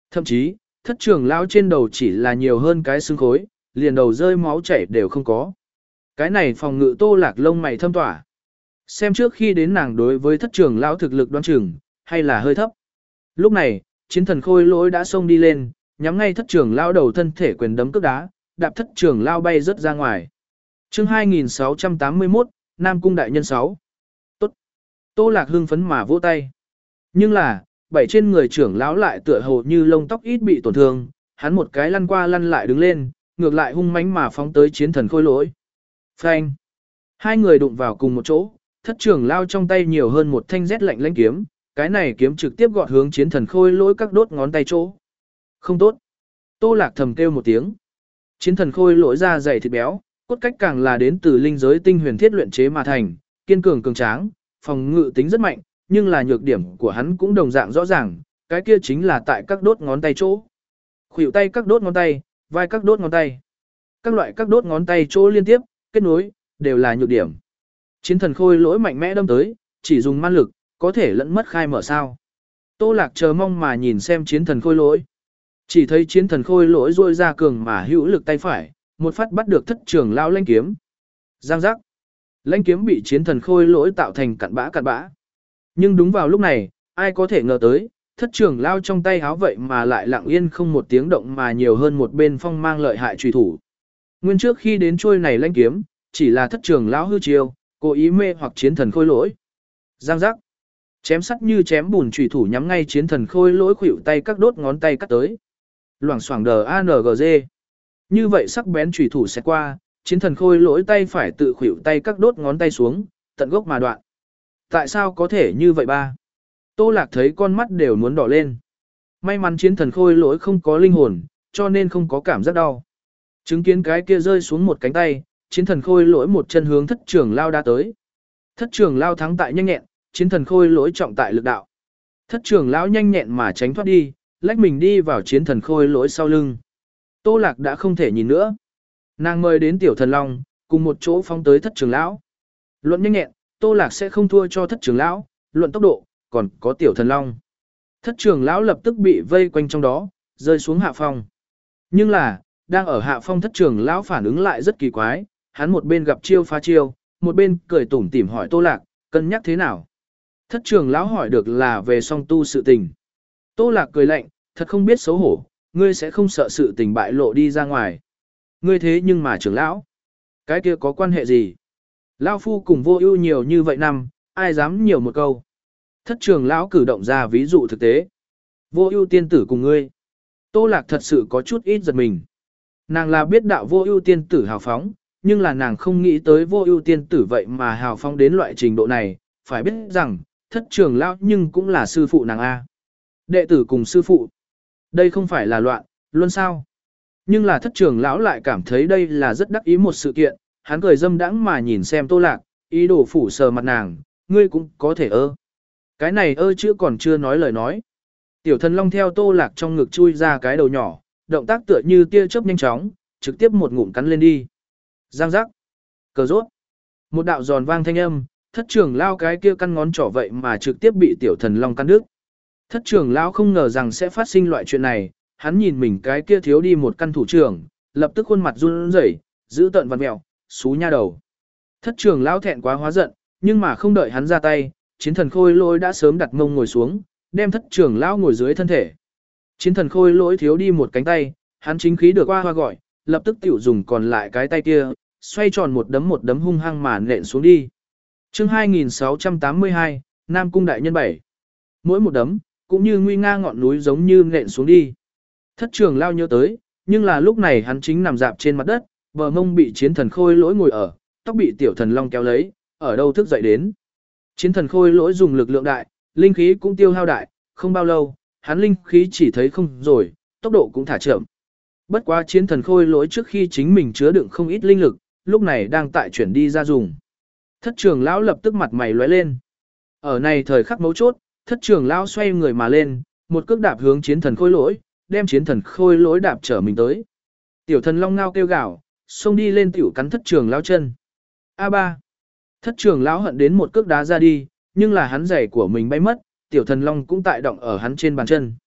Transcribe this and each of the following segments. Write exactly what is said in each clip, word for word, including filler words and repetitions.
Thậm chí, thất trưởng lão trên đầu chỉ là nhiều hơn cái xương khối, liền đầu rơi máu chảy đều không có. Cái này phòng ngự Tô Lạc lông mày thâm tỏa. Xem trước khi đến nàng đối với thất trưởng lão thực lực đoán chừng, hay là hơi thấp. Lúc này, chiến thần khôi lỗi đã xông đi lên, nhắm ngay thất trưởng lão đầu thân thể quyền đấm cước đá, đạp thất trưởng lão bay rất ra ngoài. Chương hai nghìn sáu trăm tám mươi mốt, Nam Cung Đại Nhân sáu. Tốt. Tô Lạc hưng phấn mà vỗ tay. Nhưng là, bảy trên người trưởng lão lại tựa hồ như lông tóc ít bị tổn thương, hắn một cái lăn qua lăn lại đứng lên, ngược lại hung mãnh mà phóng tới chiến thần khôi lỗi. Phanh. Hai người đụng vào cùng một chỗ, thất trưởng lão trong tay nhiều hơn một thanh rét lạnh lãnh kiếm, cái này kiếm trực tiếp gọt hướng chiến thần khôi lỗi các đốt ngón tay chỗ. Không tốt. Tô Lạc thầm kêu một tiếng. Chiến thần khôi lỗi da dày thịt béo, cốt cách càng là đến từ linh giới tinh huyền thiết luyện chế mà thành, kiên cường cường tráng, phòng ngự tính rất mạnh, nhưng là nhược điểm của hắn cũng đồng dạng rõ ràng, cái kia chính là tại các đốt ngón tay chỗ. Khuỷu tay các đốt ngón tay, vai các đốt ngón tay. Các loại các đốt ngón tay chỗ liên tiếp, kết nối, đều là nhược điểm. Chiến thần khôi lỗi mạnh mẽ đâm tới, chỉ dùng man lực, có thể lẫn mất khai mở sao. Tô Lạc chờ mong mà nhìn xem chiến thần khôi lỗi. Chỉ thấy chiến thần khôi lỗi rôi ra cường mà hữu lực tay phải, một phát bắt được thất trưởng lao lãnh kiếm. Giang giác. Lãnh kiếm bị chiến thần khôi lỗi tạo thành cặn bã cặn bã. Nhưng đúng vào lúc này, ai có thể ngờ tới, thất trưởng lao trong tay háo vậy mà lại lặng yên không một tiếng động mà nhiều hơn một bên phong mang lợi hại truy thủ. Nguyên trước khi đến trôi này lãnh kiếm, chỉ là thất trưởng lão hư chiêu, cố ý mê hoặc chiến thần khôi lỗi. Giang giác. Chém sắt như chém bùn truy thủ nhắm ngay chiến thần khôi lỗi khuỷu tay các đốt ngón tay cắt tới. Loảng xoảng đờ a en giê. Như vậy sắc bén truy thủ sẽ qua, chiến thần khôi lỗi tay phải tự khuỷu tay các đốt ngón tay xuống, tận gốc mà đoạn. Tại sao có thể như vậy ba? Tô Lạc thấy con mắt đều muốn đỏ lên. May mắn chiến thần khôi lỗi không có linh hồn, cho nên không có cảm giác đau. Chứng kiến cái kia rơi xuống một cánh tay, chiến thần khôi lỗi một chân hướng thất trưởng lao đã tới. Thất trưởng lao thắng tại nhanh nhẹn, chiến thần khôi lỗi trọng tại lực đạo. Thất trưởng lão nhanh nhẹn mà tránh thoát đi, lách mình đi vào chiến thần khôi lỗi sau lưng. Tô Lạc đã không thể nhìn nữa. Nàng mời đến tiểu thần long, cùng một chỗ phóng tới thất trưởng lão. Luận nhanh nhẹn, Tô Lạc sẽ không thua cho thất trưởng lão, luận tốc độ, còn có tiểu thần long. Thất trưởng lão lập tức bị vây quanh trong đó, rơi xuống hạ phong. Nhưng là, đang ở hạ phong thất trưởng lão phản ứng lại rất kỳ quái, hắn một bên gặp chiêu phá chiêu, một bên cười tủm tỉm hỏi Tô Lạc, cân nhắc thế nào? Thất trưởng lão hỏi được là về song tu sự tình. Tô Lạc cười lạnh, thật không biết xấu hổ, ngươi sẽ không sợ sự tình bại lộ đi ra ngoài. Ngươi thế nhưng mà trưởng lão, cái kia có quan hệ gì? Lão phu cùng Vô Ưu nhiều như vậy năm, ai dám nhiều một câu. Thất trưởng lão cử động ra ví dụ thực tế. Vô Ưu tiên tử cùng ngươi. Tô Lạc thật sự có chút ít giật mình. Nàng là biết đạo Vô Ưu tiên tử hào phóng, nhưng là nàng không nghĩ tới Vô Ưu tiên tử vậy mà hào phóng đến loại trình độ này, phải biết rằng, thất trưởng lão nhưng cũng là sư phụ nàng a. Đệ tử cùng sư phụ. Đây không phải là loạn, luôn sao? Nhưng là thất trưởng lão lại cảm thấy đây là rất đắc ý một sự kiện, hắn cười dâm đãng mà nhìn xem Tô Lạc, ý đồ phủ sờ mặt nàng, ngươi cũng có thể ơ. Cái này ơ chứ còn chưa nói lời nói. Tiểu thần long theo Tô Lạc trong ngực chui ra cái đầu nhỏ, động tác tựa như tia chớp nhanh chóng, trực tiếp một ngụm cắn lên đi. Giang giác. Cờ rốt. Một đạo giòn vang thanh âm, thất trưởng lao cái kia căn ngón trỏ vậy mà trực tiếp bị tiểu thần long căn đứt. Thất trưởng lão không ngờ rằng sẽ phát sinh loại chuyện này, hắn nhìn mình cái kia thiếu đi một căn thủ trưởng, lập tức khuôn mặt run rẩy, giữ tợn vặn mèo, xú nha đầu. Thất trưởng lão thẹn quá hóa giận, nhưng mà không đợi hắn ra tay, chiến thần khôi lỗi đã sớm đặt mông ngồi xuống, đem thất trưởng lão ngồi dưới thân thể. Chiến thần khôi lỗi thiếu đi một cánh tay, hắn chính khí được qua hoa gọi, lập tức tiểu dùng còn lại cái tay kia, xoay tròn một đấm một đấm hung hăng mà nện xuống đi. Chương hai nghìn sáu trăm tám mươi hai, Nam Cung Đại Nhân bảy. Mỗi một đấm, cũng như nguy nga ngọn núi giống như nện xuống đi. Thất trưởng lao nhớ tới, nhưng là lúc này hắn chính nằm dạp trên mặt đất, bờ mông bị chiến thần khôi lỗi ngồi ở, tóc bị tiểu thần long kéo lấy, ở đâu thức dậy đến. Chiến thần khôi lỗi dùng lực lượng đại, linh khí cũng tiêu hao đại, không bao lâu, hắn linh khí chỉ thấy không rồi, tốc độ cũng thả chậm. Bất quá chiến thần khôi lỗi trước khi chính mình chứa đựng không ít linh lực, lúc này đang tại chuyển đi ra dùng. Thất trưởng lão lập tức mặt mày lóe lên. Ở này thời khắc mấu chốt, thất trưởng lão xoay người mà lên, một cước đạp hướng chiến thần khôi lỗi, đem chiến thần khôi lỗi đạp trở mình tới. Tiểu thần long ngao kêu gào, xông đi lên tiểu cắn thất trưởng lão chân. A ba. Thất trưởng lão hận đến một cước đá ra đi, nhưng là hắn giày của mình bay mất, tiểu thần long cũng tại động ở hắn trên bàn chân.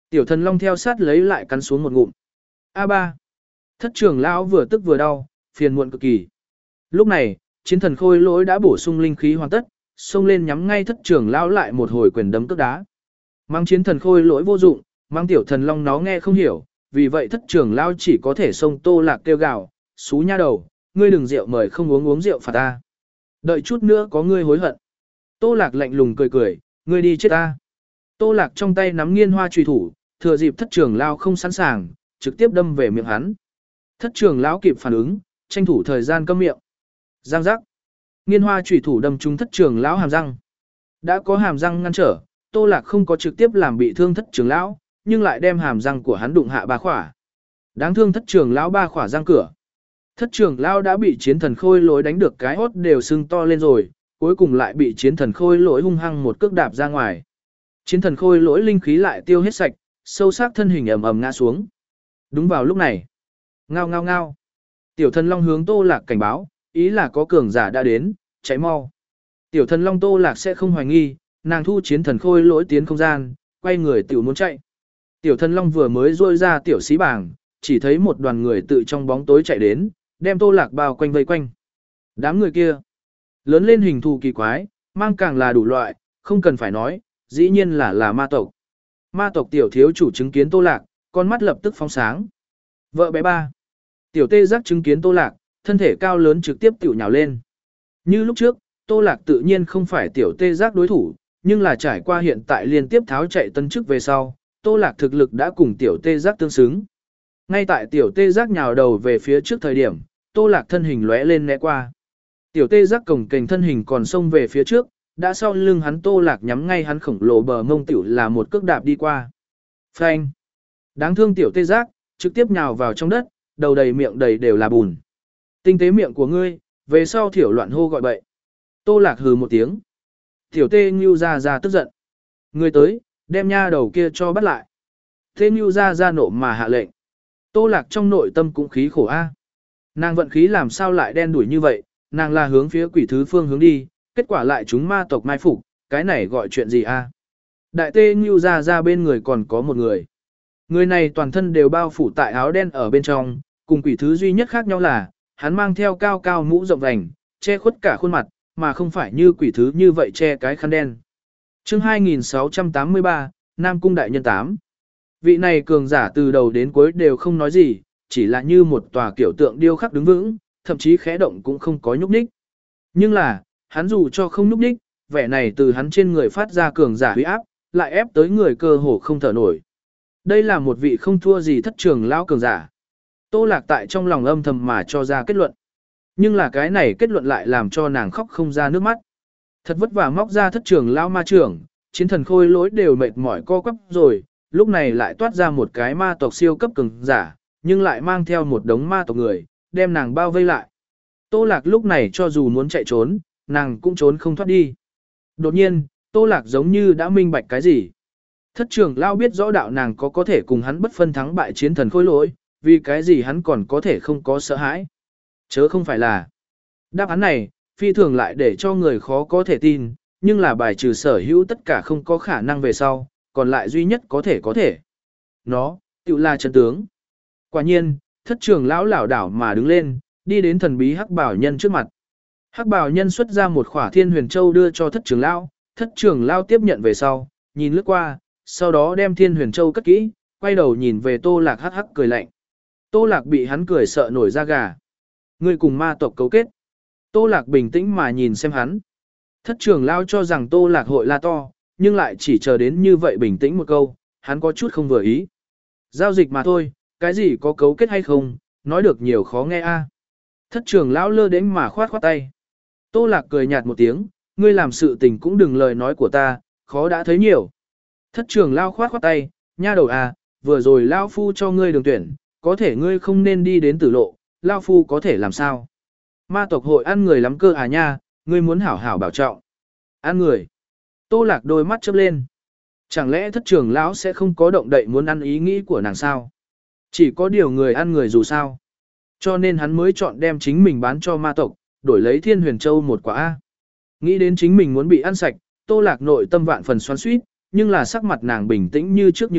Tiểu thần long theo sát lấy lại cắn xuống một ngụm. A ba. Thất trưởng lão vừa tức vừa đau, phiền muộn cực kỳ. Lúc này, chiến thần khôi lỗi đã bổ sung linh khí hoàn tất, xông lên nhắm ngay thất trưởng lão lại một hồi quyền đấm cước đá. Mang chiến thần khôi lỗi vô dụng, mang tiểu thần long nó nghe không hiểu, vì vậy thất trưởng lão chỉ có thể xông Tô Lạc kêu gào, xú nha đầu, ngươi đừng rượu mời không uống uống rượu phạt ta. Đợi chút nữa có ngươi hối hận. Tô Lạc lạnh lùng cười cười, ngươi đi chết ta. Tô Lạc trong tay nắm nghiên hoa truy thủ, thừa dịp thất trưởng lão không sẵn sàng, trực tiếp đâm về miệng hắn. Thất trưởng lão kịp phản ứng, tranh thủ thời gian câm miệng. Giang giác. Nghiên hoa chủy thủ đâm trúng thất trưởng lão hàm răng. Đã có hàm răng ngăn trở, Tô Lạc không có trực tiếp làm bị thương thất trưởng lão, nhưng lại đem hàm răng của hắn đụng hạ ba khỏa. Đáng thương thất trưởng lão ba khỏa răng cửa. Thất trưởng lão đã bị chiến thần khôi lỗi đánh được cái hốt đều sưng to lên rồi, cuối cùng lại bị chiến thần khôi lỗi hung hăng một cước đạp ra ngoài. Chiến thần khôi lỗi linh khí lại tiêu hết sạch, sâu sắc thân hình ầm ầm ngã xuống. Đúng vào lúc này, ngao ngao ngao. Tiểu thần long hướng Tô Lạc cảnh báo, ý là có cường giả đã đến, cháy mau. Tiểu thần long Tô Lạc sẽ không hoài nghi, nàng thu chiến thần khôi lỗi tiến không gian, quay người tiểu muốn chạy. Tiểu thần long vừa mới rôi ra tiểu xí bảng, chỉ thấy một đoàn người tự trong bóng tối chạy đến, đem Tô Lạc bao quanh vây quanh. Đám người kia, lớn lên hình thù kỳ quái, mang càng là đủ loại, không cần phải nói, dĩ nhiên là là ma tộc. Ma tộc tiểu thiếu chủ chứng kiến Tô Lạc, con mắt lập tức phóng sáng. Vợ bé ba. Tiểu tê giác chứng kiến Tô Lạc, thân thể cao lớn trực tiếp tiểu nhào lên. Như lúc trước, Tô Lạc tự nhiên không phải tiểu tê giác đối thủ, nhưng là trải qua hiện tại liên tiếp tháo chạy tân chức về sau, Tô Lạc thực lực đã cùng tiểu tê giác tương xứng. Ngay tại tiểu tê giác nhào đầu về phía trước thời điểm, Tô Lạc thân hình lóe lên né qua. Tiểu tê giác cổng kềnh thân hình còn xông về phía trước, đã sau lưng hắn Tô Lạc nhắm ngay hắn khổng lồ bờ mông tiểu là một cước đạp đi qua. Phanh! Đáng thương tiểu tê giác, trực tiếp nhào vào trong đất, đầu đầy miệng đầy đều là bùn. Tinh tế miệng của ngươi, về sau thiểu loạn hô gọi bậy. Tô Lạc hừ một tiếng. Tiểu tê Ngưu ra ra tức giận. Ngươi tới, đem nha đầu kia cho bắt lại. Tê Ngưu ra ra nộ mà hạ lệnh. Tô Lạc trong nội tâm cũng khí khổ a. Nàng vận khí làm sao lại đen đuổi như vậy, nàng là hướng phía quỷ thứ phương hướng đi, kết quả lại chúng ma tộc mai phục, cái này gọi chuyện gì a? Đại tê Ngưu ra ra bên người còn có một người. Người này toàn thân đều bao phủ tại áo đen ở bên trong, cùng quỷ thứ duy nhất khác nhau là, hắn mang theo cao cao mũ rộng vành, che khuất cả khuôn mặt, mà không phải như quỷ thứ như vậy che cái khăn đen. Chương hai nghìn sáu trăm tám mươi ba, Nam Cung Đại Nhân tám. Vị này cường giả từ đầu đến cuối đều không nói gì, chỉ là như một tòa kiểu tượng điêu khắc đứng vững, thậm chí khẽ động cũng không có nhúc nhích. Nhưng là, hắn dù cho không nhúc nhích, vẻ này từ hắn trên người phát ra cường giả uy áp, lại ép tới người cơ hồ không thở nổi. Đây là một vị không thua gì thất trường lão cường giả. Tô Lạc tại trong lòng âm thầm mà cho ra kết luận. Nhưng là cái này kết luận lại làm cho nàng khóc không ra nước mắt. Thật vất vả móc ra thất trường lão ma trưởng, chiến thần khôi lỗi đều mệt mỏi co quắp rồi, lúc này lại toát ra một cái ma tộc siêu cấp cường giả, nhưng lại mang theo một đống ma tộc người, đem nàng bao vây lại. Tô Lạc lúc này cho dù muốn chạy trốn, nàng cũng trốn không thoát đi. Đột nhiên, Tô Lạc giống như đã minh bạch cái gì. Thất trưởng lão biết rõ đạo nàng có có thể cùng hắn bất phân thắng bại chiến thần khôi lỗi, vì cái gì hắn còn có thể không có sợ hãi. Chớ không phải là. Đáp án này, phi thường lại để cho người khó có thể tin, nhưng là bài trừ sở hữu tất cả không có khả năng về sau, còn lại duy nhất có thể có thể. Nó, tự là chân tướng. Quả nhiên, thất trưởng lão lảo đảo mà đứng lên, đi đến thần bí hắc bảo nhân trước mặt. Hắc bảo nhân xuất ra một khỏa thiên huyền châu đưa cho thất trưởng lão, thất trưởng lão tiếp nhận về sau, nhìn lướt qua, sau đó đem thiên huyền châu cất kỹ, quay đầu nhìn về Tô Lạc hắc hắc cười lạnh. Tô Lạc bị hắn cười sợ nổi da gà. Ngươi cùng ma tộc cấu kết. Tô Lạc bình tĩnh mà nhìn xem hắn. Thất trưởng lão cho rằng Tô Lạc hội la to, nhưng lại chỉ chờ đến như vậy bình tĩnh một câu, hắn có chút không vừa ý. Giao dịch mà thôi, cái gì có cấu kết hay không, nói được nhiều khó nghe a. Thất trưởng lão lơ đến mà khoát khoát tay. Tô Lạc cười nhạt một tiếng, ngươi làm sự tình cũng đừng lời nói của ta, khó đã thấy nhiều. Thất trưởng lão khoát khoát tay, nha đầu à, vừa rồi lão phu cho ngươi đường tuyển, có thể ngươi không nên đi đến tử lộ, lão phu có thể làm sao? Ma tộc hội ăn người lắm cơ à nha, ngươi muốn hảo hảo bảo trọng. Ăn người. Tô Lạc đôi mắt chớp lên. Chẳng lẽ thất trưởng lão sẽ không có động đậy muốn ăn ý nghĩ của nàng sao? Chỉ có điều người ăn người dù sao. Cho nên hắn mới chọn đem chính mình bán cho ma tộc, đổi lấy thiên huyền châu một quả A. Nghĩ đến chính mình muốn bị ăn sạch, Tô Lạc nội tâm vạn phần xoắn xuýt, nhưng là sắc mặt nàng bình tĩnh như trước như nước,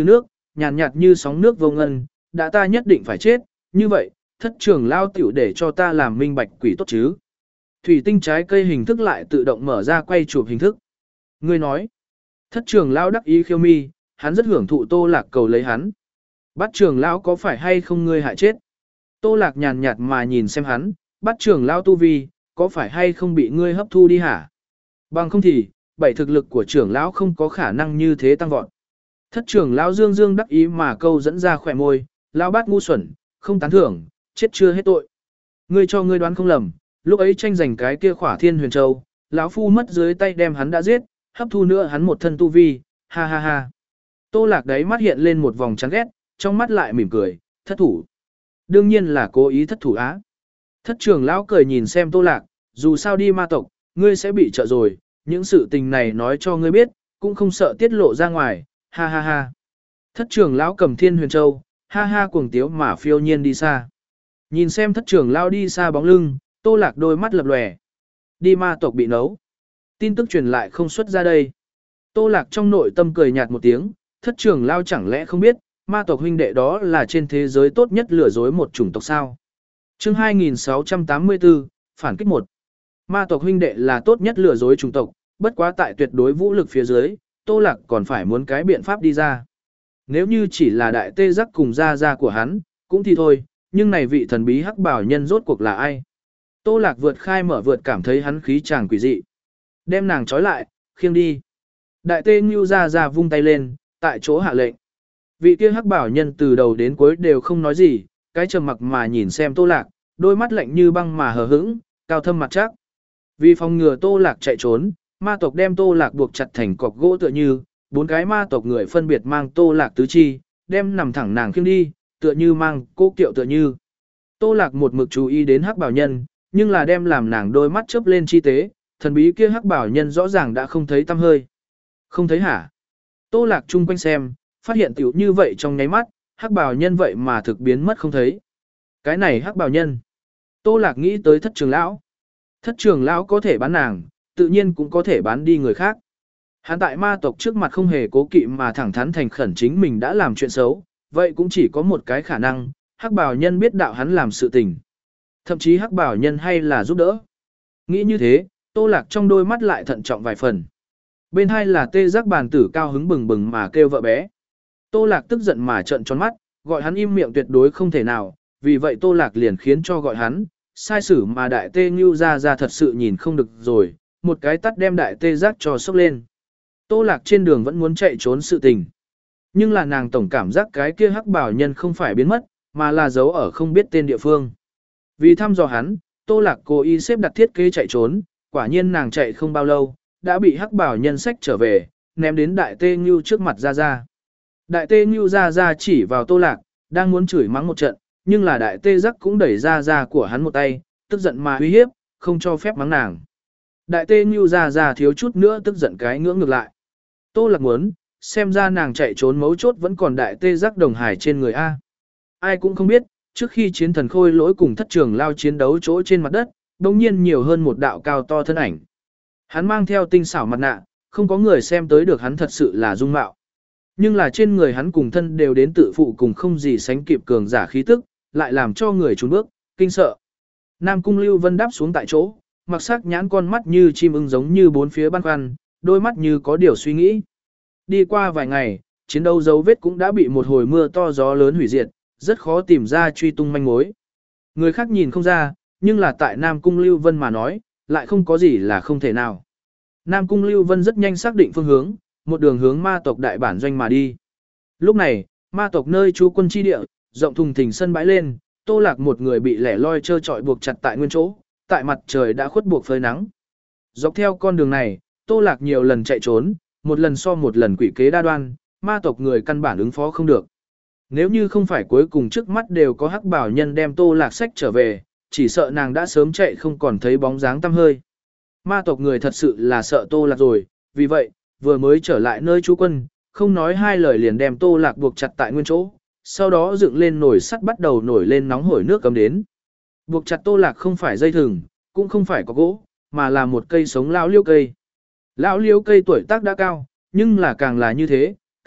nhàn nhạt, nhạt như sóng nước vô ngân, đã ta nhất định phải chết, như vậy, thất trưởng lao tiểu để cho ta làm minh bạch quỷ tốt chứ. Thủy tinh trái cây hình thức lại tự động mở ra quay chụp hình thức. Ngươi nói, thất trưởng lao đắc ý khiêu mi, hắn rất hưởng thụ Tô Lạc cầu lấy hắn. Bắt trưởng lão có phải hay không ngươi hại chết? Tô Lạc nhàn nhạt mà nhìn xem hắn, bắt trưởng lão tu vi, có phải hay không bị ngươi hấp thu đi hả? Bằng không thì, bảy thực lực của trưởng lão không có khả năng như thế tăng vọt. Thất trưởng lão dương dương đắc ý mà câu dẫn ra khỏe môi, lão bát ngu xuẩn, không tán thưởng, chết chưa hết tội. Ngươi cho ngươi đoán không lầm, lúc ấy tranh giành cái kia khỏa thiên huyền châu, lão phu mất dưới tay đem hắn đã giết, hấp thu nữa hắn một thân tu vi, ha ha ha. Tô Lạc đấy mắt hiện lên một vòng chán ghét, trong mắt lại mỉm cười, thất thủ. Đương nhiên là cố ý thất thủ á. Thất trưởng lão cười nhìn xem Tô Lạc, dù sao đi ma tộc, ngươi sẽ bị trợ rồi, những sự tình này nói cho ngươi biết, cũng không sợ tiết lộ ra ngoài, ha ha ha. Thất trưởng lão cầm thiên huyền châu, ha ha cuồng tiếu mà phiêu nhiên đi xa. Nhìn xem thất trưởng lão đi xa bóng lưng, Tô Lạc đôi mắt lập lòe. Đi ma tộc bị nấu. Tin tức truyền lại không xuất ra đây. Tô Lạc trong nội tâm cười nhạt một tiếng, thất trưởng lão chẳng lẽ không biết, ma tộc huynh đệ đó là trên thế giới tốt nhất lừa dối một chủng tộc sao. Chương hai nghìn sáu trăm tám mươi tư, phản kích một. Ma tộc huynh đệ là tốt nhất lừa dối chủng tộc, bất quá tại tuyệt đối vũ lực phía dưới, Tô Lạc còn phải muốn cái biện pháp đi ra. Nếu như chỉ là đại tê giác cùng gia gia của hắn, cũng thì thôi, nhưng này vị thần bí hắc bảo nhân rốt cuộc là ai? Tô Lạc vượt khai mở vượt cảm thấy hắn khí chàng quỷ dị. Đem nàng trói lại, khiêng đi. Đại tê Ngưu gia gia vung tay lên, tại chỗ hạ lệnh. Vị kia hắc bảo nhân từ đầu đến cuối đều không nói gì, cái trầm mặc mà nhìn xem Tô Lạc, đôi mắt lạnh như băng mà hờ hững, cao thâm mặt chắc. Vì phòng ngừa Tô Lạc chạy trốn, ma tộc đem Tô Lạc buộc chặt thành cọc gỗ tựa như, bốn cái ma tộc người phân biệt mang Tô Lạc tứ chi, đem nằm thẳng nàng khiêng đi, tựa như mang cô kiệu tựa như. Tô Lạc một mực chú ý đến hắc bảo nhân, nhưng là đem làm nàng đôi mắt chớp lên chi tế, thần bí kia hắc bảo nhân rõ ràng đã không thấy tăm hơi. Không thấy hả? Tô Lạc chung quanh xem, phát hiện tiểu như vậy trong nháy mắt, hắc bảo nhân vậy mà thực biến mất không thấy. Cái này hắc bảo nhân. Tô Lạc nghĩ tới thất trường lão. Thất trường lão có thể bán nàng, tự nhiên cũng có thể bán đi người khác. Hắn tại ma tộc trước mặt không hề cố kỵ mà thẳng thắn thành khẩn chính mình đã làm chuyện xấu, vậy cũng chỉ có một cái khả năng, hắc bảo nhân biết đạo hắn làm sự tình. Thậm chí hắc bảo nhân hay là giúp đỡ. Nghĩ như thế, Tô Lạc trong đôi mắt lại thận trọng vài phần. Bên hai là tê giác bàn tử cao hứng bừng bừng mà kêu vợ bé. Tô Lạc tức giận mà trợn tròn mắt, gọi hắn im miệng tuyệt đối không thể nào, vì vậy Tô Lạc liền khiến cho gọi hắn, sai sử mà đại tê Ngưu ra ra thật sự nhìn không được rồi, một cái tắt đem đại tê giác cho sốc lên. Tô Lạc trên đường vẫn muốn chạy trốn sự tình. Nhưng là nàng tổng cảm giác cái kia hắc bảo nhân không phải biến mất, mà là giấu ở không biết tên địa phương. Vì thăm dò hắn, Tô Lạc cố ý xếp đặt thiết kế chạy trốn, quả nhiên nàng chạy không bao lâu, đã bị hắc bảo nhân sách trở về, ném đến đại tê Ngưu trước mặt ra ra. Đại tê Ngưu ra ra chỉ vào Tô Lạc, đang muốn chửi mắng một trận, nhưng là đại tê giác cũng đẩy ra ra của hắn một tay, tức giận mà uy hiếp, không cho phép mắng nàng. Đại tê Ngưu ra ra thiếu chút nữa tức giận cái ngưỡng ngược lại. Tô Lạc muốn, xem ra nàng chạy trốn mấu chốt vẫn còn đại tê giác đồng hải trên người A. Ai cũng không biết, trước khi chiến thần khôi lỗi cùng thất trường lao chiến đấu chỗ trên mặt đất, đồng nhiên nhiều hơn một đạo cao to thân ảnh. Hắn mang theo tinh xảo mặt nạ, không có người xem tới được hắn thật sự là dung mạo. Nhưng là trên người hắn cùng thân đều đến tự phụ cùng không gì sánh kịp cường giả khí tức, lại làm cho người trốn bước, kinh sợ. Nam Cung Lưu Vân đáp xuống tại chỗ, mặc sắc nhãn con mắt như chim ưng giống như bốn phía băn khoăn, đôi mắt như có điều suy nghĩ. Đi qua vài ngày, chiến đấu dấu vết cũng đã bị một hồi mưa to gió lớn hủy diệt, rất khó tìm ra truy tung manh mối. Người khác nhìn không ra, nhưng là tại Nam Cung Lưu Vân mà nói, lại không có gì là không thể nào. Nam Cung Lưu Vân rất nhanh xác định phương hướng, một đường hướng ma tộc đại bản doanh mà đi. Lúc này, ma tộc nơi trú quân chi địa, rộng thùng thình sân bãi lên, Tô Lạc một người bị lẻ loi trơ trọi buộc chặt tại nguyên chỗ, tại mặt trời đã khuất buộc phơi nắng. Dọc theo con đường này, Tô Lạc nhiều lần chạy trốn, một lần so một lần quỷ kế đa đoan, ma tộc người căn bản ứng phó không được. Nếu như không phải cuối cùng trước mắt đều có hắc bảo nhân đem Tô Lạc sách trở về, chỉ sợ nàng đã sớm chạy không còn thấy bóng dáng tăm hơi. Ma tộc người thật sự là sợ Tô Lạc rồi, vì vậy, vừa mới trở lại nơi trú quân, không nói hai lời liền đem Tô Lạc buộc chặt tại nguyên chỗ, sau đó dựng lên nồi sắt bắt đầu nổi lên nóng hổi nước cấm đến. Buộc chặt Tô Lạc không phải dây thừng, cũng không phải có gỗ, mà là một cây sống lão liêu cây. Lão liêu cây tuổi tác đã cao, nhưng là càng là như thế,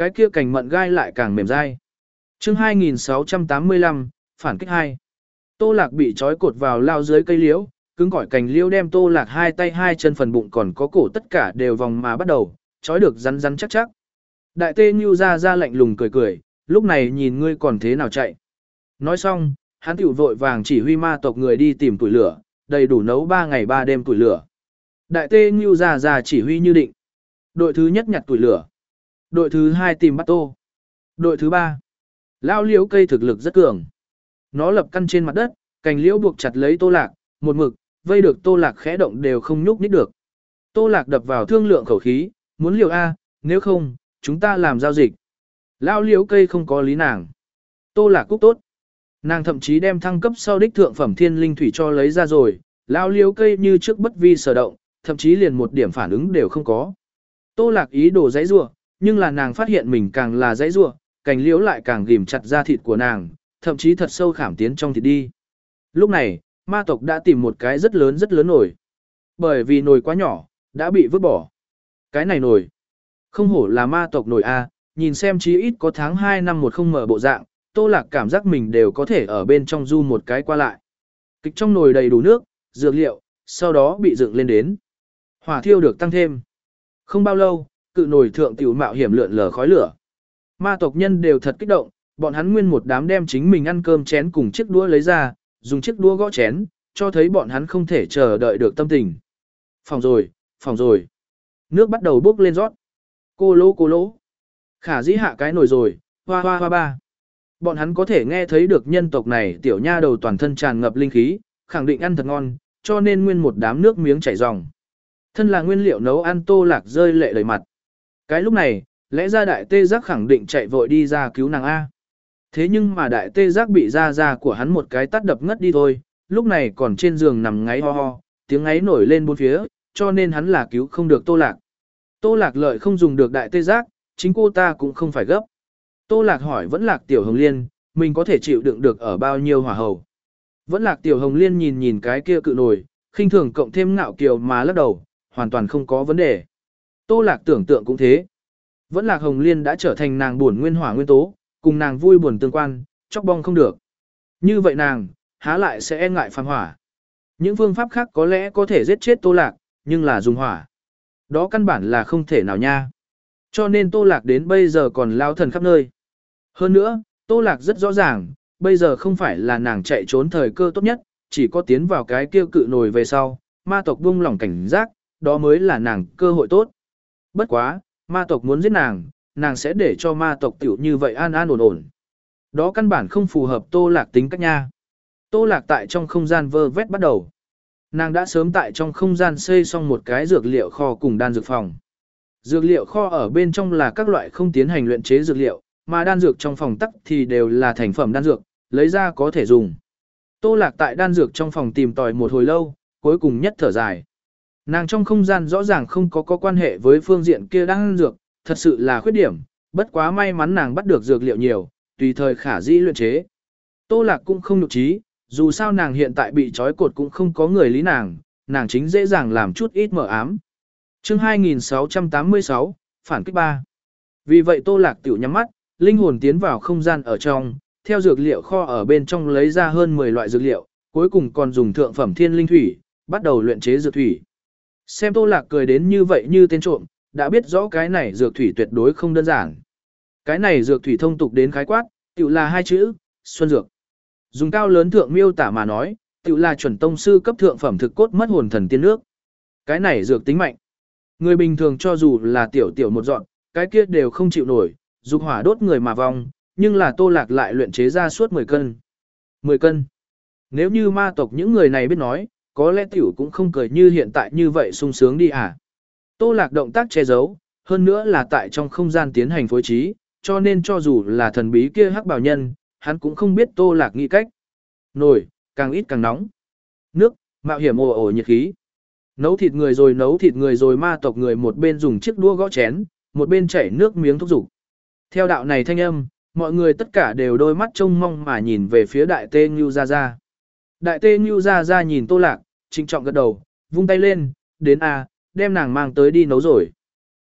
cái kia cành mận gai lại càng mềm dai. Chương hai nghìn sáu trăm tám mươi lăm, phản kích hai. Tô Lạc bị trói cột vào lao dưới cây liễu, cứng cỏi cành liễu đem Tô Lạc hai tay hai chân phần bụng còn có cổ tất cả đều vòng mà bắt đầu, trói được rắn rắn chắc chắc. Đại tê Nưu ra ra lạnh lùng cười cười, lúc này nhìn ngươi còn thế nào chạy. Nói xong, hắn tiểu vội vàng chỉ huy ma tộc người đi tìm củi lửa, đầy đủ nấu ba ngày ba đêm củi lửa. Đại tê Nưu ra ra chỉ huy như định. Đội thứ nhất nhặt củi lửa. Đội thứ hai tìm bắt Tô. Đội thứ ba. Lao liễu cây thực lực rất cường. Nó lập căn trên mặt đất, cành liễu buộc chặt lấy Tô Lạc, một mực, vây được Tô Lạc khẽ động đều không nhúc nhích được. Tô Lạc đập vào thương lượng khẩu khí, muốn liều A, nếu không, chúng ta làm giao dịch. Lao liễu cây không có lý nàng. Tô Lạc cúc tốt. Nàng thậm chí đem thăng cấp sau đích thượng phẩm thiên linh thủy cho lấy ra rồi, lao liễu cây như trước bất vi sở động, thậm chí liền một điểm phản ứng đều không có. Tô Lạc ý đồ giãy giụa, nhưng là nàng phát hiện mình càng là giãy giụa, cành liễu lại càng ghim chặt da thịt của nàng, thậm chí thật sâu khảm tiến trong thịt đi. Lúc này, ma tộc đã tìm một cái rất lớn rất lớn nồi. Bởi vì nồi quá nhỏ, đã bị vứt bỏ. Cái này nồi, không hổ là ma tộc nồi A, nhìn xem chí ít có tháng hai năm một không mở bộ dạng, Tô Lạc cảm giác mình đều có thể ở bên trong du một cái qua lại. Kịch trong nồi đầy đủ nước, dược liệu, sau đó bị dựng lên đến. Hỏa thiêu được tăng thêm. Không bao lâu, cự nồi thượng tiểu mạo hiểm lượn lờ khói lửa. Ma tộc nhân đều thật kích động, bọn hắn nguyên một đám đem chính mình ăn cơm chén cùng chiếc đũa lấy ra, dùng chiếc đũa gõ chén, cho thấy bọn hắn không thể chờ đợi được tâm tình. Phòng rồi, phòng rồi. Nước bắt đầu bốc lên rót. Cô lỗ cô lỗ. Khả dĩ hạ cái nồi rồi, hoa hoa hoa ba. Bọn hắn có thể nghe thấy được nhân tộc này tiểu nha đầu toàn thân tràn ngập linh khí, khẳng định ăn thật ngon, cho nên nguyên một đám nước miếng chảy ròng. Thân là nguyên liệu nấu ăn Tô Lạc rơi lệ đầy mặt. Cái lúc này, lẽ ra đại tê giác khẳng định chạy vội đi ra cứu nàng A. Thế nhưng mà đại tê giác bị ra ra của hắn một cái tát đập ngất đi thôi, lúc này còn trên giường nằm ngáy ho ho, tiếng ngáy nổi lên bốn phía, cho nên hắn là cứu không được Tô Lạc. Tô Lạc lợi không dùng được đại tê giác, chính cô ta cũng không phải gấp. Tô Lạc hỏi Vẫn Lạc Tiểu Hồng Liên, mình có thể chịu đựng được ở bao nhiêu hỏa hầu. Vẫn Lạc Tiểu Hồng Liên nhìn nhìn cái kia cự nồi, khinh thường cộng thêm ngạo kiều mà lắc đầu, hoàn toàn không có vấn đề. Tô Lạc tưởng tượng cũng thế. Vẫn Lạc Hồng Liên đã trở thành nàng buồn nguyên hỏa nguyên tố, cùng nàng vui buồn tương quan, chóc bong không được. Như vậy nàng, há lại sẽ e ngại phàm hỏa. Những phương pháp khác có lẽ có thể giết chết Tô Lạc, nhưng là dùng hỏa. Đó căn bản là không thể nào nha. Cho nên Tô Lạc đến bây giờ còn lao thần khắp nơi. Hơn nữa, Tô Lạc rất rõ ràng, bây giờ không phải là nàng chạy trốn thời cơ tốt nhất, chỉ có tiến vào cái kia cự nồi về sau, ma tộc buông lỏng cảnh giác, đó mới là nàng cơ hội tốt. Bất quá, ma tộc muốn giết nàng, nàng sẽ để cho ma tộc tiểu như vậy an an ổn ổn. Đó căn bản không phù hợp Tô Lạc tính cách nha. Tô Lạc tại trong không gian vơ vét bắt đầu. Nàng đã sớm tại trong không gian xây xong một cái dược liệu kho cùng đan dược phòng. Dược liệu kho ở bên trong là các loại không tiến hành luyện chế dược liệu, mà đan dược trong phòng tắc thì đều là thành phẩm đan dược, lấy ra có thể dùng. Tô Lạc tại đan dược trong phòng tìm tòi một hồi lâu, cuối cùng nhất thở dài. Nàng trong không gian rõ ràng không có có quan hệ với phương diện kia đan dược, thật sự là khuyết điểm, bất quá may mắn nàng bắt được dược liệu nhiều, tùy thời khả dĩ luyện chế. Tô Lạc cũng không nhục trí, dù sao nàng hiện tại bị trói cột cũng không có người lý nàng, nàng chính dễ dàng làm chút ít mở ám. Chương hai nghìn sáu trăm tám mươi sáu, phản kích ba. Vì vậy Tô Lạc tiểu nhắm mắt, linh hồn tiến vào không gian ở trong, theo dược liệu kho ở bên trong lấy ra hơn mười loại dược liệu, cuối cùng còn dùng thượng phẩm thiên linh thủy, bắt đầu luyện chế dược thủy. Xem Tô Lạc cười đến như vậy như tên trộm, đã biết rõ cái này dược thủy tuyệt đối không đơn giản. Cái này dược thủy thông tục đến khái quát, tiểu là hai chữ, xuân dược. Dùng cao lớn thượng miêu tả mà nói, tiểu là chuẩn tông sư cấp thượng phẩm thực cốt mất hồn thần tiên nước. Cái này dược tính mạnh. Người bình thường cho dù là tiểu tiểu một dọn, cái kia đều không chịu nổi, dục hỏa đốt người mà vong, nhưng là Tô Lạc lại luyện chế ra suốt mười cân. mười cân. Nếu như ma tộc những người này biết nói, có lẽ tiểu cũng không cười như hiện tại như vậy sung sướng đi à. Tô Lạc động tác che giấu, hơn nữa là tại trong không gian tiến hành phối trí, cho nên cho dù là thần bí kia hắc bào nhân, hắn cũng không biết Tô Lạc nghĩ cách. Nồi, càng ít càng nóng. Nước, mạo hiểm ồ ồ nhiệt khí. Nấu thịt người rồi nấu thịt người rồi ma tộc người một bên dùng chiếc đũa gõ chén, một bên chảy nước miếng thúc giục. Theo đạo này thanh âm, mọi người tất cả đều đôi mắt trông mong mà nhìn về phía đại tê Ngưu Gia Gia. Đại tê Ngưu Gia Gia nhìn Tô Lạc, trịnh trọng gật đầu, vung tay lên, đến a, đem nàng mang tới đi nấu rồi.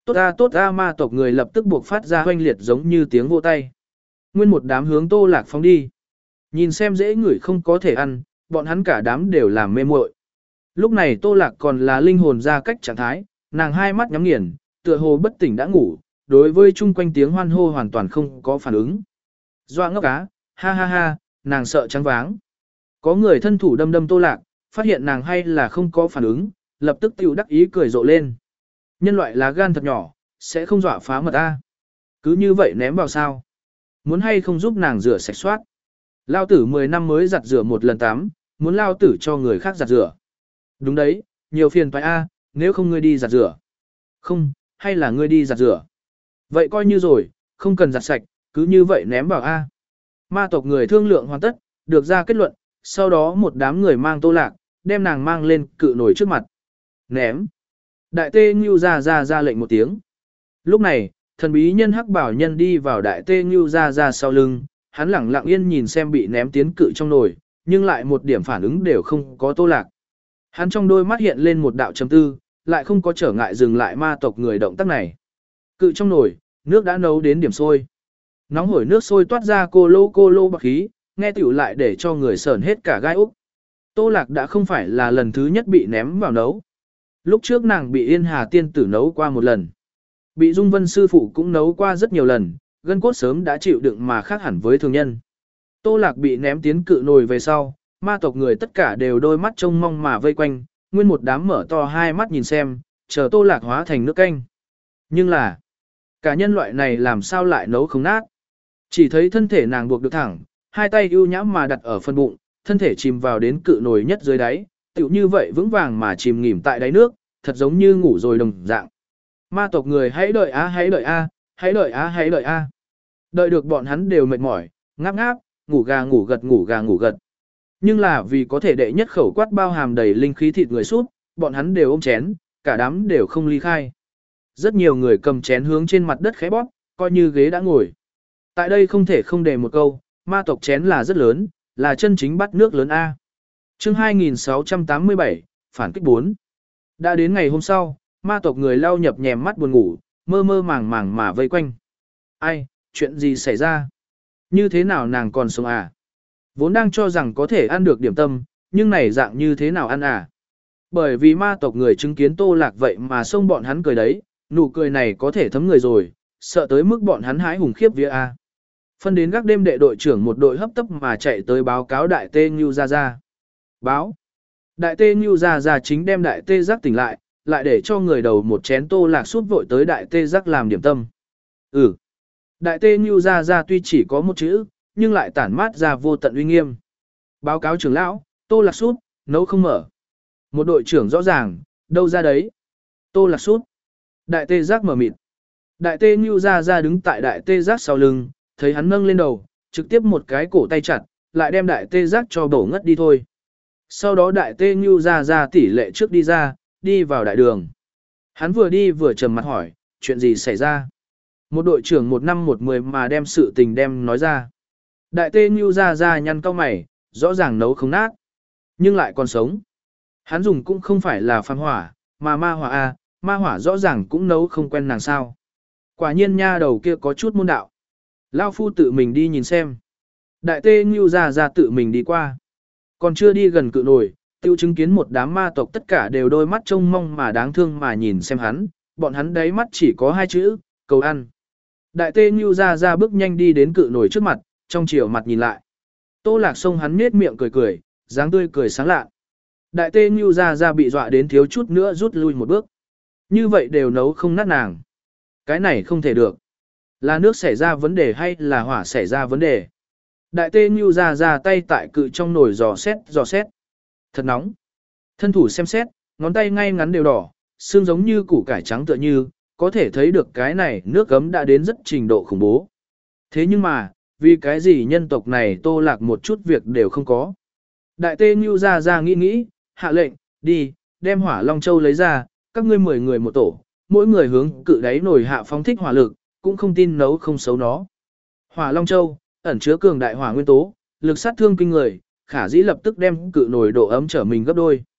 Tốt a tốt a, ma tộc người lập tức buộc phát ra hoanh liệt giống như tiếng vỗ tay. Nguyên một đám hướng Tô Lạc phóng đi. Nhìn xem dễ ngửi không có thể ăn, bọn hắn cả đám đều làm mê muội. Lúc này Tô Lạc còn là linh hồn ra cách trạng thái, nàng hai mắt nhắm nghiền, tựa hồ bất tỉnh đã ngủ, đối với chung quanh tiếng hoan hô hoàn toàn không có phản ứng. Doa ngốc cá, ha ha ha, nàng sợ trắng váng. Có người thân thủ đâm đâm Tô Lạc, phát hiện nàng hay là không có phản ứng, lập tức tiểu đắc ý cười rộ lên. Nhân loại lá gan thật nhỏ, sẽ không dọa phá mật a. Cứ như vậy ném vào sao? Muốn hay không giúp nàng rửa sạch soát? Lao tử mười năm mới giặt rửa một lần tắm, muốn lao tử cho người khác giặt rửa. Đúng đấy, nhiều phiền phải a, nếu không ngươi đi giặt rửa. Không, hay là ngươi đi giặt rửa. Vậy coi như rồi, không cần giặt sạch, cứ như vậy ném vào a. Ma tộc người thương lượng hoàn tất, được ra kết luận, sau đó một đám người mang Tô Lạc, đem nàng mang lên cự nổi trước mặt. Ném. Đại tê Ngưu ra ra ra lệnh một tiếng. Lúc này, thần bí nhân hắc bảo nhân đi vào đại tê Ngưu ra ra sau lưng, hắn lẳng lặng yên nhìn xem bị ném tiến cự trong nồi, nhưng lại một điểm phản ứng đều không có Tô Lạc. Hắn trong đôi mắt hiện lên một đạo trầm tư, lại không có trở ngại dừng lại ma tộc người động tác này. Cự trong nồi, nước đã nấu đến điểm sôi. Nóng hổi nước sôi toát ra cô lô cô lô bạc khí, nghe tiểu lại để cho người sởn hết cả gai úc. Tô Lạc đã không phải là lần thứ nhất bị ném vào nấu. Lúc trước nàng bị Yên Hà tiên tử nấu qua một lần. Bị Dung Vân sư phụ cũng nấu qua rất nhiều lần, gân cốt sớm đã chịu đựng mà khác hẳn với thường nhân. Tô Lạc bị ném tiến cự nồi về sau, ma tộc người tất cả đều đôi mắt trông mong mà vây quanh, nguyên một đám mở to hai mắt nhìn xem, chờ Tô Lạc hóa thành nước canh. Nhưng là, cả nhân loại này làm sao lại nấu không nát. Chỉ thấy thân thể nàng buộc được thẳng, hai tay ưu nhãm mà đặt ở phân bụng, thân thể chìm vào đến cự nồi nhất dưới đáy, tựu như vậy vững vàng mà chìm nghỉm tại đáy nước, thật giống như ngủ rồi đồng dạng. Ma tộc người hãy đợi a hãy đợi a, hãy đợi a hãy đợi a. Đợi được bọn hắn đều mệt mỏi, ngáp ngáp, ngủ gà ngủ gật ngủ gà ngủ gật. Nhưng là vì có thể đệ nhất khẩu quát bao hàm đầy linh khí thịt người sút, bọn hắn đều ôm chén, cả đám đều không ly khai. Rất nhiều người cầm chén hướng trên mặt đất khẽ bóp, coi như ghế đã ngồi. Tại đây không thể không đề một câu, ma tộc chén là rất lớn, là chân chính bắt nước lớn A. Chương hai nghìn sáu trăm tám mươi bảy, phản kích bốn. Đã đến ngày hôm sau, ma tộc người lau nhập nhèm mắt buồn ngủ, mơ mơ màng màng mà vây quanh. Ai, chuyện gì xảy ra? Như thế nào nàng còn sống à? Vốn đang cho rằng có thể ăn được điểm tâm, nhưng này dạng như thế nào ăn à? Bởi vì ma tộc người chứng kiến Tô Lạc vậy mà xông bọn hắn cười đấy, nụ cười này có thể thấm người rồi, sợ tới mức bọn hắn hái hùng khiếp vía a. Phân đến gác đêm đệ đội trưởng một đội hấp tấp mà chạy tới báo cáo đại tê Ngưu Gia Gia. Báo. Đại tê Ngưu Gia Gia chính đem đại tê giác tỉnh lại, lại để cho người đầu một chén Tô Lạc sút vội tới đại tê giác làm điểm tâm. Ừ. Đại tê Ngưu Gia Gia tuy chỉ có một chữ, nhưng lại tản mát ra vô tận uy nghiêm. Báo cáo trưởng lão, Tô Lạc sút, nấu không mở. Một đội trưởng rõ ràng, đâu ra đấy. Tô Lạc sút. Đại tê giác mở mịt. Đại tê Ngưu Gia Gia đứng tại đại tê giác sau lưng, thấy hắn nâng lên đầu, trực tiếp một cái cổ tay chặt, lại đem đại tê giác cho bổ ngất đi thôi. Sau đó đại tê Ngưu Gia Gia tỷ lệ trước đi ra, đi vào đại đường. Hắn vừa đi vừa trầm mặt hỏi, chuyện gì xảy ra? Một đội trưởng một năm một mười mà đem sự tình đem nói ra. Đại tê Ngưu Gia Gia nhăn cau mày, rõ ràng nấu không nát, nhưng lại còn sống. Hắn dùng cũng không phải là phàm hỏa, mà ma hỏa a, ma hỏa rõ ràng cũng nấu không quen nàng sao. Quả nhiên nha đầu kia có chút môn đạo. Lao phu tự mình đi nhìn xem. Đại tê Ngưu Gia Gia tự mình đi qua. Còn chưa đi gần cự nồi, tiêu chứng kiến một đám ma tộc tất cả đều đôi mắt trông mong mà đáng thương mà nhìn xem hắn, bọn hắn đáy mắt chỉ có hai chữ, cầu ăn. Đại tê Ngưu Gia Gia bước nhanh đi đến cự nồi trước mặt, trong chiều mặt nhìn lại. Tô Lạc xông hắn nhếch miệng cười cười, dáng tươi cười sáng lạ. Đại tê Ngưu Gia Gia bị dọa đến thiếu chút nữa rút lui một bước. Như vậy đều nấu không nát nàng. Cái này không thể được. Là nước xảy ra vấn đề hay là hỏa xảy ra vấn đề? Đại tê Ngưu Gia Gia tay tại cự trong nồi dò xét, dò xét. Thật nóng. Thân thủ xem xét, ngón tay ngay ngắn đều đỏ, xương giống như củ cải trắng tựa như, có thể thấy được cái này nước gấm đã đến rất trình độ khủng bố. Thế nhưng mà, vì cái gì nhân tộc này Tô Lạc một chút việc đều không có. Đại tê Ngưu Gia Gia nghĩ nghĩ, hạ lệnh, đi, đem hỏa long châu lấy ra, các ngươi mười người một tổ, mỗi người hướng cự đáy nồi hạ phóng thích hỏa lực, cũng không tin nấu không xấu nó. Hỏa long châu, ẩn chứa cường đại hỏa nguyên tố, lực sát thương kinh người, khả dĩ lập tức đem cự nồi độ ấm trở mình gấp đôi.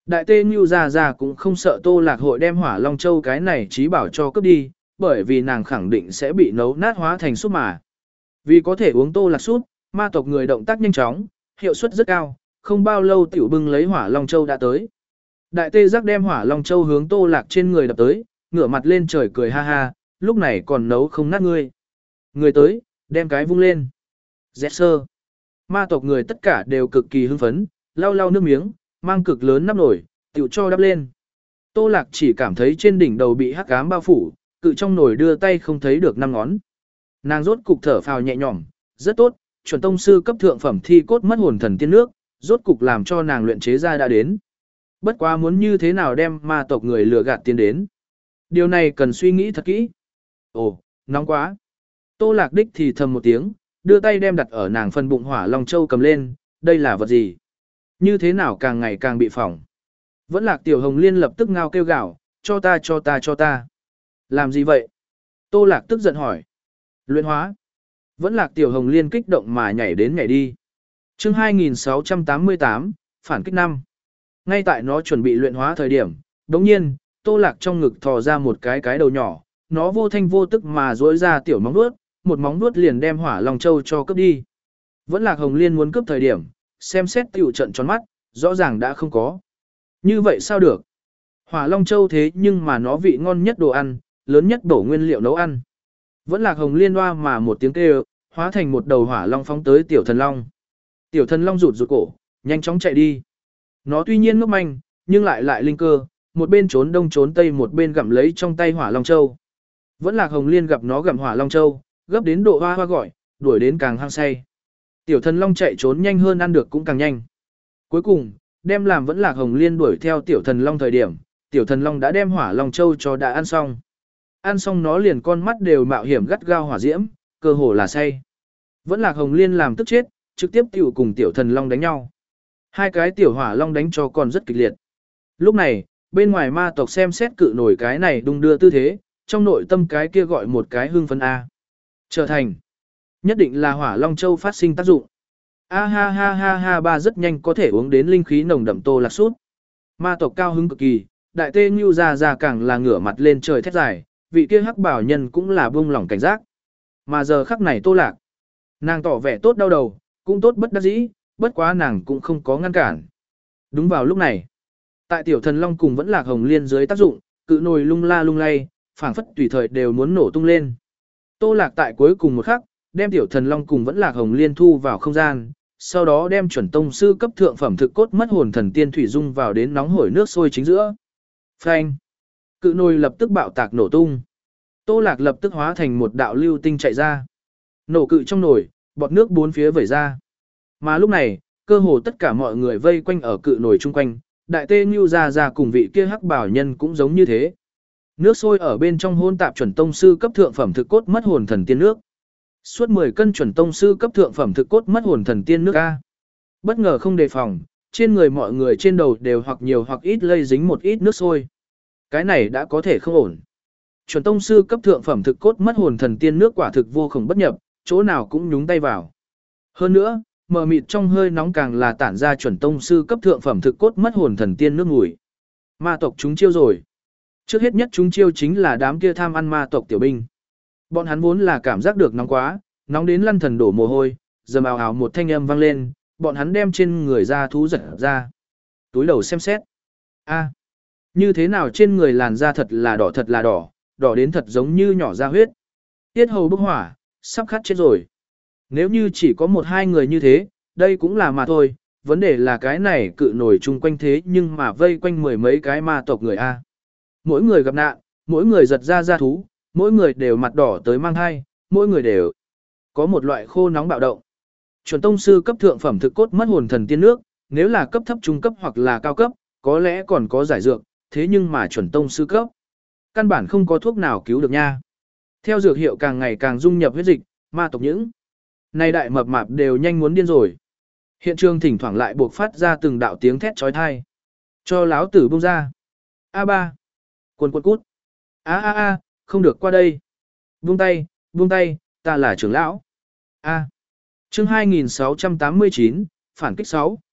Đại tê Ngưu Gia Gia cũng không sợ Tô Lạc hội đem Hỏa Long Châu cái này trí bảo cho cướp đi, bởi vì nàng khẳng định sẽ bị nấu nát hóa thành súp mà. Vì có thể uống Tô Lạc súp, ma tộc người động tác nhanh chóng, hiệu suất rất cao, không bao lâu tiểu bưng lấy Hỏa Long Châu đã tới. Đại tê giác đem Hỏa Long Châu hướng Tô Lạc trên người đập tới, ngửa mặt lên trời cười ha ha, lúc này còn nấu không nát ngươi. Người tới, đem cái vung lên. Dẹt sơ. Ma tộc người tất cả đều cực kỳ hưng phấn, lau lau nước miếng, mang cực lớn nắp nổi, tiểu cho đắp lên. Tô Lạc chỉ cảm thấy trên đỉnh đầu bị hắc ám bao phủ, cự trong nồi đưa tay không thấy được năm ngón. Nàng rốt cục thở phào nhẹ nhõm, rất tốt, chuẩn tông sư cấp thượng phẩm thi cốt mất hồn thần tiên nước, rốt cục làm cho nàng luyện chế ra đã đến. Bất quá muốn như thế nào đem ma tộc người lừa gạt tiến đến. Điều này cần suy nghĩ thật kỹ. Ồ, nóng quá. Tô Lạc đích thì thầm một tiếng, đưa tay đem đặt ở nàng phần bụng Hỏa Long Châu cầm lên, đây là vật gì? Như thế nào càng ngày càng bị phỏng. Vẫn Lạc Tiểu Hồng Liên lập tức ngao kêu gào, cho ta cho ta cho ta. Làm gì vậy? Tô Lạc tức giận hỏi. Luyện hóa. Vẫn Lạc Tiểu Hồng Liên kích động mà nhảy đến nhảy đi. chương hai nghìn sáu trăm tám mươi tám, phản kích năm. Ngay tại nó chuẩn bị luyện hóa thời điểm, đồng nhiên, Tô Lạc trong ngực thò ra một cái cái đầu nhỏ, nó vô thanh vô tức mà duỗi ra tiểu móng vuốt, một móng vuốt liền đem Hỏa Long Châu cho cướp đi. Vẫn Lạc Hồng Liên muốn cướp thời điểm, xem xét tiểu trận tròn mắt, rõ ràng đã không có. Như vậy sao được? Hỏa Long Châu thế nhưng mà nó vị ngon nhất đồ ăn, lớn nhất bổ nguyên liệu nấu ăn. Vẫn Lạc Hồng Liên hoa mà một tiếng kêu, hóa thành một đầu hỏa long phóng tới Tiểu Thần Long. Tiểu Thần Long rụt rụt cổ, nhanh chóng chạy đi. Nó tuy nhiên ngốc manh, nhưng lại lại linh cơ, một bên trốn đông trốn tây một bên gặm lấy trong tay Hỏa Long Châu. Vẫn Lạc Hồng Liên gặp nó gặm Hỏa Long Châu, gấp đến độ hoa hoa gọi, đuổi đến càng hăng say. Tiểu Thần Long chạy trốn nhanh hơn ăn được cũng càng nhanh. Cuối cùng, đem làm Vẫn Lạc Hồng Liên đuổi theo Tiểu Thần Long thời điểm, Tiểu Thần Long đã đem Hỏa Long Châu cho đã ăn xong. Ăn xong nó liền con mắt đều mạo hiểm gắt gao hỏa diễm, cơ hồ là say. Vẫn Lạc Hồng Liên làm tức chết, trực tiếp tiểu cùng Tiểu Thần Long đánh nhau. Hai cái Tiểu Hỏa Long đánh cho còn rất kịch liệt. Lúc này, bên ngoài ma tộc xem xét cự nổi cái này đung đưa tư thế, trong nội tâm cái kia gọi một cái hưng phấn A. Trở thành, nhất định là Hỏa Long Châu phát sinh tác dụng. A ha ha ha ha ba rất nhanh có thể uống đến linh khí nồng đậm Tô Lạc sút. Ma tộc cao hứng cực kỳ, đại tê Ngưu Gia Gia càng là ngửa mặt lên trời thét dài, vị kia hắc bảo nhân cũng là buông lỏng cảnh giác. Mà giờ khắc này Tô Lạc, nàng tỏ vẻ tốt đau đầu, cũng tốt bất đắc dĩ, bất quá nàng cũng không có ngăn cản. Đúng vào lúc này, tại Tiểu Thần Long cùng Vẫn Lạc Hồng Liên dưới tác dụng, cự nồi lung la lung lay, phảng phất tùy thời đều muốn nổ tung lên. Tô Lạc tại cuối cùng một khắc, đem Tiểu Thần Long cùng Vẫn Lạc Hồng Liên thu vào không gian, sau đó đem chuẩn tông sư cấp thượng phẩm thực cốt mất hồn thần tiên thủy dung vào đến nóng hổi nước sôi chính giữa. Phanh! Cự nồi lập tức bạo tạc nổ tung. Tô Lạc lập tức hóa thành một đạo lưu tinh chạy ra. Nổ cự trong nồi, bọt nước bốn phía vẩy ra. Mà lúc này, cơ hồ tất cả mọi người vây quanh ở cự nồi chung quanh, đại tê Ngưu Gia Gia cùng vị kia hắc bảo nhân cũng giống như thế. Nước sôi ở bên trong hôn tạp chuẩn tông sư cấp thượng phẩm thực cốt mất hồn thần tiên nước. Suốt mười cân chuẩn tông sư cấp thượng phẩm thực cốt mất hồn thần tiên nước A. Bất ngờ không đề phòng, trên người mọi người trên đầu đều hoặc nhiều hoặc ít lây dính một ít nước sôi. Cái này đã có thể không ổn. Chuẩn tông sư cấp thượng phẩm thực cốt mất hồn thần tiên nước quả thực vô cùng bất nhập, chỗ nào cũng nhúng tay vào. Hơn nữa, mờ mịt trong hơi nóng càng là tản ra chuẩn tông sư cấp thượng phẩm thực cốt mất hồn thần tiên nước mùi. Ma tộc chúng chiêu rồi. Trước hết nhất chúng chiêu chính là đám kia tham ăn ma tộc tiểu binh. Bọn hắn vốn là cảm giác được nóng quá, nóng đến lăn thần đổ mồ hôi, dầm ào ào một thanh âm vang lên, bọn hắn đem trên người ra thú giật ra. Túi đầu xem xét. A, như thế nào trên người làn da thật là đỏ thật là đỏ, đỏ đến thật giống như nhỏ ra huyết. Tiết hầu bốc hỏa, sắp khát chết rồi. Nếu như chỉ có một hai người như thế, đây cũng là mà thôi, vấn đề là cái này cự nổi chung quanh thế nhưng mà vây quanh mười mấy cái ma tộc người A. Mỗi người gặp nạn, mỗi người giật ra da thú, mỗi người đều mặt đỏ tới mang hai, mỗi người đều có một loại khô nóng bạo động. Chuẩn tông sư cấp thượng phẩm thực cốt mất hồn thần tiên nước, nếu là cấp thấp trung cấp hoặc là cao cấp, có lẽ còn có giải dược, thế nhưng mà chuẩn tông sư cấp, căn bản không có thuốc nào cứu được nha. Theo dược hiệu càng ngày càng dung nhập huyết dịch, ma tộc những này đại mập mạp đều nhanh muốn điên rồi. Hiện trường thỉnh thoảng lại buộc phát ra từng đạo tiếng thét chói tai. Cho láo tử buông ra. A ba. Quần quần cút. A a a, không được qua đây. Buông tay, buông tay, ta là trưởng lão. A. Chương hai nghìn sáu trăm tám mươi chín, phản kích sáu.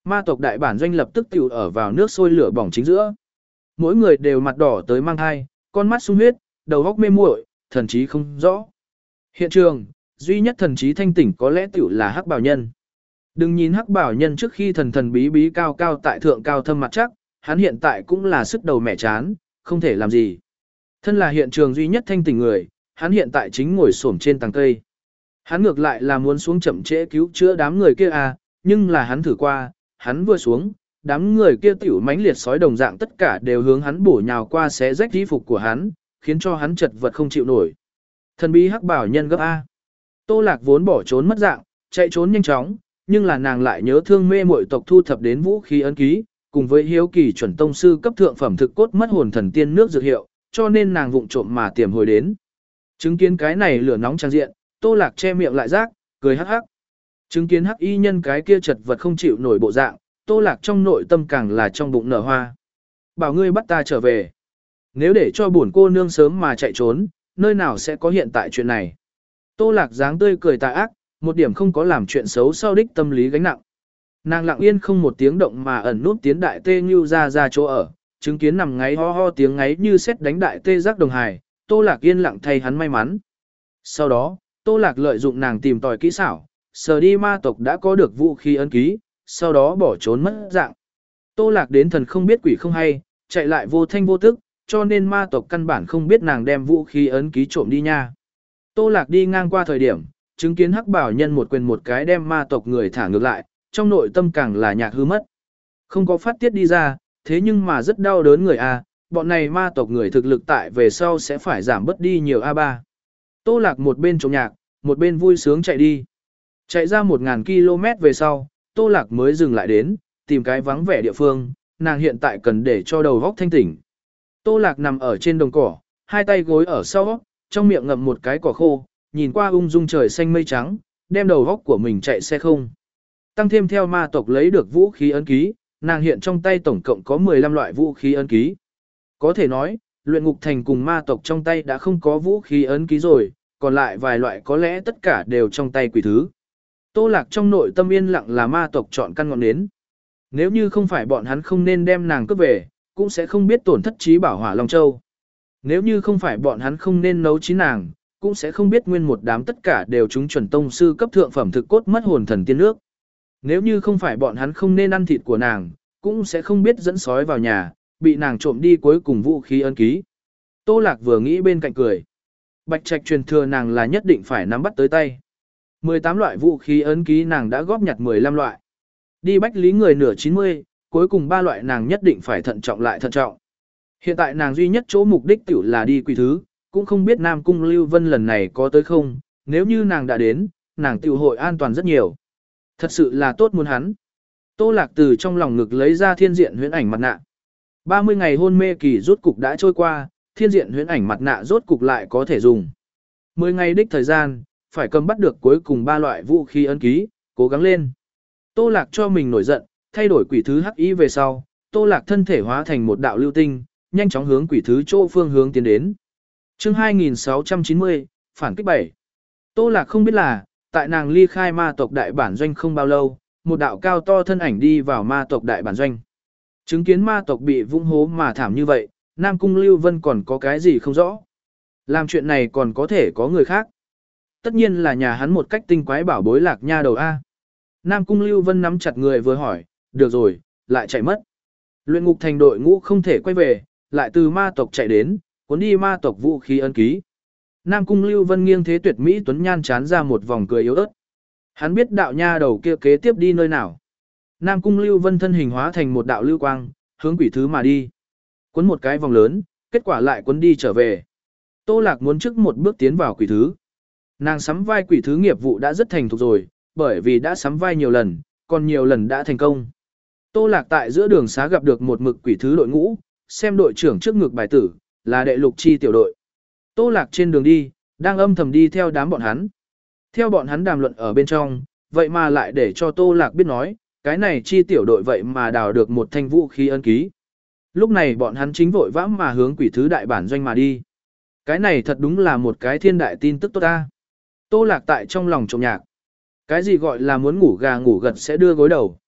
Ma tộc đại bản doanh lập tức tiểu ở vào nước sôi lửa bỏng chính giữa. Mỗi người đều mặt đỏ tới mang hai, con mắt sung huyết, đầu óc mê muội, thần trí không rõ. Hiện trường, duy nhất thần trí thanh tỉnh có lẽ tiểu là Hắc Bảo Nhân. Đừng nhìn Hắc Bảo Nhân trước khi thần thần bí bí cao cao tại thượng cao thâm mặt chắc, hắn hiện tại cũng là sức đầu mẹ chán, không thể làm gì. Thân là hiện trường duy nhất thanh tỉnh người, hắn hiện tại chính ngồi xổm trên tầng cây. Hắn ngược lại là muốn xuống chậm trễ cứu chữa đám người kia à, nhưng là hắn thử qua, hắn vừa xuống, đám người kia tiểu mãnh liệt sói đồng dạng tất cả đều hướng hắn bổ nhào qua xé rách y phục của hắn, khiến cho hắn chật vật không chịu nổi. Thần bí Hắc Bảo Nhân gấp A. Tô Lạc vốn bỏ trốn mất dạng, chạy trốn nhanh chóng, nhưng là nàng lại nhớ thương mê muội tộc thu thập đến vũ khí ấn ký, cùng với hiếu kỳ chuẩn tông sư cấp thượng phẩm thực cốt mất hồn thần tiên nước dược hiệu, cho nên nàng vụng trộm mà tiềm hồi đến. Chứng kiến cái này lửa nóng trang diện, Tô Lạc che miệng lại rác, cười hắc hắc. Chứng kiến Hắc Y Nhân cái kia chật vật không chịu nổi bộ dạng, Tô Lạc trong nội tâm càng là trong bụng nở hoa. Bảo ngươi bắt ta trở về. Nếu để cho bổn cô nương sớm mà chạy trốn, nơi nào sẽ có hiện tại chuyện này. Tô Lạc dáng tươi cười tà ác, một điểm không có làm chuyện xấu sau đích tâm lý gánh nặng. Nàng lặng yên không một tiếng động mà ẩn nút tiến đại tê như ra ra chỗ ở, chứng kiến nằm ngáy ho ho tiếng ngáy như sét đánh đại tê giác đồng hài, Tô Lạc yên lặng thay hắn may mắn. Sau đó, Tô Lạc lợi dụng nàng tìm tòi kỹ xảo, sờ đi ma tộc đã có được vũ khí ấn ký, sau đó bỏ trốn mất dạng. Tô Lạc đến thần không biết quỷ không hay, chạy lại vô thanh vô tức, cho nên ma tộc căn bản không biết nàng đem vũ khí ấn ký trộm đi nha. Tô Lạc đi ngang qua thời điểm, chứng kiến Hắc Bảo Nhân một quyền một cái đem ma tộc người thả ngược lại, trong nội tâm càng là nhạc hư mất. Không có phát tiết đi ra, thế nhưng mà rất đau đớn người A, bọn này ma tộc người thực lực tại về sau sẽ phải giảm bớt đi nhiều A ba. Tô Lạc một bên trộm nhạc, một bên vui sướng chạy đi. Chạy ra một nghìn ki lô mét về sau, Tô Lạc mới dừng lại đến, tìm cái vắng vẻ địa phương, nàng hiện tại cần để cho đầu góc thanh tỉnh. Tô Lạc nằm ở trên đồng cỏ, hai tay gối ở sau, trong miệng ngậm một cái cỏ khô, nhìn qua ung dung trời xanh mây trắng, đem đầu góc của mình chạy xe không. Tăng thêm theo ma tộc lấy được vũ khí ấn ký, nàng hiện trong tay tổng cộng có mười lăm loại vũ khí ấn ký. Có thể nói, luyện ngục thành cùng ma tộc trong tay đã không có vũ khí ấn ký rồi, còn lại vài loại có lẽ tất cả đều trong tay quỷ thứ. Tô Lạc trong nội tâm yên lặng là ma tộc chọn căn ngọn nến. Nếu như không phải bọn hắn không nên đem nàng cướp về, cũng sẽ không biết tổn thất trí bảo Hỏa Long Châu. Nếu như không phải bọn hắn không nên nấu chín nàng, cũng sẽ không biết nguyên một đám tất cả đều trúng chuẩn tông sư cấp thượng phẩm thực cốt mất hồn thần tiên nước. Nếu như không phải bọn hắn không nên ăn thịt của nàng, cũng sẽ không biết dẫn sói vào nhà, bị nàng trộm đi cuối cùng vũ khí ấn ký. Tô Lạc vừa nghĩ bên cạnh cười. Bạch Trạch truyền thừa nàng là nhất định phải nắm bắt tới tay. mười tám loại vũ khí ấn ký nàng đã góp nhặt mười lăm loại. Đi bách lý người nửa chín mươi, cuối cùng ba loại nàng nhất định phải thận trọng lại thận trọng. Hiện tại nàng duy nhất chỗ mục đích tiểu là đi quỷ thứ, cũng không biết Nam Cung Lưu Vân lần này có tới không, nếu như nàng đã đến, nàng tiểu hội an toàn rất nhiều. Thật sự là tốt muốn hắn. Tô Lạc từ trong lòng ngực lấy ra thiên diện huyễn ảnh mặt nạ. ba mươi ngày hôn mê kỳ rốt cục đã trôi qua, thiên diện huyễn ảnh mặt nạ rốt cục lại có thể dùng. mười ngày đích thời gian, phải cầm bắt được cuối cùng ba loại vũ khí ấn ký, cố gắng lên. Tô Lạc cho mình nổi giận, thay đổi quỷ thứ hắc y về sau, Tô Lạc thân thể hóa thành một đạo lưu tinh, nhanh chóng hướng quỷ thứ chỗ phương hướng tiến đến. Chương hai nghìn sáu trăm chín mươi, phản kích bảy. Tô Lạc không biết là, tại nàng ly khai ma tộc đại bản doanh không bao lâu, một đạo cao to thân ảnh đi vào ma tộc đại bản doanh. Chứng kiến ma tộc bị vũng hố mà thảm như vậy, Nam Cung Lưu Vân còn có cái gì không rõ. Làm chuyện này còn có thể có người khác. Tất nhiên là nhà hắn một cách tinh quái bảo bối Lạc Nha đầu A. Nam Cung Lưu Vân nắm chặt người vừa hỏi, được rồi, lại chạy mất. Luyện ngục thành đội ngũ không thể quay về, lại từ ma tộc chạy đến, cuốn đi ma tộc vũ khí ấn ký. Nam Cung Lưu Vân nghiêng thế tuyệt mỹ tuấn nhan chán ra một vòng cười yếu ớt. Hắn biết đạo nha đầu kia kế tiếp đi nơi nào. Nam Cung Lưu Vân thân hình hóa thành một đạo lưu quang, hướng quỷ thứ mà đi. Cuốn một cái vòng lớn, kết quả lại cuốn đi trở về. Tô Lạc muốn trước một bước tiến vào quỷ thứ. Nàng sắm vai quỷ thứ nghiệp vụ đã rất thành thục rồi, bởi vì đã sắm vai nhiều lần, còn nhiều lần đã thành công. Tô Lạc tại giữa đường xá gặp được một mực quỷ thứ đội ngũ, xem đội trưởng trước ngực bài tử, là đệ lục chi tiểu đội. Tô Lạc trên đường đi, đang âm thầm đi theo đám bọn hắn. Theo bọn hắn đàm luận ở bên trong, vậy mà lại để cho Tô Lạc biết nói, cái này chi tiểu đội vậy mà đào được một thanh vũ khí ấn ký. Lúc này bọn hắn chính vội vã mà hướng quỷ thứ đại bản doanh mà đi. Cái này thật đúng là một cái thiên đại tin tức tốt ta. Tô Lạc tại trong lòng trộm nhạc. Cái gì gọi là muốn ngủ gà ngủ gật sẽ đưa gối đầu.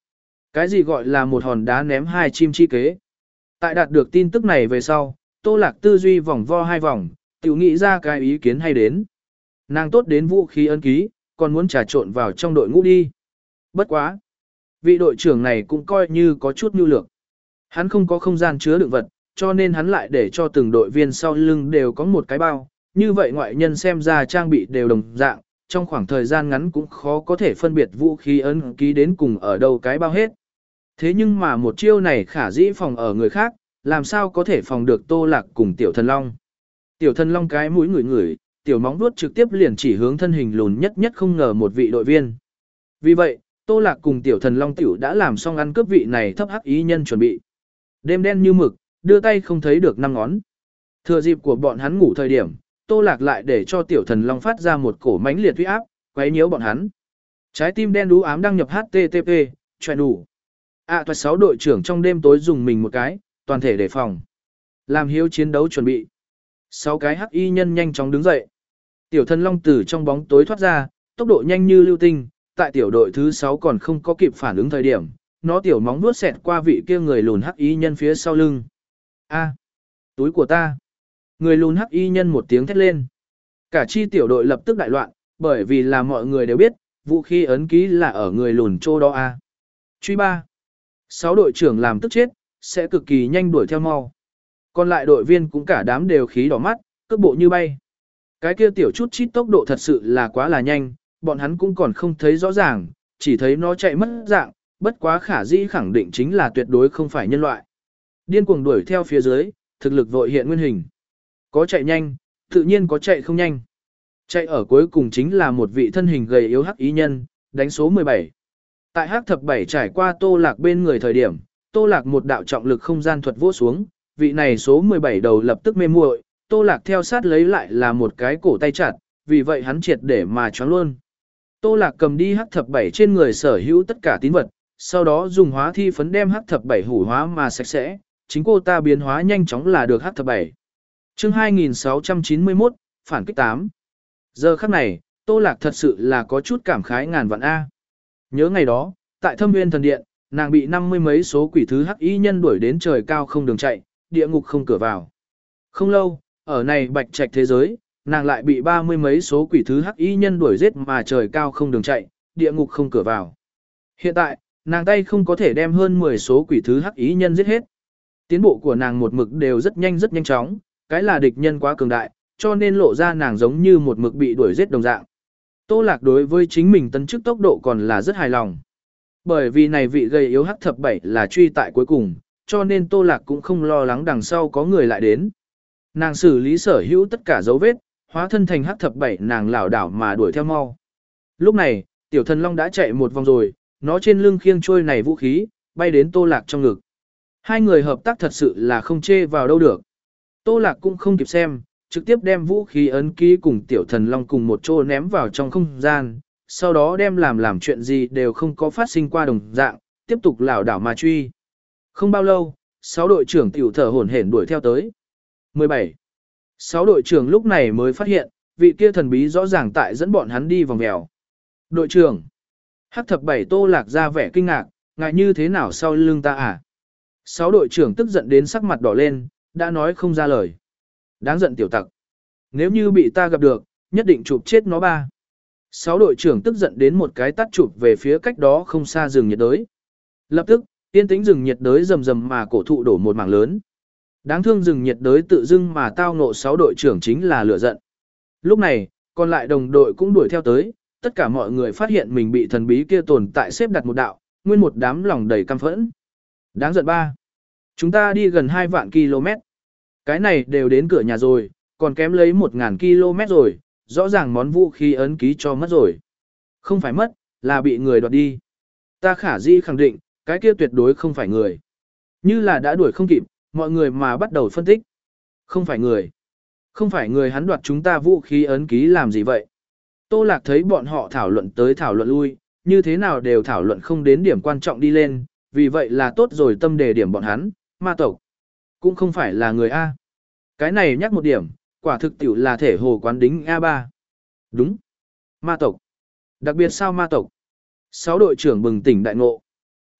Cái gì gọi là một hòn đá ném hai chim chi kế? Tại đạt được tin tức này về sau, Tô Lạc tư duy vòng vo hai vòng, tự nghĩ ra cái ý kiến hay đến. Nàng tốt đến vũ khí ấn ký, còn muốn trà trộn vào trong đội ngũ đi. Bất quá. Vị đội trưởng này cũng coi như có chút nhu lược. Hắn không có không gian chứa đựng vật, cho nên hắn lại để cho từng đội viên sau lưng đều có một cái bao. Như vậy ngoại nhân xem ra trang bị đều đồng dạng, trong khoảng thời gian ngắn cũng khó có thể phân biệt vũ khí ấn ký đến cùng ở đâu cái bao hết. Thế nhưng mà một chiêu này khả dĩ phòng ở người khác, làm sao có thể phòng được Tô Lạc cùng Tiểu Thần Long. Tiểu Thần Long cái mũi ngửi ngửi, tiểu móng vuốt trực tiếp liền chỉ hướng thân hình lùn nhất nhất không ngờ một vị đội viên. Vì vậy, Tô Lạc cùng Tiểu Thần Long tiểu đã làm xong ăn cướp vị này thấp hắc ý nhân chuẩn bị. Đêm đen như mực, đưa tay không thấy được năm ngón. Thừa dịp của bọn hắn ngủ thời điểm, Tô Lạc lại để cho Tiểu Thần Long phát ra một cổ mãnh liệt uy áp, quấy nhiễu bọn hắn. Trái tim đen đú ám đăng nhập hát tê tê pê, choẹ đủ. À toại sáu đội trưởng trong đêm tối dùng mình một cái, toàn thể đề phòng. Làm hiếu chiến đấu chuẩn bị. Sáu cái hắc y nhân nhanh chóng đứng dậy. Tiểu Thần Long từ trong bóng tối thoát ra, tốc độ nhanh như lưu tinh, tại tiểu đội thứ sáu còn không có kịp phản ứng thời điểm, nó tiểu móng vuốt xẹt qua vị kia người lùn hắc y nhân phía sau lưng. A, túi của ta. Người lùn hắc y nhân một tiếng thét lên. Cả chi tiểu đội lập tức đại loạn, bởi vì là mọi người đều biết, vũ khí ấn ký là ở người lùn chỗ đó a. Truy ba. Sáu đội trưởng làm tức chết, sẽ cực kỳ nhanh đuổi theo mau. Còn lại đội viên cũng cả đám đều khí đỏ mắt, cước bộ như bay. Cái kia tiểu chút chít tốc độ thật sự là quá là nhanh, bọn hắn cũng còn không thấy rõ ràng, chỉ thấy nó chạy mất dạng, bất quá khả dĩ khẳng định chính là tuyệt đối không phải nhân loại. Điên cuồng đuổi theo phía dưới, thực lực vội hiện nguyên hình. Có chạy nhanh, tự nhiên có chạy không nhanh. Chạy ở cuối cùng chính là một vị thân hình gầy yếu hắc ý nhân, đánh số mười bảy. Tại hắc thập bảy trải qua Tô Lạc bên người thời điểm, Tô Lạc một đạo trọng lực không gian thuật vỗ xuống, vị này số mười bảy đầu lập tức mê muội, Tô Lạc theo sát lấy lại là một cái cổ tay chặt, vì vậy hắn triệt để mà choáng luôn. Tô Lạc cầm đi hắc thập bảy trên người sở hữu tất cả tín vật, sau đó dùng hóa thi phấn đem hắc thập bảy hủ hóa mà sạch sẽ, chính cô ta biến hóa nhanh chóng là được hắc thập bảy. Chương hai nghìn sáu trăm chín mươi mốt, phản kích tám. Giờ khắc này, Tô Lạc thật sự là có chút cảm khái ngàn vạn A. Nhớ ngày đó, tại Thâm Nguyên Thần Điện, nàng bị năm mươi mấy số quỷ thứ hắc y nhân đuổi đến trời cao không đường chạy, địa ngục không cửa vào. Không lâu, ở này bạch trạch thế giới, nàng lại bị ba mươi mấy số quỷ thứ hắc y nhân đuổi giết mà trời cao không đường chạy, địa ngục không cửa vào. Hiện tại, nàng tay không có thể đem hơn mười số quỷ thứ hắc y nhân giết hết. Tiến bộ của nàng một mực đều rất nhanh rất nhanh chóng, cái là địch nhân quá cường đại, cho nên lộ ra nàng giống như một mực bị đuổi giết đồng dạng. Tô Lạc đối với chính mình tấn chức tốc độ còn là rất hài lòng. Bởi vì này vị gầy yếu hắc thập bảy là truy tại cuối cùng, cho nên Tô Lạc cũng không lo lắng đằng sau có người lại đến. Nàng xử lý sở hữu tất cả dấu vết, hóa thân thành hắc thập bảy nàng lảo đảo mà đuổi theo mau. Lúc này, Tiểu Thần Long đã chạy một vòng rồi, nó trên lưng khiêng trôi này vũ khí, bay đến Tô Lạc trong ngực. Hai người hợp tác thật sự là không chê vào đâu được. Tô Lạc cũng không kịp xem, trực tiếp đem vũ khí ấn ký cùng Tiểu Thần Long cùng một chỗ ném vào trong không gian, sau đó đem làm làm chuyện gì đều không có phát sinh qua đồng dạng, tiếp tục lảo đảo mà truy. Không bao lâu, sáu đội trưởng tiểu thở hổn hển đuổi theo tới. mười bảy. Sáu đội trưởng lúc này mới phát hiện, vị kia thần bí rõ ràng tại dẫn bọn hắn đi vòng mèo. Đội trưởng. Hắc thập bảy Tô Lạc ra vẻ kinh ngạc, ngại như thế nào sau lưng ta à? Sáu đội trưởng tức giận đến sắc mặt đỏ lên, đã nói không ra lời. Đáng giận tiểu tặc. Nếu như bị ta gặp được, nhất định chụp chết nó ba. Sáu đội trưởng tức giận đến một cái tát chụp về phía cách đó không xa rừng nhiệt đới. Lập tức, yên tĩnh rừng nhiệt đới rầm rầm mà cổ thụ đổ một mảng lớn. Đáng thương rừng nhiệt đới tự dưng mà tao ngộ sáu đội trưởng chính là lửa giận. Lúc này, còn lại đồng đội cũng đuổi theo tới, tất cả mọi người phát hiện mình bị thần bí kia tồn tại xếp đặt một đạo, nguyên một đám lòng đầy căm phẫn. Đáng giận ba. Chúng ta đi gần hai vạn km. Cái này đều đến cửa nhà rồi, còn kém lấy một ngàn km rồi, rõ ràng món vũ khí ấn ký cho mất rồi. Không phải mất, là bị người đoạt đi. Ta khả dĩ khẳng định, cái kia tuyệt đối không phải người. Như là đã đuổi không kịp, mọi người mà bắt đầu phân tích. Không phải người. Không phải người hắn đoạt chúng ta vũ khí ấn ký làm gì vậy? Tô Lạc thấy bọn họ thảo luận tới thảo luận lui, như thế nào đều thảo luận không đến điểm quan trọng đi lên, vì vậy là tốt rồi tâm đề điểm bọn hắn, ma tộc. Cũng không phải là người A. Cái này nhắc một điểm, quả thực tiểu là thể hồ quán đính A ba. Đúng. Ma tộc. Đặc biệt sao ma tộc? Sáu đội trưởng bừng tỉnh đại ngộ.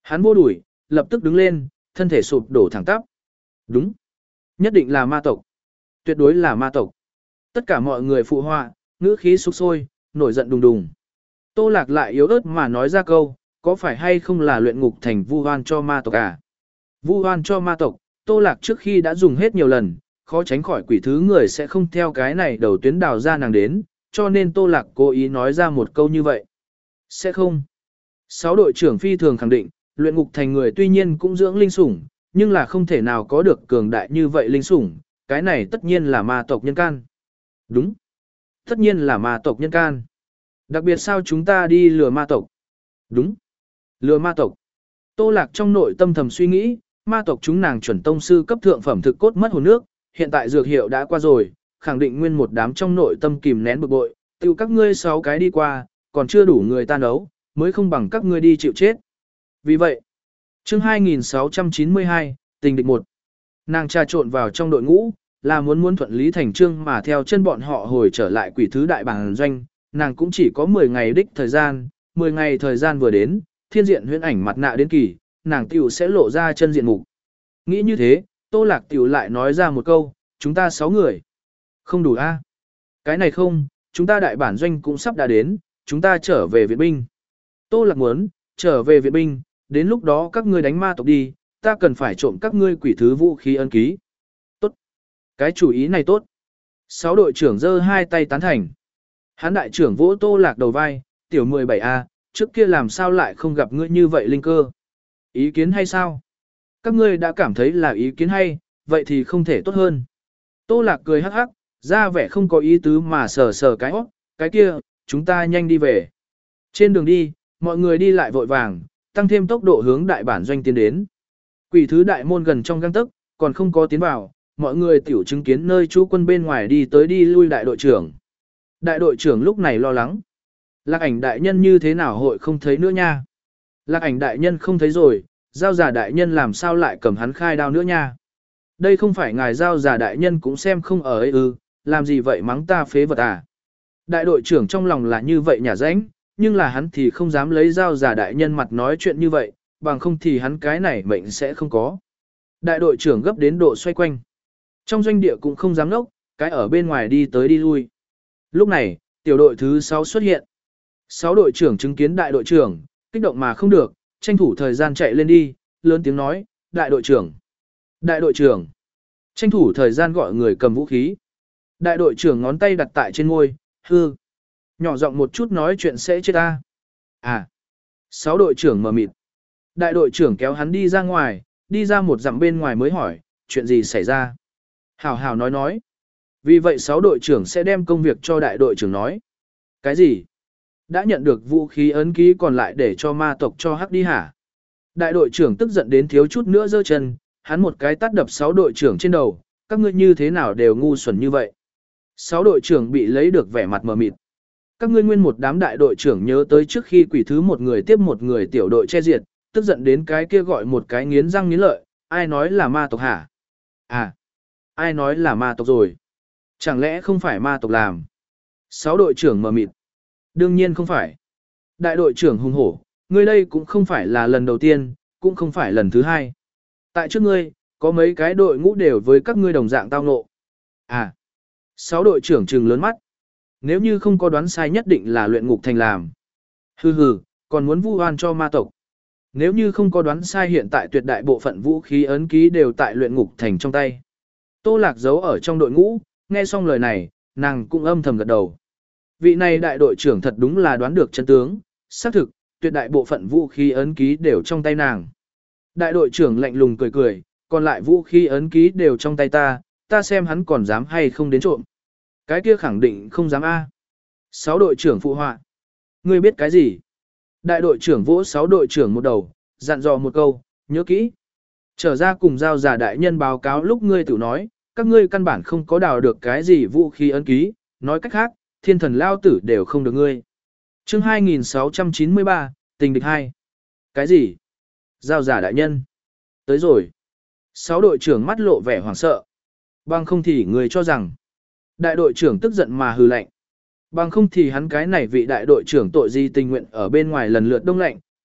Hắn vô đuổi, lập tức đứng lên, thân thể sụp đổ thẳng tắp. Đúng. Nhất định là ma tộc. Tuyệt đối là ma tộc. Tất cả mọi người phụ họa, ngữ khí sục sôi, nổi giận đùng đùng. Tô Lạc lại yếu ớt mà nói ra câu, có phải hay không là luyện ngục thành vu oan cho ma tộc à? Vu oan cho ma tộc, Tô Lạc trước khi đã dùng hết nhiều lần, khó tránh khỏi quỷ thứ người sẽ không theo cái này đầu tuyến đào ra nàng đến, cho nên Tô Lạc cố ý nói ra một câu như vậy. Sẽ không. Sáu đội trưởng phi thường khẳng định, luyện ngục thành người tuy nhiên cũng dưỡng linh sủng, nhưng là không thể nào có được cường đại như vậy linh sủng, cái này tất nhiên là ma tộc nhân can. Đúng. Tất nhiên là ma tộc nhân can. Đặc biệt sao chúng ta đi lừa ma tộc? Đúng. Lừa ma tộc. Tô Lạc trong nội tâm thầm suy nghĩ, ma tộc chúng nàng chuẩn tông sư cấp thượng phẩm thực cốt mất hồn nước, hiện tại dược hiệu đã qua rồi, khẳng định nguyên một đám trong nội tâm kìm nén bực bội, tiêu các ngươi sáu cái đi qua, còn chưa đủ người ta nấu, mới không bằng các ngươi đi chịu chết. Vì vậy, chương hai nghìn sáu trăm chín mươi hai, tình địch một. Nàng trà trộn vào trong đội ngũ, là muốn muốn thuận lý thành chương mà theo chân bọn họ hồi trở lại quỷ thứ đại bảng doanh, nàng cũng chỉ có mười ngày đích thời gian, mười ngày thời gian vừa đến, thiên diện huyễn ảnh mặt nạ đến kỳ, nàng tiểu sẽ lộ ra chân diện mục. Nghĩ như thế, Tô Lạc tiểu lại nói ra một câu, chúng ta sáu người. Không đủ a? Cái này không, chúng ta đại bản doanh cũng sắp đã đến, chúng ta trở về viện binh. Tô Lạc muốn, trở về viện binh, đến lúc đó các ngươi đánh ma tộc đi, ta cần phải trộm các ngươi quỷ thứ vũ khí ân ký. Tốt. Cái chủ ý này tốt. Sáu đội trưởng giơ hai tay tán thành. Hán đại trưởng vỗ Tô Lạc đầu vai, tiểu mười bảy A, trước kia làm sao lại không gặp ngươi như vậy linh cơ. Ý kiến hay sao? Các ngươi đã cảm thấy là ý kiến hay, vậy thì không thể tốt hơn. Tô Lạc cười hắc hắc, ra vẻ không có ý tứ mà sờ sờ cái hót, cái kia, chúng ta nhanh đi về. Trên đường đi, mọi người đi lại vội vàng, tăng thêm tốc độ hướng đại bản doanh tiến đến. Quỷ thứ đại môn gần trong gang tấc, còn không có tiến vào, mọi người tiểu chứng kiến nơi chú quân bên ngoài đi tới đi lui đại đội trưởng. Đại đội trưởng lúc này lo lắng. Lạc ảnh đại nhân như thế nào hội không thấy nữa nha. Lạc ảnh đại nhân không thấy rồi, giao giả đại nhân làm sao lại cầm hắn khai đao nữa nha. Đây không phải ngài giao giả đại nhân cũng xem không ở ấy ư, làm gì vậy mắng ta phế vật à. Đại đội trưởng trong lòng là như vậy nhả rãnh, nhưng là hắn thì không dám lấy giao giả đại nhân mặt nói chuyện như vậy, bằng không thì hắn cái này mệnh sẽ không có. Đại đội trưởng gấp đến độ xoay quanh. Trong doanh địa cũng không dám ngốc, cái ở bên ngoài đi tới đi lui. Lúc này, tiểu đội thứ sáu xuất hiện. Sáu đội trưởng chứng kiến đại đội trưởng, kích động mà không được, tranh thủ thời gian chạy lên đi, lớn tiếng nói, đại đội trưởng, đại đội trưởng, tranh thủ thời gian gọi người cầm vũ khí. Đại đội trưởng ngón tay đặt tại trên môi, hư, nhỏ giọng một chút nói chuyện sẽ chết ta. À, sáu đội trưởng mở mịt. Đại đội trưởng kéo hắn đi ra ngoài, đi ra một dặm bên ngoài mới hỏi, chuyện gì xảy ra. Hảo hảo nói nói. Vì vậy sáu đội trưởng sẽ đem công việc cho đại đội trưởng nói. Cái gì? Đã nhận được vũ khí ấn ký còn lại để cho ma tộc cho hắc đi hả? Đại đội trưởng tức giận đến thiếu chút nữa giơ chân, hắn một cái tát đập sáu đội trưởng trên đầu, các ngươi như thế nào đều ngu xuẩn như vậy. Sáu đội trưởng bị lấy được vẻ mặt mờ mịt. Các ngươi nguyên một đám đại đội trưởng nhớ tới trước khi quỷ thứ một người tiếp một người tiểu đội che diệt, tức giận đến cái kia gọi một cái nghiến răng nghiến lợi, ai nói là ma tộc hả? À, ai nói là ma tộc rồi? Chẳng lẽ không phải ma tộc làm? Sáu đội trưởng mờ mịt. Đương nhiên không phải. Đại đội trưởng hùng hổ, ngươi đây cũng không phải là lần đầu tiên, cũng không phải lần thứ hai. Tại trước ngươi, có mấy cái đội ngũ đều với các ngươi đồng dạng tao ngộ. À, sáu đội trưởng trừng lớn mắt. Nếu như không có đoán sai nhất định là luyện ngục thành làm. Hừ hừ, còn muốn vu oan cho ma tộc. Nếu như không có đoán sai hiện tại tuyệt đại bộ phận vũ khí ấn ký đều tại luyện ngục thành trong tay. Tô Lạc giấu ở trong đội ngũ, nghe xong lời này, nàng cũng âm thầm gật đầu. Vị này đại đội trưởng thật đúng là đoán được chân tướng, xác thực, tuyệt đại bộ phận vũ khí ấn ký đều trong tay nàng. Đại đội trưởng lạnh lùng cười cười, còn lại vũ khí ấn ký đều trong tay ta, ta xem hắn còn dám hay không đến trộm. Cái kia khẳng định không dám a. Sáu đội trưởng phụ họa. Ngươi biết cái gì? Đại đội trưởng vỗ sáu đội trưởng một đầu, dặn dò một câu, nhớ kỹ. Trở ra cùng giao giả đại nhân báo cáo lúc ngươi tự nói, các ngươi căn bản không có đào được cái gì vũ khí ấn ký, nói cách khác, thiên thần lao tử đều không được ngươi. Chương hai nghìn sáu trăm chín mươi ba, tình địch hai. Cái gì? Giao giả đại nhân. Tới rồi. Sáu đội trưởng mắt lộ vẻ hoảng sợ. Bằng không thì người cho rằng. Đại đội trưởng tức giận mà hừ lạnh. Bằng không thì hắn cái này vị đại đội trưởng tội gì tình nguyện ở bên ngoài lần lượt đông lạnh,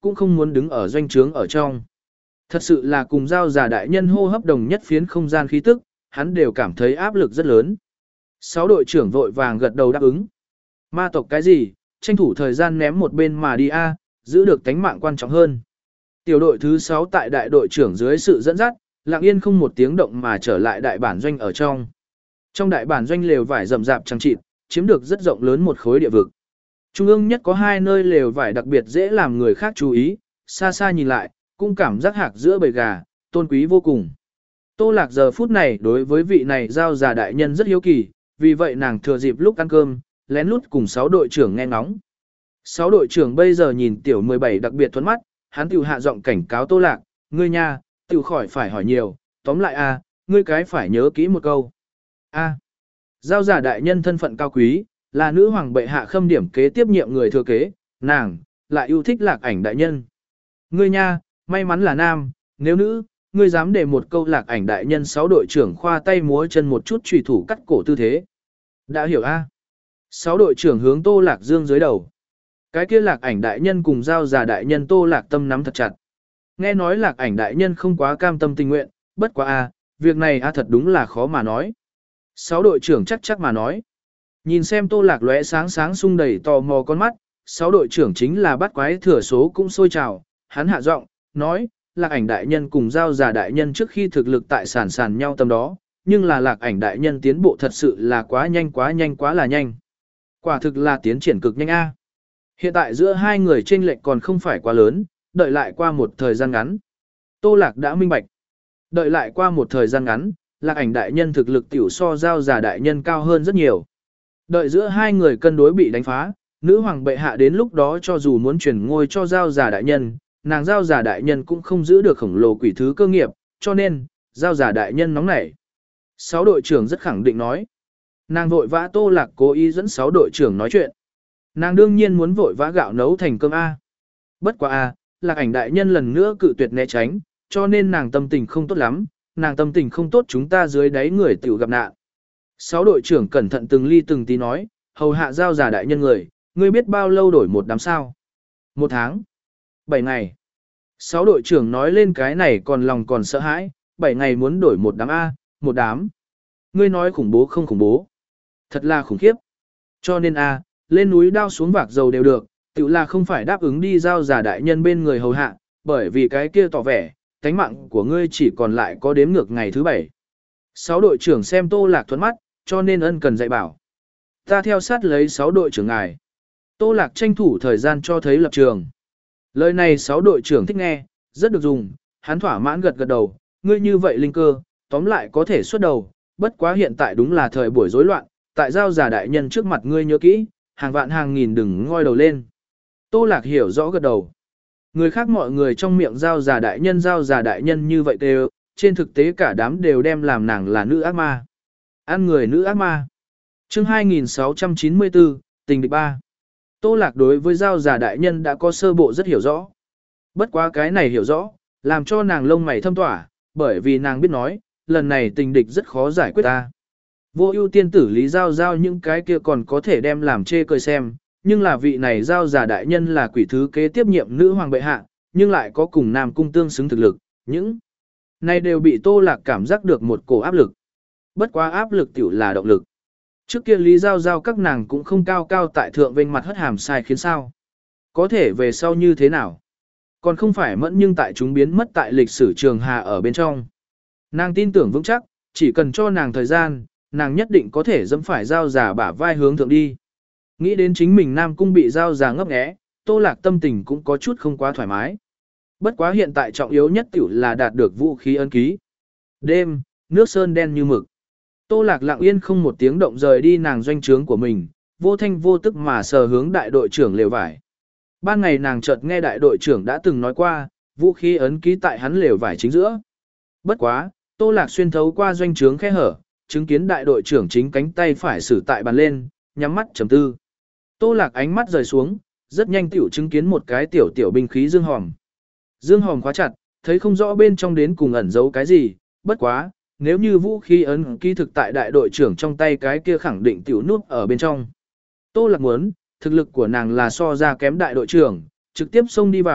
cũng không muốn đứng ở doanh trướng ở trong. Thật sự là cùng giao giả đại nhân hô hấp đồng nhất phiến không gian khí tức, hắn đều cảm thấy áp lực rất lớn. Sáu đội trưởng vội vàng gật đầu đáp ứng. Ma tộc cái gì, tranh thủ thời gian ném một bên mà đi a, giữ được tánh mạng quan trọng hơn. Tiểu đội thứ sáu tại đại đội trưởng dưới sự dẫn dắt, lặng yên không một tiếng động mà trở lại đại bản doanh ở trong. Trong đại bản doanh lều vải rậm rạp chằng chịt, chiếm được rất rộng lớn một khối địa vực. Trung ương nhất có hai nơi lều vải đặc biệt dễ làm người khác chú ý, xa xa nhìn lại, cũng cảm giác hạc giữa bầy gà, tôn quý vô cùng. Tô Lạc giờ phút này đối với vị này giao già đại nhân rất hiếu kỳ, vì vậy nàng thừa dịp lúc ăn cơm, lén lút cùng sáu đội trưởng nghe ngóng. Sáu đội trưởng bây giờ nhìn tiểu mười bảy đặc biệt thuẫn mắt, hắn tiểu hạ giọng cảnh cáo Tô Lạc, ngươi nha, tiểu khỏi phải hỏi nhiều, tóm lại a, ngươi cái phải nhớ kỹ một câu. A. Giao giả đại nhân thân phận cao quý, là nữ hoàng bệ hạ khâm điểm kế tiếp nhiệm người thừa kế, nàng lại yêu thích Lạc Ảnh đại nhân. Ngươi nha, may mắn là nam, nếu nữ, ngươi dám để một câu Lạc Ảnh đại nhân. Sáu đội trưởng khoa tay múa chân một chút chùy thủ cắt cổ tư thế. Đã hiểu a? Sáu đội trưởng hướng Tô Lạc Dương dưới đầu. Cái kia Lạc Ảnh đại nhân cùng giao giả đại nhân Tô Lạc tâm nắm thật chặt. Nghe nói Lạc Ảnh đại nhân không quá cam tâm tình nguyện, bất quá a, việc này a thật đúng là khó mà nói. Sáu đội trưởng chắc chắc mà nói. Nhìn xem Tô Lạc lóe sáng sáng sung đầy tò mò con mắt, sáu đội trưởng chính là bắt quái thừa số cũng sôi trào, hắn hạ giọng, nói, Lạc Ảnh đại nhân cùng giao giả đại nhân trước khi thực lực tại sàn sàn nhau tầm đó, nhưng là Lạc Ảnh đại nhân tiến bộ thật sự là quá nhanh quá nhanh quá là nhanh. Quả thực là tiến triển cực nhanh a. Hiện tại giữa hai người chênh lệch còn không phải quá lớn, đợi lại qua một thời gian ngắn. Tô Lạc đã minh bạch. Đợi lại qua một thời gian ngắn, Lạc Ảnh đại nhân thực lực tiểu so giao giả đại nhân cao hơn rất nhiều. Đợi giữa hai người cân đối bị đánh phá, nữ hoàng bệ hạ đến lúc đó cho dù muốn chuyển ngôi cho giao giả đại nhân, nàng giao giả đại nhân cũng không giữ được khổng lồ quỷ thứ cơ nghiệp, cho nên, giao giả đại nhân nóng nảy. Sáu đội trưởng rất khẳng định nói. Nàng vội vã Tô Lạc cố ý dẫn sáu đội trưởng nói chuyện. Nàng đương nhiên muốn vội vã gạo nấu thành cơm A. Bất quá A, Lạc Ảnh đại nhân lần nữa cự tuyệt né tránh, cho nên nàng tâm tình không tốt lắm, nàng tâm tình không tốt chúng ta dưới đáy người tiểu gặp nạn. Sáu đội trưởng cẩn thận từng ly từng tí nói, hầu hạ giao giả đại nhân người, ngươi biết bao lâu đổi một đám sao? Một tháng. Bảy ngày. Sáu đội trưởng nói lên cái này còn lòng còn sợ hãi, bảy ngày muốn đổi một đám A, một đám. Ngươi nói khủng bố không khủng bố? Thật là khủng khiếp. Cho nên A, lên núi đao xuống vạc dầu đều được, tự là không phải đáp ứng đi giao giả đại nhân bên người hầu hạ, bởi vì cái kia tỏ vẻ, tánh mạng của ngươi chỉ còn lại có đếm ngược ngày thứ bảy. Sáu đội trưởng xem Tô Lạc thuẫn mắt, cho nên ân cần dạy bảo. Ta theo sát lấy sáu đội trưởng ngài. Tô Lạc tranh thủ thời gian cho thấy lập trường. Lời này sáu đội trưởng thích nghe, rất được dùng, hắn thỏa mãn gật gật đầu, ngươi như vậy linh cơ, tóm lại có thể xuất đầu, bất quá hiện tại đúng là thời buổi rối loạn, tại giao giả đại nhân trước mặt ngươi nhớ kỹ, hàng vạn hàng nghìn đừng ngoi đầu lên. Tô Lạc hiểu rõ gật đầu. Người khác mọi người trong miệng giao giả đại nhân giao giả đại nhân như vậy đều, trên thực tế cả đám đều đem làm nàng là nữ ác ma. Ăn người nữ ác ma. Chương hai nghìn sáu trăm chín mươi tư, tình địch ba. Tô Lạc đối với giao giả đại nhân đã có sơ bộ rất hiểu rõ. Bất quá cái này hiểu rõ, làm cho nàng lông mày thâm tỏa, bởi vì nàng biết nói, lần này tình địch rất khó giải quyết ta. Vô ưu tiên tử lý giao giao những cái kia còn có thể đem làm chê cười xem, nhưng là vị này giao giả đại nhân là quỷ thứ kế tiếp nhiệm nữ hoàng bệ hạ, nhưng lại có cùng nam cung tương xứng thực lực, những này đều bị Tô Lạc cảm giác được một cổ áp lực. Bất quá áp lực tiểu là động lực. Trước kia lý giao giao các nàng cũng không cao cao tại thượng vênh mặt hất hàm sai khiến sao. Có thể về sau như thế nào? Còn không phải mẫn nhưng tại chúng biến mất tại lịch sử trường hà ở bên trong. Nàng tin tưởng vững chắc, chỉ cần cho nàng thời gian, nàng nhất định có thể dẫm phải giao giả bả vai hướng thượng đi. Nghĩ đến chính mình Nam Cung bị giao giả ngấp nghé, Tô Lạc tâm tình cũng có chút không quá thoải mái. Bất quá hiện tại trọng yếu nhất tiểu là đạt được vũ khí ấn ký. Đêm, nước sơn đen như mực. Tô Lạc lặng yên không một tiếng động rời đi nàng doanh trướng của mình, vô thanh vô tức mà sờ hướng đại đội trưởng lều vải. Ban ngày nàng chợt nghe đại đội trưởng đã từng nói qua, vũ khí ấn ký tại hắn lều vải chính giữa. Bất quá, Tô Lạc xuyên thấu qua doanh trướng khe hở, chứng kiến đại đội trưởng chính cánh tay phải xử tại bàn lên, nhắm mắt trầm tư. Tô Lạc ánh mắt rời xuống, rất nhanh tiểu chứng kiến một cái tiểu tiểu binh khí dương hòm. Dương hòm khóa chặt, thấy không rõ bên trong đến cùng ẩn giấu cái gì, bất quá, nếu như vũ khí ấn ký thực tại đại đội trưởng trong tay cái kia khẳng định tiểu nút ở bên trong. Tô Lạc muốn, thực lực của nàng là so ra kém đại đội trưởng, trực tiếp xông đi vào,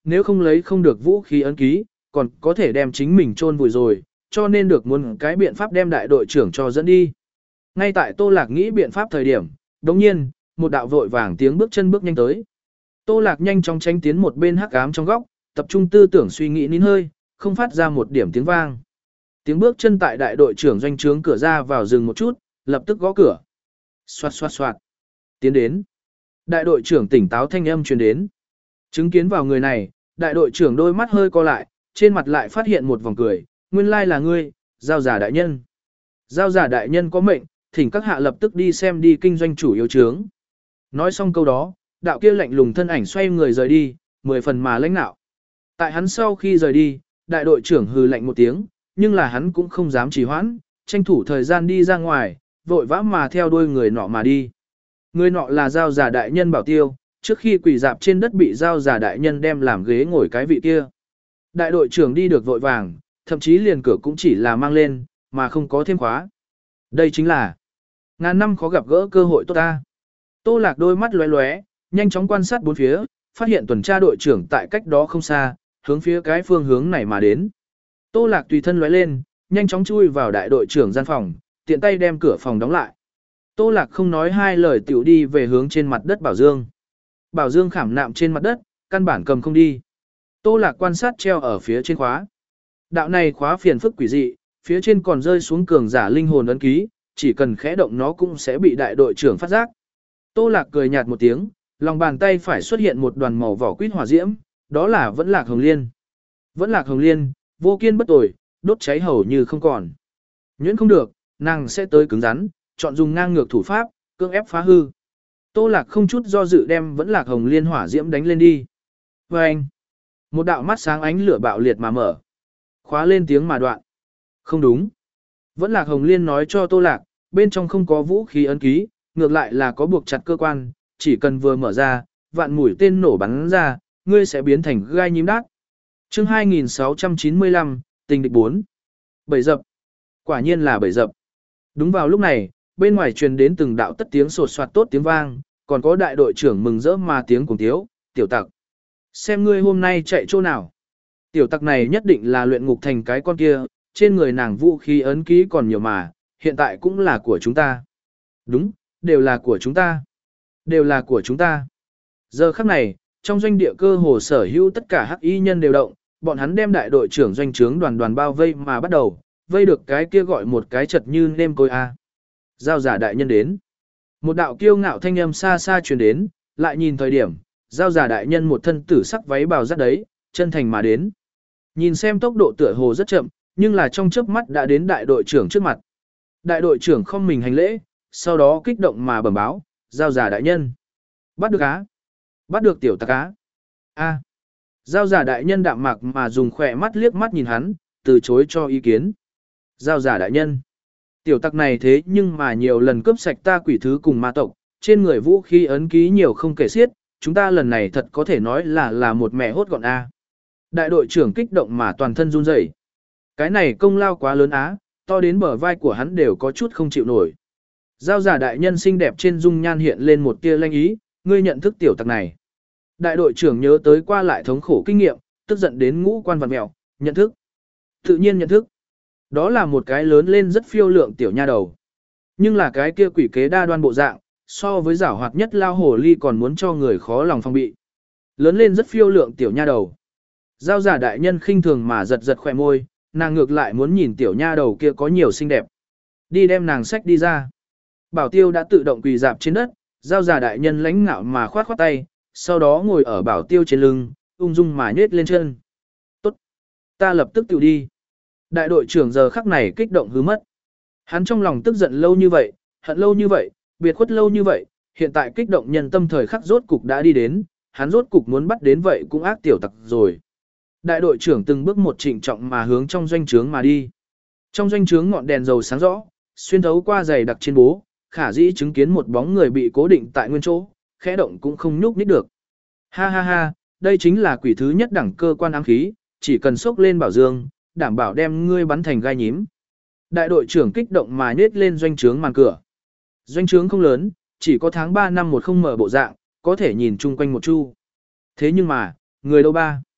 nếu không lấy không được vũ khí ấn ký, còn có thể đem chính mình chôn vùi rồi, cho nên được muốn cái biện pháp đem đại đội trưởng cho dẫn đi. Ngay tại Tô Lạc nghĩ biện pháp thời điểm, đồng nhiên, một đạo vội vàng tiếng bước chân bước nhanh tới. Tô Lạc nhanh chóng tránh tiến một bên hắc ám trong góc, tập trung tư tưởng suy nghĩ nín hơi, không phát ra một điểm tiếng vang. Tiếng bước chân tại đại đội trưởng doanh trướng cửa ra vào dừng một chút, lập tức gõ cửa. Xoạt xoạt xoạt. Tiến đến. Đại đội trưởng tỉnh táo thanh âm truyền đến. Chứng kiến vào người này, đại đội trưởng đôi mắt hơi co lại, trên mặt lại phát hiện một vòng cười, nguyên lai là ngươi, giao giả đại nhân. Giao giả đại nhân có mệnh, thỉnh các hạ lập tức đi xem đi kinh doanh chủ yếu trướng. Nói xong câu đó, đạo kia lạnh lùng thân ảnh xoay người rời đi, mười phần mà lãnh nạo. Tại hắn sau khi rời đi, đại đội trưởng hừ lạnh một tiếng, nhưng là hắn cũng không dám trì hoãn, tranh thủ thời gian đi ra ngoài, vội vã mà theo đuôi người nọ mà đi. Người nọ là giao giả đại nhân Bảo Tiêu, trước khi quỳ dạp trên đất bị giao giả đại nhân đem làm ghế ngồi cái vị kia. Đại đội trưởng đi được vội vàng, thậm chí liền cửa cũng chỉ là mang lên, mà không có thêm khóa. Đây chính là ngàn năm khó gặp gỡ cơ hội tốt ta. Tô Lạc đôi mắt lóe lóe, nhanh chóng quan sát bốn phía, phát hiện tuần tra đội trưởng tại cách đó không xa, hướng phía cái phương hướng này mà đến. Tô Lạc tùy thân lóe lên, nhanh chóng chui vào đại đội trưởng gian phòng, tiện tay đem cửa phòng đóng lại. Tô Lạc không nói hai lời tiểu đi về hướng trên mặt đất Bảo Dương. Bảo Dương khảm nạm trên mặt đất, căn bản cầm không đi. Tô Lạc quan sát treo ở phía trên khóa. Đạo này khóa phiền phức quỷ dị, phía trên còn rơi xuống cường giả linh hồn ấn ký, chỉ cần khẽ động nó cũng sẽ bị đại đội trưởng phát giác. Tô Lạc cười nhạt một tiếng, lòng bàn tay phải xuất hiện một đoàn màu vỏ quýt hỏa diễm, đó là vẫn lạc hồng liên. Vẫn lạc hồng liên, vô kiên bất tồi, đốt cháy hầu như không còn. Nhuyễn không được, nàng sẽ tới cứng rắn, chọn dùng ngang ngược thủ pháp, cưỡng ép phá hư. Tô Lạc không chút do dự đem vẫn lạc hồng liên hỏa diễm đánh lên đi. Và anh, một đạo mắt sáng ánh lửa bạo liệt mà mở. Khóa lên tiếng mà đoạn. Không đúng. Vẫn lạc hồng liên nói cho Tô Lạc, bên trong không có vũ khí ấn ký, ngược lại là có buộc chặt cơ quan, chỉ cần vừa mở ra, vạn mũi tên nổ bắn ra, ngươi sẽ biến thành gai nhím đát. Chương hai nghìn sáu trăm chín mươi lăm, tình địch bốn. Bầy dập. Quả nhiên là bầy dập. Đúng vào lúc này, bên ngoài truyền đến từng đạo tất tiếng sột soạt tốt tiếng vang, còn có đại đội trưởng mừng rỡ mà tiếng cùng tiếu, tiểu tặc. Xem ngươi hôm nay chạy chỗ nào. Tiểu tặc này nhất định là luyện ngục thành cái con kia, trên người nàng vũ khí ấn ký còn nhiều mà, hiện tại cũng là của chúng ta. Đúng, đều là của chúng ta. Đều là của chúng ta. Giờ khắc này, trong doanh địa cơ hồ sở hữu tất cả hắc y nhân đều động, bọn hắn đem đại đội trưởng doanh trướng đoàn đoàn bao vây mà bắt đầu, vây được cái kia gọi một cái chật như nêm cối a. Giao giả đại nhân đến. Một đạo kiêu ngạo thanh âm xa xa truyền đến, lại nhìn thời điểm, giao giả đại nhân một thân tử sắc váy bào rất đấy, chân thành mà đến. Nhìn xem tốc độ tựa hồ rất chậm, nhưng là trong chớp mắt đã đến đại đội trưởng trước mặt. Đại đội trưởng không mình hành lễ, sau đó kích động mà bẩm báo, giao giả đại nhân. Bắt được á. Bắt được tiểu tặc á. A. Giao giả đại nhân đạm mạc mà dùng khỏe mắt liếc mắt nhìn hắn, từ chối cho ý kiến. Giao giả đại nhân. Tiểu tặc này thế nhưng mà nhiều lần cướp sạch ta quỷ thứ cùng ma tộc, trên người vũ khí ấn ký nhiều không kể xiết, chúng ta lần này thật có thể nói là là một mẹ hốt gọn A. Đại đội trưởng kích động mà toàn thân run rẩy. Cái này công lao quá lớn á, to đến bờ vai của hắn đều có chút không chịu nổi. Giao giả đại nhân xinh đẹp trên dung nhan hiện lên một tia lanh ý, ngươi nhận thức tiểu tặc này. Đại đội trưởng nhớ tới qua lại thống khổ kinh nghiệm, tức giận đến ngũ quan vặn mèo, nhận thức. Tự nhiên nhận thức. Đó là một cái lớn lên rất phiêu lượng tiểu nha đầu. Nhưng là cái kia quỷ kế đa đoan bộ dạng, so với giảo hoạt nhất lao hồ ly còn muốn cho người khó lòng phòng bị. Lớn lên rất phiêu lượng tiểu nha đầu. Giao giả đại nhân khinh thường mà giật giật khỏe môi, nàng ngược lại muốn nhìn tiểu nha đầu kia có nhiều xinh đẹp. Đi đem nàng sách đi ra. Bảo Tiêu đã tự động quỳ dạp trên đất, giao giả đại nhân lãnh ngạo mà khoát khoát tay, sau đó ngồi ở Bảo Tiêu trên lưng, ung dung mà nhếch lên chân. Tốt, ta lập tức tự đi. Đại đội trưởng giờ khắc này kích động hứ mất. Hắn trong lòng tức giận lâu như vậy, hận lâu như vậy, biệt khuất lâu như vậy, hiện tại kích động nhân tâm thời khắc rốt cục đã đi đến, hắn rốt cục muốn bắt đến vậy cũng ác tiểu tặc rồi. Đại đội trưởng từng bước một trịnh trọng mà hướng trong doanh trướng mà đi. Trong doanh trướng ngọn đèn dầu sáng rõ, xuyên thấu qua dày đặc trên bố, khả dĩ chứng kiến một bóng người bị cố định tại nguyên chỗ, khẽ động cũng không nhúc nhích được. Ha ha ha, đây chính là quỷ thứ nhất đẳng cơ quan ám khí, chỉ cần xốc lên bảo dương, đảm bảo đem ngươi bắn thành gai nhím. Đại đội trưởng kích động mà nhếch lên doanh trướng màn cửa. Doanh trướng không lớn, chỉ có tháng ba năm một không mở bộ dạng, có thể nhìn chung quanh một chu. Thế nhưng mà, người đâu ba?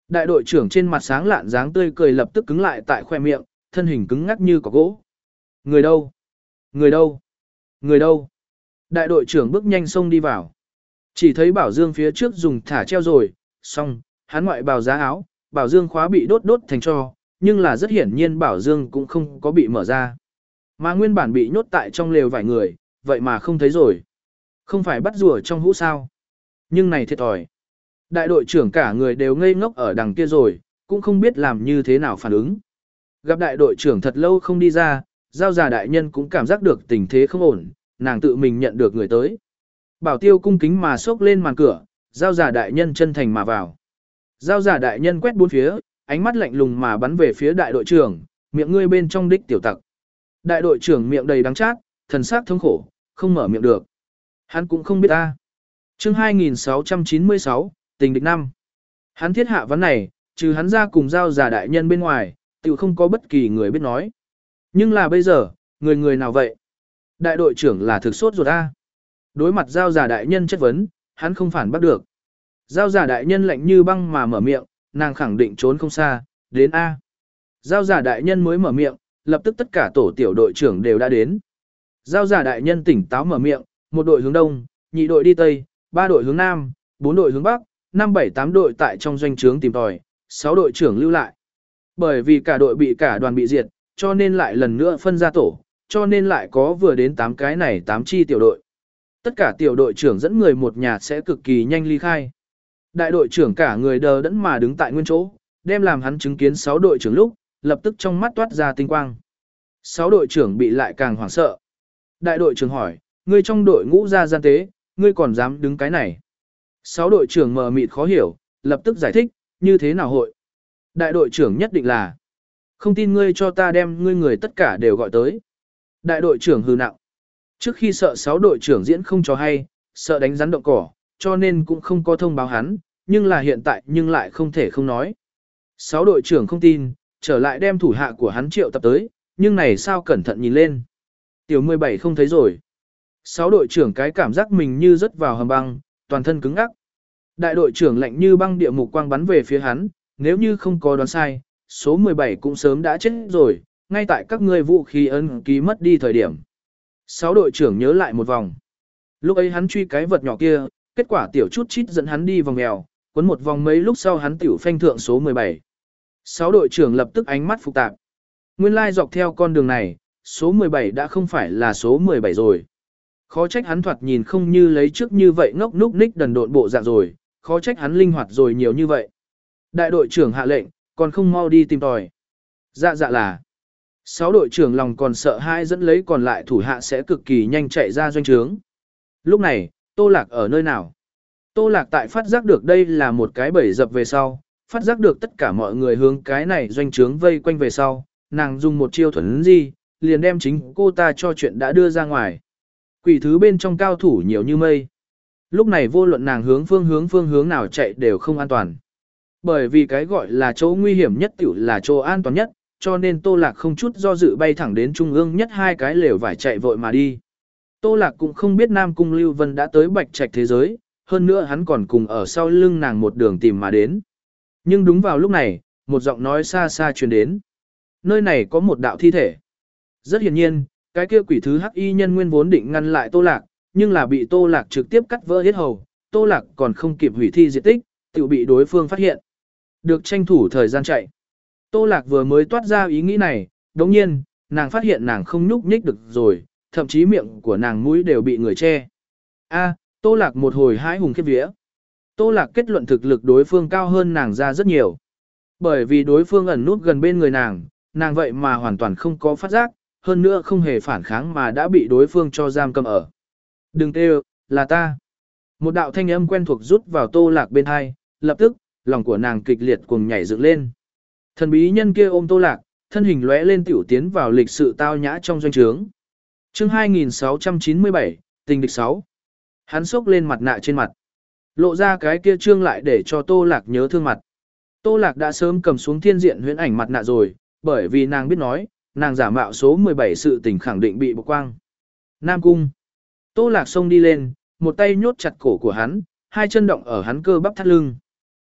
Đại đội trưởng trên mặt sáng lạn dáng tươi cười lập tức cứng lại tại khoe miệng, thân hình cứng ngắc như có gỗ. Người đâu? Người đâu? Người đâu? Đại đội trưởng bước nhanh xông đi vào. Chỉ thấy Bảo Dương phía trước dùng thả treo rồi, xong, hắn ngoại bào giá áo, Bảo Dương khóa bị đốt đốt thành tro, nhưng là rất hiển nhiên Bảo Dương cũng không có bị mở ra. Mà nguyên bản bị nhốt tại trong lều vài người, vậy mà không thấy rồi. Không phải bắt rùa trong hũ sao? Nhưng này thiệt thòi. Đại đội trưởng cả người đều ngây ngốc ở đằng kia rồi, cũng không biết làm như thế nào phản ứng. Gặp đại đội trưởng thật lâu không đi ra, giao già đại nhân cũng cảm giác được tình thế không ổn, nàng tự mình nhận được người tới. Bảo Tiêu cung kính mà xốc lên màn cửa, giao già đại nhân chân thành mà vào. Giao già đại nhân quét bốn phía, ánh mắt lạnh lùng mà bắn về phía đại đội trưởng, miệng ngươi bên trong đích tiểu tặc. Đại đội trưởng miệng đầy đắng chát, thần sắc thống khổ, không mở miệng được. Hắn cũng không biết ta. Chương hai nghìn sáu trăm chín mươi sáu, tình địch năm. Hắn thiết hạ vấn này, trừ hắn ra cùng giao già đại nhân bên ngoài, tự không có bất kỳ người biết nói. Nhưng là bây giờ, người người nào vậy? Đại đội trưởng là thực sốt ruột a. Đối mặt giao già đại nhân chất vấn, hắn không phản bắt được. Giao già đại nhân lạnh như băng mà mở miệng, nàng khẳng định trốn không xa, đến A. Giao già đại nhân mới mở miệng, lập tức tất cả tổ tiểu đội trưởng đều đã đến. Giao già đại nhân tỉnh táo mở miệng, một đội hướng đông, nhị đội đi tây, ba đội hướng nam, bốn đội hướng bắc, năm bảy tám đội tại trong doanh trướng tìm tòi, sáu đội trưởng lưu lại. Bởi vì cả đội bị cả đoàn bị diệt, cho nên lại lần nữa phân ra tổ, cho nên lại có vừa đến tám cái này tám chi tiểu đội. Tất cả tiểu đội trưởng dẫn người một nhà sẽ cực kỳ nhanh ly khai. Đại đội trưởng cả người đờ đẫn mà đứng tại nguyên chỗ, đem làm hắn chứng kiến sáu đội trưởng lúc, lập tức trong mắt toát ra tinh quang. Sáu đội trưởng bị lại càng hoảng sợ. Đại đội trưởng hỏi, ngươi trong đội ngũ ra gian tế, ngươi còn dám đứng cái này? Sáu đội trưởng mờ mịt khó hiểu, lập tức giải thích, như thế nào hội? Đại đội trưởng nhất định là, không tin ngươi cho ta đem ngươi người tất cả đều gọi tới. Đại đội trưởng hừ nặng. Trước khi sợ sáu đội trưởng diễn không cho hay, sợ đánh rắn động cỏ, cho nên cũng không có thông báo hắn, nhưng là hiện tại nhưng lại không thể không nói. Sáu đội trưởng không tin, trở lại đem thủ hạ của hắn triệu tập tới, nhưng này sao cẩn thận nhìn lên. Tiểu mười bảy không thấy rồi. Sáu đội trưởng cái cảm giác mình như rớt vào hầm băng, toàn thân cứng ngắc. Đại đội trưởng lạnh như băng địa mục quang bắn về phía hắn, nếu như không có đoán sai, số mười bảy cũng sớm đã chết rồi, ngay tại các ngươi vũ khí ấn ký mất đi thời điểm. Sáu đội trưởng nhớ lại một vòng. Lúc ấy hắn truy cái vật nhỏ kia, kết quả tiểu chút chít dẫn hắn đi vòng mèo, cuốn một vòng mấy lúc sau hắn tiểu phanh thượng số mười bảy. Sáu đội trưởng lập tức ánh mắt phục tạp. Nguyên lai dọc theo con đường này, số mười bảy đã không phải là số mười bảy rồi. Khó trách hắn thoạt nhìn không như lấy trước như vậy ngốc núc ních đần độn bộ dạng rồi, khó trách hắn linh hoạt rồi nhiều như vậy. Đại đội trưởng hạ lệnh, còn không mau đi tìm tòi. Dạ dạ là. Sáu đội trưởng lòng còn sợ hai dẫn lấy còn lại thủ hạ sẽ cực kỳ nhanh chạy ra doanh trướng. Lúc này, Tô Lạc ở nơi nào? Tô Lạc tại phát giác được đây là một cái bẫy dập về sau, phát giác được tất cả mọi người hướng cái này doanh trướng vây quanh về sau, nàng dùng một chiêu thuần di, liền đem chính cô ta cho chuyện đã đưa ra ngoài. Quỷ thứ bên trong cao thủ nhiều như mây. Lúc này vô luận nàng hướng phương hướng phương hướng nào chạy đều không an toàn. Bởi vì cái gọi là chỗ nguy hiểm nhất tiểu là chỗ an toàn nhất, cho nên Tô Lạc không chút do dự bay thẳng đến trung ương nhất hai cái lều vải chạy vội mà đi. Tô Lạc cũng không biết Nam Cung Lưu Vân đã tới Bạch Trạch thế giới, hơn nữa hắn còn cùng ở sau lưng nàng một đường tìm mà đến. Nhưng đúng vào lúc này, một giọng nói xa xa truyền đến. Nơi này có một đạo thi thể. Rất hiển nhiên, cái kia quỷ thứ hắc y nhân nguyên vốn định ngăn lại Tô Lạc, nhưng là bị Tô Lạc trực tiếp cắt vỡ hết hầu, Tô Lạc còn không kịp hủy thi diệt tích, tự bị đối phương phát hiện. Được tranh thủ thời gian chạy. Tô Lạc vừa mới toát ra ý nghĩ này, đồng nhiên, nàng phát hiện nàng không nhúc nhích được rồi, thậm chí miệng của nàng mũi đều bị người che. A, Tô Lạc một hồi hãi hùng khiếp vía. Tô Lạc kết luận thực lực đối phương cao hơn nàng ra rất nhiều. Bởi vì đối phương ẩn nút gần bên người nàng, nàng vậy mà hoàn toàn không có phát giác, hơn nữa không hề phản kháng mà đã bị đối phương cho giam cầm ở. Đừng kêu, là ta. Một đạo thanh âm quen thuộc rút vào Tô Lạc bên hai, lập tức, lòng của nàng kịch liệt cuồng nhảy dựng lên. Thần bí nhân kia ôm Tô Lạc, thân hình lóe lên tiểu tiến vào lịch sự tao nhã trong doanh trướng. Chương hai nghìn sáu trăm chín mươi bảy, tình địch sáu. Hắn xốc lên mặt nạ trên mặt. Lộ ra cái kia trương lại để cho Tô Lạc nhớ thương mặt. Tô Lạc đã sớm cầm xuống thiên diện huyễn ảnh mặt nạ rồi, bởi vì nàng biết nói, nàng giả mạo số mười bảy sự tình khẳng định bị bộc quang. Nam Cung. Tô Lạc xông đi lên, một tay nhốt chặt cổ của hắn, hai chân động ở hắn cơ bắp thắt lưng.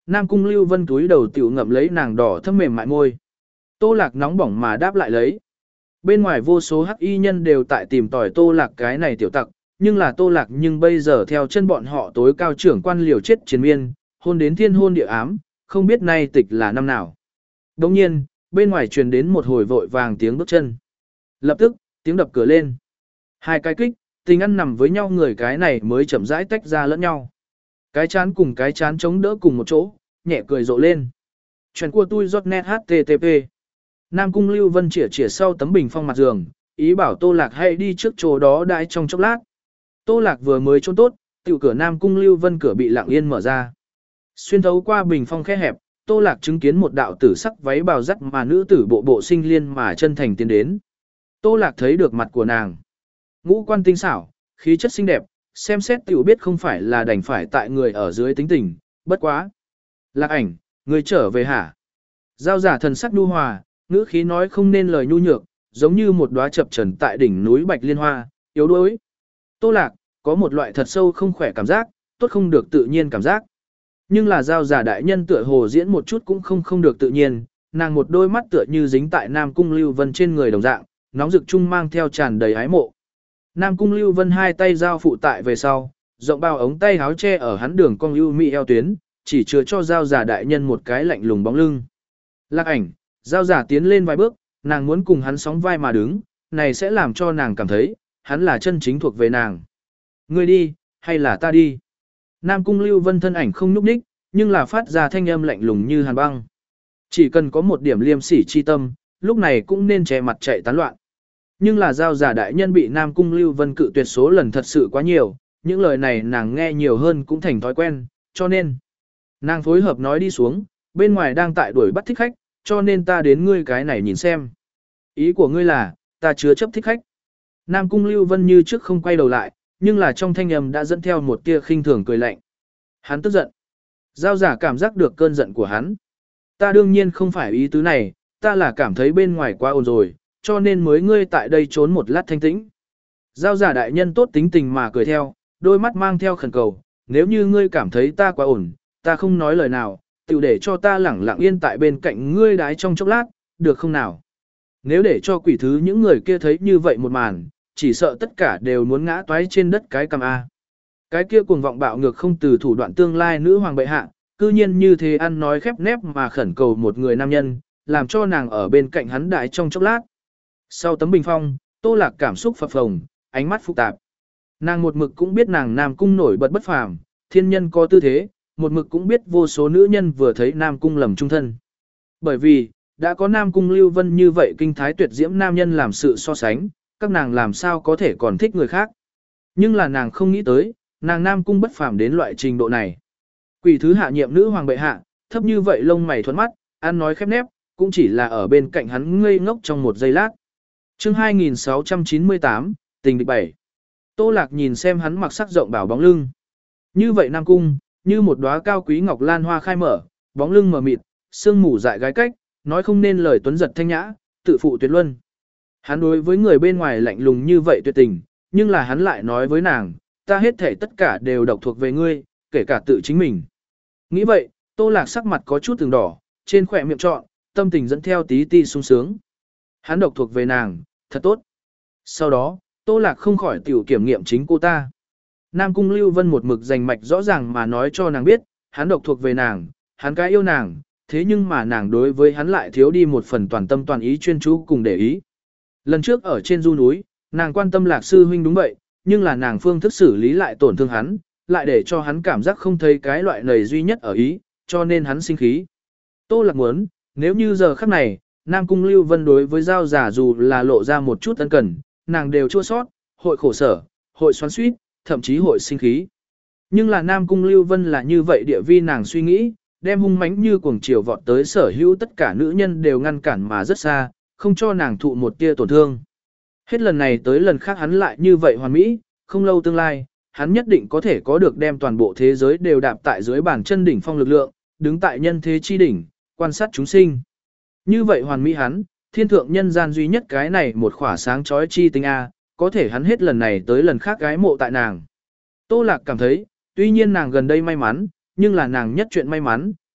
Nam Cung Lưu Vân túi đầu tiểu ngậm lấy nàng đỏ thâm mềm mại môi. Tô Lạc nóng bỏng mà đáp lại lấy. Bên ngoài vô số hắc y nhân đều tại tìm tòi Tô Lạc cái này tiểu tặc, nhưng là Tô Lạc nhưng bây giờ theo chân bọn họ tối cao trưởng quan liều chết chiến miên, hôn đến thiên hôn địa ám, không biết nay tịch là năm nào. Đồng nhiên, bên ngoài truyền đến một hồi vội vàng tiếng bước chân. Lập tức, tiếng đập cửa lên. Hai cái kích, tình ăn nằm với nhau người cái này mới chậm rãi tách ra lẫn nhau. Cái chán cùng cái chán chống đỡ cùng một chỗ, nhẹ cười rộ lên. Chuyện của tôi giọt net hát tê tê pê. Nam Cung Lưu Vân chỉa chỉa sau tấm bình phong mặt giường, ý bảo Tô Lạc hãy đi trước chỗ đó đãi trong chốc lát. Tô Lạc vừa mới trốn tốt, tiểu cửa Nam Cung Lưu Vân cửa bị lặng yên mở ra. Xuyên thấu qua bình phong khe hẹp, Tô Lạc chứng kiến một đạo tử sắc váy bào dắt mà nữ tử bộ bộ sinh liên mà chân thành tiến đến. Tô Lạc thấy được mặt của nàng. Ngũ quan tinh xảo, khí chất xinh đẹp, xem xét tiểu biết không phải là đành phải tại người ở dưới tính tình, bất quá. Lạc ảnh, người trở về hả? Giao giả thần sắc nhu hòa, ngữ khí nói không nên lời nhu nhược, giống như một đóa chập trần tại đỉnh núi bạch liên hoa, yếu đuối. Tô Lạc, có một loại thật sâu không khỏe cảm giác, tốt không được tự nhiên cảm giác. Nhưng là giao giả đại nhân tựa hồ diễn một chút cũng không không được tự nhiên, nàng một đôi mắt tựa như dính tại Nam Cung Lưu Vân trên người đồng dạng, nóng rực chung mang theo tràn đầy ái mộ. Nam Cung Lưu Vân hai tay giao phụ tại về sau, rộng bao ống tay áo che ở hắn đường cong ưu mỹ eo tuyến, chỉ chứa cho giao giả đại nhân một cái lạnh lùng bóng lưng. Lạc ảnh, giao giả tiến lên vài bước, nàng muốn cùng hắn sóng vai mà đứng, này sẽ làm cho nàng cảm thấy, hắn là chân chính thuộc về nàng. Ngươi đi, hay là ta đi? Nam Cung Lưu Vân thân ảnh không nhúc nhích, nhưng là phát ra thanh âm lạnh lùng như hàn băng. Chỉ cần có một điểm liêm sỉ chi tâm, lúc này cũng nên che mặt chạy tán loạn. Nhưng là giao giả đại nhân bị Nam Cung Lưu Vân cự tuyệt số lần thật sự quá nhiều, những lời này nàng nghe nhiều hơn cũng thành thói quen, cho nên nàng phối hợp nói đi xuống, bên ngoài đang tại đuổi bắt thích khách, cho nên ta đến ngươi cái này nhìn xem. Ý của ngươi là, ta chứa chấp thích khách. Nam Cung Lưu Vân như trước không quay đầu lại, nhưng là trong thanh âm đã dẫn theo một tia khinh thường cười lạnh. Hắn tức giận. Giao giả cảm giác được cơn giận của hắn. Ta đương nhiên không phải ý tứ này, ta là cảm thấy bên ngoài quá ồn rồi, cho nên mới ngươi tại đây trốn một lát thanh tĩnh. Giao giả đại nhân tốt tính tình mà cười theo, đôi mắt mang theo khẩn cầu, nếu như ngươi cảm thấy ta quá ổn, ta không nói lời nào, tự để cho ta lẳng lặng yên tại bên cạnh ngươi đái trong chốc lát, được không nào? Nếu để cho quỷ thứ những người kia thấy như vậy một màn, chỉ sợ tất cả đều muốn ngã toái trên đất cái cầm A. Cái kia cuồng vọng bạo ngược không từ thủ đoạn tương lai nữ hoàng bệ hạ, cư nhiên như thế ăn nói khép nép mà khẩn cầu một người nam nhân, làm cho nàng ở bên cạnh hắn đái trong chốc lát. Sau tấm bình phong, Tô Lạc cảm xúc phập phồng, ánh mắt phức tạp. Nàng một mực cũng biết nàng Nam Cung nổi bật bất phàm, thiên nhân có tư thế, một mực cũng biết vô số nữ nhân vừa thấy Nam Cung lầm trung thân. Bởi vì, đã có Nam Cung Lưu Vân như vậy kinh thái tuyệt diễm nam nhân làm sự so sánh, các nàng làm sao có thể còn thích người khác. Nhưng là nàng không nghĩ tới, nàng Nam Cung bất phàm đến loại trình độ này. Quỷ thứ hạ nhiệm nữ hoàng bệ hạ, thấp như vậy lông mày thuẫn mắt, ăn nói khép nép, cũng chỉ là ở bên cạnh hắn ngây ngốc trong một giây lát. Chương hai nghìn sáu trăm chín mươi tám, tình địch bảy. Tô Lạc nhìn xem hắn mặc sắc rộng bảo bóng lưng. Như vậy Nam Cung, như một đóa cao quý ngọc lan hoa khai mở, bóng lưng mờ mịt, sương mù dại gái cách, nói không nên lời tuấn giật thanh nhã, tự phụ tuyệt luân. Hắn đối với người bên ngoài lạnh lùng như vậy tuyệt tình, nhưng là hắn lại nói với nàng, ta hết thể tất cả đều độc thuộc về ngươi, kể cả tự chính mình. Nghĩ vậy, Tô Lạc sắc mặt có chút từng đỏ, trên khỏe miệng trọn, tâm tình dẫn theo tí ti sung sướng. Hắn độc thuộc về nàng, thật tốt. Sau đó, Tô Lạc không khỏi tiểu kiểm nghiệm chính cô ta. Nam Cung Lưu Vân một mực dành mạch rõ ràng mà nói cho nàng biết, hắn độc thuộc về nàng, hắn cái yêu nàng, thế nhưng mà nàng đối với hắn lại thiếu đi một phần toàn tâm toàn ý chuyên chú cùng để ý. Lần trước ở trên du núi, nàng quan tâm Lạc sư huynh đúng vậy, nhưng là nàng phương thức xử lý lại tổn thương hắn, lại để cho hắn cảm giác không thấy cái loại này duy nhất ở ý, cho nên hắn sinh khí. Tô Lạc muốn, nếu như giờ khắc này, Nam Cung Lưu Vân đối với Giao giả dù là lộ ra một chút ân cần, nàng đều chua sót, hội khổ sở, hội xoắn xuýt, thậm chí hội sinh khí. Nhưng là Nam Cung Lưu Vân là như vậy địa vi nàng suy nghĩ, đem hung mãnh như cuồng chiều vọt tới sở hữu tất cả nữ nhân đều ngăn cản mà rất xa, không cho nàng thụ một tia tổn thương. Hết lần này tới lần khác hắn lại như vậy hoàn mỹ, không lâu tương lai, hắn nhất định có thể có được đem toàn bộ thế giới đều đạp tại dưới bàn chân đỉnh phong lực lượng, đứng tại nhân thế chi đỉnh, quan sát chúng sinh. Như vậy hoàn mỹ hắn, thiên thượng nhân gian duy nhất cái này một khỏa sáng chói chi tinh A, có thể hắn hết lần này tới lần khác gái mộ tại nàng. Tô Lạc cảm thấy, tuy nhiên nàng gần đây may mắn, nhưng là nàng nhất chuyện may mắn,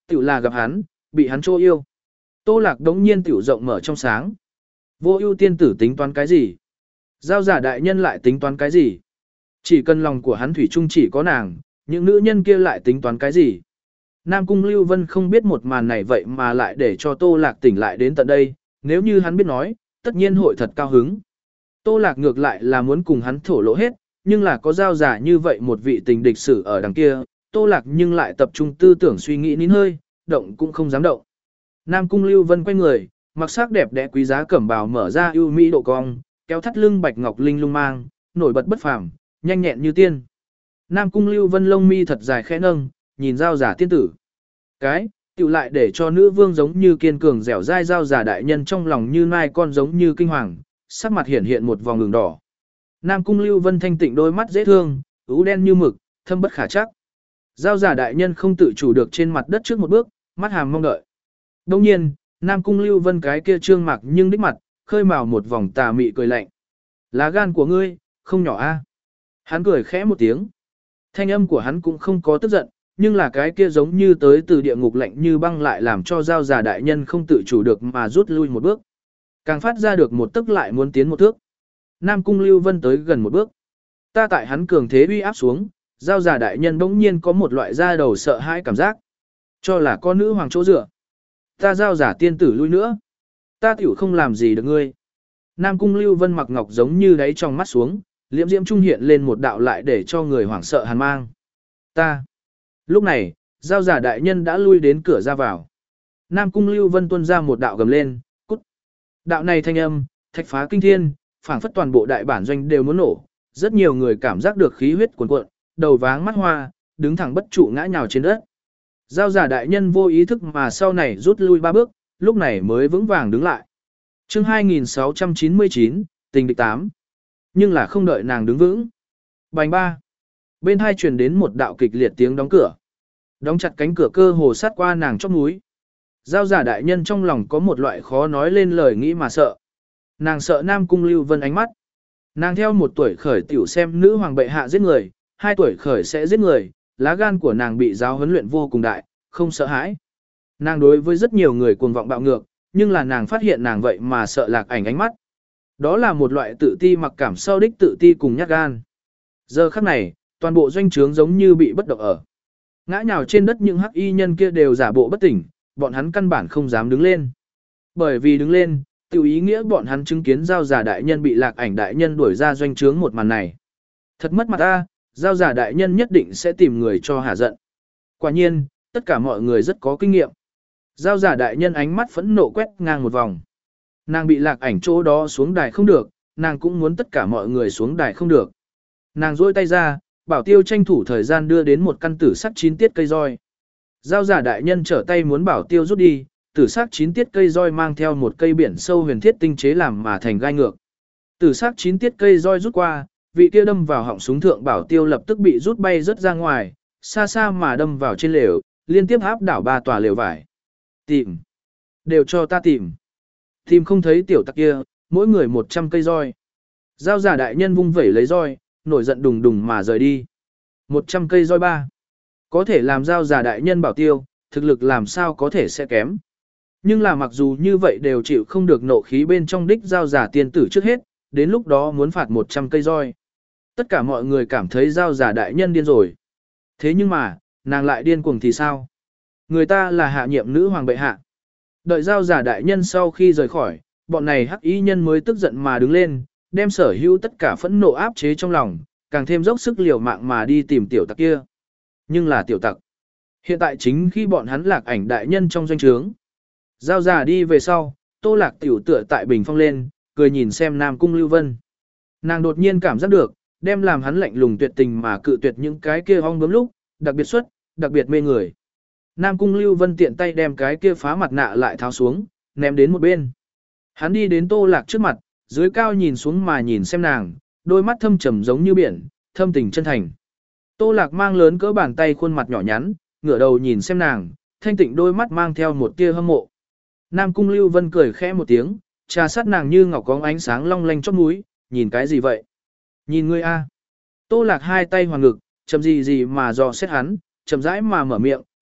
Tiểu là gặp hắn, bị hắn trô yêu. Tô Lạc đống nhiên tiểu rộng mở trong sáng. Vô ưu tiên tử tính toán cái gì? Giao giả đại nhân lại tính toán cái gì? Chỉ cần lòng của hắn thủy chung chỉ có nàng, những nữ nhân kia lại tính toán cái gì? Nam Cung Lưu Vân không biết một màn này vậy mà lại để cho Tô Lạc tỉnh lại đến tận đây, nếu như hắn biết nói, tất nhiên hội thật cao hứng. Tô Lạc ngược lại là muốn cùng hắn thổ lộ hết, nhưng là có giao giả như vậy một vị tình địch sử ở đằng kia, Tô Lạc nhưng lại tập trung tư tưởng suy nghĩ nín hơi, động cũng không dám động. Nam Cung Lưu Vân quay người, mặc sắc đẹp đẽ quý giá cẩm bào mở ra ưu mỹ độ cong, kéo thắt lưng bạch ngọc linh lung mang, nổi bật bất phàm, nhanh nhẹn như tiên. Nam Cung Lưu Vân lông mi thật dài khẽ nâng, nhìn giao giả tiên tử. Cái, tiểu lại để cho nữ vương giống như kiên cường dẻo dai giao giả đại nhân trong lòng như nai con giống như kinh hoàng, sắc mặt hiện hiện một vòng đường đỏ. Nam Cung Lưu Vân thanh tịnh đôi mắt dễ thương, ú đen như mực, thâm bất khả chắc. Giao giả đại nhân không tự chủ được trên mặt đất trước một bước, mắt hàm mong đợi. Đồng nhiên, Nam Cung Lưu Vân cái kia trương mặc nhưng đích mặt, khơi mào một vòng tà mị cười lạnh. Lá gan của ngươi, không nhỏ a. Hắn cười khẽ một tiếng. Thanh âm của hắn cũng không có tức giận, nhưng là cái kia giống như tới từ địa ngục lạnh như băng lại làm cho giao giả đại nhân không tự chủ được mà rút lui một bước. Càng phát ra được một tức lại muốn tiến một thước. Nam Cung Lưu Vân tới gần một bước. Ta tại hắn cường thế uy áp xuống, giao giả đại nhân bỗng nhiên có một loại da đầu sợ hãi cảm giác. Cho là con nữ hoàng chỗ dựa. Ta giao giả tiên tử lui nữa. Ta tiểu không làm gì được ngươi. Nam Cung Lưu Vân mặc ngọc giống như đáy trong mắt xuống, liễm diễm trung hiện lên một đạo lại để cho người hoảng sợ hàn mang. Ta. Lúc này, giao giả đại nhân đã lui đến cửa ra vào. Nam Cung Lưu Vân tuôn ra một đạo gầm lên, cút. Đạo này thanh âm, thạch phá kinh thiên, phảng phất toàn bộ đại bản doanh đều muốn nổ. Rất nhiều người cảm giác được khí huyết cuồn cuộn, đầu váng mắt hoa, đứng thẳng bất trụ ngã nhào trên đất. Giao giả đại nhân vô ý thức mà sau này rút lui ba bước, lúc này mới vững vàng đứng lại. Chương hai nghìn sáu trăm chín mươi chín, tình địch tám. Nhưng là không đợi nàng đứng vững. Bành ba. Bên hai truyền đến một đạo kịch liệt tiếng đóng cửa. Đóng chặt cánh cửa cơ hồ sát qua nàng chóp mũi. Giao giả đại nhân trong lòng có một loại khó nói lên lời nghĩ mà sợ. Nàng sợ Nam Cung Lưu Vân ánh mắt. Nàng theo một tuổi khởi tiểu xem nữ hoàng bệ hạ giết người, hai tuổi khởi sẽ giết người, lá gan của nàng bị giáo huấn luyện vô cùng đại, không sợ hãi. Nàng đối với rất nhiều người cuồng vọng bạo ngược, nhưng là nàng phát hiện nàng vậy mà sợ lạc ảnh ánh mắt. Đó là một loại tự ti mặc cảm sau đích tự ti cùng nhát gan. Giờ khắc này, toàn bộ doanh trướng giống như bị bất động ở. Ngã nhào trên đất những hắc y nhân kia đều giả bộ bất tỉnh, bọn hắn căn bản không dám đứng lên. Bởi vì đứng lên, tiểu ý nghĩa bọn hắn chứng kiến giao giả đại nhân bị lạc ảnh đại nhân đuổi ra doanh trướng một màn này. Thật mất mặt ta, giao giả đại nhân nhất định sẽ tìm người cho hả giận. Quả nhiên, tất cả mọi người rất có kinh nghiệm. Giao giả đại nhân ánh mắt phẫn nộ quét ngang một vòng. Nàng bị lạc ảnh chỗ đó xuống đài không được, nàng cũng muốn tất cả mọi người xuống đài không được. Nàng duỗi tay ra, bảo tiêu tranh thủ thời gian đưa đến một căn tử sắc chín tiết cây roi. Giao giả đại nhân trở tay muốn bảo tiêu rút đi, tử sắc chín tiết cây roi mang theo một cây biển sâu huyền thiết tinh chế làm mà thành gai ngược. Tử sắc chín tiết cây roi rút qua, vị kia đâm vào họng súng thượng bảo tiêu lập tức bị rút bay rất ra ngoài, xa xa mà đâm vào trên lều, liên tiếp áp đảo ba tòa lều vải. Tìm. Đều cho ta tìm. Tìm không thấy tiểu tặc kia, mỗi người một trăm cây roi. Giao giả đại nhân vung vẩy lấy roi, nổi giận đùng đùng mà rời đi. một trăm cây roi ba. Có thể làm giao giả đại nhân bảo tiêu, thực lực làm sao có thể sẽ kém. Nhưng là mặc dù như vậy đều chịu không được nộ khí bên trong đích giao giả tiên tử trước hết, đến lúc đó muốn phạt một trăm cây roi. Tất cả mọi người cảm thấy giao giả đại nhân điên rồi. Thế nhưng mà, nàng lại điên cuồng thì sao? Người ta là hạ nhiệm nữ hoàng bệ hạ. Đợi giao giả đại nhân sau khi rời khỏi, bọn này hắc y nhân mới tức giận mà đứng lên, đem sở hữu tất cả phẫn nộ áp chế trong lòng, càng thêm dốc sức liều mạng mà đi tìm tiểu tặc kia. Nhưng là tiểu tặc. Hiện tại chính khi bọn hắn lạc ảnh đại nhân trong doanh trướng. Giao giả đi về sau, Tô Lạc tiểu tựa tại bình phong lên, cười nhìn xem Nam Cung Lưu Vân. Nàng đột nhiên cảm giác được, đem làm hắn lạnh lùng tuyệt tình mà cự tuyệt những cái kia ong bướm lúc, đặc biệt xuất, đặc biệt mê người. Nam Cung Lưu Vân tiện tay đem cái kia phá mặt nạ lại tháo xuống, ném đến một bên. Hắn đi đến Tô Lạc trước mặt, dưới cao nhìn xuống mà nhìn xem nàng, đôi mắt thâm trầm giống như biển, thâm tình chân thành. Tô Lạc mang lớn cỡ bàn tay khuôn mặt nhỏ nhắn, ngửa đầu nhìn xem nàng, thanh tịnh đôi mắt mang theo một tia hâm mộ. Nam Cung Lưu Vân cười khẽ một tiếng, trà sát nàng như ngọc có ánh sáng long lanh chóp mũi, nhìn cái gì vậy? Nhìn ngươi a. Tô Lạc hai tay hoàn ngực, chậm gì gì mà dò xét hắn, chậm rãi mà mở miệng,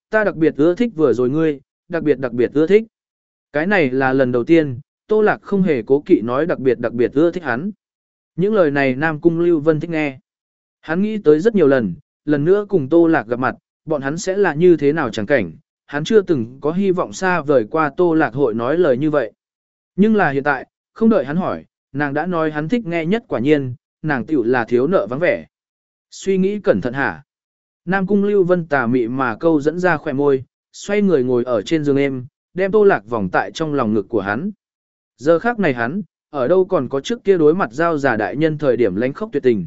ta đặc biệt ưa thích vừa rồi ngươi, đặc biệt đặc biệt ưa thích. Cái này là lần đầu tiên, Tô Lạc không hề cố kỵ nói đặc biệt đặc biệt ưa thích hắn. Những lời này Nam Cung Lưu Vân thích nghe. Hắn nghĩ tới rất nhiều lần, lần nữa cùng Tô Lạc gặp mặt, bọn hắn sẽ là như thế nào chẳng cảnh, hắn chưa từng có hy vọng xa vời qua Tô Lạc hội nói lời như vậy. Nhưng là hiện tại, không đợi hắn hỏi, nàng đã nói hắn thích nghe nhất quả nhiên, nàng tiểu là thiếu nợ vắng vẻ. Suy nghĩ cẩn thận hả? Nam Cung Lưu Vân tà mị mà câu dẫn ra khỏe môi, xoay người ngồi ở trên giường êm, đem Tô Lạc vòng tại trong lòng ngực của hắn. Giờ khác này hắn, ở đâu còn có trước kia đối mặt giao giả đại nhân thời điểm lánh khốc tuyệt tình.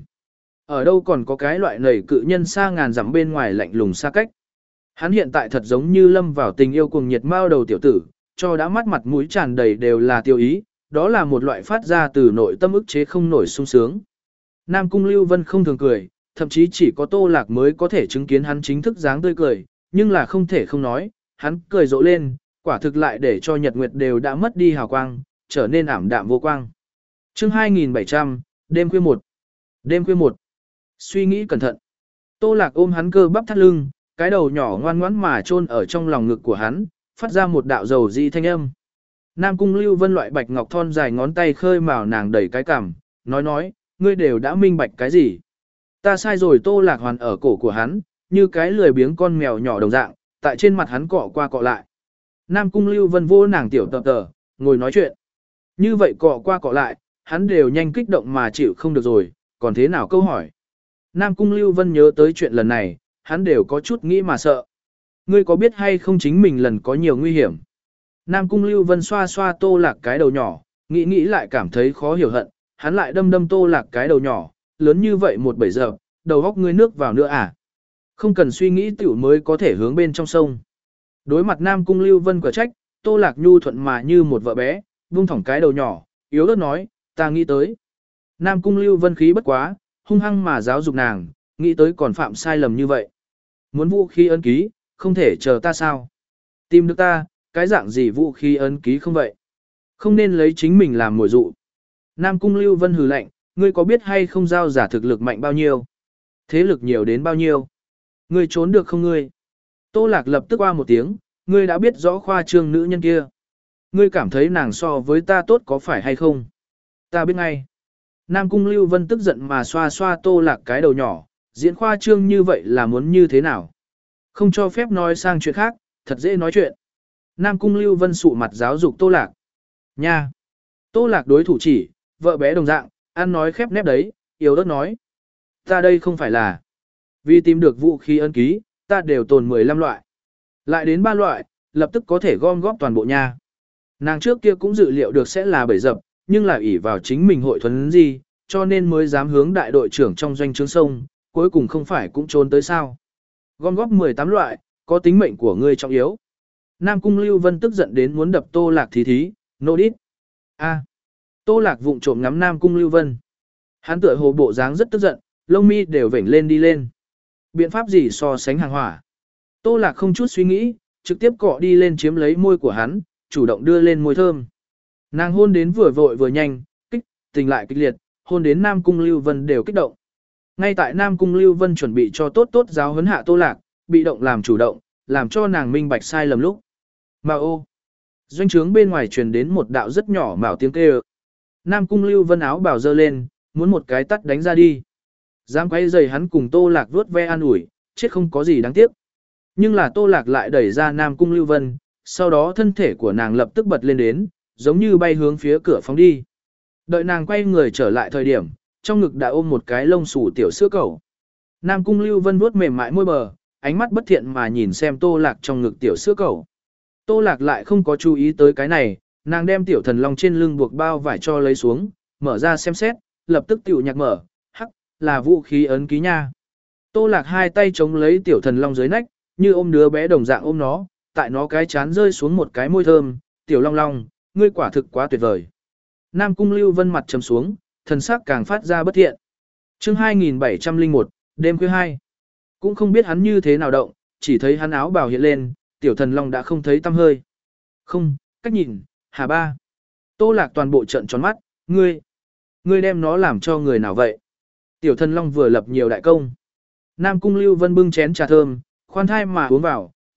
Ở đâu còn có cái loại nảy cự nhân xa ngàn dặm bên ngoài lạnh lùng xa cách. Hắn hiện tại thật giống như lâm vào tình yêu cuồng nhiệt mao đầu tiểu tử, cho đã mắt mặt mũi tràn đầy đều là tiêu ý, đó là một loại phát ra từ nội tâm ức chế không nổi sung sướng. Nam Cung Lưu Vân không thường cười, thậm chí chỉ có Tô Lạc mới có thể chứng kiến hắn chính thức dáng tươi cười, nhưng là không thể không nói, hắn cười rộ lên, quả thực lại để cho nhật nguyệt đều đã mất đi hào quang, trở nên ảm đạm vô quang. Chương hai nghìn bảy trăm, đêm khuya một. Đêm khuya một. Suy nghĩ cẩn thận. Tô Lạc ôm hắn cơ bắp thắt lưng, cái đầu nhỏ ngoan ngoãn mà chôn ở trong lòng ngực của hắn, phát ra một đạo dầu di thanh âm. Nam Cung Lưu Vân loại bạch ngọc thon dài ngón tay khơi mào nàng đẩy cái cằm, nói nói, ngươi đều đã minh bạch cái gì? Ta sai rồi. Tô Lạc hoàn ở cổ của hắn, như cái lười biếng con mèo nhỏ đồng dạng, tại trên mặt hắn cọ qua cọ lại. Nam Cung Lưu Vân vô nàng tiểu tập tờ, ngồi nói chuyện. Như vậy cọ qua cọ lại, hắn đều nhanh kích động mà chịu không được rồi, còn thế nào câu hỏi. Nam Cung Lưu Vân nhớ tới chuyện lần này, hắn đều có chút nghĩ mà sợ. Ngươi có biết hay không chính mình lần có nhiều nguy hiểm. Nam Cung Lưu Vân xoa xoa Tô Lạc cái đầu nhỏ, nghĩ nghĩ lại cảm thấy khó hiểu hận, hắn lại đâm đâm Tô Lạc cái đầu nhỏ, lớn như vậy một bảy giờ, đầu góc ngươi nước vào nữa à. Không cần suy nghĩ tiểu mới có thể hướng bên trong sông. Đối mặt Nam Cung Lưu Vân quả trách, Tô Lạc nhu thuận mà như một vợ bé, vung thỏng cái đầu nhỏ, yếu ớt nói, ta nghĩ tới. Nam Cung Lưu Vân khí bất quá, hung hăng mà giáo dục nàng, nghĩ tới còn phạm sai lầm như vậy. Muốn vũ khí ấn ký, không thể chờ ta sao? Tìm được ta, cái dạng gì vũ khí ấn ký không vậy? Không nên lấy chính mình làm mồi dụ. Nam Cung Lưu Vân hừ lạnh, ngươi có biết hay không giao giả thực lực mạnh bao nhiêu? Thế lực nhiều đến bao nhiêu? Ngươi trốn được không ngươi? Tô Lạc lập tức qua một tiếng, ngươi đã biết rõ khoa trương nữ nhân kia. Ngươi cảm thấy nàng so với ta tốt có phải hay không? Ta biết ngay. Nam Cung Lưu Vân tức giận mà xoa xoa Tô Lạc cái đầu nhỏ, diễn khoa trương như vậy là muốn như thế nào? Không cho phép nói sang chuyện khác, thật dễ nói chuyện. Nam Cung Lưu Vân sụ mặt giáo dục Tô Lạc. Nha! Tô Lạc đối thủ chỉ, vợ bé đồng dạng, ăn nói khép nép đấy, yếu ớt nói. Ta đây không phải là. Vì tìm được vũ khí ấn ký, ta đều tồn mười lăm loại. Lại đến ba loại, lập tức có thể gom góp toàn bộ nha. Nàng trước kia cũng dự liệu được sẽ là bẫy dập, nhưng là ỷ vào chính mình hội thuần gì, cho nên mới dám hướng đại đội trưởng trong doanh trướng sông, cuối cùng không phải cũng trốn tới sao. Gom góp mười tám loại, có tính mệnh của ngươi trọng yếu. Nam Cung Lưu Vân tức giận đến muốn đập Tô Lạc thí thí, nô đít. A. Tô Lạc vụng trộm ngắm Nam Cung Lưu Vân. Hắn tựa hồ bộ dáng rất tức giận, lông mi đều vểnh lên đi lên. Biện pháp gì so sánh hàng hỏa. Tô Lạc không chút suy nghĩ, trực tiếp cọ đi lên chiếm lấy môi của hắn, chủ động đưa lên môi thơm. Nàng hôn đến vừa vội vừa nhanh, kích, tình lại kịch liệt, hôn đến Nam Cung Lưu Vân đều kích động. Ngay tại Nam Cung Lưu Vân chuẩn bị cho tốt tốt giáo huấn hạ Tô Lạc, bị động làm chủ động, làm cho nàng minh bạch sai lầm lúc. Mà ô! Doanh trướng bên ngoài truyền đến một đạo rất nhỏ mạo tiếng kêu. Nam Cung Lưu Vân áo bào dơ lên, muốn một cái tắt đánh ra đi. Dám quay giày hắn cùng Tô Lạc vuốt ve an ủi, chết không có gì đáng tiếc. Nhưng là Tô Lạc lại đẩy ra Nam Cung Lưu Vân, sau đó thân thể của nàng lập tức bật lên đến, giống như bay hướng phía cửa phóng đi. Đợi nàng quay người trở lại thời điểm, trong ngực đã ôm một cái lông xù tiểu sữa cẩu. Nam Cung Lưu Vân vuốt mềm mại môi bờ, ánh mắt bất thiện mà nhìn xem Tô Lạc trong ngực tiểu sữa cẩu. Tô Lạc lại không có chú ý tới cái này, nàng đem tiểu thần long trên lưng buộc bao vải cho lấy xuống, mở ra xem xét, lập tức tiểu nhạc mở, hắc, là vũ khí ấn ký nha. Tô Lạc hai tay chống lấy tiểu thần long dưới nách, như ôm đứa bé đồng dạng ôm nó, tại nó cái chán rơi xuống một cái môi thơm, tiểu long long, ngươi quả thực quá tuyệt vời. Nam Cung Lưu Vân mặt trầm xuống, thần sắc càng phát ra bất thiện. Chương hai nghìn bảy trăm lẻ một, đêm khuya hai. Cũng không biết hắn như thế nào động, chỉ thấy hắn áo bào hiện lên, tiểu thần long đã không thấy tăm hơi. Không, cách nhìn, hà ba. Tô Lạc toàn bộ trận tròn mắt, ngươi, ngươi đem nó làm cho người nào vậy? Tiểu thần long vừa lập nhiều đại công. Nam Cung Lưu Vân bưng chén trà thơm, khoan thai mà uống vào,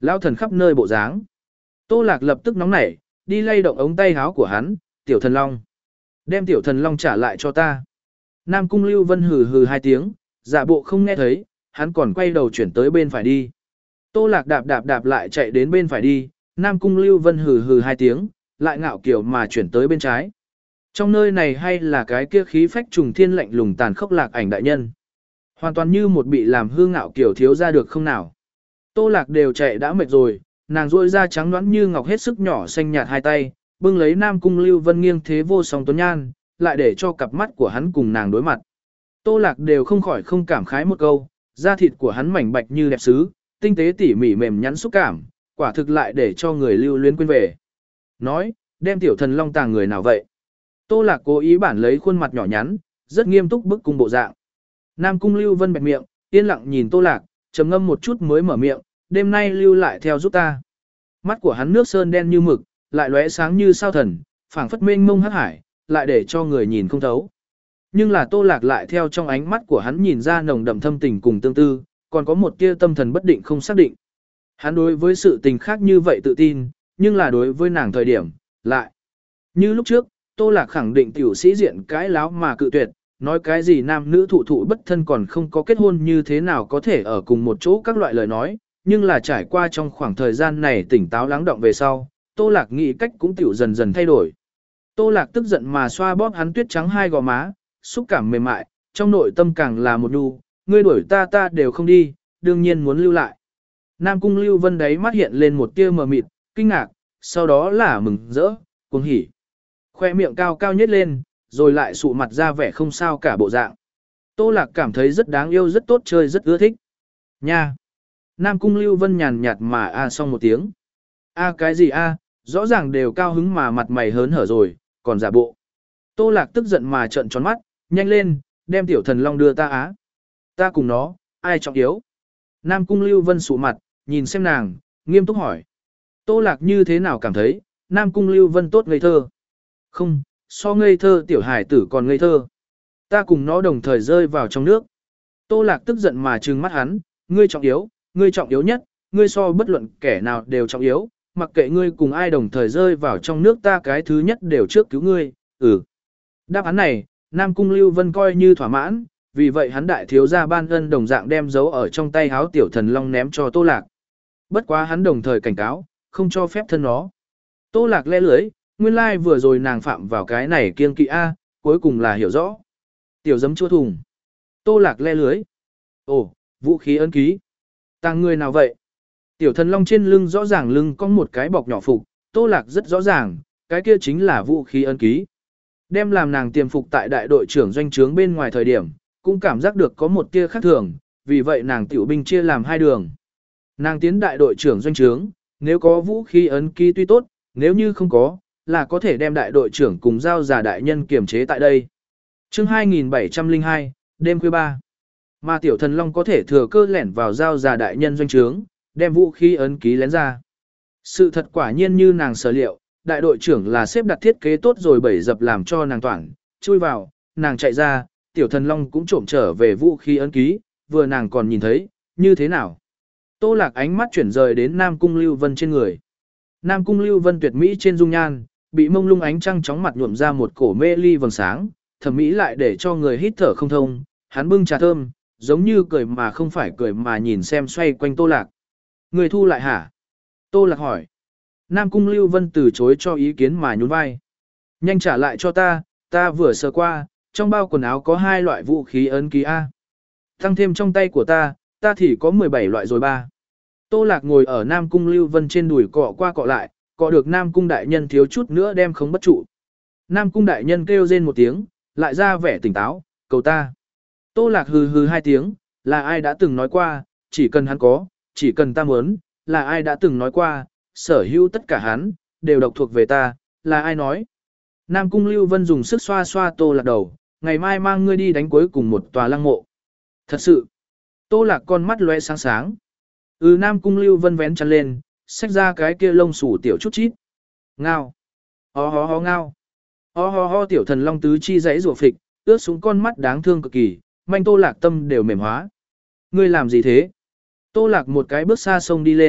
Lão thần khắp nơi bộ dáng. Tô Lạc lập tức nóng nảy, đi lay động ống tay áo của hắn, tiểu thần long. Đem tiểu thần long trả lại cho ta. Nam Cung Lưu Vân hừ hừ hai tiếng, giả bộ không nghe thấy, hắn còn quay đầu chuyển tới bên phải đi. Tô Lạc đạp đạp đạp lại chạy đến bên phải đi, Nam Cung Lưu Vân hừ hừ hai tiếng, lại ngạo kiểu mà chuyển tới bên trái. Trong nơi này hay là cái kia khí phách trùng thiên lạnh lùng tàn khốc Lạc Ảnh đại nhân. Hoàn toàn như một bị làm hư ngạo kiểu thiếu ra được không nào. Tô Lạc đều chạy đã mệt rồi, nàng rôi ra trắng nõn như ngọc hết sức nhỏ xanh nhạt hai tay, bưng lấy Nam Cung Lưu Vân nghiêng thế vô song tuấn nhan, lại để cho cặp mắt của hắn cùng nàng đối mặt. Tô Lạc đều không khỏi không cảm khái một câu, da thịt của hắn mảnh bạch như đẹp sứ, tinh tế tỉ mỉ mềm nhắn xúc cảm, quả thực lại để cho người lưu luyến quên về. Nói, đem tiểu thần long tàng người nào vậy? Tô Lạc cố ý bản lấy khuôn mặt nhỏ nhắn, rất nghiêm túc bức cung bộ dạng. Nam Cung Lưu Vân bẹp miệng, yên lặng nhìn Tô Lạc, trầm ngâm một chút mới mở miệng, đêm nay lưu lại theo giúp ta. Mắt của hắn nước sơn đen như mực, lại lóe sáng như sao thần, phảng phất mênh mông hắc hải, lại để cho người nhìn không thấu. Nhưng là Tô Lạc lại theo trong ánh mắt của hắn nhìn ra nồng đậm thâm tình cùng tương tư, còn có một tia tâm thần bất định không xác định. Hắn đối với sự tình khác như vậy tự tin, nhưng là đối với nàng thời điểm, lại. Như lúc trước, Tô Lạc khẳng định tiểu sĩ diện cái láo mà cự tuyệt, nói cái gì nam nữ thụ thụ bất thân còn không có kết hôn như thế nào có thể ở cùng một chỗ các loại lời nói, nhưng là trải qua trong khoảng thời gian này tỉnh táo lắng động về sau, Tô Lạc nghĩ cách cũng tiểu dần dần thay đổi. Tô Lạc tức giận mà xoa bóp hắn tuyết trắng hai gò má, xúc cảm mềm mại, trong nội tâm càng là một nhu, ngươi đuổi ta ta đều không đi, đương nhiên muốn lưu lại. Nam Cung Lưu Vân đấy mắt hiện lên một tia mờ mịt, kinh ngạc, sau đó là mừng rỡ, cuồng hỉ. Khoe miệng cao cao nhất lên, rồi lại sụ mặt ra vẻ không sao cả bộ dạng. Tô Lạc cảm thấy rất đáng yêu rất tốt chơi rất ưa thích. Nha! Nam Cung Lưu Vân nhàn nhạt mà a à xong một tiếng. A à cái gì a à, rõ ràng đều cao hứng mà mặt mày hớn hở rồi, còn giả bộ. Tô Lạc tức giận mà trợn tròn mắt, nhanh lên, đem tiểu thần long đưa ta á. Ta cùng nó, ai trọng yếu? Nam Cung Lưu Vân sụ mặt, nhìn xem nàng, nghiêm túc hỏi. Tô Lạc như thế nào cảm thấy, Nam Cung Lưu Vân tốt ngây thơ? Không, so ngây thơ tiểu hải tử còn ngây thơ. Ta cùng nó đồng thời rơi vào trong nước. Tô Lạc tức giận mà trừng mắt hắn, ngươi trọng yếu, ngươi trọng yếu nhất, ngươi so bất luận kẻ nào đều trọng yếu, mặc kệ ngươi cùng ai đồng thời rơi vào trong nước ta cái thứ nhất đều trước cứu ngươi, ừ. Đáp án này, Nam Cung Lưu Vân coi như thỏa mãn, vì vậy hắn đại thiếu gia ban ân đồng dạng đem giấu ở trong tay háo tiểu thần long ném cho Tô Lạc. Bất quá hắn đồng thời cảnh cáo, không cho phép thân nó. Tô Lạc le lưới, nguyên lai like vừa rồi nàng phạm vào cái này kiêng kỵ A, cuối cùng là hiểu rõ. Tiểu giấm chua thùng. Tô Lạc le lưới. Ồ, vũ khí ấn ký. Tàng người nào vậy? Tiểu thần long trên lưng rõ ràng lưng có một cái bọc nhỏ phục, Tô Lạc rất rõ ràng, cái kia chính là vũ khí ấn ký. Đem làm nàng tiềm phục tại đại đội trưởng doanh trướng bên ngoài thời điểm, cũng cảm giác được có một tia khác thường, vì vậy nàng tiểu binh chia làm hai đường. Nàng tiến đại đội trưởng doanh trướng, nếu có vũ khí ấn ký tuy tốt, nếu như không có, là có thể đem đại đội trưởng cùng giao giả đại nhân kiềm chế tại đây. Chương hai nghìn bảy trăm lẻ hai, đêm khuya ba. Mà tiểu thần long có thể thừa cơ lẻn vào giao giả đại nhân doanh trướng, đem vũ khí ấn ký lén ra. Sự thật quả nhiên như nàng sở liệu, đại đội trưởng là xếp đặt thiết kế tốt rồi bẩy dập làm cho nàng toản, chui vào, nàng chạy ra, tiểu thần long cũng trộm trở về vũ khí ấn ký, vừa nàng còn nhìn thấy, như thế nào. Tô Lạc ánh mắt chuyển rời đến Nam Cung Lưu Vân trên người. Nam Cung Lưu Vân tuyệt mỹ trên dung nhan, bị mông lung ánh trăng chóng mặt nhuộm ra một cổ mê ly vầng sáng, thẩm mỹ lại để cho người hít thở không thông, hắn bưng trà thơm, giống như cười mà không phải cười mà nhìn xem xoay quanh Tô Lạc. Người thu lại hả? Tô Lạc hỏi. Nam Cung Lưu Vân từ chối cho ý kiến mà nhún vai. Nhanh trả lại cho ta, ta vừa sờ qua, trong bao quần áo có hai loại vũ khí ấn ký A. Tăng thêm trong tay của ta, ta thì có mười bảy loại rồi ba. Tô Lạc ngồi ở Nam Cung Lưu Vân trên đùi cọ qua cọ lại, cọ được Nam Cung đại nhân thiếu chút nữa đem không bất trụ. Nam Cung đại nhân kêu rên một tiếng, lại ra vẻ tỉnh táo, cầu ta. Tô Lạc hừ hừ hai tiếng, là ai đã từng nói qua, chỉ cần hắn có, chỉ cần ta muốn, là ai đã từng nói qua, sở hữu tất cả hắn, đều độc thuộc về ta, là ai nói. Nam Cung Lưu Vân dùng sức xoa xoa Tô Lạc đầu, ngày mai mang ngươi đi đánh cuối cùng một tòa lăng mộ. Thật sự, Tô Lạc con mắt lóe sáng sáng. Ừ Nam Cung Lưu Vân vén chăn lên, xách ra cái kia lông xù tiểu chút chít. Ngao. Ho ho ho ngao. Ho ho ho tiểu thần long tứ chi giãy rủa phịch, ướt xuống con mắt đáng thương cực kỳ, manh Tô Lạc tâm đều mềm hóa. Ngươi làm gì thế? Tô Lạc một cái bước xa sông đi lên,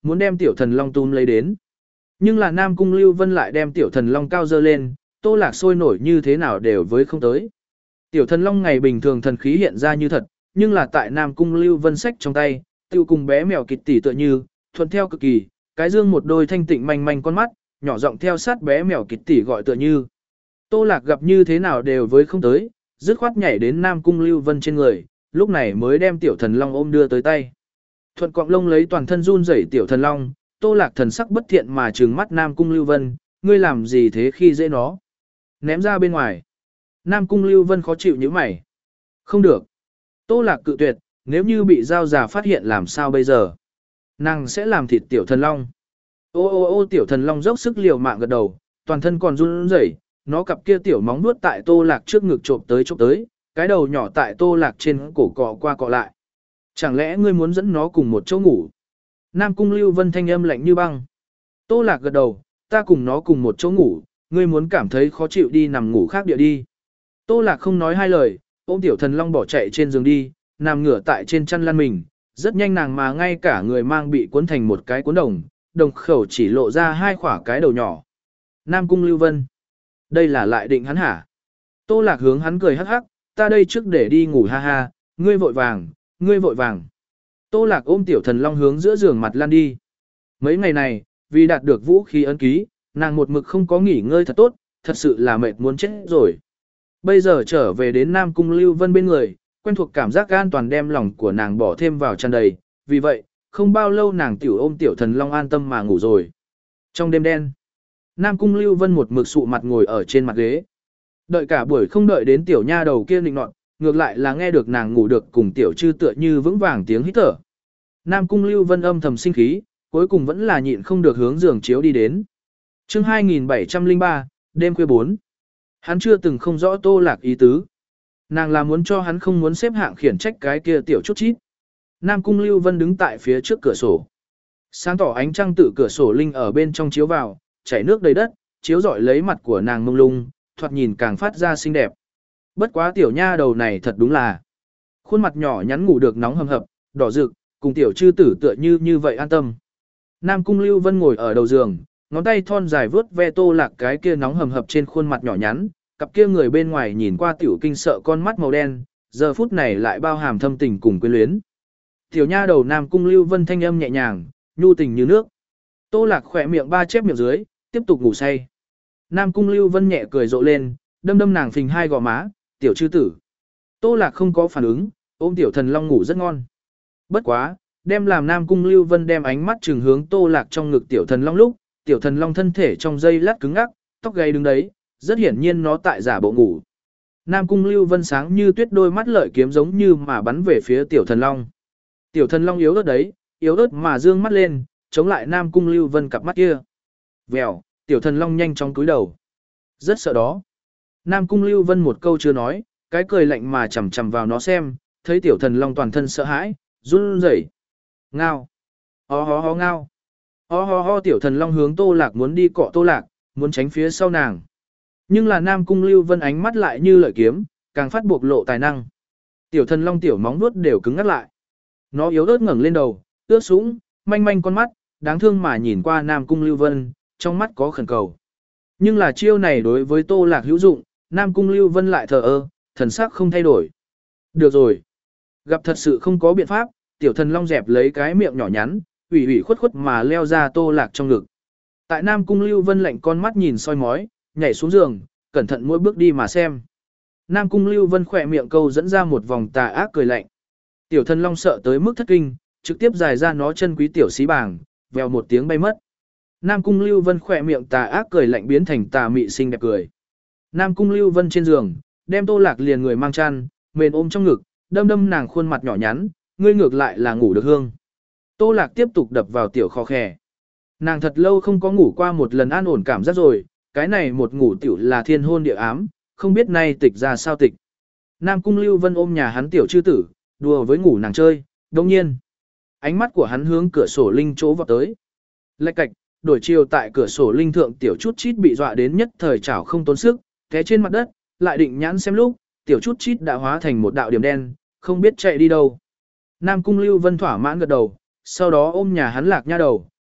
muốn đem tiểu thần long túm lấy đến. Nhưng là Nam Cung Lưu Vân lại đem tiểu thần long cao dơ lên, Tô Lạc sôi nổi như thế nào đều với không tới. Tiểu thần long ngày bình thường thần khí hiện ra như thật, nhưng là tại Nam Cung Lưu Vân sách trong tay, tiêu cùng bé mèo kịt tỉ tựa như, thuận theo cực kỳ, cái dương một đôi thanh tịnh manh manh con mắt, nhỏ giọng theo sát bé mèo kịt tỉ gọi tựa như. Tô Lạc gặp như thế nào đều với không tới, dứt khoát nhảy đến Nam Cung Lưu Vân trên người, lúc này mới đem tiểu thần long ôm đưa tới tay. Thuận cọng lông lấy toàn thân run rẩy tiểu thần long, Tô Lạc thần sắc bất thiện mà trừng mắt Nam Cung Lưu Vân, ngươi làm gì thế khi dễ nó? Ném ra bên ngoài. Nam Cung Lưu Vân khó chịu như mày. Không được. Tô Lạc cự tuyệt, nếu như bị giao giả phát hiện làm sao bây giờ? Nàng sẽ làm thịt tiểu thần long. Ô ô ô tiểu thần long dốc sức liều mạng gật đầu, toàn thân còn run rẩy, nó cặp kia tiểu móng nuốt tại Tô Lạc trước ngực trộm tới trộm tới, cái đầu nhỏ tại Tô Lạc trên cổ cọ qua cọ lại. Chẳng lẽ ngươi muốn dẫn nó cùng một chỗ ngủ? Nam Cung Lưu Vân thanh âm lạnh như băng. Tô Lạc gật đầu, ta cùng nó cùng một chỗ ngủ, ngươi muốn cảm thấy khó chịu đi nằm ngủ khác địa đi. Tô Lạc không nói hai lời, ôm tiểu thần long bỏ chạy trên giường đi, nằm ngửa tại trên chăn lăn mình, rất nhanh nàng mà ngay cả người mang bị cuốn thành một cái cuốn đồng, đồng khẩu chỉ lộ ra hai khỏa cái đầu nhỏ. Nam Cung Lưu Vân, đây là lại định hắn hả? Tô Lạc hướng hắn cười hắc hắc, ta đây trước để đi ngủ ha ha, ngươi vội vàng, ngươi vội vàng. Tô Lạc ôm tiểu thần long hướng giữa giường mặt lăn đi. Mấy ngày này, vì đạt được vũ khí ấn ký, nàng một mực không có nghỉ ngơi thật tốt, thật sự là mệt muốn chết rồi. Bây giờ trở về đến Nam Cung Lưu Vân bên người, quen thuộc cảm giác an toàn đem lòng của nàng bỏ thêm vào tràn đầy, vì vậy, không bao lâu nàng tiểu ôm tiểu thần long an tâm mà ngủ rồi. Trong đêm đen, Nam Cung Lưu Vân một mực sụ mặt ngồi ở trên mặt ghế. Đợi cả buổi không đợi đến tiểu nha đầu kia nịnh nọt, ngược lại là nghe được nàng ngủ được cùng tiểu chư tựa như vững vàng tiếng hít thở. Nam Cung Lưu Vân âm thầm sinh khí, cuối cùng vẫn là nhịn không được hướng giường chiếu đi đến. Chương hai nghìn bảy trăm lẻ ba, đêm khuya bốn. Hắn chưa từng không rõ Tô Lạc ý tứ. Nàng là muốn cho hắn không muốn xếp hạng khiển trách cái kia tiểu chút chít. Nam Cung Lưu Vân đứng tại phía trước cửa sổ. Sáng tỏ ánh trăng tự cửa sổ linh ở bên trong chiếu vào, chảy nước đầy đất, chiếu rọi lấy mặt của nàng mông lung, thoạt nhìn càng phát ra xinh đẹp. Bất quá tiểu nha đầu này thật đúng là. Khuôn mặt nhỏ nhắn ngủ được nóng hầm hập, đỏ rực, cùng tiểu chư tử tựa như như vậy an tâm. Nam Cung Lưu Vân ngồi ở đầu giường, ngón tay thon dài vướt ve Tô Lạc cái kia nóng hầm hập trên khuôn mặt nhỏ nhắn, cặp kia người bên ngoài nhìn qua tiểu kinh sợ con mắt màu đen, giờ phút này lại bao hàm thâm tình cùng quyến luyến. Tiểu nha đầu Nam Cung Lưu Vân thanh âm nhẹ nhàng, nhu tình như nước. Tô Lạc khỏe miệng ba chép miệng dưới, tiếp tục ngủ say. Nam Cung Lưu Vân nhẹ cười rộ lên, đâm đâm nàng phình hai gò má, tiểu chư tử. Tô Lạc không có phản ứng, ôm tiểu thần long ngủ rất ngon. Bất quá, đem làm Nam Cung Lưu Vân đem ánh mắt trừng hướng Tô Lạc trong ngực tiểu thần long lúc, tiểu thần long thân thể trong giây lát cứng ngắc, tóc gáy đứng đấy, rất hiển nhiên nó tại giả bộ ngủ. Nam Cung Lưu Vân sáng như tuyết đôi mắt lợi kiếm giống như mà bắn về phía tiểu thần long. Tiểu thần long yếu ớt đấy, yếu ớt mà dương mắt lên, chống lại Nam Cung Lưu Vân cặp mắt kia. Vèo, tiểu thần long nhanh chóng cúi đầu. Rất sợ đó. Nam Cung Lưu Vân một câu chưa nói, cái cười lạnh mà chằm chằm vào nó xem, thấy tiểu thần long toàn thân sợ hãi, run rẩy. Ngao. Ho ho ho ngao. Ho ho ho tiểu thần long hướng Tô Lạc muốn đi cọ Tô Lạc, muốn tránh phía sau nàng. Nhưng là Nam Cung Lưu Vân ánh mắt lại như lợi kiếm, càng phát bộc lộ tài năng. Tiểu thần long tiểu móng vuốt đều cứng ngắt lại. Nó yếu ớt ngẩng lên đầu, ướt sũng, manh manh con mắt, đáng thương mà nhìn qua Nam Cung Lưu Vân, trong mắt có khẩn cầu. Nhưng là chiêu này đối với Tô Lạc hữu dụng, Nam Cung Lưu Vân lại thờ ơ, thần sắc không thay đổi. Được rồi. Gặp thật sự không có biện pháp, tiểu thần long dẹp lấy cái miệng nhỏ nhắn, ủy ủy khuất khuất mà leo ra Tô Lạc trong ngực. Tại Nam Cung Lưu Vân lạnh con mắt nhìn soi mói, nhảy xuống giường, cẩn thận mỗi bước đi mà xem. Nam Cung Lưu Vân khỏe miệng câu dẫn ra một vòng tà ác cười lạnh. Tiểu thần long sợ tới mức thất kinh, trực tiếp dài ra nó chân quý tiểu xí bảng, vèo một tiếng bay mất. Nam Cung Lưu Vân khỏe miệng tà ác cười lạnh biến thành tà mị xinh đẹp cười. Nam Cung Lưu Vân trên giường, đem Tô Lạc liền người mang chăn, mền ôm trong ngực, đâm đâm nàng khuôn mặt nhỏ nhắn, ngươi ngược lại là ngủ được hương. Tô Lạc tiếp tục đập vào tiểu kho khè. Nàng thật lâu không có ngủ qua một lần an ổn cảm giác rồi, cái này một ngủ tiểu là thiên hôn địa ám, không biết nay tịch ra sao tịch. Nam Cung Lưu Vân ôm nhà hắn tiểu chư tử, đùa với ngủ nàng chơi, đồng nhiên. Ánh mắt của hắn hướng cửa sổ linh chỗ vào tới. Lạch cạch, đổi chiều tại cửa sổ linh thượng tiểu chút chít bị dọa đến nhất thời chảo không tốn sức, té trên mặt đất, lại định nhãn xem lúc, tiểu chút chít đã hóa thành một đạo điểm đen, không biết chạy đi đâu. Nam Cung Lưu Vân thỏa mãn gật đầu, sau đó ôm nhà hắn Lạc nha đầu,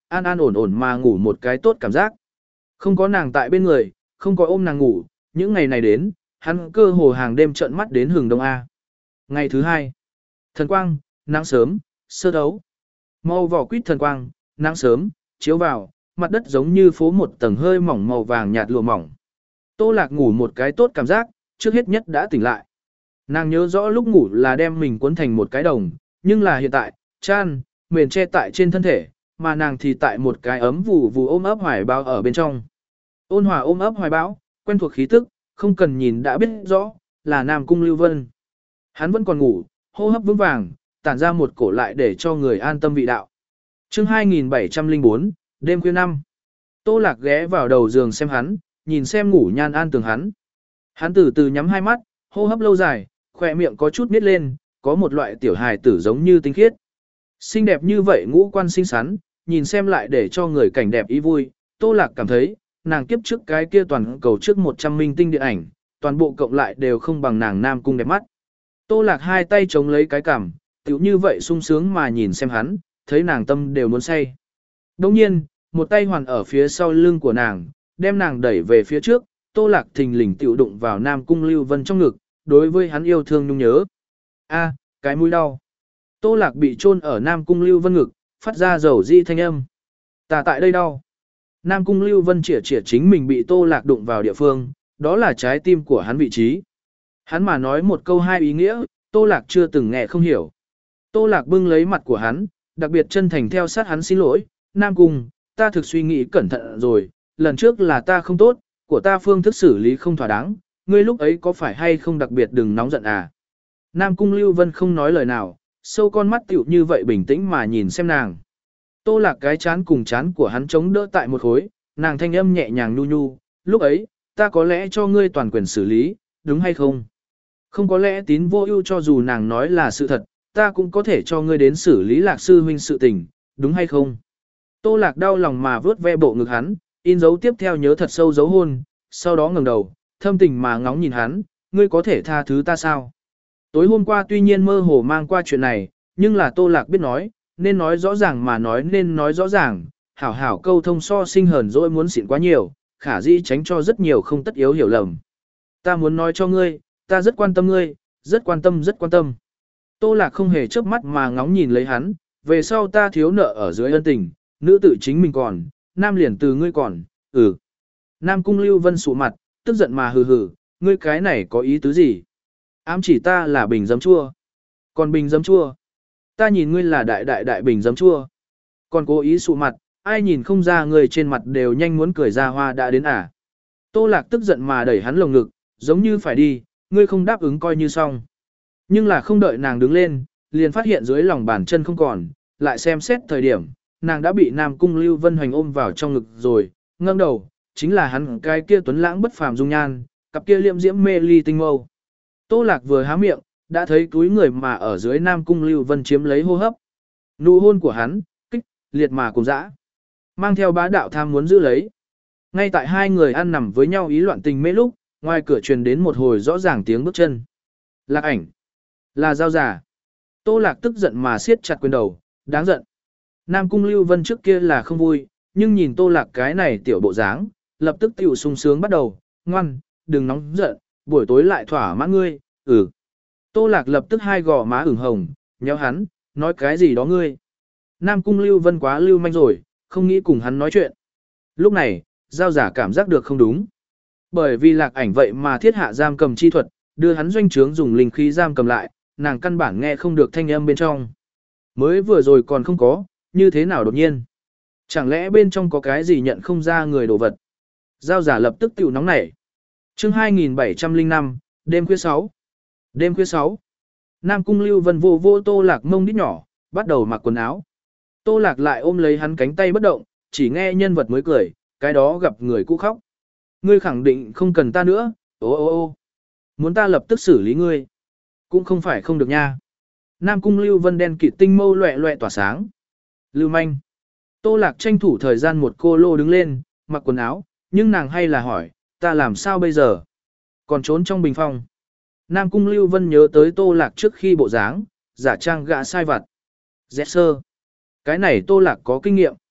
an an ổn ổn mà ngủ một cái tốt cảm giác. Không có nàng tại bên người, không có ôm nàng ngủ, những ngày này đến, hắn cơ hồ hàng đêm trợn mắt đến hừng đông A. Ngày thứ hai, thần quang, nắng sớm, sơ đấu. Màu vỏ quýt thần quang, nắng sớm, chiếu vào, mặt đất giống như phố một tầng hơi mỏng màu vàng nhạt lụa mỏng. Tô Lạc ngủ một cái tốt cảm giác, trước hết nhất đã tỉnh lại. Nàng nhớ rõ lúc ngủ là đem mình cuốn thành một cái đồng, nhưng là hiện tại, chan, mền che tại trên thân thể, mà nàng thì tại một cái ấm vù vù ôm ấp hoài bão ở bên trong. Ôn hòa ôm ấp hoài bão, quen thuộc khí tức, không cần nhìn đã biết rõ, là Nam Cung Lưu Vân. Hắn vẫn còn ngủ, hô hấp vững vàng, tản ra một cổ lại để cho người an tâm vị đạo. Chương hai nghìn bảy trăm lẻ bốn, đêm khuya năm. Tô Lạc ghé vào đầu giường xem hắn, nhìn xem ngủ nhan an tường hắn. Hắn từ từ nhắm hai mắt, hô hấp lâu dài, khỏe miệng có chút nít lên, có một loại tiểu hài tử giống như tinh khiết. Xinh đẹp như vậy ngũ quan xinh xắn, nhìn xem lại để cho người cảnh đẹp ý vui. Tô Lạc cảm thấy, nàng kiếp trước cái kia toàn cầu trước một trăm minh tinh điện ảnh, toàn bộ cộng lại đều không bằng nàng Nam Cung đẹp mắt. Tô Lạc hai tay chống lấy cái cằm, tiểu như vậy sung sướng mà nhìn xem hắn, thấy nàng tâm đều muốn say. Đồng nhiên, một tay hoàn ở phía sau lưng của nàng, đem nàng đẩy về phía trước, Tô Lạc thình lình tiểu đụng vào Nam Cung Lưu Vân trong ngực, đối với hắn yêu thương nhung nhớ. A, cái mũi đau. Tô Lạc bị chôn ở Nam Cung Lưu Vân ngực, phát ra dầu di thanh âm. Ta tại đây đau. Nam Cung Lưu Vân chĩa chĩa chính mình bị Tô Lạc đụng vào địa phương, đó là trái tim của hắn vị trí. Hắn mà nói một câu hai ý nghĩa, Tô Lạc chưa từng nghe không hiểu. Tô Lạc bưng lấy mặt của hắn, đặc biệt chân thành theo sát hắn xin lỗi, Nam Cung, ta thực suy nghĩ cẩn thận rồi, lần trước là ta không tốt, của ta phương thức xử lý không thỏa đáng, ngươi lúc ấy có phải hay không đặc biệt đừng nóng giận à. Nam Cung Lưu Vân không nói lời nào, sâu con mắt tiểu như vậy bình tĩnh mà nhìn xem nàng. Tô Lạc cái chán cùng chán của hắn chống đỡ tại một khối, nàng thanh âm nhẹ nhàng nhu nhu, lúc ấy, ta có lẽ cho ngươi toàn quyền xử lý, đúng hay không? Không có lẽ tín vô ưu cho dù nàng nói là sự thật, ta cũng có thể cho ngươi đến xử lý Lạc sư huynh sự tình, đúng hay không? Tô Lạc đau lòng mà vớt ve bộ ngực hắn, in dấu tiếp theo nhớ thật sâu dấu hôn, sau đó ngẩng đầu, thâm tình mà ngóng nhìn hắn, ngươi có thể tha thứ ta sao? Tối hôm qua tuy nhiên mơ hồ mang qua chuyện này, nhưng là Tô Lạc biết nói, nên nói rõ ràng mà nói nên nói rõ ràng, hảo hảo câu thông so sinh hờn dỗi muốn xịn quá nhiều, khả dĩ tránh cho rất nhiều không tất yếu hiểu lầm. Ta muốn nói cho ngươi, ta rất quan tâm ngươi, rất quan tâm rất quan tâm. Tô Lạc không hề chớp mắt mà ngóng nhìn lấy hắn, về sau ta thiếu nợ ở dưới ân tình, nữ tự chính mình còn, nam liền từ ngươi còn, ừ. Nam Cung Lưu Vân sụ mặt, tức giận mà hừ hừ, ngươi cái này có ý tứ gì? Ám chỉ ta là bình giấm chua. Còn bình giấm chua? Ta nhìn ngươi là đại đại đại bình giấm chua. Còn cố ý sụ mặt, ai nhìn không ra người trên mặt đều nhanh muốn cười ra hoa đã đến à. Tô Lạc tức giận mà đẩy hắn lồng ngực, giống như phải đi, ngươi không đáp ứng coi như xong. Nhưng là không đợi nàng đứng lên, liền phát hiện dưới lòng bàn chân không còn, lại xem xét thời điểm, nàng đã bị Nam Cung Lưu Vân Hoành ôm vào trong ngực rồi, ngẩng đầu, chính là hắn cái kia tuấn lãng bất phàm dung nhan, cặp kia liệm diễm mê ly tinh mâu. Tô Lạc vừa há miệng, đã thấy túi người mà ở dưới Nam Cung Lưu Vân chiếm lấy hô hấp. Nụ hôn của hắn, kích, liệt mà cùng dã, mang theo bá đạo tham muốn giữ lấy. Ngay tại hai người ăn nằm với nhau ý loạn tình mê lúc, ngoài cửa truyền đến một hồi rõ ràng tiếng bước chân. Lạc Ảnh, là Giao giả. Tô Lạc tức giận mà siết chặt quyền đầu, đáng giận. Nam Cung Lưu Vân trước kia là không vui, nhưng nhìn Tô Lạc cái này tiểu bộ dáng, lập tức tiểu sung sướng bắt đầu, ngoan, đừng nóng giận, buổi tối lại thỏa mãn ngươi, ừ. Tô Lạc lập tức hai gò má ửng hồng, nhéo hắn, nói cái gì đó ngươi. Nam Cung Lưu Vân quá lưu manh rồi, không nghĩ cùng hắn nói chuyện. Lúc này, Giao giả cảm giác được không đúng. Bởi vì Lạc Ảnh vậy mà thiết hạ giam cầm chi thuật, đưa hắn doanh trướng dùng linh khí giam cầm lại, nàng căn bản nghe không được thanh âm bên trong. Mới vừa rồi còn không có, như thế nào đột nhiên. Chẳng lẽ bên trong có cái gì nhận không ra người đồ vật. Giao giả lập tức tiểu nóng nảy. Chương hai nghìn bảy trăm lẻ năm, đêm khuya sáu. Đêm khuya sáu. Nam Cung Lưu Vân vô vô Tô Lạc mông đít nhỏ, bắt đầu mặc quần áo. Tô Lạc lại ôm lấy hắn cánh tay bất động, chỉ nghe nhân vật mới cười, cái đó gặp người cũ khóc. Ngươi khẳng định không cần ta nữa, ô ô ô. Muốn ta lập tức xử lý ngươi. Cũng không phải không được nha. Nam Cung Lưu Vân đen kịt tinh mâu loẹ loẹ tỏa sáng. Lưu manh. Tô Lạc tranh thủ thời gian một cô lô đứng lên, mặc quần áo, nhưng nàng hay là hỏi, ta làm sao bây giờ? Còn trốn trong bình phong. Nam Cung Lưu Vân nhớ tới Tô Lạc trước khi bộ dáng, giả trang gã sai vặt. Dẹt sơ. Cái này Tô Lạc có kinh nghiệm.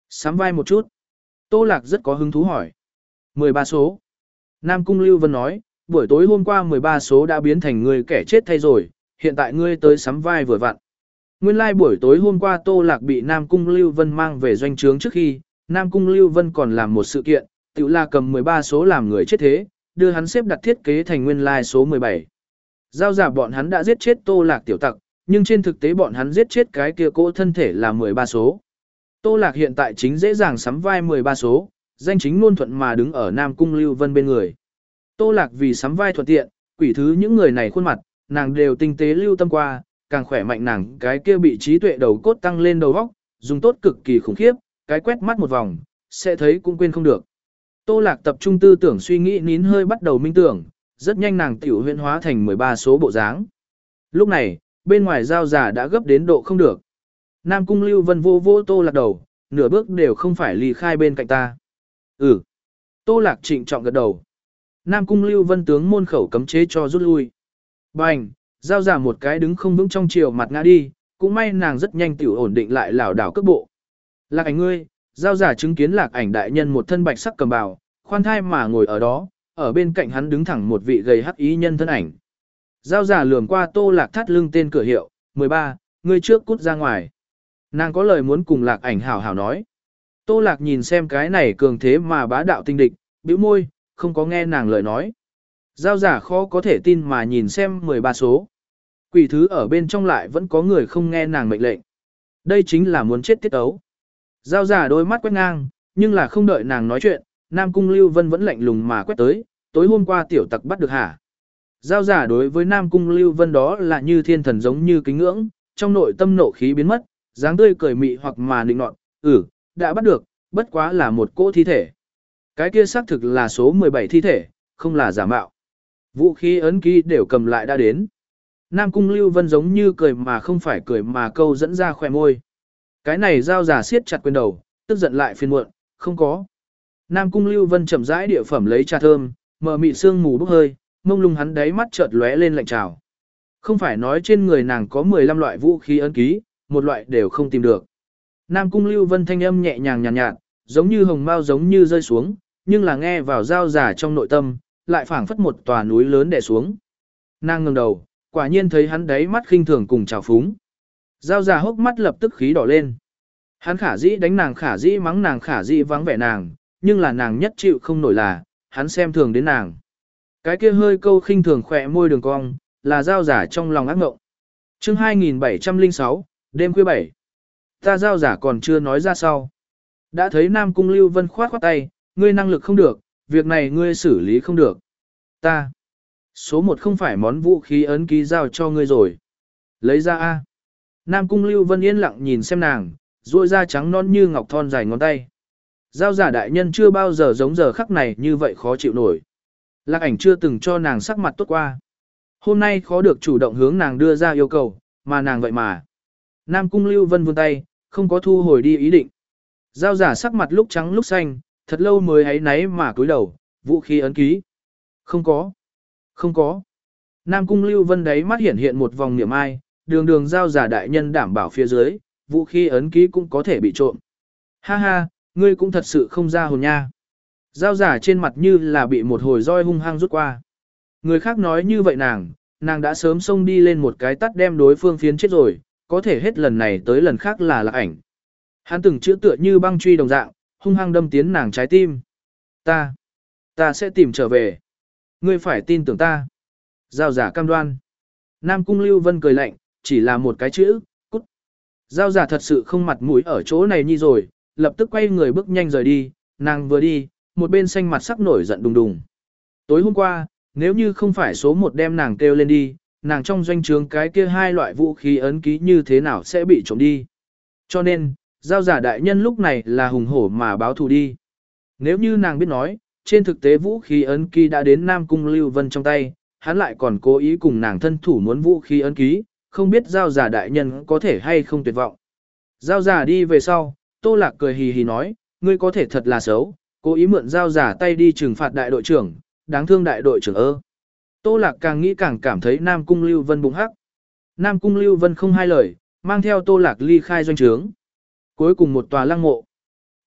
Sắm vai một chút. Tô Lạc rất có hứng thú hỏi. mười ba số. Nam Cung Lưu Vân nói, buổi tối hôm qua mười ba số đã biến thành người kẻ chết thay rồi, hiện tại ngươi tới sắm vai vừa vặn. Nguyên lai like buổi tối hôm qua Tô Lạc bị Nam Cung Lưu Vân mang về doanh trướng trước khi, Nam Cung Lưu Vân còn làm một sự kiện, tự là cầm mười ba số làm người chết thế, đưa hắn xếp đặt thiết kế thành nguyên lai like số mười bảy. Giao giả bọn hắn đã giết chết Tô Lạc tiểu tặc, nhưng trên thực tế bọn hắn giết chết cái kia cỗ thân thể là mười ba số. Tô Lạc hiện tại chính dễ dàng sắm vai mười ba số, danh chính ngôn thuận mà đứng ở Nam Cung Lưu Vân bên người. Tô Lạc vì sắm vai thuận tiện, quỷ thứ những người này khuôn mặt, nàng đều tinh tế lưu tâm qua, càng khỏe mạnh nàng cái kia bị trí tuệ đầu cốt tăng lên đầu óc, dùng tốt cực kỳ khủng khiếp, cái quét mắt một vòng, sẽ thấy cũng quên không được. Tô Lạc tập trung tư tưởng suy nghĩ nín hơi bắt đầu minh tưởng, rất nhanh nàng tiểu huyễn hóa thành mười ba số bộ dáng. Lúc này, bên ngoài giao giả đã gấp đến độ không được. Nam Cung Lưu Vân vô vô Tô Lạc đầu, nửa bước đều không phải ly khai bên cạnh ta. Ừ. Tô Lạc trịnh trọng gật đầu. Nam Cung Lưu Vân tướng môn khẩu cấm chế cho rút lui. Bành, giao giả một cái đứng không vững trong chiều mặt ngã đi, cũng may nàng rất nhanh tiểu ổn định lại lảo đảo cước bộ. Lạc ảnh ngươi, giao giả chứng kiến Lạc ảnh đại nhân một thân bạch sắc cầm bào, khoan thai mà ngồi ở đó, ở bên cạnh hắn đứng thẳng một vị gầy hắc ý nhân thân ảnh. Giao giả lườm qua Tô Lạc thắt lưng tên cửa hiệu, mười ba, ngươi trước cút ra ngoài. Nàng có lời muốn cùng Lạc ảnh hảo hảo nói. Tô Lạc nhìn xem cái này cường thế mà bá đạo tinh địch, bĩu môi, không có nghe nàng lời nói. Giao giả khó có thể tin mà nhìn xem mười ba số. Quỷ thứ ở bên trong lại vẫn có người không nghe nàng mệnh lệnh. Đây chính là muốn chết tiết ấu. Giao giả đôi mắt quét ngang, nhưng là không đợi nàng nói chuyện, Nam Cung Lưu Vân vẫn lạnh lùng mà quét tới, tối hôm qua tiểu tặc bắt được hả. Giao giả đối với Nam Cung Lưu Vân đó là như thiên thần giống như kính ngưỡng, trong nội tâm nộ khí biến mất, dáng tươi cười mị hoặc mà nịnh nọt, ừ, đã bắt được, bất quá là một cỗ thi thể. Cái kia xác thực là số mười bảy thi thể, không là giả mạo. Vũ khí ấn ký đều cầm lại đã đến. Nam Cung Lưu Vân giống như cười mà không phải cười mà câu dẫn ra khỏe môi. Cái này giao giả siết chặt quyền đầu, tức giận lại phiền muộn, không có. Nam Cung Lưu Vân chậm rãi địa phẩm lấy trà thơm, mở mị sương mù bốc hơi, mông lung hắn đáy mắt chợt lóe lên lạnh trào. Không phải nói trên người nàng có mười lăm loại vũ khí ấn ký, một loại đều không tìm được. Nam Cung Lưu Vân thanh âm nhẹ nhàng nhàn nhạt, nhạt, giống như hồng mao giống như rơi xuống, nhưng là nghe vào giao giả trong nội tâm, lại phảng phất một tòa núi lớn đè xuống. Nàng ngẩng đầu, quả nhiên thấy hắn đáy mắt khinh thường cùng trào phúng. Giao giả hốc mắt lập tức khí đỏ lên. Hắn khả dĩ đánh nàng khả dĩ mắng nàng khả dĩ vắng vẻ nàng, nhưng là nàng nhất chịu không nổi là, hắn xem thường đến nàng. Cái kia hơi câu khinh thường khỏe môi đường cong, là giao giả trong lòng ác ngộng. Chương hai nghìn bảy trăm lẻ sáu, đêm khuya bảy. Ta giao giả còn chưa nói ra sau. Đã thấy Nam Cung Lưu Vân khoát khoát tay, ngươi năng lực không được, việc này ngươi xử lý không được. Ta. Số một không phải món vũ khí ấn ký giao cho ngươi rồi. Lấy ra A. Nam Cung Lưu Vân yên lặng nhìn xem nàng, duỗi da trắng non như ngọc thon dài ngón tay. Giao giả đại nhân chưa bao giờ giống giờ khắc này như vậy khó chịu nổi. Lạc ảnh chưa từng cho nàng sắc mặt tốt qua. Hôm nay khó được chủ động hướng nàng đưa ra yêu cầu, mà nàng vậy mà. Nam Cung Lưu Vân vươn tay, không có thu hồi đi ý định. Giao giả sắc mặt lúc trắng lúc xanh, thật lâu mới ấy náy mà cúi đầu, vũ khí ấn ký. Không có. Không có. Nam Cung Lưu Vân đấy mắt hiện hiện một vòng niệm ai, đường đường giao giả đại nhân đảm bảo phía dưới, vũ khí ấn ký cũng có thể bị trộm. Ha ha, ngươi cũng thật sự không ra hồn nha. Giao giả trên mặt như là bị một hồi roi hung hăng rút qua. Người khác nói như vậy nàng, nàng đã sớm xông đi lên một cái tắt đem đối phương phiến chết rồi, có thể hết lần này tới lần khác là Lạc ảnh. Hắn từng chữ tựa như băng truy đồng dạng, hung hăng đâm tiến nàng trái tim. Ta, ta sẽ tìm trở về. Ngươi phải tin tưởng ta. Giao giả cam đoan. Nam Cung Lưu Vân cười lạnh, chỉ là một cái chữ, cút. Giao giả thật sự không mặt mũi ở chỗ này nhi rồi, lập tức quay người bước nhanh rời đi, nàng vừa đi, một bên xanh mặt sắc nổi giận đùng đùng. Tối hôm qua, nếu như không phải số một đem nàng kêu lên đi, nàng trong doanh trướng cái kia hai loại vũ khí ấn ký như thế nào sẽ bị trộm đi. Cho nên, giao giả đại nhân lúc này là hùng hổ mà báo thù đi. Nếu như nàng biết nói, trên thực tế vũ khí ấn ký đã đến Nam Cung Lưu Vân trong tay, hắn lại còn cố ý cùng nàng thân thủ muốn vũ khí ấn ký, không biết giao giả đại nhân có thể hay không tuyệt vọng. Giao giả đi về sau, Tô Lạc cười hì hì nói, ngươi có thể thật là xấu, cố ý mượn giao giả tay đi trừng phạt đại đội trưởng, đáng thương đại đội trưởng ơ. Tô Lạc càng nghĩ càng cảm thấy Nam Cung Lưu Vân bụng hắc. Nam Cung Lưu Vân không hai lời, mang theo Tô Lạc ly khai doanh trướng. Cuối cùng một tòa lăng mộ.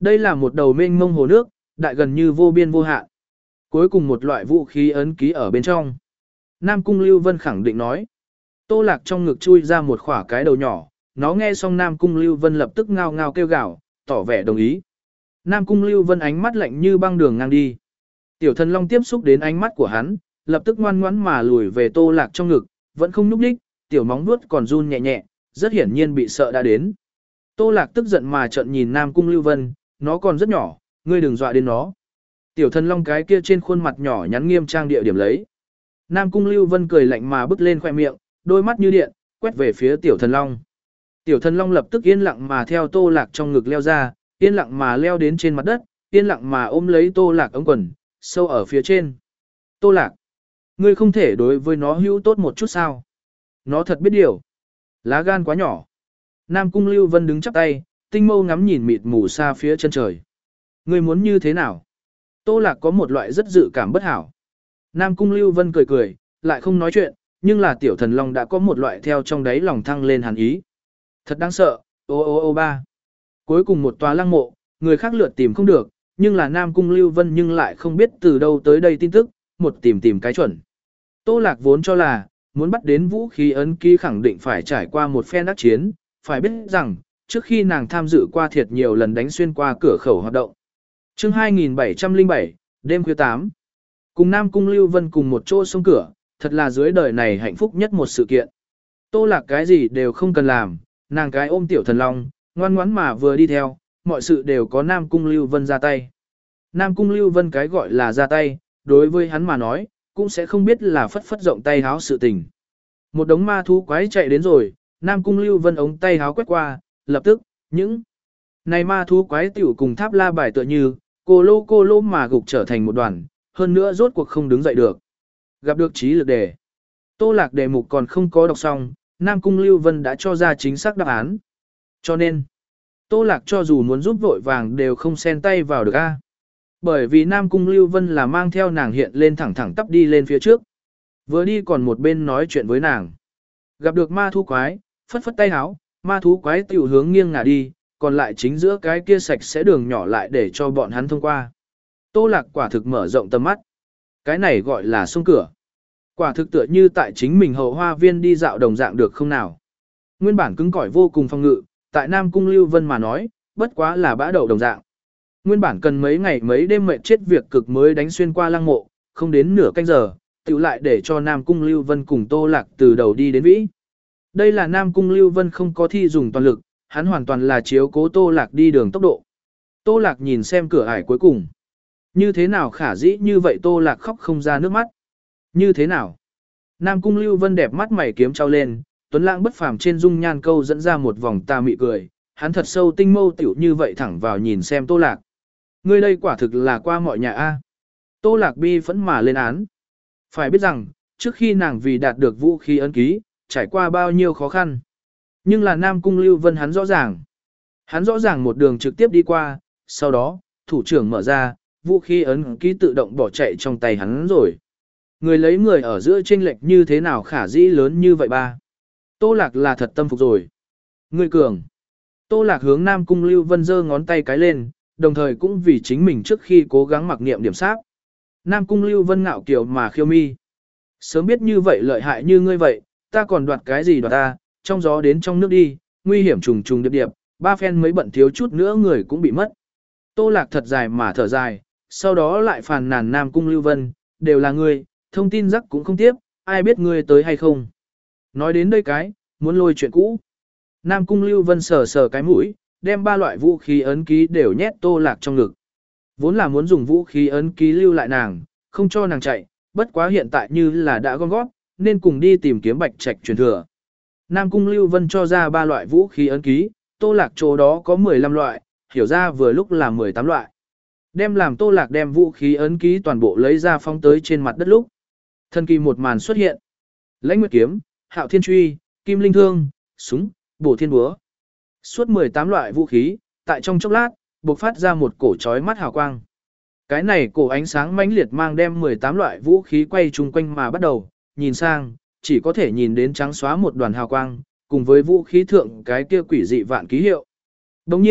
Đây là một đầu mênh mông hồ nước, đại gần như vô biên vô hạn. Cuối cùng một loại vũ khí ấn ký ở bên trong. Nam Cung Lưu Vân khẳng định nói. Tô Lạc trong ngực chui ra một khỏa cái đầu nhỏ, nó nghe xong Nam Cung Lưu Vân lập tức ngao ngao kêu gào, tỏ vẻ đồng ý. Nam Cung Lưu Vân ánh mắt lạnh như băng đường ngang đi. Tiểu Thần Long tiếp xúc đến ánh mắt của hắn, lập tức ngoan ngoãn mà lùi về Tô Lạc trong ngực, vẫn không nhúc nhích, tiểu móng vuốt còn run nhẹ nhẹ, rất hiển nhiên bị sợ đã đến. Tô Lạc tức giận mà trợn nhìn Nam Cung Lưu Vân, nó còn rất nhỏ, ngươi đừng dọa đến nó. Tiểu Thần Long cái kia trên khuôn mặt nhỏ nhắn nghiêm trang địa điểm lấy. Nam Cung Lưu Vân cười lạnh mà bứt lên khoe miệng, đôi mắt như điện, quét về phía Tiểu Thần Long. Tiểu Thần Long lập tức yên lặng mà theo Tô Lạc trong ngực leo ra, yên lặng mà leo đến trên mặt đất, yên lặng mà ôm lấy Tô Lạc ống quần, sâu ở phía trên. Tô Lạc, ngươi không thể đối với nó hữu tốt một chút sao? Nó thật biết điều. Lá gan quá nhỏ. Nam Cung Lưu Vân đứng chắp tay, tinh mâu ngắm nhìn mịt mù xa phía chân trời. Ngươi muốn như thế nào? Tô Lạc có một loại rất dự cảm bất hảo. Nam Cung Lưu Vân cười cười, lại không nói chuyện, nhưng là Tiểu Thần Long đã có một loại theo trong đáy lòng thăng lên hàn ý. Thật đáng sợ, ô ô ô ba. Cuối cùng một tòa lăng mộ, người khác lượt tìm không được, nhưng là Nam Cung Lưu Vân nhưng lại không biết từ đâu tới đây tin tức, một tìm tìm cái chuẩn. Tô Lạc vốn cho là, muốn bắt đến vũ khí ấn ký khẳng định phải trải qua một phen đắc chiến, phải biết rằng, trước khi nàng tham dự qua thiệt nhiều lần đánh xuyên qua cửa khẩu hoạt động. Chương hai nghìn bảy trăm lẻ bảy, đêm khuya tám. Cùng Nam Cung Lưu Vân cùng một chỗ sông cửa, thật là dưới đời này hạnh phúc nhất một sự kiện. Tô Lạc cái gì đều không cần làm, nàng cái ôm Tiểu Thần Long, ngoan ngoãn mà vừa đi theo, mọi sự đều có Nam Cung Lưu Vân ra tay. Nam Cung Lưu Vân cái gọi là ra tay, đối với hắn mà nói, cũng sẽ không biết là phất phất rộng tay háo sự tình. Một đống ma thú quái chạy đến rồi, Nam Cung Lưu Vân ống tay háo quét qua, lập tức, những này ma thú quái tiểu cùng tháp la bài tựa như, cô lô cô lô mà gục trở thành một đoàn, hơn nữa rốt cuộc không đứng dậy được. Gặp được trí lực đề. Tô Lạc đề mục còn không có đọc xong, Nam Cung Lưu Vân đã cho ra chính xác đáp án. Cho nên, Tô Lạc cho dù muốn giúp vội vàng đều không xen tay vào được a. Bởi vì Nam Cung Lưu Vân là mang theo nàng hiện lên thẳng thẳng tắp đi lên phía trước. Vừa đi còn một bên nói chuyện với nàng. Gặp được ma thú quái, phất phất tay háo, ma thú quái tiểu hướng nghiêng ngả đi, còn lại chính giữa cái kia sạch sẽ đường nhỏ lại để cho bọn hắn thông qua. Tô Lạc quả thực mở rộng tầm mắt. Cái này gọi là sông cửa. Quả thực tựa như tại chính mình hậu hoa viên đi dạo đồng dạng được không nào. Nguyên bản cứng cỏi vô cùng phong ngự, tại Nam Cung Lưu Vân mà nói, bất quá là bã đậu đồng dạng. Nguyên bản cần mấy ngày mấy đêm mệt chết việc cực mới đánh xuyên qua lăng mộ, không đến nửa canh giờ, tự lại để cho Nam Cung Lưu Vân cùng Tô Lạc từ đầu đi đến vĩ. Đây là Nam Cung Lưu Vân không có thi dùng toàn lực, hắn hoàn toàn là chiếu cố Tô Lạc đi đường tốc độ. Tô Lạc nhìn xem cửa ải cuối cùng. Như thế nào khả dĩ như vậy Tô Lạc khóc không ra nước mắt. Như thế nào? Nam Cung Lưu Vân đẹp mắt mày kiếm trao lên, tuấn lãng bất phàm trên dung nhan câu dẫn ra một vòng tà mị cười, hắn thật sâu tinh mâu tiểu như vậy thẳng vào nhìn xem Tô Lạc. Ngươi đây quả thực là qua mọi nhà a. Tô Lạc bi phẫn mà lên án. Phải biết rằng, trước khi nàng vì đạt được vũ khí ấn ký, trải qua bao nhiêu khó khăn. Nhưng là Nam Cung Lưu Vân hắn rõ ràng. Hắn rõ ràng một đường trực tiếp đi qua, sau đó, thủ trưởng mở ra, vũ khí ấn ký tự động bỏ chạy trong tay hắn rồi. Người lấy người ở giữa chênh lệch như thế nào khả dĩ lớn như vậy ba. Tô Lạc là thật tâm phục rồi. Người cường. Tô Lạc hướng Nam Cung Lưu Vân giơ ngón tay cái lên, đồng thời cũng vì chính mình trước khi cố gắng mặc niệm điểm sát. Nam Cung Lưu Vân ngạo kiều mà khiêu mi. Sớm biết như vậy lợi hại như ngươi vậy, ta còn đoạt cái gì đoạt ta, trong gió đến trong nước đi, nguy hiểm trùng trùng điệp điệp, ba phen mới bận thiếu chút nữa người cũng bị mất. Tô Lạc thật dài mà thở dài, sau đó lại phàn nàn Nam Cung Lưu Vân, đều là ngươi, thông tin rắc cũng không tiếp, ai biết ngươi tới hay không. Nói đến đây cái, muốn lôi chuyện cũ. Nam Cung Lưu Vân sờ sờ cái mũi, đem ba loại vũ khí ấn ký đều nhét Tô Lạc trong ngực. Vốn là muốn dùng vũ khí ấn ký lưu lại nàng, không cho nàng chạy, bất quá hiện tại như là đã gom góp, nên cùng đi tìm kiếm bạch trạch truyền thừa. Nam Cung Lưu Vân cho ra ba loại vũ khí ấn ký, Tô Lạc chỗ đó có mười lăm loại, hiểu ra vừa lúc là mười tám loại. Đem làm Tô Lạc đem vũ khí ấn ký toàn bộ lấy ra phóng tới trên mặt đất lúc. Thần kỳ một màn xuất hiện. Lãnh Nguyệt kiếm, Hạo Thiên truy, Kim Linh thương, súng, Bổ Thiên búa. Suốt mười tám loại vũ khí, tại trong chốc lát, bộc phát ra một cổ chói mắt hào quang. Cái này cổ ánh sáng mãnh liệt mang đem mười tám loại vũ khí quay chung quanh mà bắt đầu, nhìn sang, chỉ có thể nhìn đến trắng xóa một đoàn hào quang, cùng với vũ khí thượng cái kia quỷ dị vạn ký hiệu. Đồng nhiên,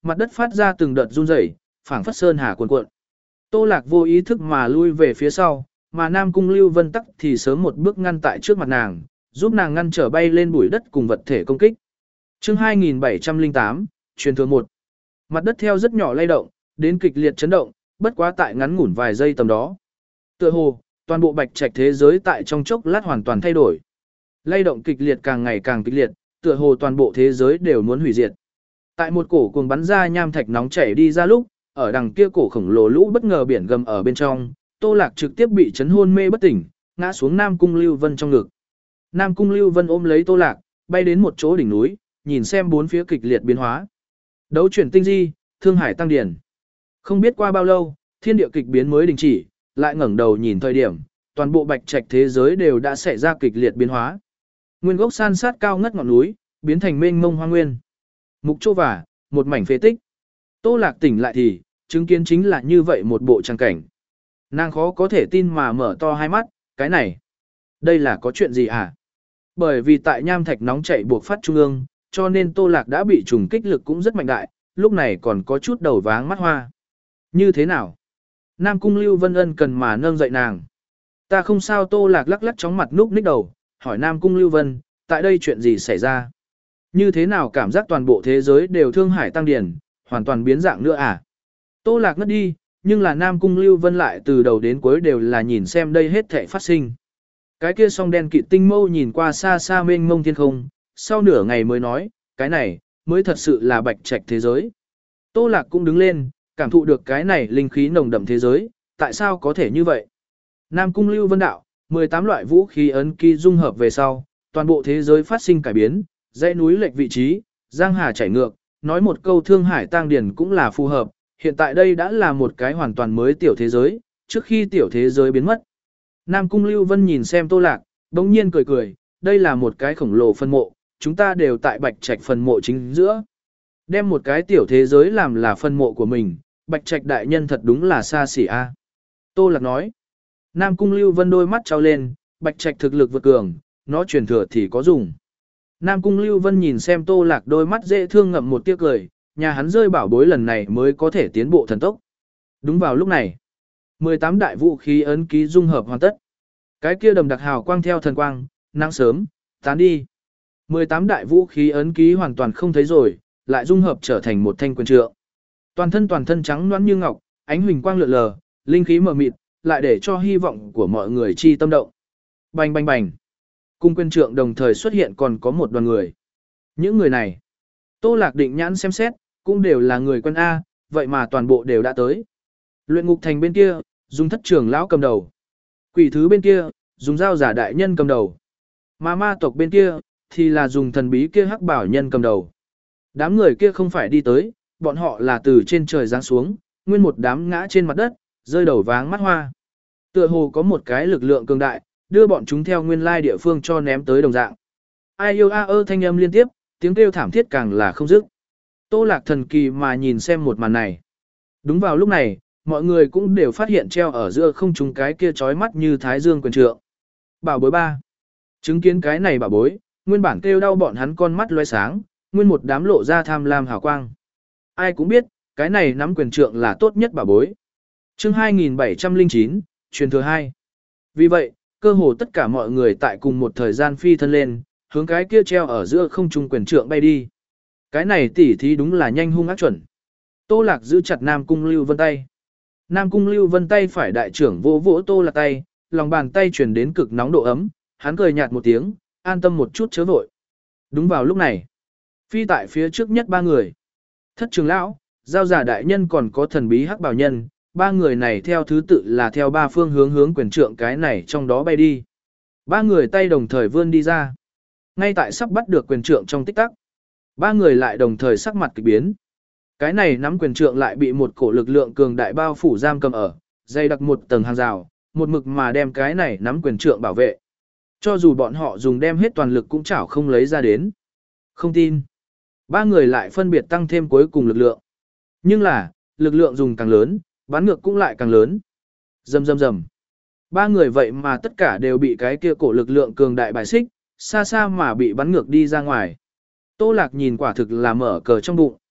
mặt đất phát ra từng đợt run rẩy, phảng phất sơn hà cuồn cuộn. Tô Lạc vô ý thức mà lui về phía sau, mà Nam Cung Lưu Vân tắc thì sớm một bước ngăn tại trước mặt nàng, giúp nàng ngăn trở bay lên bụi đất cùng vật thể công kích. Chương hai nghìn bảy trăm lẻ tám, truyền thừa một. Mặt đất theo rất nhỏ lay động, đến kịch liệt chấn động, bất quá tại ngắn ngủn vài giây tầm đó. Tựa hồ, toàn bộ bạch trạch thế giới tại trong chốc lát hoàn toàn thay đổi. Lay động kịch liệt càng ngày càng kịch liệt, tựa hồ toàn bộ thế giới đều muốn hủy diệt. Tại một cổ cuồng bắn ra nham thạch nóng chảy đi ra lúc, ở đằng kia cổ khổng lồ lũ bất ngờ biển gầm ở bên trong, Tô Lạc trực tiếp bị chấn hôn mê bất tỉnh, ngã xuống Nam Cung Lưu Vân trong ngực. Nam Cung Lưu Vân ôm lấy Tô Lạc, bay đến một chỗ đỉnh núi, nhìn xem bốn phía kịch liệt biến hóa. Đấu chuyển tinh di, thương hải tăng điển. Không biết qua bao lâu, thiên địa kịch biến mới đình chỉ, lại ngẩng đầu nhìn thời điểm, toàn bộ bạch trạch thế giới đều đã xảy ra kịch liệt biến hóa. Nguyên gốc san sát cao ngất ngọn núi, biến thành mênh mông hoang nguyên. Mục Chô Vả, một mảnh phế tích. Tô Lạc tỉnh lại thì, chứng kiến chính là như vậy một bộ trang cảnh. Nàng khó có thể tin mà mở to hai mắt, cái này, đây là có chuyện gì hả? Bởi vì tại nham thạch nóng chảy buộc phát trung ương, cho nên Tô Lạc đã bị trùng kích lực cũng rất mạnh đại, lúc này còn có chút đầu váng mắt hoa. Như thế nào? Nam Cung Lưu Vân ân cần mà nâng dậy nàng. Ta không sao. Tô Lạc lắc lắc chóng mặt núp ních đầu, hỏi Nam Cung Lưu Vân, tại đây chuyện gì xảy ra? Như thế nào cảm giác toàn bộ thế giới đều thương hải tăng điển, hoàn toàn biến dạng nữa à? Tô Lạc ngất đi, nhưng là Nam Cung Lưu Vân lại từ đầu đến cuối đều là nhìn xem đây hết thảy phát sinh. Cái kia song đen kịt tinh mâu nhìn qua xa xa mênh mông thiên không, sau nửa ngày mới nói, cái này, mới thật sự là bạch trạch thế giới. Tô Lạc cũng đứng lên, cảm thụ được cái này linh khí nồng đậm thế giới, tại sao có thể như vậy? Nam Cung Lưu Vân đạo, mười tám loại vũ khí ấn ký dung hợp về sau, toàn bộ thế giới phát sinh cải biến, dãy núi lệch vị trí, giang hà chảy ngược, nói một câu thương hải tăng điển cũng là phù hợp, hiện tại đây đã là một cái hoàn toàn mới tiểu thế giới, trước khi tiểu thế giới biến mất. Nam Cung Lưu Vân nhìn xem Tô Lạc, bỗng nhiên cười cười, đây là một cái khổng lồ phân mộ, chúng ta đều tại bạch trạch phần mộ chính giữa. Đem một cái tiểu thế giới làm là phân mộ của mình, bạch trạch đại nhân thật đúng là xa xỉ a. Tô Lạc nói. Nam Cung Lưu Vân đôi mắt trao lên, bạch trạch thực lực vượt cường, nó truyền thừa thì có dùng. Nam Cung Lưu Vân nhìn xem Tô Lạc đôi mắt dễ thương ngậm một tiếc cười, nhà hắn rơi bảo bối lần này mới có thể tiến bộ thần tốc. Đúng vào lúc này, mười tám đại vũ khí ấn ký dung hợp hoàn tất. Cái kia đầm đặc hào quang theo thần quang, nắng sớm, tán đi. mười tám đại vũ khí ấn ký hoàn toàn không thấy rồi, lại dung hợp trở thành một thanh quyền trượng. Toàn thân toàn thân trắng nõn như ngọc, ánh huỳnh quang lượn lờ, linh khí mờ mịt, lại để cho hy vọng của mọi người chi tâm động. Bành bành bành. Cung quyền trượng đồng thời xuất hiện còn có một đoàn người. Những người này, Tô Lạc định nhãn xem xét, cũng đều là người quân A, vậy mà toàn bộ đều đã tới. Luyện ngục thành bên kia, dùng thất trưởng lão cầm đầu. Quỷ thứ bên kia, dùng giao giả đại nhân cầm đầu. Mà ma tộc bên kia, thì là dùng thần bí kia hắc bảo nhân cầm đầu. Đám người kia không phải đi tới, bọn họ là từ trên trời giáng xuống, nguyên một đám ngã trên mặt đất, rơi đầu váng mắt hoa. Tựa hồ có một cái lực lượng cường đại, đưa bọn chúng theo nguyên lai địa phương cho ném tới đồng dạng. Ai yêu a ơ thanh âm liên tiếp, tiếng kêu thảm thiết càng là không dứt. Tô Lạc thần kỳ mà nhìn xem một màn này. Đúng vào lúc này, mọi người cũng đều phát hiện treo ở giữa không trung cái kia chói mắt như thái dương quyền trượng. Bảo bối ba. Chứng kiến cái này bảo bối, nguyên bản kêu đau bọn hắn con mắt loe sáng, nguyên một đám lộ ra tham lam hào quang. Ai cũng biết, cái này nắm quyền trượng là tốt nhất bảo bối. Chương hai nghìn bảy trăm lẻ chín, truyền thừa hai. Vì vậy, cơ hồ tất cả mọi người tại cùng một thời gian phi thân lên, hướng cái kia treo ở giữa không trung quyền trượng bay đi. Cái này tỉ thí đúng là nhanh hung ác chuẩn. Tô Lạc giữ chặt Nam Cung Lưu Vân tay. Nam Cung Lưu Vân tay phải đại trưởng vỗ vỗ Tô Lạc tay, lòng bàn tay truyền đến cực nóng độ ấm, hắn cười nhạt một tiếng, an tâm một chút chớ vội. Đúng vào lúc này, phi tại phía trước nhất ba người. Thất trưởng lão, giao giả đại nhân còn có thần bí hắc bảo nhân, ba người này theo thứ tự là theo ba phương hướng hướng quyền trượng cái này trong đó bay đi. Ba người tay đồng thời vươn đi ra. Ngay tại sắp bắt được quyền trượng trong tích tắc, ba người lại đồng thời sắc mặt kỳ biến. Cái này nắm quyền trượng lại bị một cổ lực lượng cường đại bao phủ giam cầm ở, dày đặc một tầng hàng rào, một mực mà đem cái này nắm quyền trượng bảo vệ. Cho dù bọn họ dùng đem hết toàn lực cũng chảo không lấy ra đến. Không tin. Ba người lại phân biệt tăng thêm cuối cùng lực lượng. Nhưng là, lực lượng dùng càng lớn, bắn ngược cũng lại càng lớn. Rầm rầm rầm. Ba người vậy mà tất cả đều bị cái kia cổ lực lượng cường đại bài xích, xa xa mà bị bắn ngược đi ra ngoài. Tô Lạc nhìn quả thực là mở cờ trong bụng.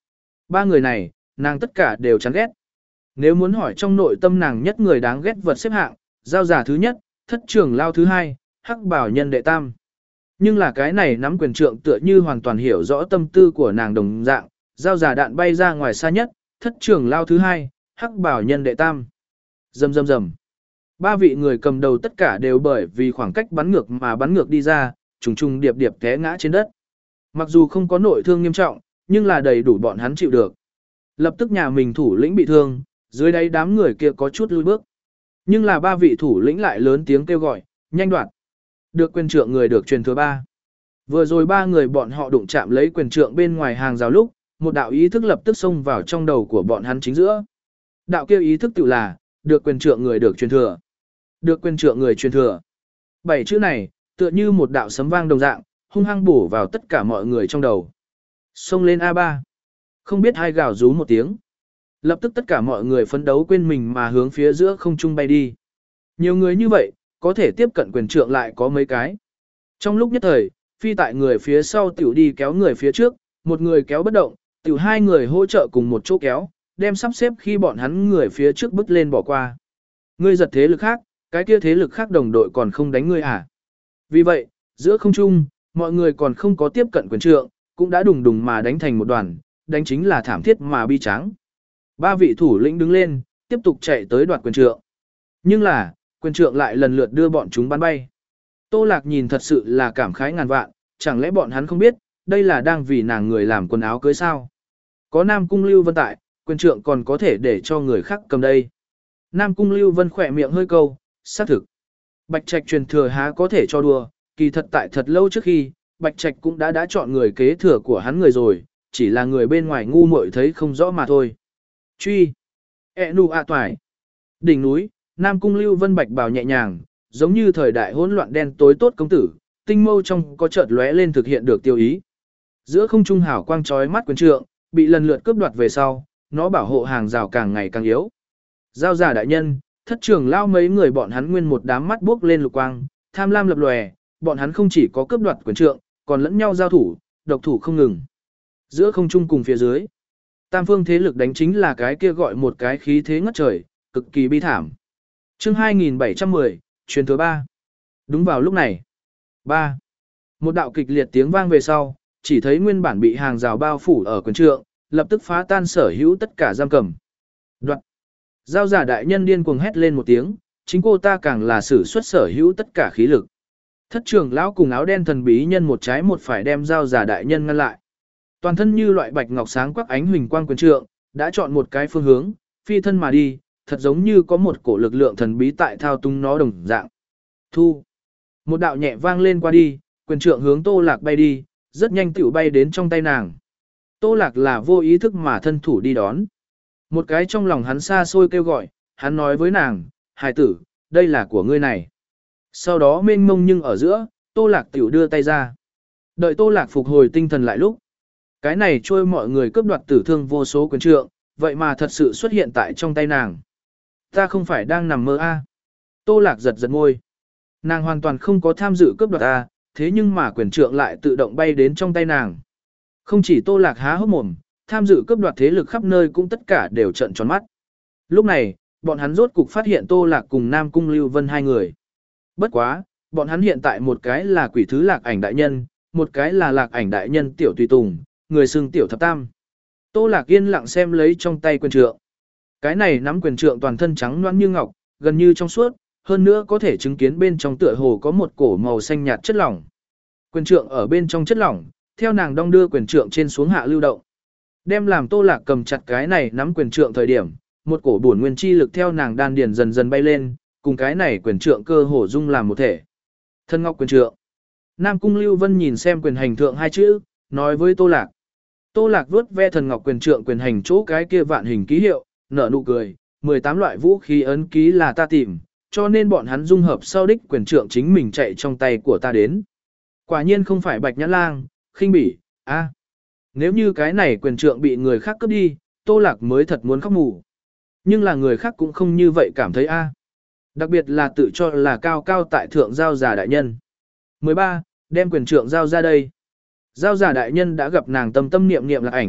Ba người này, nàng tất cả đều chán ghét. Nếu muốn hỏi trong nội tâm nàng nhất người đáng ghét vật xếp hạng, giao giả thứ nhất, thất trưởng lao thứ hai, hắc bảo nhân đệ tam. Nhưng là cái này nắm quyền trượng tựa như hoàn toàn hiểu rõ tâm tư của nàng đồng dạng, giao giả đạn bay ra ngoài xa nhất, thất trưởng lao thứ hai, hắc bảo nhân đệ tam. Rầm rầm rầm. Ba vị người cầm đầu tất cả đều bởi vì khoảng cách bắn ngược mà bắn ngược đi ra, trùng trùng điệp điệp té ngã trên đất. Mặc dù không có nội thương nghiêm trọng, nhưng là đầy đủ bọn hắn chịu được. Lập tức nhà mình thủ lĩnh bị thương, dưới đáy đám người kia có chút lùi bước. Nhưng là ba vị thủ lĩnh lại lớn tiếng kêu gọi, nhanh đoạt. Được quyền trượng người được truyền thừa ba. Vừa rồi ba người bọn họ đụng chạm lấy quyền trượng bên ngoài hàng rào lúc, một đạo ý thức lập tức xông vào trong đầu của bọn hắn chính giữa. Đạo kêu ý thức tự là, được quyền trượng người được truyền thừa. Được quyền trượng người truyền thừa. Bảy chữ này, tựa như một đạo sấm vang đồng dạng, hung hăng bổ vào tất cả mọi người trong đầu. Xông lên a ba. Không biết hai gào rú một tiếng. Lập tức tất cả mọi người phấn đấu quên mình mà hướng phía giữa không trung bay đi. Nhiều người như vậy, có thể tiếp cận quyền trượng lại có mấy cái. Trong lúc nhất thời, phi tại người phía sau tiểu đi kéo người phía trước, một người kéo bất động, tiểu hai người hỗ trợ cùng một chỗ kéo, đem sắp xếp khi bọn hắn người phía trước bước lên bỏ qua. Ngươi giật thế lực khác, cái kia thế lực khác đồng đội còn không đánh ngươi à. Vì vậy, giữa không trung, mọi người còn không có tiếp cận quyền trượng, cũng đã đùng đùng mà đánh thành một đoàn, đánh chính là thảm thiết mà bi tráng. Ba vị thủ lĩnh đứng lên, tiếp tục chạy tới đoạt quyền trượng. Nhưng là, quyền trượng lại lần lượt đưa bọn chúng bắn bay. Tô Lạc nhìn thật sự là cảm khái ngàn vạn, chẳng lẽ bọn hắn không biết, đây là đang vì nàng người làm quần áo cưới sao? Có Nam Cung Lưu Vân tại, quyền trượng còn có thể để cho người khác cầm đây. Nam Cung Lưu Vân khỏe miệng hơi câu, xác thực. Bạch Trạch truyền thừa há có thể cho đùa, kỳ thật tại thật lâu trước khi, Bạch Trạch cũng đã đã chọn người kế thừa của hắn người rồi, chỉ là người bên ngoài ngu muội thấy không rõ mà thôi. Truy. E nu a toài. Đỉnh núi, Nam Cung Lưu Vân bạch bào nhẹ nhàng, giống như thời đại hỗn loạn đen tối tốt công tử, tinh mâu trong có chợt lóe lên thực hiện được tiêu ý. Giữa không trung hào quang chói mắt quyền trượng, bị lần lượt cướp đoạt về sau, nó bảo hộ hàng rào càng ngày càng yếu. Giao giả đại nhân, thất trưởng lao mấy người bọn hắn nguyên một đám mắt buốc lên lục quang, tham lam lập lòe, bọn hắn không chỉ có cướp đoạt quyền trượng, còn lẫn nhau giao thủ, độc thủ không ngừng. Giữa không trung cùng phía dưới, tam phương thế lực đánh chính là cái kia gọi một cái khí thế ngất trời, cực kỳ bi thảm. Chương hai nghìn bảy trăm mười, truyền thừa ba. Đúng vào lúc này, ba. Một đạo kịch liệt tiếng vang về sau, chỉ thấy nguyên bản bị hàng rào bao phủ ở quyền trượng, lập tức phá tan sở hữu tất cả giam cầm. Đoạn. Giao giả đại nhân điên cuồng hét lên một tiếng, chính cô ta càng là sử xuất sở hữu tất cả khí lực. Thất trưởng lão cùng áo đen thần bí nhân một trái một phải đem giao giả đại nhân ngăn lại. Toàn thân như loại bạch ngọc sáng quắc ánh huỳnh quang quyền trượng, đã chọn một cái phương hướng, phi thân mà đi, thật giống như có một cổ lực lượng thần bí tại thao túng nó đồng dạng. Thu. Một đạo nhẹ vang lên qua đi, quyền trượng hướng Tô Lạc bay đi, rất nhanh tựu bay đến trong tay nàng. Tô Lạc là vô ý thức mà thân thủ đi đón. Một cái trong lòng hắn xa xôi kêu gọi, hắn nói với nàng, hài tử, đây là của ngươi này. Sau đó mênh mông nhưng ở giữa, Tô Lạc tiểu đưa tay ra. Đợi Tô Lạc phục hồi tinh thần lại lúc. Cái này trôi mọi người cướp đoạt tử thương vô số quyền trượng, vậy mà thật sự xuất hiện tại trong tay nàng. Ta không phải đang nằm mơ a. À. Tô Lạc giật giật môi. Nàng hoàn toàn không có tham dự cướp đoạt a, thế nhưng mà quyền trượng lại tự động bay đến trong tay nàng. Không chỉ Tô Lạc há hốc mồm, tham dự cướp đoạt thế lực khắp nơi cũng tất cả đều trợn tròn mắt. Lúc này, bọn hắn rốt cục phát hiện Tô Lạc cùng Nam Cung Lưu Vân hai người. Bất quá, bọn hắn hiện tại một cái là quỷ thứ Lạc Ảnh đại nhân, một cái là Lạc Ảnh đại nhân tiểu tùy tùng, người xưng tiểu thập tam. Tô Lạc yên lặng xem lấy trong tay quyền trượng. Cái này nắm quyền trượng toàn thân trắng loãng như ngọc, gần như trong suốt, hơn nữa có thể chứng kiến bên trong tựa hồ có một cổ màu xanh nhạt chất lỏng. Quyền trượng ở bên trong chất lỏng, theo nàng đong đưa quyền trượng trên xuống hạ lưu động. Đem làm Tô Lạc cầm chặt cái này nắm quyền trượng thời điểm, một cổ bổn nguyên chi lực theo nàng đan điền dần dần bay lên, cùng cái này quyền trượng cơ hồ dung làm một thể. Thân ngọc quyền trượng. Nam Cung Lưu Vân nhìn xem quyền hành thượng hai chữ, nói với Tô Lạc. Tô Lạc vuốt ve thần ngọc quyền trượng quyền hành chỗ cái kia vạn hình ký hiệu, nở nụ cười, mười tám loại vũ khí ấn ký là ta tìm, cho nên bọn hắn dung hợp sau đích quyền trượng chính mình chạy trong tay của ta đến. Quả nhiên không phải Bạch Nhã Lang, khinh bỉ, a. Nếu như cái này quyền trượng bị người khác cướp đi, Tô Lạc mới thật muốn khóc mù. Nhưng là người khác cũng không như vậy cảm thấy a. Đặc biệt là tự cho là cao cao tại thượng giao giả đại nhân. mười ba. Đem quyền trượng giao ra đây. Giao giả đại nhân đã gặp nàng tâm tâm niệm niệm Lạc Ảnh,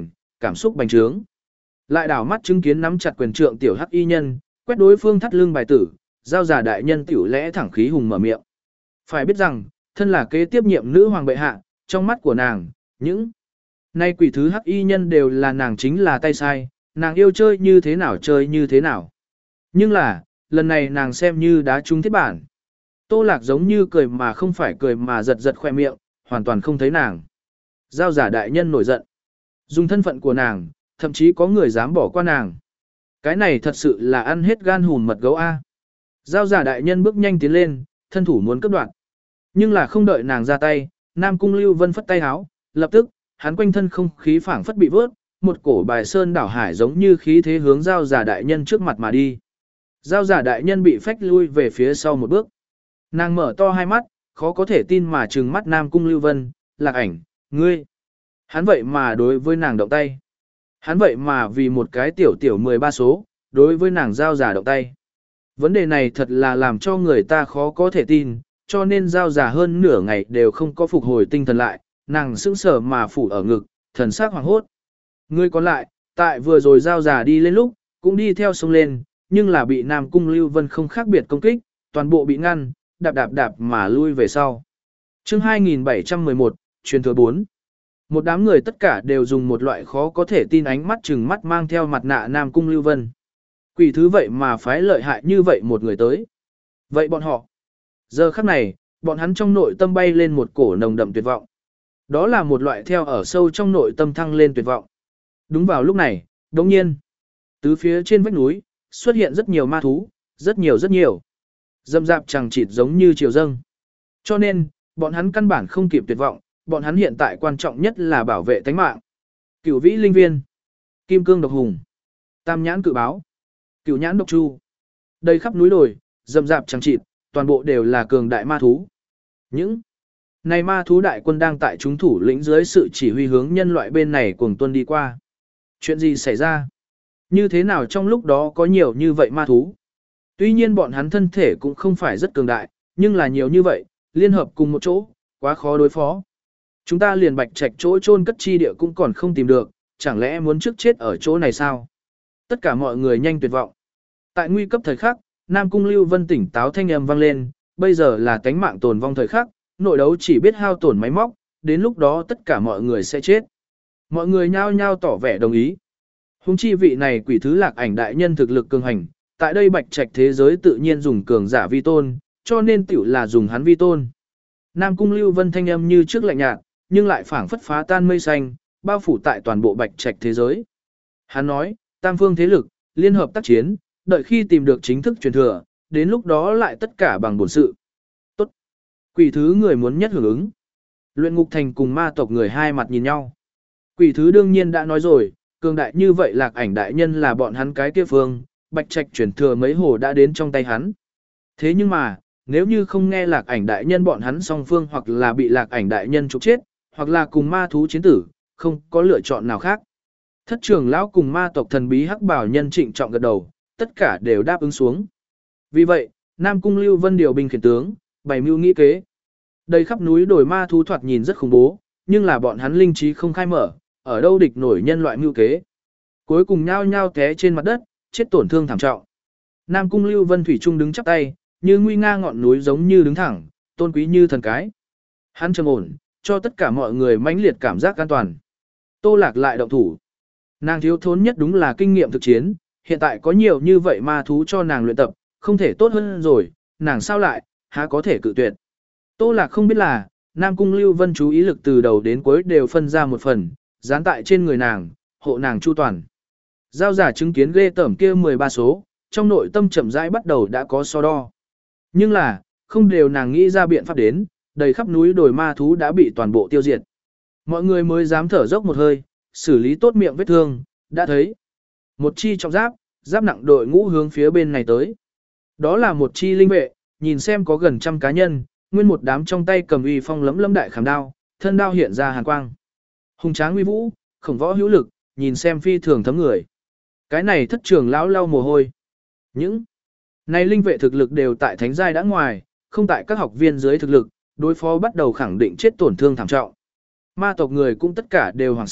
cảm xúc bành trướng. Lại đảo mắt chứng kiến nắm chặt quyền trượng tiểu hắc y nhân, quét đối phương thắt lưng bài tử, giao giả đại nhân tiểu lẽ thẳng khí hùng mở miệng. Phải biết rằng, thân là kế tiếp nhiệm nữ hoàng bệ hạ, trong mắt của nàng, những nay quỷ thứ hắc y nhân đều là nàng chính là tay sai, nàng yêu chơi như thế nào chơi như thế nào. Nhưng là, lần này nàng xem như đá trúng thiết bản. Tô Lạc giống như cười mà không phải cười mà giật giật khoe miệng, hoàn toàn không thấy nàng. Giao giả đại nhân nổi giận. Dùng thân phận của nàng, thậm chí có người dám bỏ qua nàng. Cái này thật sự là ăn hết gan hùn mật gấu A. Giao giả đại nhân bước nhanh tiến lên, thân thủ muốn cướp đoạt. Nhưng là không đợi nàng ra tay, Nam Cung Lưu Vân phất tay háo, lập tức, hắn quanh thân không khí phảng phất bị vớt, một cổ bài sơn đảo hải giống như khí thế hướng giao giả đại nhân trước mặt mà đi. Giao giả đại nhân bị phách lui về phía sau một bước. Nàng mở to hai mắt, khó có thể tin mà trừng mắt Nam Cung Lưu Vân, Lạc Ảnh, ngươi. Hắn vậy mà đối với nàng động tay. Hắn vậy mà vì một cái tiểu tiểu mười ba số, đối với nàng giao giả động tay. Vấn đề này thật là làm cho người ta khó có thể tin, cho nên giao giả hơn nửa ngày đều không có phục hồi tinh thần lại, nàng sững sờ mà phủ ở ngực, thần sắc hoàng hốt. Người còn lại, tại vừa rồi giao giả đi lên lúc, cũng đi theo sông lên, nhưng là bị Nam Cung Lưu Vân không khác biệt công kích, toàn bộ bị ngăn, đạp đạp đạp mà lui về sau. Chương hai nghìn bảy trăm mười một, truyền thừa bốn. Một đám người tất cả đều dùng một loại khó có thể tin ánh mắt chừng mắt mang theo mặt nạ Nam Cung Lưu Vân. Quỷ thứ vậy mà phái lợi hại như vậy một người tới. Vậy bọn họ, giờ khắc này, bọn hắn trong nội tâm bay lên một cổ nồng đậm tuyệt vọng. Đó là một loại theo ở sâu trong nội tâm thăng lên tuyệt vọng. Đúng vào lúc này, đồng nhiên, tứ phía trên vách núi, xuất hiện rất nhiều ma thú, rất nhiều rất nhiều. Dâm dạp chẳng chịt giống như triều dâng. Cho nên, bọn hắn căn bản không kịp tuyệt vọng, bọn hắn hiện tại quan trọng nhất là bảo vệ tánh mạng. Cửu vĩ linh viên, kim cương độc hùng, tam nhãn cự báo, cửu nhãn độc chu. Đây khắp núi đồi, dâm dạp chẳng chịt, toàn bộ đều là cường đại ma thú. Những này ma thú đại quân đang tại chúng thủ lĩnh dưới sự chỉ huy hướng nhân loại bên này cuồng tuân đi qua. Chuyện gì xảy ra? Như thế nào trong lúc đó có nhiều như vậy ma thú? Tuy nhiên bọn hắn thân thể cũng không phải rất cường đại, nhưng là nhiều như vậy, liên hợp cùng một chỗ, quá khó đối phó. Chúng ta liền bạch trạch chỗ chôn cất chi địa cũng còn không tìm được, chẳng lẽ muốn trước chết ở chỗ này sao? Tất cả mọi người nhanh tuyệt vọng. Tại nguy cấp thời khắc, Nam Cung Lưu Vân tỉnh táo thanh âm vang lên, bây giờ là tánh mạng tồn vong thời khắc, nội đấu chỉ biết hao tổn máy móc, đến lúc đó tất cả mọi người sẽ chết. Mọi người nhao nhao tỏ vẻ đồng ý. Hùng chi vị này quỷ thứ Lạc Ảnh đại nhân thực lực cường hành, tại đây bạch trạch thế giới tự nhiên dùng cường giả vi tôn, cho nên tiểu là dùng hắn vi tôn. Nam Cung Lưu Vân thanh âm như trước lạnh nhạt, nhưng lại phảng phất phá tan mây xanh, bao phủ tại toàn bộ bạch trạch thế giới. Hắn nói, tam phương thế lực, liên hợp tác chiến, đợi khi tìm được chính thức truyền thừa, đến lúc đó lại tất cả bằng bổn sự. Tốt. Quỷ thứ người muốn nhất hưởng ứng. Luyện ngục thành cùng ma tộc người hai mặt nhìn nhau. Quỷ thứ đương nhiên đã nói rồi, cường đại như vậy Lạc Ảnh đại nhân là bọn hắn cái kia phương, bạch trạch truyền thừa mấy hồ đã đến trong tay hắn. Thế nhưng mà, nếu như không nghe Lạc Ảnh đại nhân bọn hắn song phương hoặc là bị Lạc Ảnh đại nhân trục chết, hoặc là cùng ma thú chiến tử, không có lựa chọn nào khác. Thất trưởng lão cùng ma tộc thần bí hắc bảo nhân trịnh trọng gật đầu, tất cả đều đáp ứng xuống. Vì vậy, Nam Cung Lưu Vân điều binh khiển tướng, bày mưu nghĩ kế. Đây khắp núi đồi ma thú thoạt nhìn rất khủng bố, nhưng là bọn hắn linh trí không khai mở, ở đâu địch nổi nhân loại mưu kế. Cuối cùng nhao nhao té trên mặt đất, chết tổn thương thảm trọng. Nam Cung Lưu Vân thủy trung đứng chắp tay, như nguy nga ngọn núi giống như đứng thẳng, tôn quý như thần cái. Hắn trầm ổn, cho tất cả mọi người mãnh liệt cảm giác an toàn. Tô Lạc lại động thủ. Nàng thiếu thốn nhất đúng là kinh nghiệm thực chiến, hiện tại có nhiều như vậy ma thú cho nàng luyện tập, không thể tốt hơn rồi, nàng sao lại, há có thể cự tuyệt. Tô Lạc không biết là, Nam Cung Lưu Vân chú ý lực từ đầu đến cuối đều phân ra một phần, dán tại trên người nàng, hộ nàng chu toàn. Giao giả chứng kiến ghê tởm kia mười ba số, trong nội tâm chậm rãi bắt đầu đã có so đo. Nhưng là, không đều nàng nghĩ ra biện pháp đến, đầy khắp núi đồi ma thú đã bị toàn bộ tiêu diệt. Mọi người mới dám thở dốc một hơi, xử lý tốt miệng vết thương, đã thấy. Một chi trọng giáp, giáp nặng đội ngũ hướng phía bên này tới. Đó là một chi linh vệ, nhìn xem có gần trăm cá nhân, nguyên một đám trong tay cầm uy phong lấm lấm đại khảm đao, thân đao hiện ra hàn quang. Hùng tráng uy vũ, khổng võ hữu lực, nhìn xem phi thường thấm người. Cái này thất trưởng lão lau mồ hôi. Những này linh vệ thực lực đều tại thánh giai đã ngoài, không tại các học viên dưới thực lực, đối phó bắt đầu khẳng định chết tổn thương thảm trọng. Ma tộc người cũng tất cả đều hoảng sợ,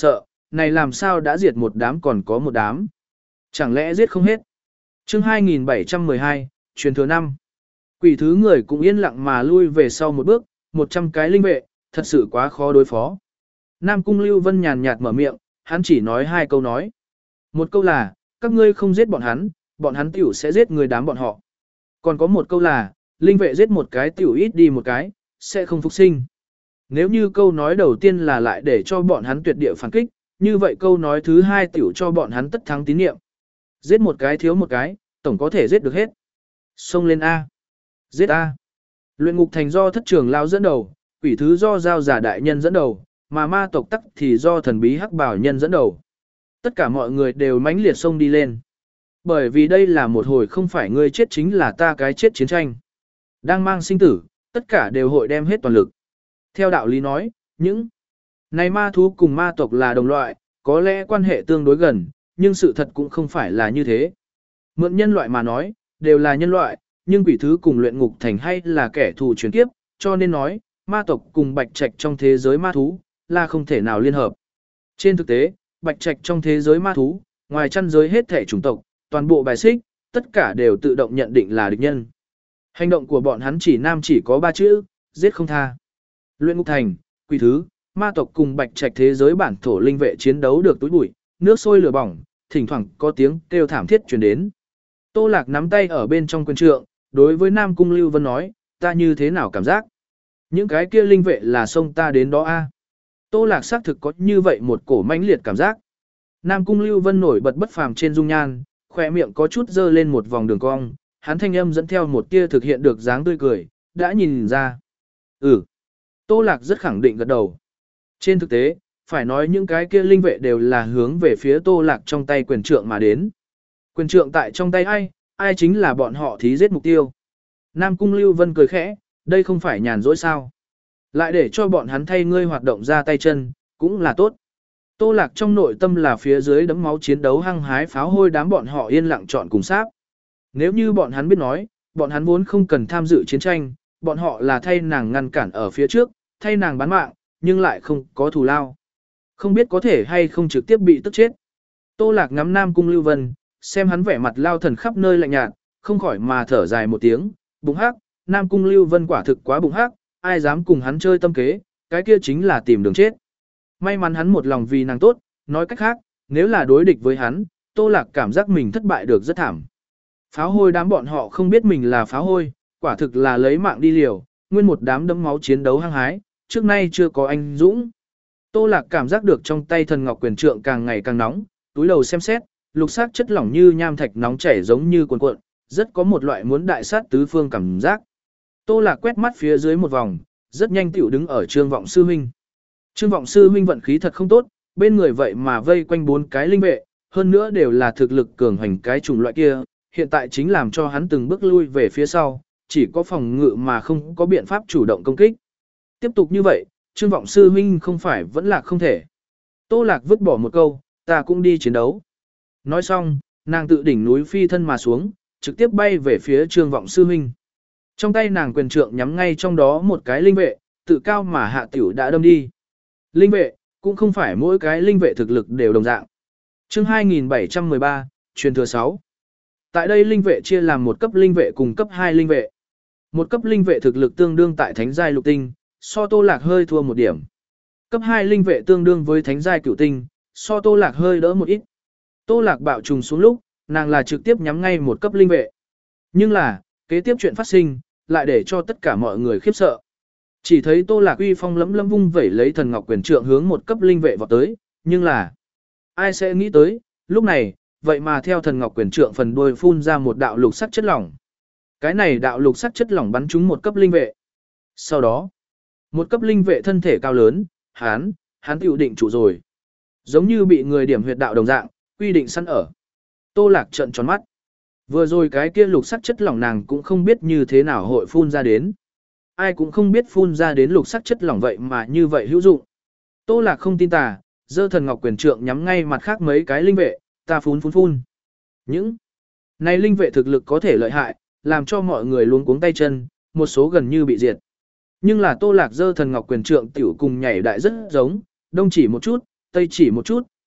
này làm sao đã diệt một đám còn có một đám. Chẳng lẽ giết không hết. chương hai nghìn bảy trăm mười hai, truyền thừa năm. Quỷ thứ người cũng yên lặng mà lui về sau một bước, một trăm cái linh vệ, thật sự quá khó đối phó. Nam Cung Lưu Vân nhàn nhạt mở miệng, hắn chỉ nói hai câu nói. Một câu là, các ngươi không giết bọn hắn, bọn hắn tiểu sẽ giết người đám bọn họ. Còn có một câu là, linh vệ giết một cái tiểu ít đi một cái, sẽ không phục sinh. Nếu như câu nói đầu tiên là lại để cho bọn hắn tuyệt địa phản kích, như vậy câu nói thứ hai tiểu cho bọn hắn tất thắng tín nhiệm. Giết một cái thiếu một cái, tổng có thể giết được hết. Xông lên A. Giết A. Luyện ngục thành do thất trưởng lao dẫn đầu, quỷ thứ do giao giả đại nhân dẫn đầu, mà ma tộc tắc thì do thần bí hắc bảo nhân dẫn đầu. Tất cả mọi người đều mãnh liệt xông đi lên. Bởi vì đây là một hồi không phải ngươi chết chính là ta cái chết chiến tranh. Đang mang sinh tử, tất cả đều hội đem hết toàn lực. Theo đạo lý nói, những này ma thú cùng ma tộc là đồng loại, có lẽ quan hệ tương đối gần, nhưng sự thật cũng không phải là như thế. Mượn nhân loại mà nói, đều là nhân loại, nhưng quỷ thứ cùng luyện ngục thành hay là kẻ thù chuyển kiếp, cho nên nói, ma tộc cùng bạch trạch trong thế giới ma thú, là không thể nào liên hợp. Trên thực tế, bạch trạch trong thế giới ma thú, ngoài chăn giới hết thể chủng tộc, toàn bộ bài xích, tất cả đều tự động nhận định là địch nhân. Hành động của bọn hắn chỉ nam chỉ có ba chữ, giết không tha. Luyện ngục thành, quỷ thứ, ma tộc cùng bạch trạch thế giới bản thổ linh vệ chiến đấu được túi bụi, nước sôi lửa bỏng, thỉnh thoảng có tiếng kêu thảm thiết truyền đến. Tô Lạc nắm tay ở bên trong quyền trượng, đối với Nam Cung Lưu Vân nói, ta như thế nào cảm giác? Những cái kia linh vệ là xông ta đến đó a. Tô Lạc xác thực có như vậy một cổ mãnh liệt cảm giác. Nam Cung Lưu Vân nổi bật bất phàm trên dung nhan, khỏe miệng có chút dơ lên một vòng đường cong, hắn thanh âm dẫn theo một tia thực hiện được dáng tươi cười, đã nhìn ra. Ừ. Tô Lạc rất khẳng định gật đầu. Trên thực tế, phải nói những cái kia linh vệ đều là hướng về phía Tô Lạc trong tay quyền trượng mà đến. Quyền trượng tại trong tay ai, ai chính là bọn họ thí giết mục tiêu. Nam Cung Lưu Vân cười khẽ, đây không phải nhàn rỗi sao. Lại để cho bọn hắn thay ngươi hoạt động ra tay chân, cũng là tốt. Tô Lạc trong nội tâm là phía dưới đấm máu chiến đấu hăng hái pháo hôi đám bọn họ yên lặng chọn cùng sáp. Nếu như bọn hắn biết nói, bọn hắn vốn không cần tham dự chiến tranh, bọn họ là thay nàng ngăn cản ở phía trước, thay nàng bán mạng, nhưng lại không có thù lao. Không biết có thể hay không trực tiếp bị tức chết. Tô Lạc ngắm Nam Cung Lưu Vân, xem hắn vẻ mặt lao thần khắp nơi lạnh nhạt, không khỏi mà thở dài một tiếng, bụng hắc, Nam Cung Lưu Vân quả thực quá bụng hắc, ai dám cùng hắn chơi tâm kế, cái kia chính là tìm đường chết. May mắn hắn một lòng vì nàng tốt, nói cách khác, nếu là đối địch với hắn, Tô Lạc cảm giác mình thất bại được rất thảm. Pháo hôi đám bọn họ không biết mình là pháo hôi, quả thực là lấy mạng đi liều, nguyên một đám đấm máu chiến đấu hăng hái, trước nay chưa có anh dũng. Tô Lạc cảm giác được trong tay thần ngọc quyền trượng càng ngày càng nóng, túi đầu xem xét, lục sắc chất lỏng như nham thạch nóng chảy giống như cuồn cuộn, rất có một loại muốn đại sát tứ phương cảm giác. Tô Lạc quét mắt phía dưới một vòng, rất nhanh tiểu đứng ở Trương Vọng Sư huynh. Trương Vọng Sư huynh vận khí thật không tốt, bên người vậy mà vây quanh bốn cái linh vệ, hơn nữa đều là thực lực cường hành cái chủng loại kia, hiện tại chính làm cho hắn từng bước lui về phía sau, chỉ có phòng ngự mà không có biện pháp chủ động công kích. Tiếp tục như vậy, Trương Vọng Sư huynh không phải vẫn là không thể. Tô Lạc vứt bỏ một câu, ta cũng đi chiến đấu. Nói xong, nàng tự đỉnh núi phi thân mà xuống, trực tiếp bay về phía Trương Vọng Sư huynh. Trong tay nàng quyền trượng nhắm ngay trong đó một cái linh vệ, tự cao mà hạ tiểu đã đâm đi. Linh vệ, cũng không phải mỗi cái linh vệ thực lực đều đồng dạng. chương hai nghìn bảy trăm mười ba, truyền thừa sáu. Tại đây linh vệ chia làm một cấp linh vệ cùng cấp hai linh vệ. Một cấp linh vệ thực lực tương đương tại thánh giai lục tinh, so Tô Lạc hơi thua một điểm. Cấp hai linh vệ tương đương với thánh giai cửu tinh, so Tô Lạc hơi đỡ một ít. Tô Lạc bạo trùng xuống lúc, nàng là trực tiếp nhắm ngay một cấp linh vệ. Nhưng là, kế tiếp chuyện phát sinh, lại để cho tất cả mọi người khiếp sợ. Chỉ thấy Tô Lạc uy phong lẫm lẫm vung vẩy lấy thần ngọc quyền trượng hướng một cấp linh vệ vọt tới, nhưng là ai sẽ nghĩ tới, lúc này, vậy mà theo thần ngọc quyền trượng phần đuôi phun ra một đạo lục sắc chất lỏng. Cái này đạo lục sắc chất lỏng bắn trúng một cấp linh vệ. Sau đó, một cấp linh vệ thân thể cao lớn, hắn, hắn tiểu định trụ rồi. Giống như bị người điểm huyệt đạo đồng dạng, quy định sẵn ở. Tô Lạc trợn tròn mắt. Vừa rồi cái kia lục sắc chất lỏng nàng cũng không biết như thế nào hội phun ra đến. Ai cũng không biết phun ra đến lục sắc chất lỏng vậy mà như vậy hữu dụng. Tô Lạc không tin tà, giơ thần ngọc quyền trượng nhắm ngay mặt khác mấy cái linh vệ, ta phun phun phun. Những này linh vệ thực lực có thể lợi hại, làm cho mọi người luống cuống tay chân, một số gần như bị diệt. Nhưng là Tô Lạc giơ thần ngọc quyền trượng tiểu cùng nhảy đại rất giống, đông chỉ một chút, tây chỉ một chút,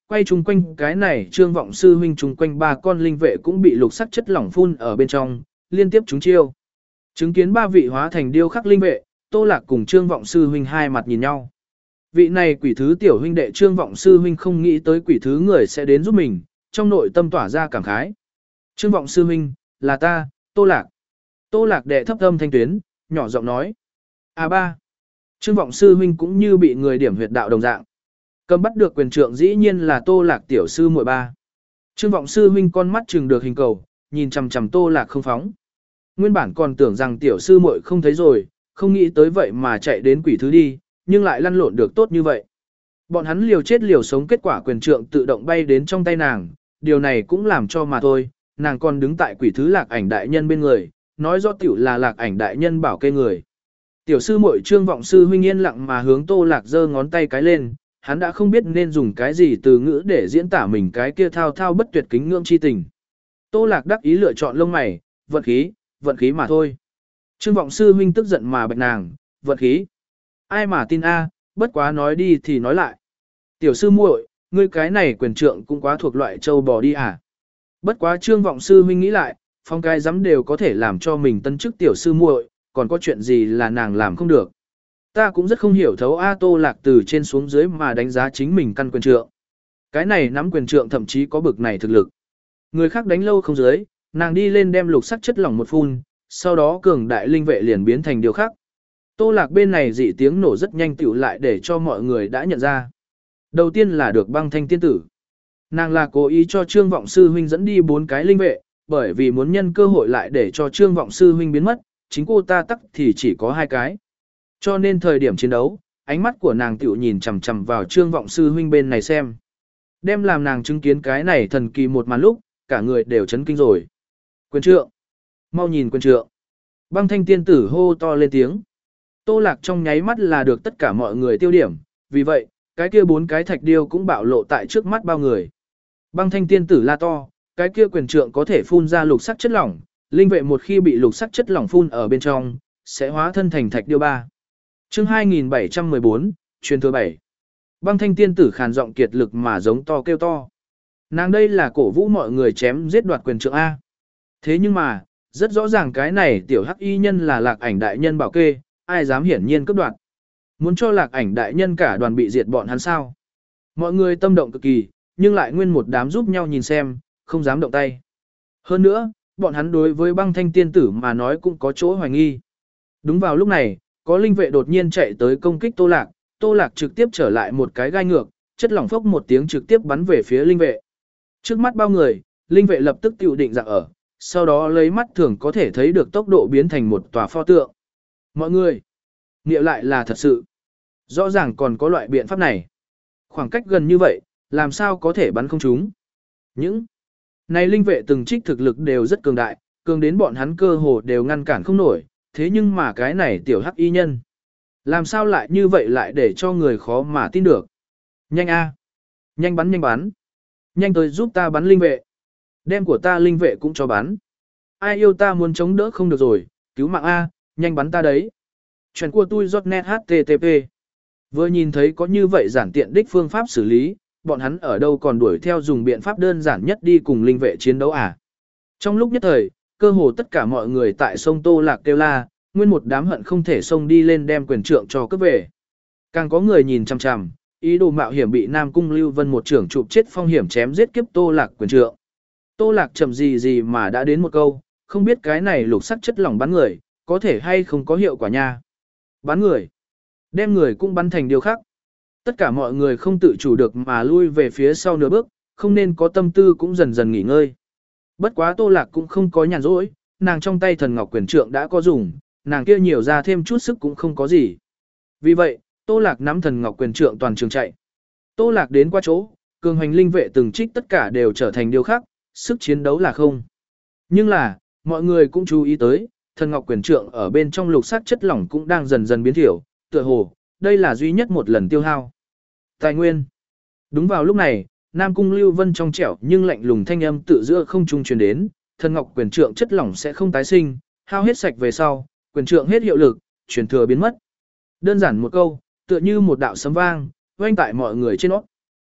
quay chung quanh cái này Trương Vọng sư huynh chung quanh ba con linh vệ cũng bị lục sắc chất lỏng phun ở bên trong, liên tiếp trúng chiêu. Chứng kiến ba vị hóa thành điêu khắc linh vệ, Tô Lạc cùng Trương Vọng sư huynh hai mặt nhìn nhau. Vị này quỷ thứ tiểu huynh đệ Trương Vọng sư huynh không nghĩ tới quỷ thứ người sẽ đến giúp mình, trong nội tâm tỏa ra cảm khái. Trương Vọng sư huynh, là ta, Tô Lạc. Tô Lạc đệ thấp âm thanh tuyến, nhỏ giọng nói. À ba. Trương Vọng sư huynh cũng như bị người điểm huyệt đạo đồng dạng. Cầm bắt được quyền trượng dĩ nhiên là Tô Lạc tiểu sư muội ba. Trương Vọng sư huynh con mắt trừng được hình cầu, nhìn chằm chằm Tô Lạc không phóng. Nguyên bản còn tưởng rằng tiểu sư muội không thấy rồi, không nghĩ tới vậy mà chạy đến quỷ thứ đi, nhưng lại lăn lộn được tốt như vậy. Bọn hắn liều chết liều sống, kết quả quyền trượng tự động bay đến trong tay nàng, điều này cũng làm cho mà thôi, nàng còn đứng tại quỷ thứ Lạc Ảnh đại nhân bên người, nói rõ tiểu là Lạc Ảnh đại nhân bảo kê người. Tiểu sư muội Trương Vọng sư huynh yên lặng mà hướng Tô Lạc giơ ngón tay cái lên, hắn đã không biết nên dùng cái gì từ ngữ để diễn tả mình cái kia thao thao bất tuyệt kính ngưỡng chi tình. Tô Lạc đắc ý lựa chọn lông mày, vận khí, vận khí mà thôi. Trương Vọng sư huynh tức giận mà bạch nàng, vận khí. Ai mà tin a, bất quá nói đi thì nói lại. Tiểu sư muội, ngươi cái này quyền trượng cũng quá thuộc loại châu bò đi à. Bất quá Trương Vọng sư huynh nghĩ lại, phong cái giám đều có thể làm cho mình tân chức tiểu sư muội, còn có chuyện gì là nàng làm không được. Ta cũng rất không hiểu thấu A Tô Lạc từ trên xuống dưới mà đánh giá chính mình căn quyền trượng. Cái này nắm quyền trượng thậm chí có bực này thực lực. Người khác đánh lâu không dưới, nàng đi lên đem lục sắc chất lỏng một phun, sau đó cường đại linh vệ liền biến thành điều khác. Tô Lạc bên này dị tiếng nổ rất nhanh tựu lại để cho mọi người đã nhận ra. Đầu tiên là được băng thanh tiên tử. Nàng là cố ý cho Trương Vọng sư huynh dẫn đi bốn cái linh vệ, bởi vì muốn nhân cơ hội lại để cho Trương Vọng sư huynh biến mất, chính cô ta tắc thì chỉ có hai cái. Cho nên thời điểm chiến đấu, ánh mắt của nàng tiểu nhìn chằm chằm vào Trương Vọng sư huynh bên này xem. Đem làm nàng chứng kiến cái này thần kỳ một màn lúc, cả người đều chấn kinh rồi. Quyền trượng! Mau nhìn quyền trượng! Băng thanh tiên tử hô to lên tiếng. Tô Lạc trong nháy mắt là được tất cả mọi người tiêu điểm, vì vậy, cái kia bốn cái thạch điêu cũng bạo lộ tại trước mắt bao người. Băng thanh tiên tử la to, cái kia quyền trượng có thể phun ra lục sắc chất lỏng, linh vệ một khi bị lục sắc chất lỏng phun ở bên trong, sẽ hóa thân thành thạch điêu ba. Chương hai nghìn bảy trăm mười bốn, truyền thừa bảy. Băng thanh tiên tử khàn giọng kiệt lực mà giống to kêu to. Nàng đây là cổ vũ mọi người chém giết đoạt quyền trượng A. Thế nhưng mà, rất rõ ràng cái này tiểu hắc y nhân là Lạc Ảnh đại nhân bảo kê, ai dám hiển nhiên cấp đoạt. Muốn cho Lạc Ảnh đại nhân cả đoàn bị diệt bọn hắn sao. Mọi người tâm động cực kỳ, nhưng lại nguyên một đám giúp nhau nhìn xem, không dám động tay. Hơn nữa, bọn hắn đối với băng thanh tiên tử mà nói cũng có chỗ hoài nghi. Đúng vào lúc này, có linh vệ đột nhiên chạy tới công kích Tô Lạc, Tô Lạc trực tiếp trở lại một cái gai ngược, chất lỏng phốc một tiếng trực tiếp bắn về phía linh vệ. Trước mắt bao người, linh vệ lập tức tiêu định dạng ở, sau đó lấy mắt thường có thể thấy được tốc độ biến thành một tòa pho tượng. Mọi người, nghĩa lại là thật sự. Rõ ràng còn có loại biện pháp này. Khoảng cách gần như vậy, làm sao có thể bắn không trúng. Những này linh vệ từng trích thực lực đều rất cường đại, cường đến bọn hắn cơ hồ đều ngăn cản không nổi, thế nhưng mà cái này tiểu hắc y nhân. Làm sao lại như vậy lại để cho người khó mà tin được. Nhanh a, nhanh bắn nhanh bắn. Nhanh tới giúp ta bắn linh vệ. Đem của ta linh vệ cũng cho bắn. Ai yêu ta muốn chống đỡ không được rồi, cứu mạng A, nhanh bắn ta đấy. Chuyện của tôi giọt net hát tê tê pê. Vừa nhìn thấy có như vậy giản tiện đích phương pháp xử lý, bọn hắn ở đâu còn đuổi theo dùng biện pháp đơn giản nhất đi cùng linh vệ chiến đấu à. Trong lúc nhất thời, cơ hồ tất cả mọi người tại sông Tô Lạc kêu la, nguyên một đám hận không thể xông đi lên đem quyền trượng cho cướp về. Càng có người nhìn chằm chằm, ý đồ mạo hiểm bị Nam Cung Lưu Vân một trưởng chụp chết phong hiểm chém giết kiếp Tô Lạc quyền trượng. Tô Lạc chậm gì gì mà đã đến một câu, không biết cái này lục sắc chất lỏng bắn người, có thể hay không có hiệu quả nha. Bắn người, đem người cũng bắn thành điều khác. Tất cả mọi người không tự chủ được mà lui về phía sau nửa bước, không nên có tâm tư cũng dần dần nghỉ ngơi. Bất quá Tô Lạc cũng không có nhàn rỗi, nàng trong tay thần ngọc quyền trượng đã có dùng, nàng kia nhiều ra thêm chút sức cũng không có gì. Vì vậy, Tô Lạc nắm thần ngọc quyền trượng toàn trường chạy. Tô Lạc đến qua chỗ, cường hành linh vệ từng trích tất cả đều trở thành điều khác, sức chiến đấu là không. Nhưng là, mọi người cũng chú ý tới, thần ngọc quyền trượng ở bên trong lục sắc chất lỏng cũng đang dần dần biến thiểu, tựa hồ, đây là duy nhất một lần tiêu hao. Tài nguyên. Đúng vào lúc này, Nam Cung Lưu Vân trong trẻo nhưng lạnh lùng thanh âm tự giữa không trung truyền đến, thần ngọc quyền trượng chất lỏng sẽ không tái sinh, hao hết sạch về sau, quyền trượng hết hiệu lực, truyền thừa biến mất. Đơn giản một câu, tựa như một đạo sấm vang, vang tại mọi người trên óc.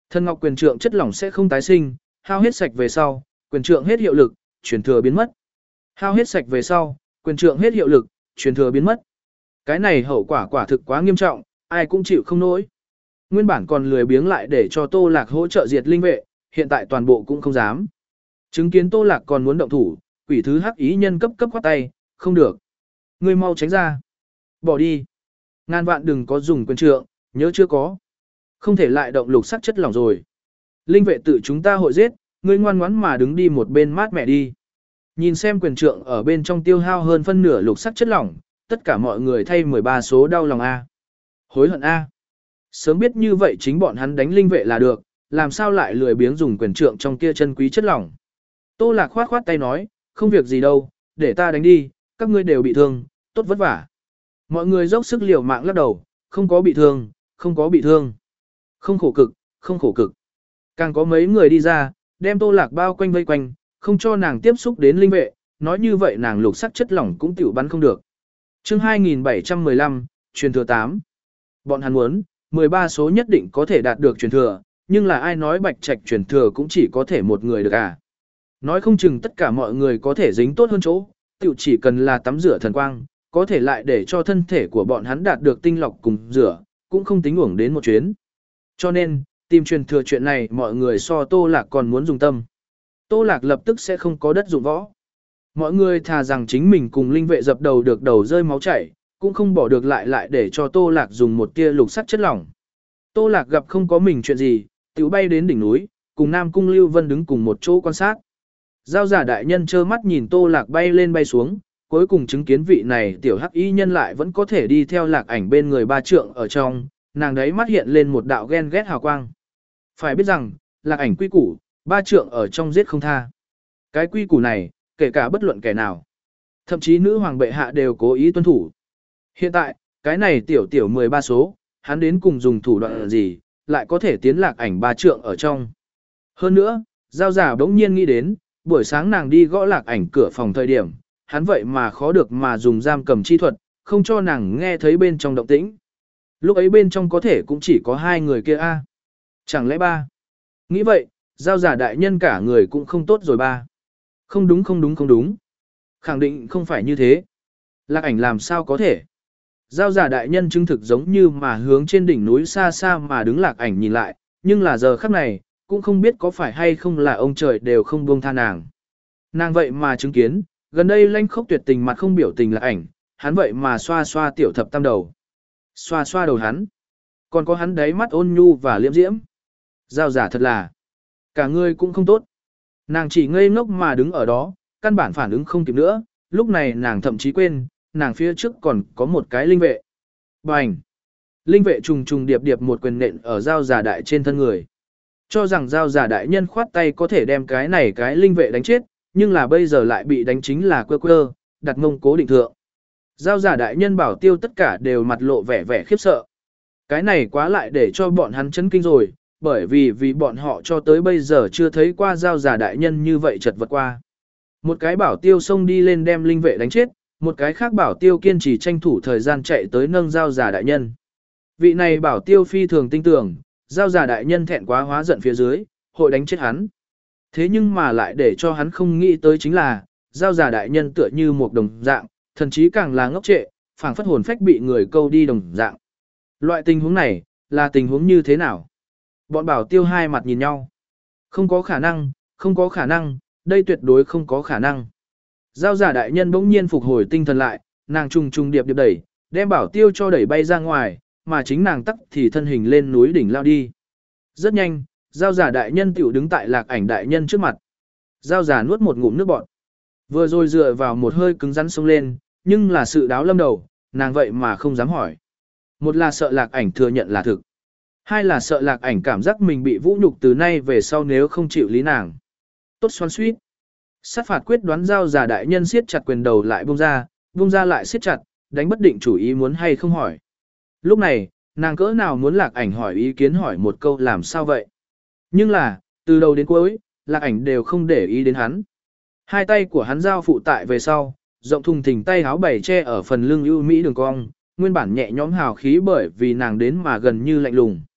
Thần ngọc quyền trượng chất lỏng sẽ không tái sinh, hao hết sạch về sau, quyền trượng hết hiệu lực, truyền thừa biến mất. Hao hết sạch về sau, quyền trượng hết hiệu lực, truyền thừa biến mất. Cái này hậu quả quả thực quá nghiêm trọng, ai cũng chịu không nổi. Nguyên bản còn lười biếng lại để cho Tô Lạc hỗ trợ diệt linh vệ, hiện tại toàn bộ cũng không dám. Chứng kiến Tô Lạc còn muốn động thủ, quỷ thứ hắc ý nhân cấp cấp khoát tay, không được. Ngươi mau tránh ra. Bỏ đi. Ngàn vạn đừng có dùng quyền trượng, nhớ chưa có. Không thể lại động lục sắc chất lỏng rồi. Linh vệ tự chúng ta hội giết, ngươi ngoan ngoãn mà đứng đi một bên mát mẹ đi. Nhìn xem quyền trượng ở bên trong tiêu hao hơn phân nửa lục sắc chất lỏng, tất cả mọi người thay mười ba số đau lòng A. Hối hận A. Sớm biết như vậy chính bọn hắn đánh linh vệ là được, làm sao lại lười biếng dùng quyền trượng trong kia chân quý chất lỏng. Tô Lạc khoát khoát tay nói, không việc gì đâu, để ta đánh đi, các ngươi đều bị thương, tốt vất vả. Mọi người dốc sức liều mạng lắc đầu, không có bị thương, không có bị thương. Không khổ cực, không khổ cực. Càng có mấy người đi ra, đem Tô Lạc bao quanh vây quanh, không cho nàng tiếp xúc đến linh vệ, nói như vậy nàng lục sắc chất lỏng cũng tiểu bắn không được. Chương hai nghìn bảy trăm mười lăm, truyền thừa tám. Bọn hắn muốn, mười ba số nhất định có thể đạt được truyền thừa, nhưng là ai nói Bạch Trạch truyền thừa cũng chỉ có thể một người được à. Nói không chừng tất cả mọi người có thể dính tốt hơn chỗ, tiểu chỉ cần là tắm rửa thần quang, có thể lại để cho thân thể của bọn hắn đạt được tinh lọc cùng rửa, cũng không tính uổng đến một chuyến. Cho nên, tìm truyền thừa chuyện này mọi người so Tô Lạc còn muốn dùng tâm. Tô Lạc lập tức sẽ không có đất dụng võ. Mọi người thà rằng chính mình cùng linh vệ dập đầu được đầu rơi máu chảy, cũng không bỏ được lại lại để cho Tô Lạc dùng một tia lục sắc chất lỏng. Tô Lạc gặp không có mình chuyện gì, tiểu bay đến đỉnh núi, cùng Nam Cung Lưu Vân đứng cùng một chỗ quan sát. Giao giả đại nhân trơ mắt nhìn Tô Lạc bay lên bay xuống, cuối cùng chứng kiến vị này tiểu hắc y nhân lại vẫn có thể đi theo Lạc Ảnh bên người ba trượng ở trong, nàng đấy mắt hiện lên một đạo ghen ghét hào quang. Phải biết rằng, Lạc Ảnh quy củ, ba trượng ở trong giết không tha. Cái quy củ này, kể cả bất luận kẻ nào, thậm chí nữ hoàng bệ hạ đều cố ý tuân thủ. Hiện tại, cái này tiểu tiểu mười ba số, hắn đến cùng dùng thủ đoạn gì, lại có thể tiến Lạc Ảnh ba trượng ở trong. Hơn nữa, giao giả bỗng nhiên nghĩ đến, buổi sáng nàng đi gõ Lạc Ảnh cửa phòng thời điểm, hắn vậy mà khó được mà dùng giam cầm chi thuật, không cho nàng nghe thấy bên trong động tĩnh. Lúc ấy bên trong có thể cũng chỉ có hai người kia a, chẳng lẽ ba? Nghĩ vậy, giao giả đại nhân cả người cũng không tốt rồi ba. Không đúng không đúng không đúng. Khẳng định không phải như thế. Lạc Ảnh làm sao có thể? Giao giả đại nhân chứng thực giống như mà hướng trên đỉnh núi xa xa mà đứng Lạc Ảnh nhìn lại, nhưng là giờ khắc này, cũng không biết có phải hay không là ông trời đều không buông tha nàng. Nàng vậy mà chứng kiến, gần đây lanh khốc tuyệt tình mặt không biểu tình Lạc Ảnh, hắn vậy mà xoa xoa tiểu thập tam đầu. Xoa xoa đầu hắn. Còn có hắn đáy mắt ôn nhu và liễm diễm. Giao giả thật là, cả người cũng không tốt. Nàng chỉ ngây ngốc mà đứng ở đó, căn bản phản ứng không kịp nữa, lúc này nàng thậm chí quên, nàng phía trước còn có một cái linh vệ. Bành! Linh vệ trùng trùng điệp điệp một quyền nện ở giao giả đại trên thân người. Cho rằng giao giả đại nhân khoát tay có thể đem cái này cái linh vệ đánh chết, nhưng là bây giờ lại bị đánh chính là quơ quơ, đặt mông cố định thượng. Giao giả đại nhân bảo tiêu tất cả đều mặt lộ vẻ vẻ khiếp sợ. Cái này quá lại để cho bọn hắn chấn kinh rồi, bởi vì vì bọn họ cho tới bây giờ chưa thấy qua giao giả đại nhân như vậy chật vật qua. Một cái bảo tiêu xông đi lên đem linh vệ đánh chết, một cái khác bảo tiêu kiên trì tranh thủ thời gian chạy tới nâng giao giả đại nhân. Vị này bảo tiêu phi thường tinh tưởng, giao giả đại nhân thẹn quá hóa giận phía dưới, hội đánh chết hắn. Thế nhưng mà lại để cho hắn không nghĩ tới chính là, giao giả đại nhân tựa như một đồng dạng, thậm chí càng là ngốc trệ, phảng phất hồn phách bị người câu đi đồng dạng. Loại tình huống này, là tình huống như thế nào? Bọn bảo tiêu hai mặt nhìn nhau. Không có khả năng, không có khả năng, đây tuyệt đối không có khả năng. Giao giả đại nhân bỗng nhiên phục hồi tinh thần lại, nàng trùng trùng điệp điệp đẩy, đem bảo tiêu cho đẩy bay ra ngoài, mà chính nàng tắc thì thân hình lên núi đỉnh lao đi. Rất nhanh, giao giả đại nhân tiểu đứng tại Lạc Ảnh đại nhân trước mặt. Giao giả nuốt một ngụm nước bọt. Vừa rồi dựa vào một hơi cứng rắn xông lên, nhưng là sự đáo lâm đầu, nàng vậy mà không dám hỏi. Một là sợ Lạc Ảnh thừa nhận là thực. Hai là sợ Lạc Ảnh cảm giác mình bị vũ nhục từ nay về sau nếu không chịu lý nàng. Tốt xoắn suýt. Sát phạt quyết đoán giao giả đại nhân siết chặt quyền đầu lại buông ra, buông ra lại siết chặt, đánh bất định chủ ý muốn hay không hỏi. Lúc này, nàng cỡ nào muốn Lạc Ảnh hỏi ý kiến hỏi một câu làm sao vậy. Nhưng là, từ đầu đến cuối, Lạc Ảnh đều không để ý đến hắn. Hai tay của hắn giao phụ tại về sau, rộng thùng thình tay áo bày che ở phần lưng ưu mỹ đường cong, nguyên bản nhẹ nhõm hào khí bởi vì nàng đến mà gần như lạnh lùng.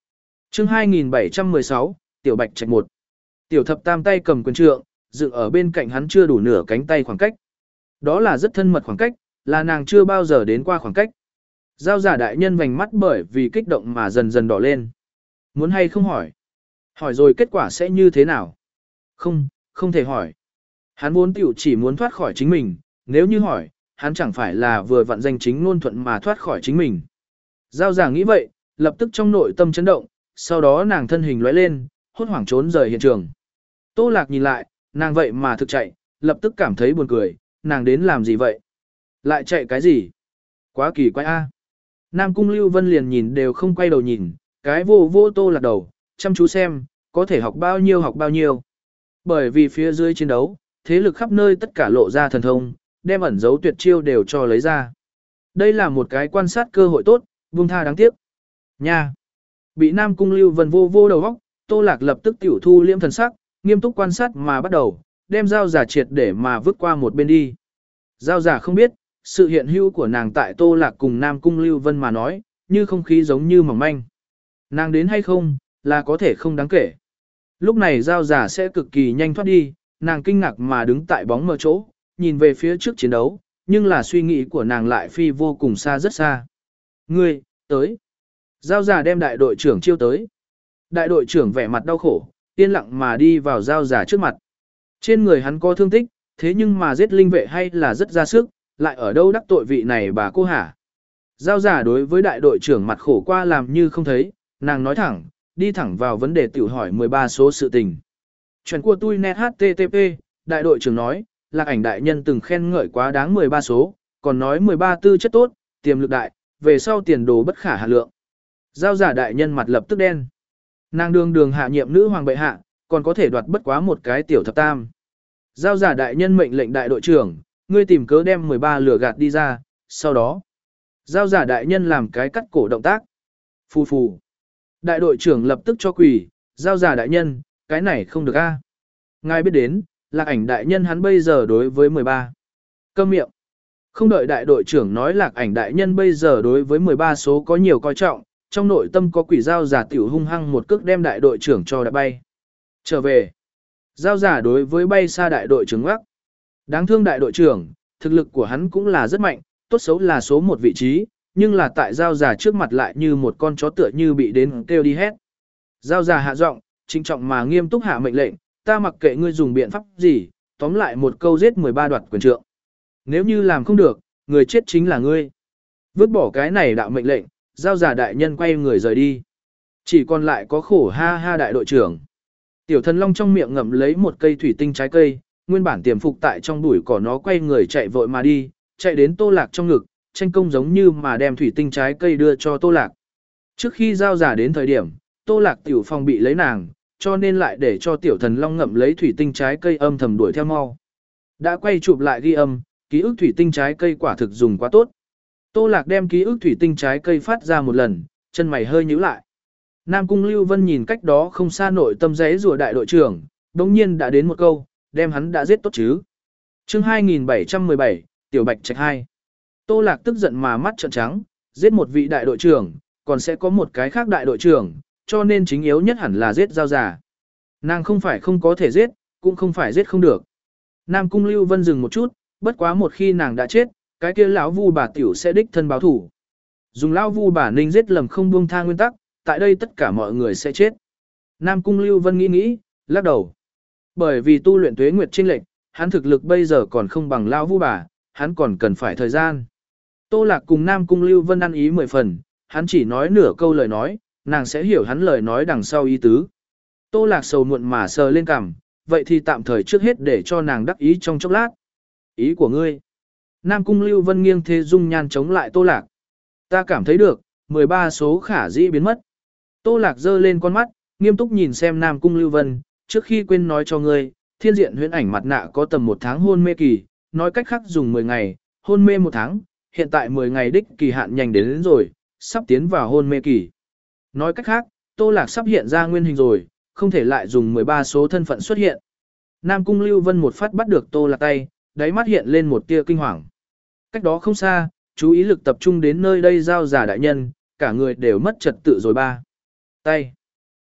Chương hai nghìn bảy trăm mười sáu, Tiểu Bạch Trạch một. Tiểu Thập Tam tay cầm quyền trượng, dựng ở bên cạnh hắn chưa đủ nửa cánh tay khoảng cách. Đó là rất thân mật khoảng cách, là nàng chưa bao giờ đến qua khoảng cách. Giao giả đại nhân vành mắt bởi vì kích động mà dần dần đỏ lên. Muốn hay không hỏi? Hỏi rồi kết quả sẽ như thế nào? Không, không thể hỏi. Hắn vốn tiểu chỉ muốn thoát khỏi chính mình, nếu như hỏi, hắn chẳng phải là vừa vặn danh chính ngôn thuận mà thoát khỏi chính mình. Giao giả nghĩ vậy, lập tức trong nội tâm chấn động, sau đó nàng thân hình lóe lên, hốt hoảng trốn rời hiện trường. Tô Lạc nhìn lại, nàng vậy mà thực chạy, lập tức cảm thấy buồn cười, nàng đến làm gì vậy? Lại chạy cái gì? Quá kỳ quái a. Nam Cung Lưu Vân liền nhìn đều không quay đầu nhìn, cái vô vô Tô Lạc đầu, chăm chú xem, có thể học bao nhiêu học bao nhiêu. Bởi vì phía dưới chiến đấu, thế lực khắp nơi tất cả lộ ra thần thông, đem ẩn dấu tuyệt chiêu đều cho lấy ra. Đây là một cái quan sát cơ hội tốt, buông tha đáng tiếc. Nha! Bị Nam Cung Lưu Vân vô vô đầu góc, Tô Lạc lập tức tiểu thu liễm thần sắc, nghiêm túc quan sát mà bắt đầu, đem dao giả triệt để mà vứt qua một bên đi. Dao giả không biết, sự hiện hữu của nàng tại Tô Lạc cùng Nam Cung Lưu Vân mà nói, như không khí giống như mỏng manh. Nàng đến hay không, là có thể không đáng kể. Lúc này dao giả sẽ cực kỳ nhanh thoát đi, nàng kinh ngạc mà đứng tại bóng mờ chỗ, nhìn về phía trước chiến đấu, nhưng là suy nghĩ của nàng lại phi vô cùng xa rất xa. Ngươi, tới. Giao giả đem đại đội trưởng chiêu tới. Đại đội trưởng vẻ mặt đau khổ, yên lặng mà đi vào giao giả trước mặt. Trên người hắn có thương tích, thế nhưng mà giết linh vệ hay là rất ra sức, lại ở đâu đắc tội vị này bà cô hả. Giao giả đối với đại đội trưởng mặt khổ qua làm như không thấy, nàng nói thẳng, đi thẳng vào vấn đề tiểu hỏi mười ba số sự tình. Chuyện của tôi net hát tê tê pê, đại đội trưởng nói, Lạc Ảnh đại nhân từng khen ngợi quá đáng mười ba số, còn nói mười ba tư chất tốt, tiềm lực đại, về sau tiền đồ bất khả hạn lượng. Giao giả đại nhân mặt lập tức đen. Nàng đường đường hạ nhiệm nữ hoàng bệ hạ, còn có thể đoạt bất quá một cái tiểu thập tam. Giao giả đại nhân mệnh lệnh đại đội trưởng, ngươi tìm cớ đem mười ba lửa gạt đi ra, sau đó. Giao giả đại nhân làm cái cắt cổ động tác. Phù phù. Đại đội trưởng lập tức cho quỳ, giao giả đại nhân, cái này không được a. Ngài biết đến, Lạc Ảnh đại nhân hắn bây giờ đối với mười ba. Câm miệng. Không đợi đại đội trưởng nói Lạc Ảnh đại nhân bây giờ đối với mười ba số có nhiều coi trọng, trong nội tâm có quỷ giao giả tiểu hung hăng một cước đem đại đội trưởng cho đã bay. Trở về. Giao giả đối với bay xa đại đội trưởng ngoắc. Đáng thương đại đội trưởng, thực lực của hắn cũng là rất mạnh, tốt xấu là số một vị trí, nhưng là tại giao giả trước mặt lại như một con chó tựa như bị đến kêu đi hét. Giao giả hạ giọng, trinh trọng mà nghiêm túc hạ mệnh lệnh, ta mặc kệ ngươi dùng biện pháp gì, tóm lại một câu giết mười ba đoạt quyền trượng. Nếu như làm không được, người chết chính là ngươi. Vứt bỏ cái này đạo mệnh lệnh, giao giả đại nhân quay người rời đi. Chỉ còn lại có khổ ha ha đại đội trưởng. Tiểu thần long trong miệng ngậm lấy một cây thủy tinh trái cây, nguyên bản tiềm phục tại trong bụi cỏ nó quay người chạy vội mà đi, chạy đến Tô Lạc trong ngực, tranh công giống như mà đem thủy tinh trái cây đưa cho Tô Lạc. Trước khi giao giả đến thời điểm, Tô Lạc tiểu phòng bị lấy nàng, cho nên lại để cho tiểu thần long ngậm lấy thủy tinh trái cây âm thầm đuổi theo mau. Đã quay chụp lại ghi âm, ký ức thủy tinh trái cây quả thực dùng quá tốt. Tô Lạc đem ký ức thủy tinh trái cây phát ra một lần, chân mày hơi nhíu lại. Nam Cung Lưu Vân nhìn cách đó không xa nội tâm giấy rùa đại đội trưởng, đồng nhiên đã đến một câu, đem hắn đã giết tốt chứ. Chương hai nghìn bảy trăm mười bảy, Tiểu Bạch Trạch hai. Tô Lạc tức giận mà mắt trợn trắng, giết một vị đại đội trưởng, còn sẽ có một cái khác đại đội trưởng, cho nên chính yếu nhất hẳn là giết giao giả. Nàng không phải không có thể giết, cũng không phải giết không được. Nam Cung Lưu Vân dừng một chút, bất quá một khi nàng đã chết, cái kia lão vu bà tiểu sẽ đích thân báo thủ. Dùng lão vu bà ninh giết lầm không buông tha nguyên tắc, tại đây tất cả mọi người sẽ chết. Nam Cung Lưu Vân nghĩ nghĩ, lắc đầu. Bởi vì tu luyện tuế nguyệt chênh lệch, hắn thực lực bây giờ còn không bằng lão vu bà, hắn còn cần phải thời gian. Tô Lạc cùng Nam Cung Lưu Vân ăn ý mười phần, hắn chỉ nói nửa câu lời nói, nàng sẽ hiểu hắn lời nói đằng sau ý tứ. Tô Lạc sầu muộn mà sờ lên cằm, vậy thì tạm thời trước hết để cho nàng đắc ý trong chốc lát. Ý của ngươi. Nam Cung Lưu Vân nghiêng thế dung nhan chống lại Tô Lạc. Ta cảm thấy được, mười ba số khả dĩ biến mất. Tô Lạc giơ lên con mắt, nghiêm túc nhìn xem Nam Cung Lưu Vân, trước khi quên nói cho ngươi, thiên diện huyễn ảnh mặt nạ có tầm một tháng hôn mê kỳ, nói cách khác dùng mười ngày, hôn mê một tháng, hiện tại mười ngày đích kỳ hạn nhanh đến, đến rồi, sắp tiến vào hôn mê kỳ. Nói cách khác, Tô Lạc sắp hiện ra nguyên hình rồi, không thể lại dùng mười ba số thân phận xuất hiện. Nam Cung Lưu Vân một phát bắt được Tô Lạc tay, đáy mắt hiện lên một tia kinh hoàng. Cách đó không xa, chú ý lực tập trung đến nơi đây giao giả đại nhân, cả người đều mất trật tự rồi ba. Tay.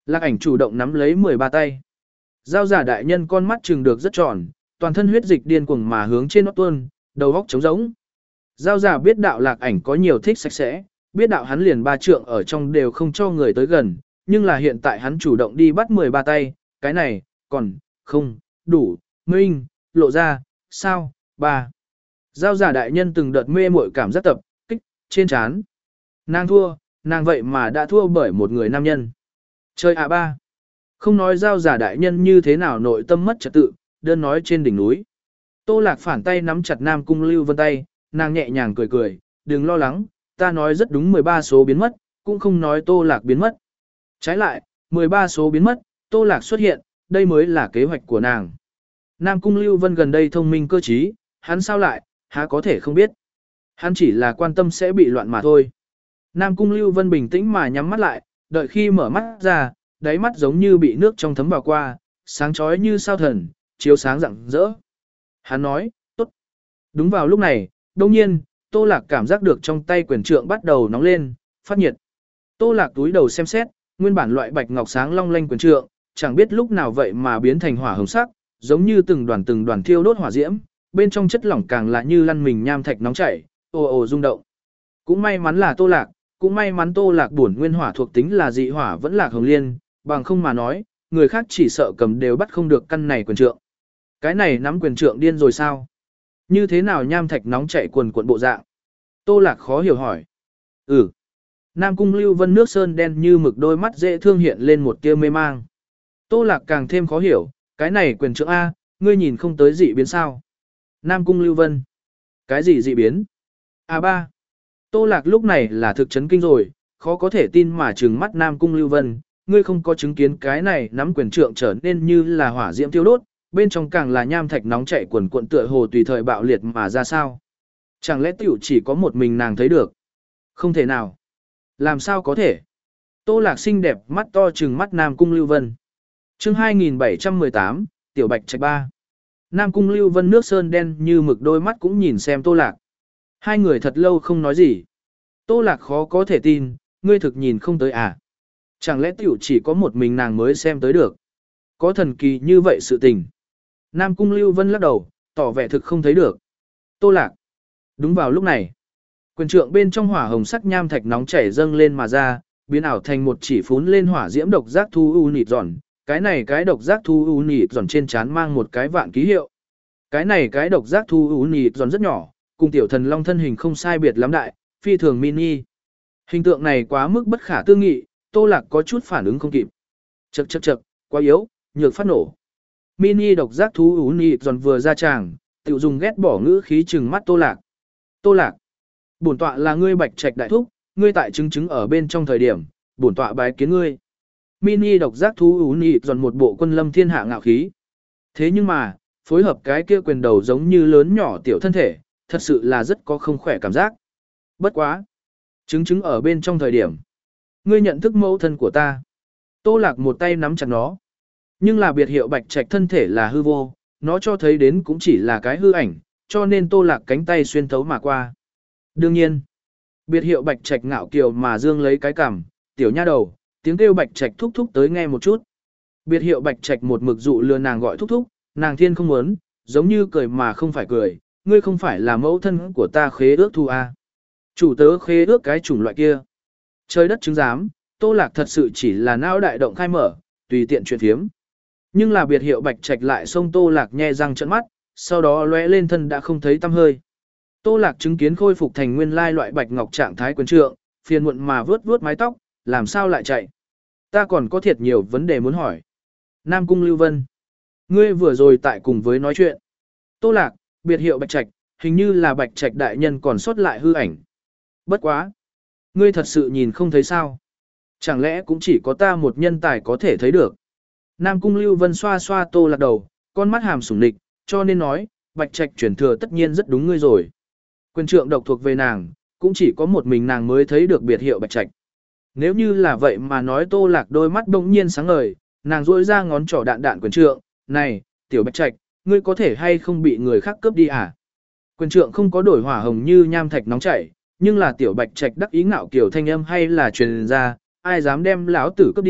Lạc ảnh chủ động nắm lấy mười ba tay. Giao giả đại nhân con mắt trừng được rất tròn, toàn thân huyết dịch điên cuồng mà hướng trên nó tuôn, đầu óc trống rỗng. Giao giả biết đạo lạc ảnh có nhiều thích sạch sẽ, biết đạo hắn liền ba trượng ở trong đều không cho người tới gần, nhưng là hiện tại hắn chủ động đi bắt mười ba tay, cái này, còn, không, đủ, minh, lộ ra, sao, ba. Giao giả đại nhân từng đợt mê muội cảm giác tập, kích, trên chán. Nàng thua, nàng vậy mà đã thua bởi một người nam nhân. Chơi à ba. Không nói giao giả đại nhân như thế nào nội tâm mất trật tự, đơn nói trên đỉnh núi. Tô Lạc phản tay nắm chặt Nam Cung Lưu Vân tay, nàng nhẹ nhàng cười cười, đừng lo lắng, ta nói rất đúng mười ba số biến mất, cũng không nói Tô Lạc biến mất. Trái lại, mười ba số biến mất, Tô Lạc xuất hiện, đây mới là kế hoạch của nàng. Nam Cung Lưu Vân gần đây thông minh cơ trí, hắn sao lại, há có thể không biết. Hắn chỉ là quan tâm sẽ bị loạn mà thôi. Nam Cung Lưu Vân bình tĩnh mà nhắm mắt lại, đợi khi mở mắt ra, đáy mắt giống như bị nước trong thấm vào qua, sáng chói như sao thần, chiếu sáng rạng rỡ. Hắn nói, tốt. Đúng vào lúc này, đông nhiên, Tô Lạc cảm giác được trong tay quyền trượng bắt đầu nóng lên, phát nhiệt. Tô Lạc túi đầu xem xét, nguyên bản loại bạch ngọc sáng long lanh quyền trượng, chẳng biết lúc nào vậy mà biến thành hỏa hồng sắc, giống như từng đoàn từng đoàn thiêu đốt hỏa diễm, bên trong chất lỏng càng là như lăn mình nham thạch nóng chảy, ồ ồ rung động. Cũng may mắn là Tô Lạc, cũng may mắn Tô Lạc bổn nguyên hỏa thuộc tính là dị hỏa vẫn là hồng liên, bằng không mà nói, người khác chỉ sợ cầm đều bắt không được căn này quyền trượng. Cái này nắm quyền trượng điên rồi sao? Như thế nào nham thạch nóng chảy quần cuộn bộ dạng? Tô Lạc khó hiểu hỏi. Ừ. Nam Cung Lưu Vân nước sơn đen như mực đôi mắt dễ thương hiện lên một tia mê mang. Tô Lạc càng thêm khó hiểu, cái này quyền trượng A, ngươi nhìn không tới dị biến sao? Nam Cung Lưu Vân. Cái gì dị biến? A ba. Tô Lạc lúc này là thực chấn kinh rồi, khó có thể tin mà trừng mắt Nam Cung Lưu Vân, ngươi không có chứng kiến cái này nắm quyền trượng trở nên như là hỏa diễm tiêu đốt, bên trong càng là nham thạch nóng chảy quần cuộn tựa hồ tùy thời bạo liệt mà ra sao? Chẳng lẽ tiểu chỉ có một mình nàng thấy được? Không thể nào. Làm sao có thể? Tô Lạc xinh đẹp mắt to trừng mắt Nam Cung Lưu Vân. Chương hai nghìn bảy trăm mười tám, Tiểu Bạch Trạch ba. Nam Cung Lưu Vân nước sơn đen như mực đôi mắt cũng nhìn xem Tô Lạc. Hai người thật lâu không nói gì. Tô Lạc khó có thể tin, ngươi thực nhìn không tới à? Chẳng lẽ tiểu chỉ có một mình nàng mới xem tới được? Có thần kỳ như vậy sự tình. Nam Cung Lưu Vân lắc đầu, tỏ vẻ thực không thấy được. Tô Lạc. Đúng vào lúc này, quyền trượng bên trong hỏa hồng sắc nham thạch nóng chảy dâng lên mà ra, biến ảo thành một chỉ phún lên hỏa diễm độc giác thu u nịt giòn. Cái này cái độc giác thu u nịt giòn trên trán mang một cái vạn ký hiệu. Cái này cái độc giác thu u nịt giòn rất nhỏ, cùng tiểu thần long thân hình không sai biệt lắm đại, phi thường mini. Hình tượng này quá mức bất khả tư nghị, Tô Lạc có chút phản ứng không kịp. Chậc chậc chậc, quá yếu, nhược phát nổ. Mini độc giác thú ú nịt giòn vừa ra tràng, tiểu dùng ghét bỏ ngữ khí trừng mắt Tô Lạc. Tô Lạc, bổn tọa là ngươi Bạch Trạch đại thúc, ngươi tại chứng chứng ở bên trong thời điểm, bổn tọa bái kiến ngươi. Mini độc giác thú ú nịt giòn một bộ quân lâm thiên hạ ngạo khí. Thế nhưng mà, phối hợp cái kia quyền đầu giống như lớn nhỏ tiểu thân thể, thật sự là rất có không khỏe cảm giác. Bất quá. Chứng chứng ở bên trong thời điểm. Ngươi nhận thức mẫu thân của ta. Tô Lạc một tay nắm chặt nó. Nhưng là biệt hiệu Bạch Trạch thân thể là hư vô, nó cho thấy đến cũng chỉ là cái hư ảnh, cho nên Tô Lạc cánh tay xuyên thấu mà qua. Đương nhiên, biệt hiệu Bạch Trạch ngạo kiều mà dương lấy cái cằm, tiểu nha đầu, tiếng kêu Bạch Trạch thúc thúc tới nghe một chút. Biệt hiệu Bạch Trạch một mực dụ lừa nàng gọi thúc thúc, nàng thiên không muốn, giống như cười mà không phải cười, ngươi không phải là mẫu thân của ta khế ước thu à. Chủ tớ khế ước cái chủng loại kia. Trời đất chứng giám, Tô Lạc thật sự chỉ là não đại động khai mở, tùy tiện chuyện phiếm. Nhưng là biệt hiệu Bạch Trạch lại xông Tô Lạc nhe răng trợn mắt, sau đó lóe lên thân đã không thấy tăm hơi. Tô Lạc chứng kiến khôi phục thành nguyên lai loại bạch ngọc trạng thái quyền trượng, phiền muộn mà vướt vướt mái tóc, làm sao lại chạy? Ta còn có thiệt nhiều vấn đề muốn hỏi. Nam Cung Lưu Vân, ngươi vừa rồi tại cùng với nói chuyện. Tô Lạc, biệt hiệu Bạch Trạch, hình như là Bạch Trạch đại nhân còn sót lại hư ảnh. Bất quá, ngươi thật sự nhìn không thấy sao? Chẳng lẽ cũng chỉ có ta một nhân tài có thể thấy được? Nam Cung Lưu Vân xoa xoa Tô Lạc đầu, con mắt hàm sủng nịch, cho nên nói, Bạch Trạch chuyển thừa tất nhiên rất đúng ngươi rồi. Quyền trượng độc thuộc về nàng, cũng chỉ có một mình nàng mới thấy được biệt hiệu Bạch Trạch. Nếu như là vậy mà nói Tô Lạc đôi mắt bỗng nhiên sáng ngời, nàng duỗi ra ngón trỏ đạn đạn quyền trượng, này, tiểu Bạch Trạch, ngươi có thể hay không bị người khác cướp đi à? Quyền trượng không có đổi hỏa hồng như nham thạch nóng chảy, nhưng là tiểu Bạch Trạch đắc ý ngạo kiểu thanh âm hay là truyền ra, ai dám đem lão tử cướp đi,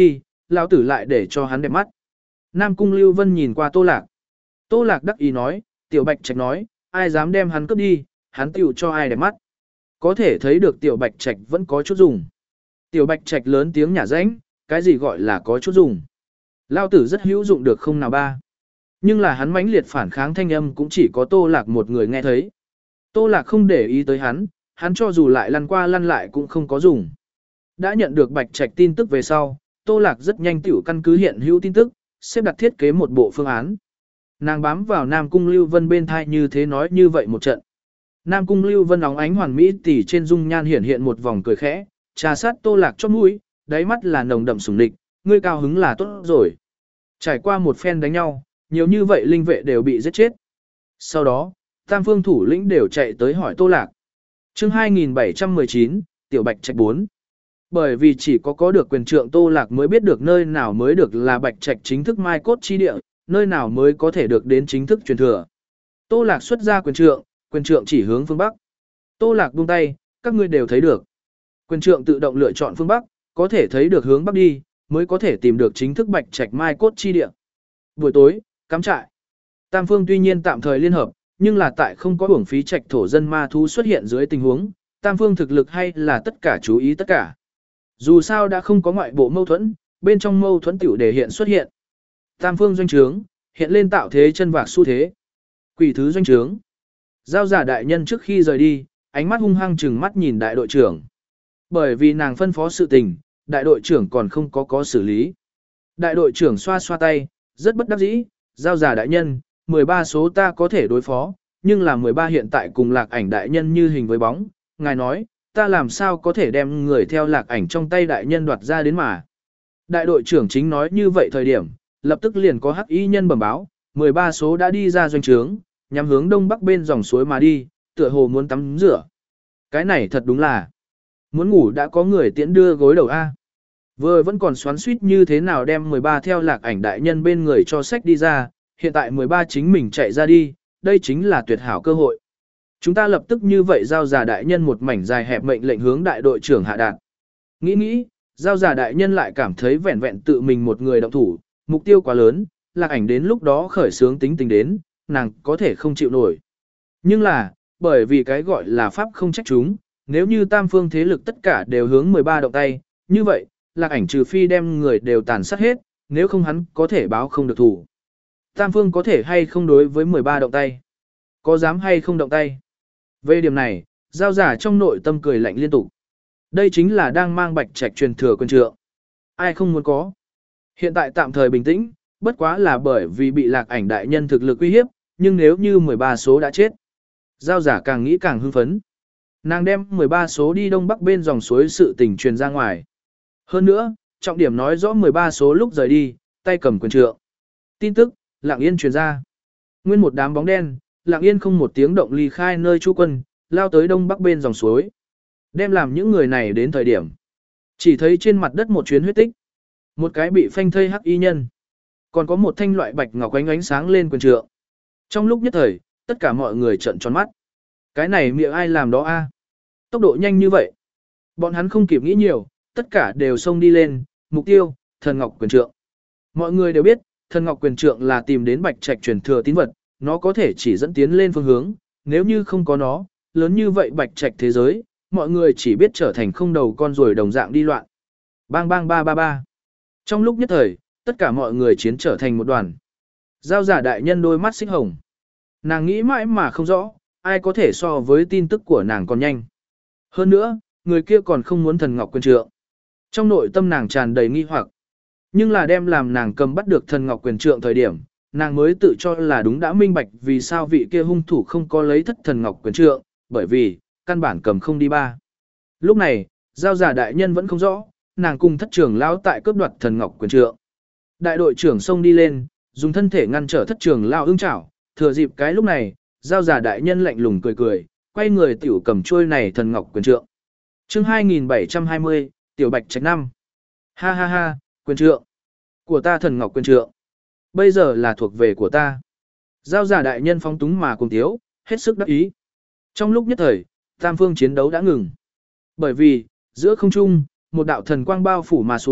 lão tử lại để cho hắn đẹp mắt. Nam Cung Lưu Vân nhìn qua Tô Lạc. Tô Lạc đắc ý nói, Tiểu Bạch Trạch nói, ai dám đem hắn cướp đi, hắn tiểu cho ai đẹp mắt. Có thể thấy được Tiểu Bạch Trạch vẫn có chút dùng. Tiểu Bạch Trạch lớn tiếng nhả rãnh, cái gì gọi là có chút dùng. Lão tử rất hữu dụng được không nào ba. Nhưng là hắn mãnh liệt phản kháng thanh âm cũng chỉ có Tô Lạc một người nghe thấy. Tô Lạc không để ý tới hắn, hắn cho dù lại lăn qua lăn lại cũng không có dùng. Đã nhận được Bạch Trạch tin tức về sau, Tô Lạc rất nhanh tiểu căn cứ hiện hữu tin tức, xếp đặt thiết kế một bộ phương án. Nàng bám vào Nam Cung Lưu Vân bên thai như thế nói như vậy một trận. Nam Cung Lưu Vân óng ánh hoàn mỹ tỉ trên dung nhan hiển hiện một vòng cười khẽ, trà sát Tô Lạc chóp mũi, đáy mắt là nồng đậm sủng địch, ngươi cao hứng là tốt rồi. Trải qua một phen đánh nhau, nhiều như vậy linh vệ đều bị giết chết. Sau đó, tam phương thủ lĩnh đều chạy tới hỏi Tô Lạc. Chương hai nghìn bảy trăm mười chín, Tiểu Bạch Trạch bốn. Bởi vì chỉ có có được quyền trượng Tô Lạc mới biết được nơi nào mới được là Bạch Trạch chính thức mai cốt chi địa, nơi nào mới có thể được đến chính thức truyền thừa. Tô Lạc xuất ra quyền trượng, quyền trượng chỉ hướng phương Bắc. Tô Lạc buông tay, các ngươi đều thấy được. Quyền trượng tự động lựa chọn phương Bắc, có thể thấy được hướng Bắc đi, mới có thể tìm được chính thức Bạch Trạch mai cốt chi địa. Buổi tối, cắm trại. Tam phương tuy nhiên tạm thời liên hợp, nhưng là tại không có uổng phí trạch thổ dân ma thú xuất hiện dưới tình huống, tam phương thực lực hay là tất cả chú ý tất cả. Dù sao đã không có ngoại bộ mâu thuẫn, bên trong mâu thuẫn tiểu để hiện xuất hiện. Tam phương doanh trướng, hiện lên tạo thế chân vạc xu thế. Quỷ thứ doanh trướng. Giao giả đại nhân trước khi rời đi, ánh mắt hung hăng chừng mắt nhìn đại đội trưởng. Bởi vì nàng phân phó sự tình, đại đội trưởng còn không có có xử lý. Đại đội trưởng xoa xoa tay, rất bất đắc dĩ, giao giả đại nhân, mười ba số ta có thể đối phó, nhưng là mười ba hiện tại cùng lạc ảnh đại nhân như hình với bóng. Ngài nói, ta làm sao có thể đem người theo lạc ảnh trong tay đại nhân đoạt ra đến mà. Đại đội trưởng chính nói như vậy thời điểm, lập tức liền có hắc y nhân bẩm báo, mười ba số đã đi ra doanh trướng, nhắm hướng đông bắc bên dòng suối mà đi, tựa hồ muốn tắm rửa. Cái này thật đúng là, muốn ngủ đã có người tiễn đưa gối đầu A. Vừa vẫn còn xoắn suýt như thế nào đem mười ba theo lạc ảnh đại nhân bên người cho sách đi ra, hiện tại mười ba chính mình chạy ra đi, đây chính là tuyệt hảo cơ hội. Chúng ta lập tức như vậy giao giả đại nhân một mảnh dài hẹp mệnh lệnh hướng đại đội trưởng hạ đạt. Nghĩ nghĩ, giao giả đại nhân lại cảm thấy vẹn vẹn tự mình một người động thủ, mục tiêu quá lớn, lạc ảnh đến lúc đó khởi sướng tính tình đến, nàng có thể không chịu nổi. Nhưng là, bởi vì cái gọi là pháp không trách chúng, nếu như tam phương thế lực tất cả đều hướng mười ba động tay, như vậy, lạc ảnh trừ phi đem người đều tàn sát hết, nếu không hắn có thể báo không được thủ. Tam phương có thể hay không đối với mười ba động tay? Có dám hay không động tay? Về điểm này, giao giả trong nội tâm cười lạnh liên tục. Đây chính là đang mang Bạch Trạch truyền thừa quyền trượng. Ai không muốn có? Hiện tại tạm thời bình tĩnh, bất quá là bởi vì bị lạc ảnh đại nhân thực lực uy hiếp, nhưng nếu như mười ba số đã chết. Giao giả càng nghĩ càng hưng phấn. Nàng đem mười ba số đi đông bắc bên dòng suối sự tình truyền ra ngoài. Hơn nữa, trọng điểm nói rõ mười ba số lúc rời đi, tay cầm quyền trượng. Tin tức, lặng yên truyền ra. Nguyên một đám bóng đen, lặng yên không một tiếng động ly khai nơi trú quân, lao tới đông bắc bên dòng suối. Đem làm những người này đến thời điểm. Chỉ thấy trên mặt đất một chuyến huyết tích. Một cái bị phanh thây hắc y nhân. Còn có một thanh loại bạch ngọc ánh ánh sáng lên quyền trượng. Trong lúc nhất thời, tất cả mọi người trợn tròn mắt. Cái này miệng ai làm đó a? Tốc độ nhanh như vậy. Bọn hắn không kịp nghĩ nhiều, tất cả đều xông đi lên, mục tiêu, thần ngọc quyền trượng. Mọi người đều biết, thần ngọc quyền trượng là tìm đến Bạch Trạch truyền thừa tín vật, nó có thể chỉ dẫn tiến lên phương hướng, nếu như không có nó, lớn như vậy Bạch Trạch thế giới, mọi người chỉ biết trở thành không đầu con ruồi đồng dạng đi loạn. Bang bang ba ba ba. Trong lúc nhất thời, tất cả mọi người chiến trở thành một đoàn. Giao giả đại nhân đôi mắt xích hồng. Nàng nghĩ mãi mà không rõ, ai có thể so với tin tức của nàng còn nhanh. Hơn nữa, người kia còn không muốn thần ngọc quyền trượng. Trong nội tâm nàng tràn đầy nghi hoặc. Nhưng là đem làm nàng cầm bắt được thần ngọc quyền trượng thời điểm, nàng mới tự cho là đúng đã minh bạch vì sao vị kia hung thủ không có lấy thất thần ngọc quyền trượng, bởi vì, căn bản cầm không đi ba. Lúc này, giao giả đại nhân vẫn không rõ, nàng cùng thất trưởng lão tại cướp đoạt thần ngọc quyền trượng. Đại đội trưởng xông đi lên, dùng thân thể ngăn trở thất trưởng lão ưng chảo, thừa dịp cái lúc này, giao giả đại nhân lạnh lùng cười cười, quay người tiểu cầm chuôi này thần ngọc quyền trượng. Chương hai nghìn bảy trăm hai mươi, Tiểu Bạch Trạch năm. Ha ha ha, quyền trượng của ta thần ngọc quyền trượng. Bây giờ là thuộc về của ta. Giao giả đại nhân phóng túng mà cùng tiếu, hết sức đắc ý. Trong lúc nhất thời, tam phương chiến đấu đã ngừng. Bởi vì, giữa không trung, một đạo thần quang bao phủ mà xuống,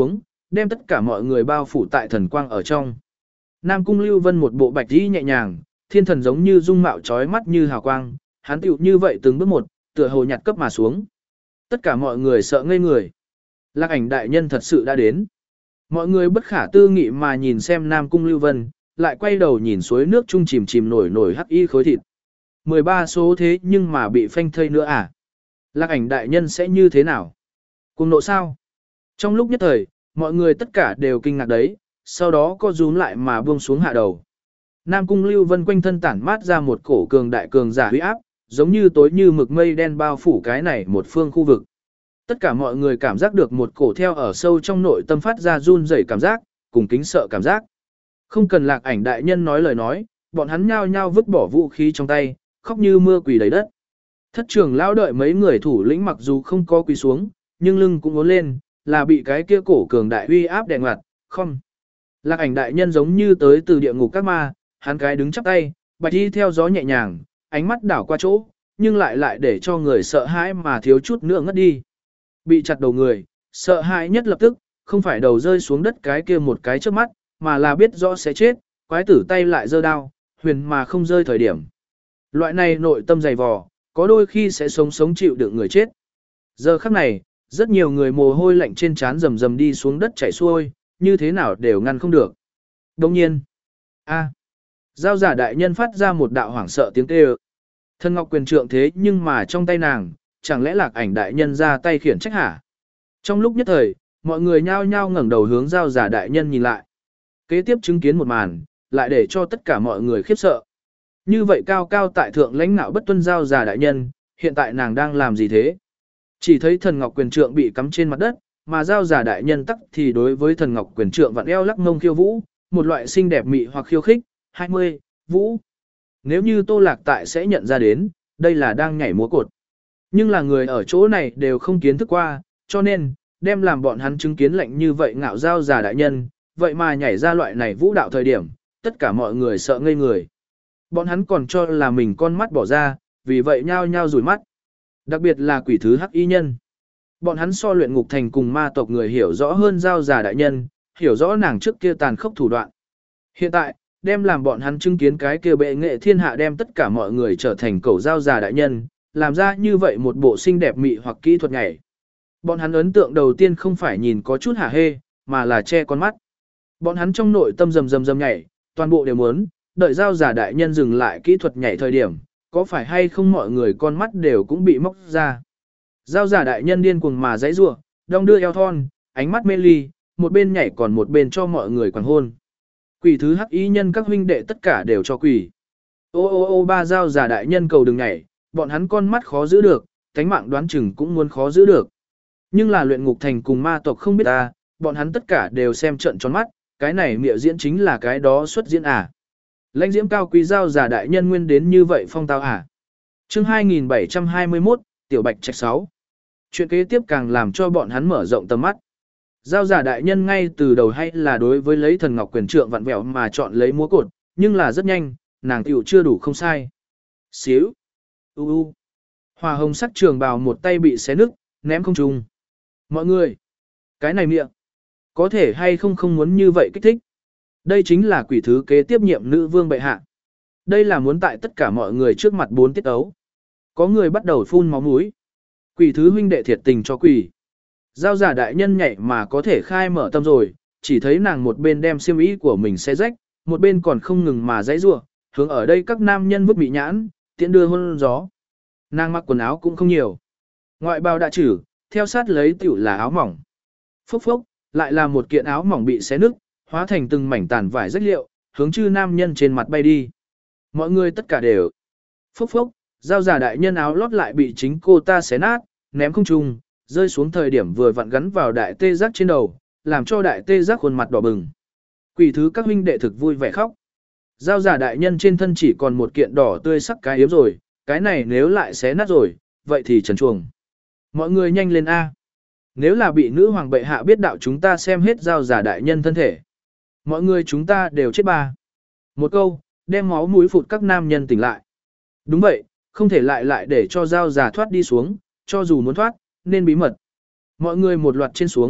đem tất cả mọi người bao phủ tại thần quang ở trong. Nam Cung Lưu Vân một bộ bạch y nhẹ nhàng, thiên thần giống như dung mạo chói mắt như hào quang, hắn tựu như vậy từng bước một, tựa hồ nhặt cấp mà xuống. Tất cả mọi người sợ ngây người. Lạc Ảnh đại nhân thật sự đã đến. Mọi người bất khả tư nghị mà nhìn xem Nam Cung Lưu Vân, lại quay đầu nhìn suối nước chung chìm chìm nổi nổi hắc y khối thịt. mười ba số thế nhưng mà bị phanh thây nữa à? Lạc Ảnh đại nhân sẽ như thế nào? Cùng nộ sao? Trong lúc nhất thời, mọi người tất cả đều kinh ngạc đấy, sau đó co rúm lại mà buông xuống hạ đầu. Nam Cung Lưu Vân quanh thân tản mát ra một cổ cường đại cường giả huy áp, giống như tối như mực mây đen bao phủ cái này một phương khu vực. Tất cả mọi người cảm giác được một cổ theo ở sâu trong nội tâm phát ra run rẩy cảm giác, cùng kính sợ cảm giác. Không cần Lạc Ảnh đại nhân nói lời nói, bọn hắn nhao nhao vứt bỏ vũ khí trong tay, khóc như mưa quỳ đầy đất. Thất trưởng lão đợi mấy người thủ lĩnh mặc dù không có quỳ xuống, nhưng lưng cũng uốn lên, là bị cái kia cổ cường đại uy áp đè ngặt, không. Lạc Ảnh đại nhân giống như tới từ địa ngục các ma, hắn cái đứng chắp tay, bạch y theo gió nhẹ nhàng, ánh mắt đảo qua chỗ, nhưng lại lại để cho người sợ hãi mà thiếu chút nữa ngất đi. Bị chặt đầu người, sợ hãi nhất lập tức, không phải đầu rơi xuống đất cái kia một cái trước mắt, mà là biết rõ sẽ chết, quái tử tay lại giơ đao, huyền mà không rơi thời điểm. Loại này nội tâm dày vò, có đôi khi sẽ sống sống chịu đựng người chết. Giờ khắc này, rất nhiều người mồ hôi lạnh trên trán rầm rầm đi xuống đất chảy xuôi, như thế nào đều ngăn không được. Đồng nhiên, a, giao giả đại nhân phát ra một đạo hoảng sợ tiếng kêu. Thân ngọc quyền trượng thế nhưng mà trong tay nàng, chẳng lẽ Lạc Ảnh đại nhân ra tay khiển trách hả? Trong lúc nhất thời, mọi người nhao nhao ngẩng đầu hướng giao giả đại nhân nhìn lại. Kế tiếp chứng kiến một màn, lại để cho tất cả mọi người khiếp sợ. Như vậy cao cao tại thượng lãnh nạo bất tuân giao giả đại nhân, hiện tại nàng đang làm gì thế? Chỉ thấy thần ngọc quyền trượng bị cắm trên mặt đất, mà giao giả đại nhân tắc thì đối với thần ngọc quyền trượng vặn eo lắc mông khiêu vũ, một loại xinh đẹp mị hoặc khiêu khích, hai mươi, vũ. Nếu như Tô Lạc tại sẽ nhận ra đến, đây là đang nhảy múa cột. Nhưng là người ở chỗ này đều không kiến thức qua, cho nên, đem làm bọn hắn chứng kiến lệnh như vậy ngạo giao giả đại nhân, vậy mà nhảy ra loại này vũ đạo thời điểm, tất cả mọi người sợ ngây người. Bọn hắn còn cho là mình con mắt bỏ ra, vì vậy nhao nhao rủi mắt. Đặc biệt là quỷ thứ hắc y nhân. Bọn hắn so luyện ngục thành cùng ma tộc người hiểu rõ hơn giao giả đại nhân, hiểu rõ nàng trước kia tàn khốc thủ đoạn. Hiện tại, đem làm bọn hắn chứng kiến cái kia bệ nghệ thiên hạ đem tất cả mọi người trở thành cẩu giao giả đại nhân, làm ra như vậy một bộ xinh đẹp mị hoặc kỹ thuật nhảy. Bọn hắn ấn tượng đầu tiên không phải nhìn có chút hả hê, mà là che con mắt. Bọn hắn trong nội tâm rầm rầm rầm nhảy, toàn bộ đều muốn, đợi giao giả đại nhân dừng lại kỹ thuật nhảy thời điểm, có phải hay không mọi người con mắt đều cũng bị móc ra. Giao giả đại nhân điên cuồng mà giãy giụa, đong đưa eo thon, ánh mắt mê ly, một bên nhảy còn một bên cho mọi người quàng hôn. Quỷ thứ hắc y nhân các huynh đệ tất cả đều cho quỷ. Ô ô ô ba giao giả đại nhân cầu đừng nhảy, bọn hắn con mắt khó giữ được, cánh mạng đoán chừng cũng muốn khó giữ được. Nhưng là luyện ngục thành cùng ma tộc không biết ta, bọn hắn tất cả đều xem trận tròn mắt, cái này miệu diễn chính là cái đó xuất diễn à. Lãnh diễm cao quý giao giả đại nhân nguyên đến như vậy phong tao à. Chương hai nghìn bảy trăm hai mươi mốt, Tiểu Bạch Trạch sáu. Chuyện kế tiếp càng làm cho bọn hắn mở rộng tầm mắt. Giao giả đại nhân ngay từ đầu hay là đối với lấy thần ngọc quyền trượng vặn vẹo mà chọn lấy múa cột, nhưng là rất nhanh, nàng tiểu chưa đủ không sai. Xíu. U u. Hòa hồng sắc trường bào một tay bị xé nứt, ném không trung. Mọi người. Cái này miệng. Có thể hay không không muốn như vậy kích thích. Đây chính là quỷ thứ kế tiếp nhiệm nữ vương bệ hạ. Đây là muốn tại tất cả mọi người trước mặt bốn tiết ấu. Có người bắt đầu phun máu mũi. Quỷ thứ huynh đệ thiệt tình cho quỷ. Giao giả đại nhân nhảy mà có thể khai mở tâm rồi, chỉ thấy nàng một bên đem xiêm y của mình xé rách, một bên còn không ngừng mà giãy giụa, hướng ở đây các nam nhân vứt bị nhãn, tiện đưa hôn gió. Nàng mặc quần áo cũng không nhiều. Ngoại bào đã trừ, theo sát lấy tiểu là áo mỏng. Phốc phốc, lại là một kiện áo mỏng bị xé nứt, hóa thành từng mảnh tàn vải rách liệu, hướng chư nam nhân trên mặt bay đi. Mọi người tất cả đều. Phốc phốc, giao giả đại nhân áo lót lại bị chính cô ta xé nát, ném không trung, rơi xuống thời điểm vừa vặn gắn vào đại tê giác trên đầu, làm cho đại tê giác khuôn mặt đỏ bừng. Quỷ thứ các huynh đệ thực vui vẻ khóc. Giao giả đại nhân trên thân chỉ còn một kiện đỏ tươi sắc cái yếm rồi, cái này nếu lại xé nát rồi, vậy thì trần chuồng. Mọi người nhanh lên A. Nếu là bị nữ hoàng bệ hạ biết đạo chúng ta xem hết giao giả đại nhân thân thể. Mọi người chúng ta đều chết ba. Một câu, đem máu mũi phụt các nam nhân tỉnh lại. Đúng vậy, không thể lại lại để cho giao giả thoát đi xuống, cho dù muốn thoát, nên bí mật. Mọi người một loạt trên xuống,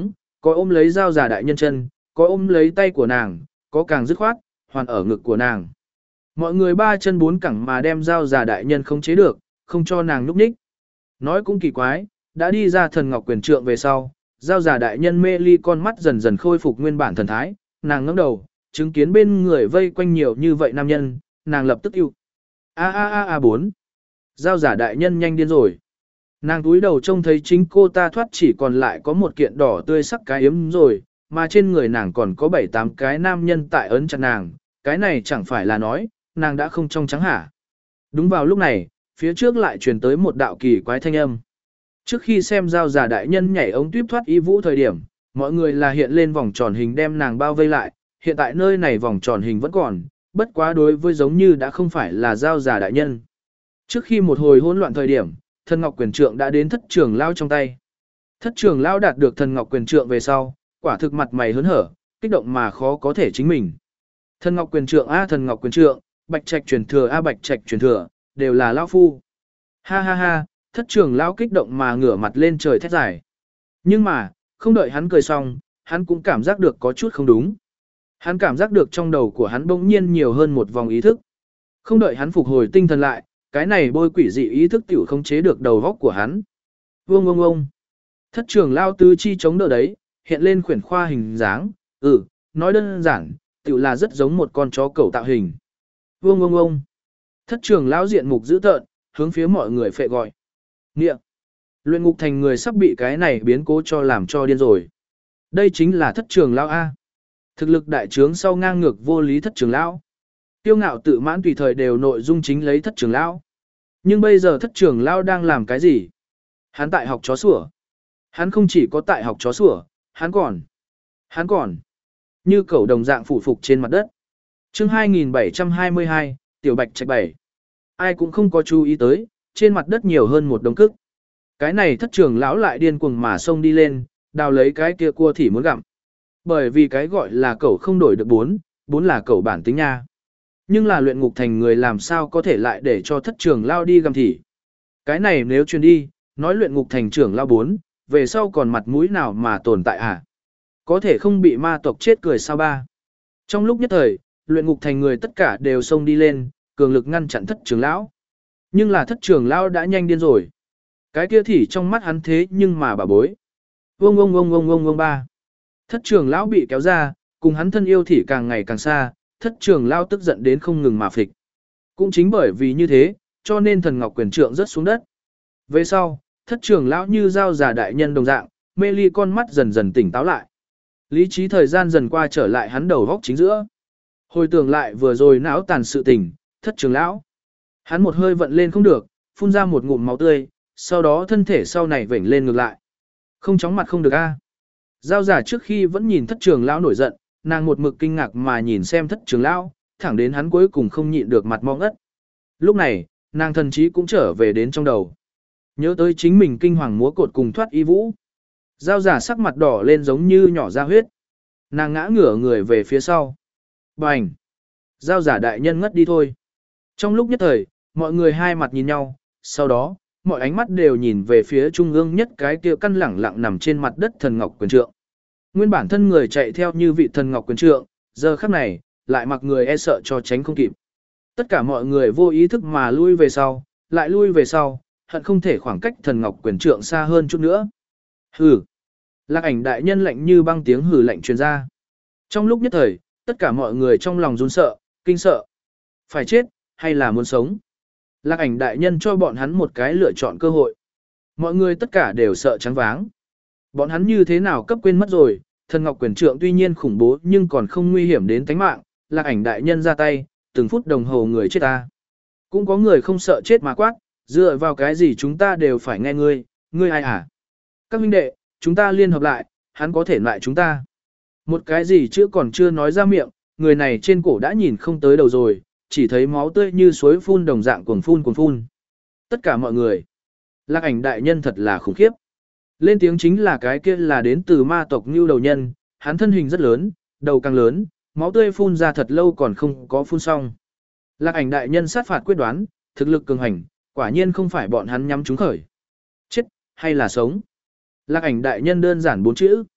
có ôm lấy dao giả đại nhân chân, có ôm lấy tay của nàng, có càng dứt khoát, hoàn ở ngực của nàng. Mọi người ba chân bốn cẳng mà đem dao giả đại nhân không chế được, không cho nàng núp ních. Nói cũng kỳ quái, đã đi ra thần ngọc quyền trượng về sau, dao giả đại nhân mê ly con mắt dần dần khôi phục nguyên bản thần thái, nàng ngẩng đầu, chứng kiến bên người vây quanh nhiều như vậy nam nhân, nàng lập tức yêu. A a a a bốn. Dao giả đại nhân nhanh điên rồi. Nàng túi đầu trông thấy chính cô ta thoát chỉ còn lại có một kiện đỏ tươi sắc cái yếm rồi, mà trên người nàng còn có bảy tám cái nam nhân tại ấn chặt nàng, cái này chẳng phải là nói, nàng đã không trong trắng hả. Đúng vào lúc này, phía trước lại truyền tới một đạo kỳ quái thanh âm. Trước khi xem dao giả đại nhân nhảy ống tuyếp thoát y vũ thời điểm, mọi người là hiện lên vòng tròn hình đem nàng bao vây lại, hiện tại nơi này vòng tròn hình vẫn còn, bất quá đối với giống như đã không phải là dao giả đại nhân. Trước khi một hồi hỗn loạn thời điểm, thần ngọc quyền trượng đã đến thất trưởng lao trong tay. Thất trưởng lao đạt được thần ngọc quyền trượng về sau, quả thực mặt mày hớn hở, kích động mà khó có thể chính mình. Thần ngọc quyền trượng a thần ngọc quyền trượng, bạch trạch truyền thừa a bạch trạch truyền thừa, đều là lao phu. Ha ha ha, thất trưởng lao kích động mà ngửa mặt lên trời thét dài. Nhưng mà, không đợi hắn cười xong, hắn cũng cảm giác được có chút không đúng. Hắn cảm giác được trong đầu của hắn bỗng nhiên nhiều hơn một vòng ý thức. Không đợi hắn phục hồi tinh thần lại, cái này bôi quỷ dị ý thức tiểu không chế được đầu góc của hắn. Vương vương vương. Thất trưởng lao tứ chi chống đỡ đấy, hiện lên khuyển khoa hình dáng, ừ, nói đơn giản, tiểu là rất giống một con chó cẩu tạo hình. Vương vương vương. Thất trưởng lao diện mục dữ tợn, hướng phía mọi người phệ gọi. Nghĩa. Luyện ngục thành người sắp bị cái này biến cố cho làm cho điên rồi. Đây chính là thất trưởng lao A. Thực lực đại trướng sau ngang ngược vô lý thất trưởng lão. Tiêu ngạo tự mãn tùy thời đều nội dung chính lấy thất trưởng lão. Nhưng bây giờ thất trưởng lão đang làm cái gì? Hắn tại học chó sủa. Hắn không chỉ có tại học chó sủa, hắn còn. Hắn còn. Như cẩu đồng dạng phủ phục trên mặt đất. Chương hai nghìn bảy trăm hai mươi hai, Tiểu Bạch Trạch bảy. Ai cũng không có chú ý tới, trên mặt đất nhiều hơn một đống cức. Cái này thất trưởng lão lại điên cuồng mà xông đi lên, đào lấy cái kia cua thì muốn gặm. Bởi vì cái gọi là cẩu không đổi được bốn, bốn là cẩu bản tính nha. Nhưng là luyện ngục thành người làm sao có thể lại để cho thất trưởng lao đi gặm thỉ. Cái này nếu truyền đi, nói luyện ngục thành trưởng lao bốn, về sau còn mặt mũi nào mà tồn tại à? Có thể không bị ma tộc chết cười sao ba? Trong lúc nhất thời, luyện ngục thành người tất cả đều xông đi lên, cường lực ngăn chặn thất trưởng lão. Nhưng là thất trưởng lão đã nhanh điên rồi. Cái kia thỉ trong mắt hắn thế nhưng mà bà bối. Vông vông vông vông vông vông ba. Thất trưởng lão bị kéo ra, cùng hắn thân yêu thỉ càng ngày càng xa, thất trưởng lão tức giận đến không ngừng mà phịch. Cũng chính bởi vì như thế, cho nên thần ngọc quyền trượng rớt xuống đất. Về sau, thất trưởng lão như dao giả đại nhân đồng dạng, mê ly con mắt dần dần tỉnh táo lại. Lý trí thời gian dần qua trở lại hắn đầu góc chính giữa. Hồi tưởng lại vừa rồi não tàn sự tình, thất trưởng lão. Hắn một hơi vận lên không được, phun ra một ngụm máu tươi, sau đó thân thể sau này vểnh lên ngược lại. Không chóng mặt không được a. Giao giả trước khi vẫn nhìn thất trưởng lão nổi giận, nàng một mực kinh ngạc mà nhìn xem thất trưởng lão, thẳng đến hắn cuối cùng không nhịn được mặt mong ngất. Lúc này, nàng thần trí cũng trở về đến trong đầu. Nhớ tới chính mình kinh hoàng múa cột cùng thoát y vũ. Giao giả sắc mặt đỏ lên giống như nhỏ ra huyết. Nàng ngã ngửa người về phía sau. Bành! Giao giả đại nhân ngất đi thôi. Trong lúc nhất thời, mọi người hai mặt nhìn nhau, sau đó, mọi ánh mắt đều nhìn về phía trung ương nhất cái kia căn lẳng lặng nằm trên mặt đất thần ngọc quyền trượng. Nguyên bản thân người chạy theo như vị thần ngọc quyền trượng, giờ khắc này, lại mặc người e sợ cho tránh không kịp. Tất cả mọi người vô ý thức mà lui về sau, lại lui về sau, hận không thể khoảng cách thần ngọc quyền trượng xa hơn chút nữa. Hừ. Lạc ảnh đại nhân lạnh như băng tiếng hừ lạnh truyền ra. Trong lúc nhất thời, tất cả mọi người trong lòng run sợ, kinh sợ. Phải chết, hay là muốn sống? Lạc ảnh đại nhân cho bọn hắn một cái lựa chọn cơ hội. Mọi người tất cả đều sợ trắng váng. Bọn hắn như thế nào cấp quên mất rồi, thần ngọc quyền trượng tuy nhiên khủng bố nhưng còn không nguy hiểm đến tính mạng, lạc ảnh đại nhân ra tay, từng phút đồng hồ người chết ta. Cũng có người không sợ chết mà quát, dựa vào cái gì chúng ta đều phải nghe ngươi, ngươi ai à? Các huynh đệ, chúng ta liên hợp lại, hắn có thể lại chúng ta. Một cái gì chứ còn chưa nói ra miệng, người này trên cổ đã nhìn không tới đầu rồi, chỉ thấy máu tươi như suối phun đồng dạng cuồng phun cuồng phun. Tất cả mọi người. Lạc ảnh đại nhân thật là khủng khiếp. Lên tiếng chính là cái kia là đến từ ma tộc Nưu đầu nhân, hắn thân hình rất lớn, đầu càng lớn, máu tươi phun ra thật lâu còn không có phun xong. Lạc ảnh đại nhân sát phạt quyết đoán, thực lực cường hành, quả nhiên không phải bọn hắn nhắm trúng khởi. Chết, hay là sống? Lạc ảnh đại nhân đơn giản bốn chữ.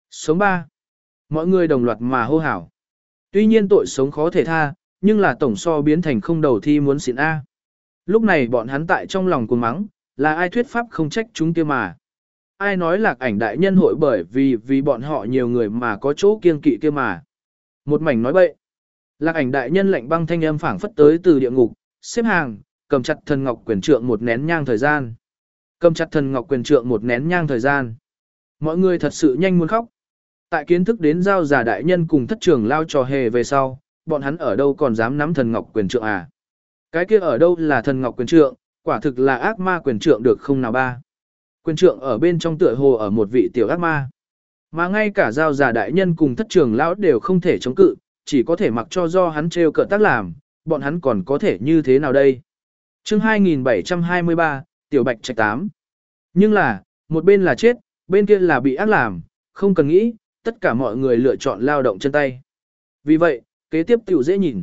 Sống ba. Mọi người đồng loạt mà hô hào. Tuy nhiên tội sống khó thể tha, nhưng là tổng so biến thành không đầu thi muốn xịn A. Lúc này bọn hắn tại trong lòng cuồng mắng, là ai thuyết pháp không trách chúng kia mà. Ai nói lạc ảnh đại nhân hội bởi vì vì bọn họ nhiều người mà có chỗ kiêng kỵ kia mà. Một mảnh nói bậy. Lạc ảnh đại nhân lạnh băng thanh âm phảng phất tới từ địa ngục, xếp hàng, cầm chặt thần ngọc quyền trượng một nén nhang thời gian. Cầm chặt thần ngọc quyền trượng một nén nhang thời gian. Mọi người thật sự nhanh muốn khóc. Tại kiến thức đến giao giả đại nhân cùng thất trưởng lao trò hề về sau, bọn hắn ở đâu còn dám nắm thần ngọc quyền trượng à? Cái kia ở đâu là thần ngọc quyền trượng, quả thực là ác ma quyền trượng được không nào ba. Quyền trượng ở bên trong tựa hồ ở một vị tiểu ác ma. Mà ngay cả giao giả đại nhân cùng thất trưởng lão đều không thể chống cự, chỉ có thể mặc cho do hắn trêu cợt tác làm, bọn hắn còn có thể như thế nào đây? Chương hai nghìn bảy trăm hai mươi ba, Tiểu Bạch Trạch tám. Nhưng là, một bên là chết, bên kia là bị ác làm, không cần nghĩ, tất cả mọi người lựa chọn lao động chân tay. Vì vậy, kế tiếp tiểu dễ nhìn.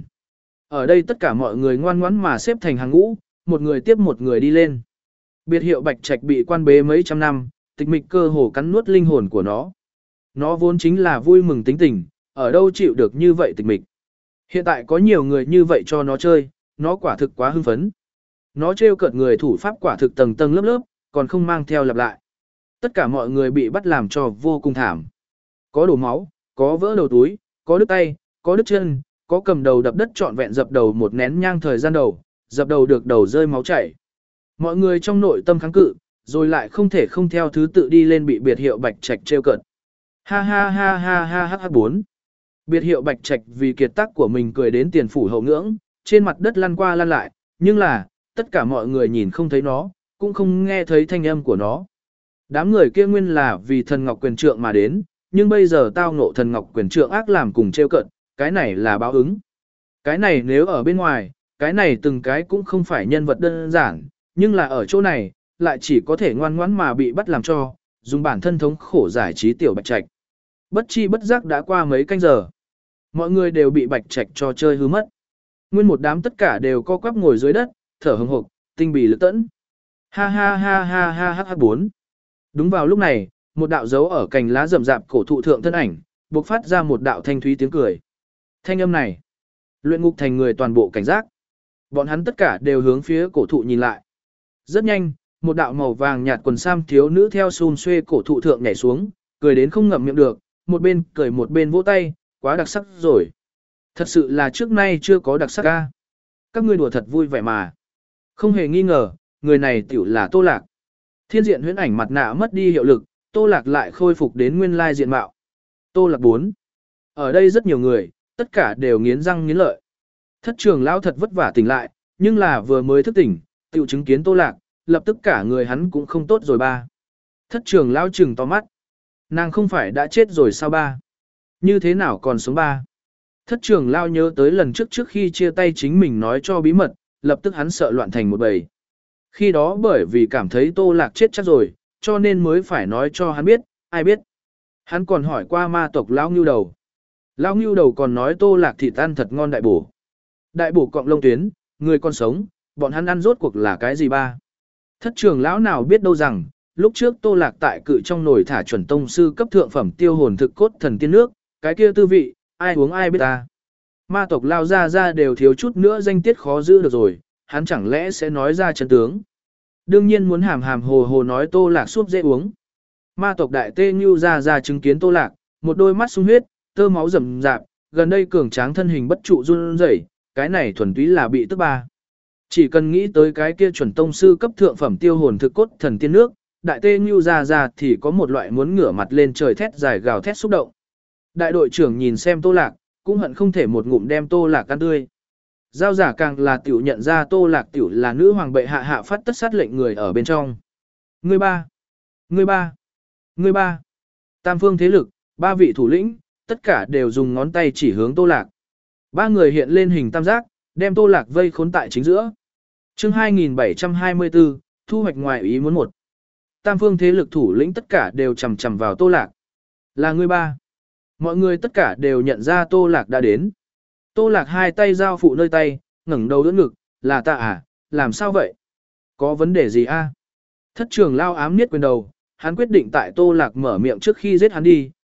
Ở đây tất cả mọi người ngoan ngoãn mà xếp thành hàng ngũ, một người tiếp một người đi lên. Biệt hiệu Bạch Trạch bị quan bế mấy trăm năm, tịch mịch cơ hồ cắn nuốt linh hồn của nó. Nó vốn chính là vui mừng tính tình, ở đâu chịu được như vậy tịch mịch. Hiện tại có nhiều người như vậy cho nó chơi, nó quả thực quá hưng phấn. Nó trêu cợt người thủ pháp quả thực tầng tầng lớp lớp, còn không mang theo lặp lại. Tất cả mọi người bị bắt làm cho vô cùng thảm. Có đổ máu, có vỡ đầu túi, có đứt tay, có đứt chân, có cầm đầu đập đất trọn vẹn dập đầu một nén nhang thời gian đầu, dập đầu được đầu rơi máu chảy. Mọi người trong nội tâm kháng cự, rồi lại không thể không theo thứ tự đi lên bị biệt hiệu Bạch Trạch trêu cợt. Ha ha ha ha ha ha ha bốn. Biệt hiệu Bạch Trạch vì kiệt tác của mình cười đến tiền phủ hậu ngưỡng, trên mặt đất lăn qua lăn lại, nhưng là, tất cả mọi người nhìn không thấy nó, cũng không nghe thấy thanh âm của nó. Đám người kia nguyên là vì thần ngọc quyền trượng mà đến, nhưng bây giờ tao ngộ thần ngọc quyền trượng ác làm cùng trêu cợt, cái này là báo ứng. Cái này nếu ở bên ngoài, cái này từng cái cũng không phải nhân vật đơn giản, nhưng là ở chỗ này, lại chỉ có thể ngoan ngoãn mà bị bắt làm cho, dùng bản thân thống khổ giải trí Tiểu Bạch Trạch. Bất chi bất giác đã qua mấy canh giờ. Mọi người đều bị Bạch Trạch cho chơi hư mất. Nguyên một đám tất cả đều co quắp ngồi dưới đất, thở hừng hực, tinh bì lực tẫn. Ha ha ha ha ha ha ha bốn. Đúng vào lúc này, một đạo dấu ở cành lá rậm rạp cổ thụ thượng thân ảnh, bộc phát ra một đạo thanh thúy tiếng cười. Thanh âm này, luyện ngục thành người toàn bộ cảnh giác. Bọn hắn tất cả đều hướng phía cổ thụ nhìn lại. Rất nhanh, một đạo màu vàng nhạt quần sam thiếu nữ theo xun xuê cổ thụ thượng nhảy xuống, cười đến không ngậm miệng được, một bên cười một bên vỗ tay, quá đặc sắc rồi. Thật sự là trước nay chưa có đặc sắc ca. Các ngươi đùa thật vui vẻ mà. Không hề nghi ngờ, người này tiểu là Tô Lạc. Thiên diện huyễn ảnh mặt nạ mất đi hiệu lực, Tô Lạc lại khôi phục đến nguyên lai diện mạo. Tô Lạc bốn. Ở đây rất nhiều người, tất cả đều nghiến răng nghiến lợi. Thất trưởng lão thật vất vả tỉnh lại, nhưng là vừa mới thức tỉnh, tiểu chứng kiến Tô Lạc, lập tức cả người hắn cũng không tốt rồi ba. Thất trưởng lão trừng to mắt. Nàng không phải đã chết rồi sao ba? Như thế nào còn sống ba? Thất trưởng lão nhớ tới lần trước trước khi chia tay chính mình nói cho bí mật, lập tức hắn sợ loạn thành một bầy. Khi đó bởi vì cảm thấy Tô Lạc chết chắc rồi, cho nên mới phải nói cho hắn biết, ai biết. Hắn còn hỏi qua ma tộc Lão Ngưu Đầu. Lão Ngưu Đầu còn nói Tô Lạc thịt ăn thật ngon đại bổ. Đại bổ cọng lông tuyến, người còn sống, bọn hắn ăn rốt cuộc là cái gì ba? Thất trưởng lão nào biết đâu rằng, lúc trước Tô Lạc tại cự trong nồi thả chuẩn tông sư cấp thượng phẩm tiêu hồn thực cốt thần tiên nước, cái kia tư vị, ai uống ai biết ta. Ma tộc lao ra ra đều thiếu chút nữa danh tiết khó giữ được rồi, hắn chẳng lẽ sẽ nói ra chân tướng. Đương nhiên muốn hàm hàm hồ hồ nói Tô Lạc súp dễ uống. Ma tộc đại tê Ngưu ra ra chứng kiến Tô Lạc, một đôi mắt sung huyết, tơ máu rầm rạp, gần đây cường tráng thân hình bất trụ run rẩy, cái này thuần túy là bị tức ba. Chỉ cần nghĩ tới cái kia chuẩn tông sư cấp thượng phẩm tiêu hồn thực cốt thần tiên nước, đại tê Ngưu ra ra thì có một loại muốn ngửa mặt lên trời thét dài gào thét xúc động. Đại đội trưởng nhìn xem Tô Lạc, cũng hận không thể một ngụm đem Tô Lạc ăn tươi. Giao giả càng là tiểu nhận ra Tô Lạc tiểu là nữ hoàng bệ hạ hạ phát tất sát lệnh người ở bên trong. Người ba, người ba, người ba. Tam phương thế lực, ba vị thủ lĩnh, tất cả đều dùng ngón tay chỉ hướng Tô Lạc. Ba người hiện lên hình tam giác, đem Tô Lạc vây khốn tại chính giữa. Chương hai nghìn bảy trăm hai mươi tư, thu hoạch ngoài ý muốn một. Tam phương thế lực thủ lĩnh tất cả đều chầm chầm vào Tô Lạc. Là người ba. Mọi người tất cả đều nhận ra Tô Lạc đã đến. Tô Lạc hai tay giao phụ nơi tay, ngẩng đầu đỡ ngực, là ta à, làm sao vậy? Có vấn đề gì a? Thất trưởng lao ám niết quyền đầu, hắn quyết định tại Tô Lạc mở miệng trước khi giết hắn đi,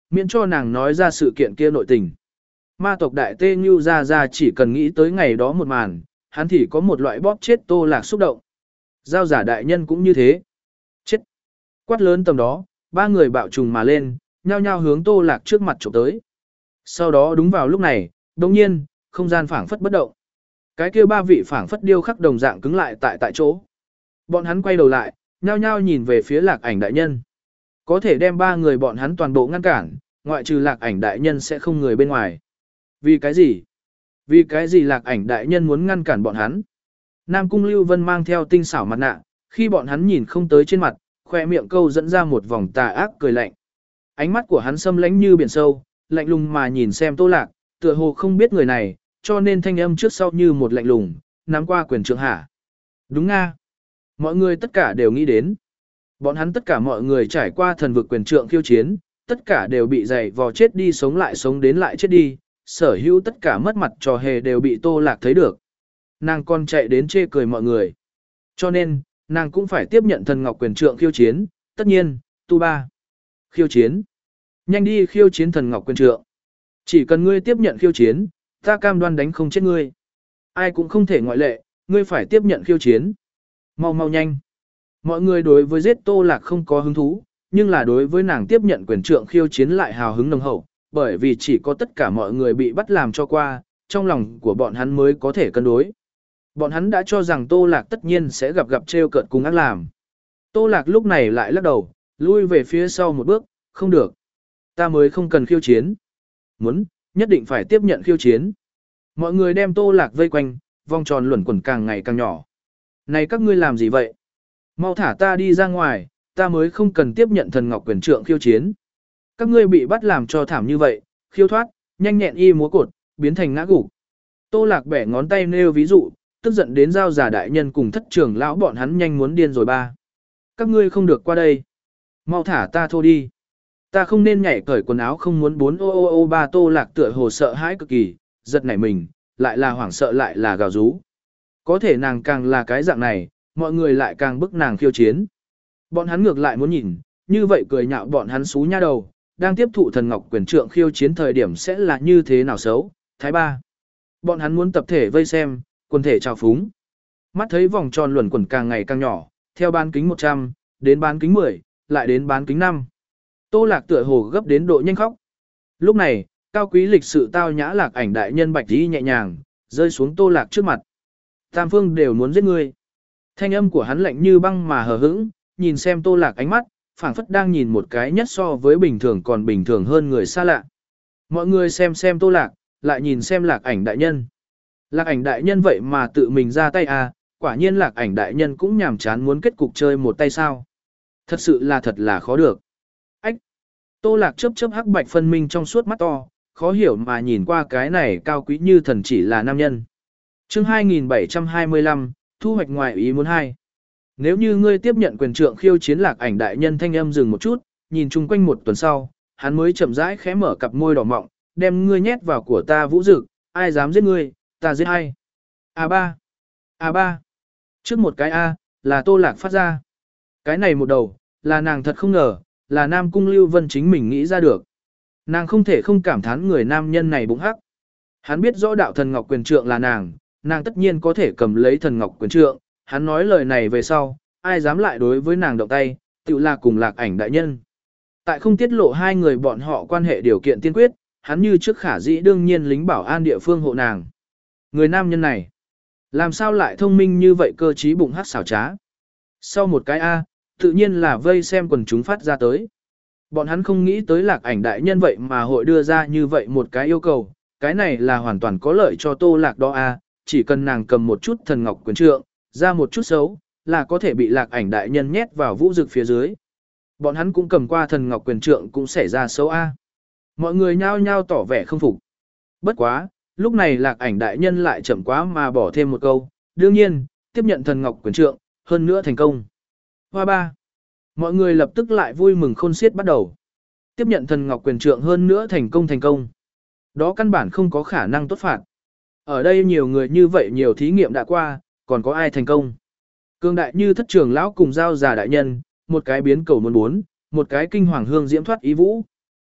miễn cho nàng nói ra sự kiện kia nội tình. Ma tộc đại tê Ngưu ra ra chỉ cần nghĩ tới ngày đó một màn, hắn thì có một loại bóp chết Tô Lạc xúc động. Giao giả đại nhân cũng như thế. Chết! Quát lớn tầm đó, ba người bạo trùng mà lên, nhao nhao hướng Tô Lạc trước mặt chụp tới. Sau đó đúng vào lúc này, đồng nhiên, không gian phảng phất bất động. Cái kia ba vị phảng phất điêu khắc đồng dạng cứng lại tại tại chỗ. Bọn hắn quay đầu lại, nhao nhao nhìn về phía Lạc Ảnh đại nhân. Có thể đem ba người bọn hắn toàn bộ ngăn cản, ngoại trừ Lạc Ảnh đại nhân sẽ không người bên ngoài. Vì cái gì? Vì cái gì Lạc Ảnh đại nhân muốn ngăn cản bọn hắn? Nam Cung Lưu Vân mang theo tinh xảo mặt nạ, khi bọn hắn nhìn không tới trên mặt, khoe miệng câu dẫn ra một vòng tà ác cười lạnh. Ánh mắt của hắn xâm lãnh như biển sâu, lạnh lùng mà nhìn xem Tô Lạc, tựa hồ không biết người này, cho nên thanh âm trước sau như một lạnh lùng, nắm qua quyền trượng hả. Đúng nga. Mọi người tất cả đều nghĩ đến. Bọn hắn tất cả mọi người trải qua thần vực quyền trượng khiêu chiến, tất cả đều bị dày vò chết đi sống lại sống đến lại chết đi, sở hữu tất cả mất mặt trò hề đều bị Tô Lạc thấy được. Nàng còn chạy đến chê cười mọi người. Cho nên, nàng cũng phải tiếp nhận thần ngọc quyền trượng khiêu chiến, tất nhiên, tu ba. Khiêu chiến. Nhanh đi khiêu chiến thần ngọc quyền trượng. Chỉ cần ngươi tiếp nhận khiêu chiến, ta cam đoan đánh không chết ngươi. Ai cũng không thể ngoại lệ, ngươi phải tiếp nhận khiêu chiến. Mau mau nhanh. Mọi người đối với giết Tô Lạc không có hứng thú, nhưng là đối với nàng tiếp nhận quyền trượng khiêu chiến lại hào hứng nồng hậu, bởi vì chỉ có tất cả mọi người bị bắt làm cho qua, trong lòng của bọn hắn mới có thể cân đối. Bọn hắn đã cho rằng Tô Lạc tất nhiên sẽ gặp gặp trêu cợt cùng ác làm. Tô Lạc lúc này lại lắc đầu, lui về phía sau một bước, không được. Ta mới không cần khiêu chiến. Muốn, nhất định phải tiếp nhận khiêu chiến. Mọi người đem Tô Lạc vây quanh, vòng tròn luẩn quẩn càng ngày càng nhỏ. Này các ngươi làm gì vậy? Mau thả ta đi ra ngoài, ta mới không cần tiếp nhận thần ngọc quyền trượng khiêu chiến. Các ngươi bị bắt làm cho thảm như vậy, khiêu thoát, nhanh nhẹn y múa cột, biến thành ngã gục. Tô Lạc bẻ ngón tay nêu ví dụ, tức giận đến giao giả đại nhân cùng thất trưởng lão bọn hắn nhanh muốn điên rồi ba. Các ngươi không được qua đây. Mau thả ta thôi đi. Ta không nên nhảy cởi quần áo không muốn bốn ô ô ô ba. Tô Lạc tựa hồ sợ hãi cực kỳ, giật nảy mình, lại là hoảng sợ lại là gào rú. Có thể nàng càng là cái dạng này, mọi người lại càng bức nàng khiêu chiến. Bọn hắn ngược lại muốn nhìn, như vậy cười nhạo bọn hắn xú nha đầu, đang tiếp thụ thần ngọc quyền trượng khiêu chiến thời điểm sẽ là như thế nào xấu. Thái ba. Bọn hắn muốn tập thể vây xem, quần thể trào phúng. Mắt thấy vòng tròn luẩn quẩn càng ngày càng nhỏ, theo bán kính một trăm, đến bán kính mười, lại đến bán kính năm. Tô Lạc tựa hồ gấp đến độ nhanh khóc. Lúc này, cao quý lịch sự tao nhã Lạc Ảnh đại nhân bạch đi nhẹ nhàng, rơi xuống Tô Lạc trước mặt. Tam phương đều muốn giết ngươi. Thanh âm của hắn lạnh như băng mà hờ hững, nhìn xem Tô Lạc ánh mắt, phảng phất đang nhìn một cái nhất so với bình thường còn bình thường hơn người xa lạ. Mọi người xem xem Tô Lạc, lại nhìn xem Lạc Ảnh đại nhân. Lạc Ảnh đại nhân vậy mà tự mình ra tay à, quả nhiên Lạc Ảnh đại nhân cũng nhàm chán muốn kết cục chơi một tay sao. Thật sự là thật là khó được. Ách! Tô Lạc chớp chớp hắc bạch phân minh trong suốt mắt to, khó hiểu mà nhìn qua cái này cao quý như thần chỉ là nam nhân. Chương hai nghìn bảy trăm hai mươi lăm, thu hoạch ngoài ý muốn hai. Nếu như ngươi tiếp nhận quyền trượng khiêu chiến Lạc Ảnh đại nhân thanh âm dừng một chút, nhìn chung quanh một tuần sau, hắn mới chậm rãi khẽ mở cặp môi đỏ mọng, đem ngươi nhét vào của ta vũ dực, ai dám giết ngươi, ta giết ai. A ba. A ba. Trước một cái A, là Tô Lạc phát ra. Cái này một đầu, là nàng thật không ngờ, là Nam Cung Lưu Vân chính mình nghĩ ra được. Nàng không thể không cảm thán người nam nhân này bụng hắc. Hắn biết rõ đạo thần ngọc quyền trượng là nàng, nàng tất nhiên có thể cầm lấy thần ngọc quyền trượng. Hắn nói lời này về sau, ai dám lại đối với nàng động tay, tự là cùng Lạc Ảnh đại nhân. Tại không tiết lộ hai người bọn họ quan hệ điều kiện tiên quyết, hắn như trước khả dĩ đương nhiên lính bảo an địa phương hộ nàng. Người nam nhân này, làm sao lại thông minh như vậy cơ trí bụng hắc xảo trá. Sau một cái A, tự nhiên là vây xem quần chúng phát ra tới. Bọn hắn không nghĩ tới Lạc Ảnh đại nhân vậy mà hội đưa ra như vậy một cái yêu cầu, cái này là hoàn toàn có lợi cho Tô Lạc đó A, chỉ cần nàng cầm một chút thần ngọc quyền trượng, ra một chút xấu, là có thể bị Lạc Ảnh đại nhân nhét vào vũ dực phía dưới. Bọn hắn cũng cầm qua thần ngọc quyền trượng cũng xảy ra xấu A. Mọi người nhao nhao tỏ vẻ không phục. Bất quá, lúc này Lạc Ảnh đại nhân lại chậm quá mà bỏ thêm một câu, đương nhiên, tiếp nhận thần ngọc quyền trượng, hơn nữa thành công. Hoa ba. Mọi người lập tức lại vui mừng khôn xiết bắt đầu. Tiếp nhận thần ngọc quyền trượng hơn nữa thành công thành công. Đó căn bản không có khả năng tốt phạt. Ở đây nhiều người như vậy nhiều thí nghiệm đã qua, còn có ai thành công. Cương đại như thất trưởng lão cùng giao già đại nhân, một cái biến cầu muốn bốn, một cái kinh hoàng hương diễm thoát ý vũ.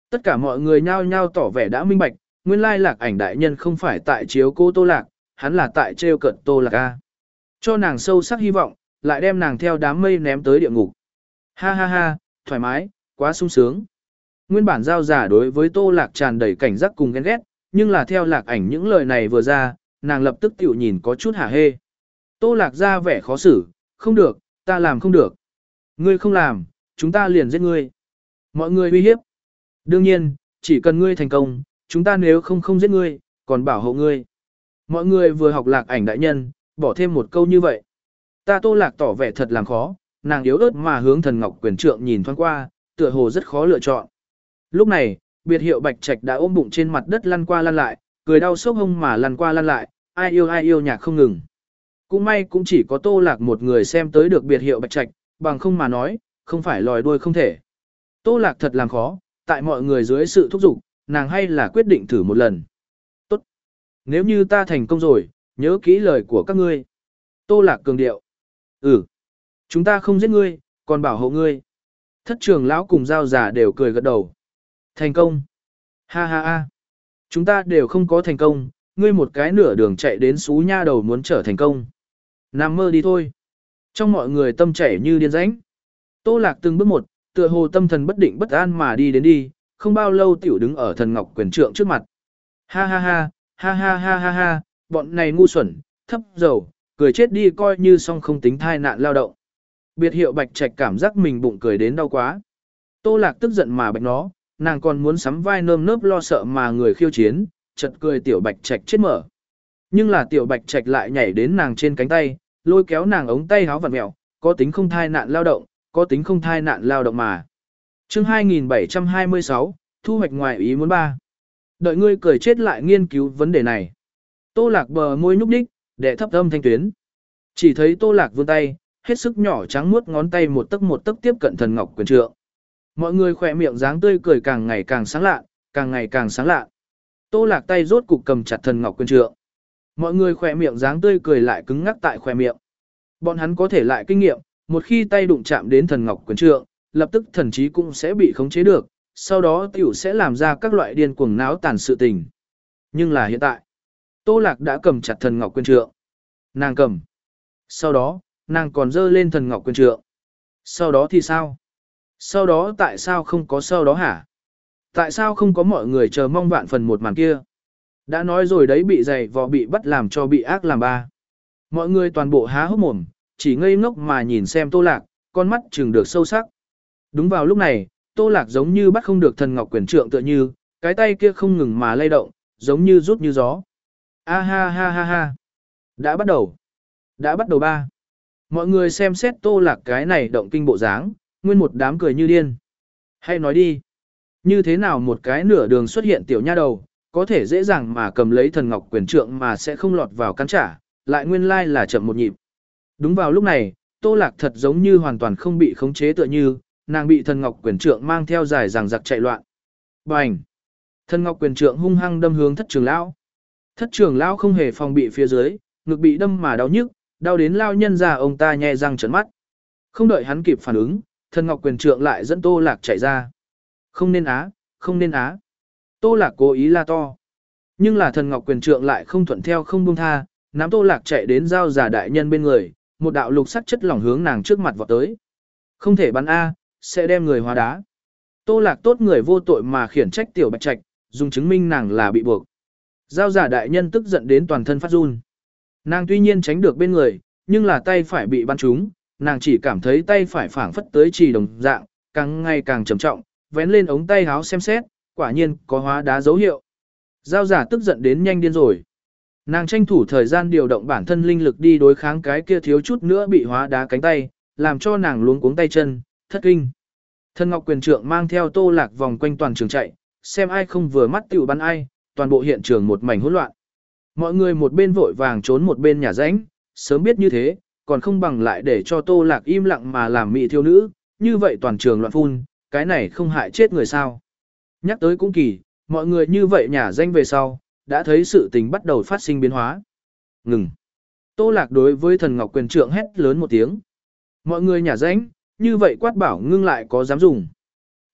Tất cả mọi người nhao nhao tỏ vẻ đã minh bạch, nguyên lai Lạc Ảnh đại nhân không phải tại chiếu cô Tô Lạc, hắn là tại trêu cợt Tô Lạc a. Cho nàng sâu sắc hy vọng, lại đem nàng theo đám mây ném tới địa ngục. Ha ha ha, thoải mái, quá sung sướng. Nguyên bản giao giả đối với Tô Lạc tràn đầy cảnh giác cùng ghen ghét, nhưng là theo Lạc Ảnh những lời này vừa ra, nàng lập tức tiểu nhìn có chút hả hê. Tô Lạc ra vẻ khó xử, không được, ta làm không được. Ngươi không làm, chúng ta liền giết ngươi. Mọi người uy hiếp. Đương nhiên, chỉ cần ngươi thành công, chúng ta nếu không không giết ngươi, còn bảo hộ ngươi. Mọi người vừa học Lạc Ảnh đại nhân, bỏ thêm một câu như vậy. Ta Tô Lạc tỏ vẻ thật làm khó, nàng yếu ớt mà hướng Thần Ngọc Quyền Trượng nhìn thoáng qua, tựa hồ rất khó lựa chọn. Lúc này, biệt hiệu Bạch Trạch đã ôm bụng trên mặt đất lăn qua lăn lại, cười đau sốc hông mà lăn qua lăn lại, ai yêu ai yêu nhạc không ngừng. Cũng may cũng chỉ có Tô Lạc một người xem tới được biệt hiệu Bạch Trạch, bằng không mà nói, không phải lòi đuôi không thể. Tô Lạc thật làm khó, tại mọi người dưới sự thúc giục, nàng hay là quyết định thử một lần. Tốt. Nếu như ta thành công rồi, nhớ kỹ lời của các ngươi. Tô Lạc cường điệu. Ừ. Chúng ta không giết ngươi, còn bảo hộ ngươi. Thất trưởng lão cùng giao giả đều cười gật đầu. Thành công. Ha ha ha. Chúng ta đều không có thành công, ngươi một cái nửa đường chạy đến xú nha đầu muốn trở thành công. Nằm mơ đi thôi. Trong mọi người tâm chảy như điên rãnh. Tô Lạc từng bước một, tựa hồ tâm thần bất định bất an mà đi đến đi, không bao lâu tiểu đứng ở Thần Ngọc Quyền Trượng trước mặt. Ha ha ha, ha ha ha ha ha, bọn này ngu xuẩn, thấp dầu, cười chết đi coi như xong không tính thai nạn lao động. Biệt hiệu Bạch Trạch cảm giác mình bụng cười đến đau quá. Tô Lạc tức giận mà bạch nó, nàng còn muốn sắm vai nơm nớp lo sợ mà người khiêu chiến, chợt cười tiểu Bạch Trạch chết mở. Nhưng là tiểu Bạch Trạch lại nhảy đến nàng trên cánh tay, lôi kéo nàng ống tay háo vặn mẹo, có tính không thai nạn lao động, có tính không thai nạn lao động mà. Chương hai nghìn bảy trăm hai mươi sáu, thu hoạch ngoài ý muốn ba. Đợi ngươi cười chết lại nghiên cứu vấn đề này. Tô Lạc bờ môi nhúc nhích, đệ thấp âm thanh tuyến. Chỉ thấy Tô Lạc vươn tay, hết sức nhỏ trắng muốt ngón tay một tấc một tấc tiếp cận Thần Ngọc Quyền Trượng. Mọi người khỏe miệng dáng tươi cười càng ngày càng sáng lạ, càng ngày càng sáng lạ. Tô Lạc tay rốt cục cầm chặt Thần Ngọc Quyền Trượng. Mọi người khỏe miệng dáng tươi cười lại cứng ngắc tại khỏe miệng. Bọn hắn có thể lại kinh nghiệm, một khi tay đụng chạm đến Thần Ngọc Quyền Trượng, lập tức thần trí cũng sẽ bị khống chế được, sau đó tiểu sẽ làm ra các loại điên cuồng náo tàn sự tình. Nhưng là hiện tại, Tô Lạc đã cầm chặt Thần Ngọc Quyền Trượng. Nàng cầm. Sau đó, nàng còn dơ lên Thần Ngọc Quyền Trượng. Sau đó thì sao? Sau đó tại sao không có sau đó hả? Tại sao không có mọi người chờ mong vạn phần một màn kia? Đã nói rồi đấy, bị giày vò bị bắt làm cho bị ác làm ba. Mọi người toàn bộ há hốc mồm, chỉ ngây ngốc mà nhìn xem Tô Lạc, con mắt trừng được sâu sắc. Đúng vào lúc này, Tô Lạc giống như bắt không được Thần Ngọc Quyền Trượng tựa như, cái tay kia không ngừng mà lay động, giống như rút như gió. A ha ha ha ha. Đã bắt đầu. Đã bắt đầu ba. Mọi người xem xét Tô Lạc cái này động kinh bộ dáng, nguyên một đám cười như điên. Hay nói đi. Như thế nào một cái nửa đường xuất hiện tiểu nha đầu, có thể dễ dàng mà cầm lấy Thần Ngọc Quyền Trượng mà sẽ không lọt vào cắn trả, lại nguyên lai là chậm một nhịp. Đúng vào lúc này, Tô Lạc thật giống như hoàn toàn không bị khống chế tựa như, nàng bị Thần Ngọc Quyền Trượng mang theo dài dằng dặc chạy loạn. Bành! Thần Ngọc Quyền Trượng hung hăng đâm hướng Thất Trưởng lão. Thất Trưởng lão không hề phòng bị phía dưới, ngực bị đâm mà đau nhức, đau đến lao nhân ra ông ta nhe răng trợn mắt. Không đợi hắn kịp phản ứng, Thần Ngọc Quyền Trượng lại dẫn Tô Lạc chạy ra. Không nên á, không nên á. Tô Lạc cố ý la to. Nhưng là Thần Ngọc Quyền Trượng lại không thuận theo không buông tha, nắm Tô Lạc chạy đến giao giả đại nhân bên người, một đạo lục sắc chất lỏng hướng nàng trước mặt vọt tới. Không thể bắn a, sẽ đem người hóa đá. Tô Lạc tốt người vô tội mà khiển trách tiểu Bạch Trạch, dùng chứng minh nàng là bị buộc. Giao giả đại nhân tức giận đến toàn thân phát run. Nàng tuy nhiên tránh được bên người, nhưng là tay phải bị bắn trúng, nàng chỉ cảm thấy tay phải phảng phất tới trì đồng dạng, càng ngày càng trầm trọng, vén lên ống tay áo xem xét, quả nhiên có hóa đá dấu hiệu. Giao giả tức giận đến nhanh điên rồi. Nàng tranh thủ thời gian điều động bản thân linh lực đi đối kháng cái kia thiếu chút nữa bị hóa đá cánh tay, làm cho nàng luống cuống tay chân, thất kinh. Thần Ngọc Quyền Trượng mang theo Tô Lạc vòng quanh toàn trường chạy, xem ai không vừa mắt tiểu bắn ai, toàn bộ hiện trường một mảnh hỗn loạn. Mọi người một bên vội vàng trốn một bên nhả rãnh, sớm biết như thế, còn không bằng lại để cho Tô Lạc im lặng mà làm mị thiếu nữ, như vậy toàn trường loạn phun, cái này không hại chết người sao. Nhắc tới cũng kỳ, mọi người như vậy nhả danh về sau, đã thấy sự tình bắt đầu phát sinh biến hóa. Ngừng. Tô Lạc đối với Thần Ngọc Quyền Trượng hét lớn một tiếng. Mọi người nhả danh, như vậy quát bảo ngưng lại có dám dùng.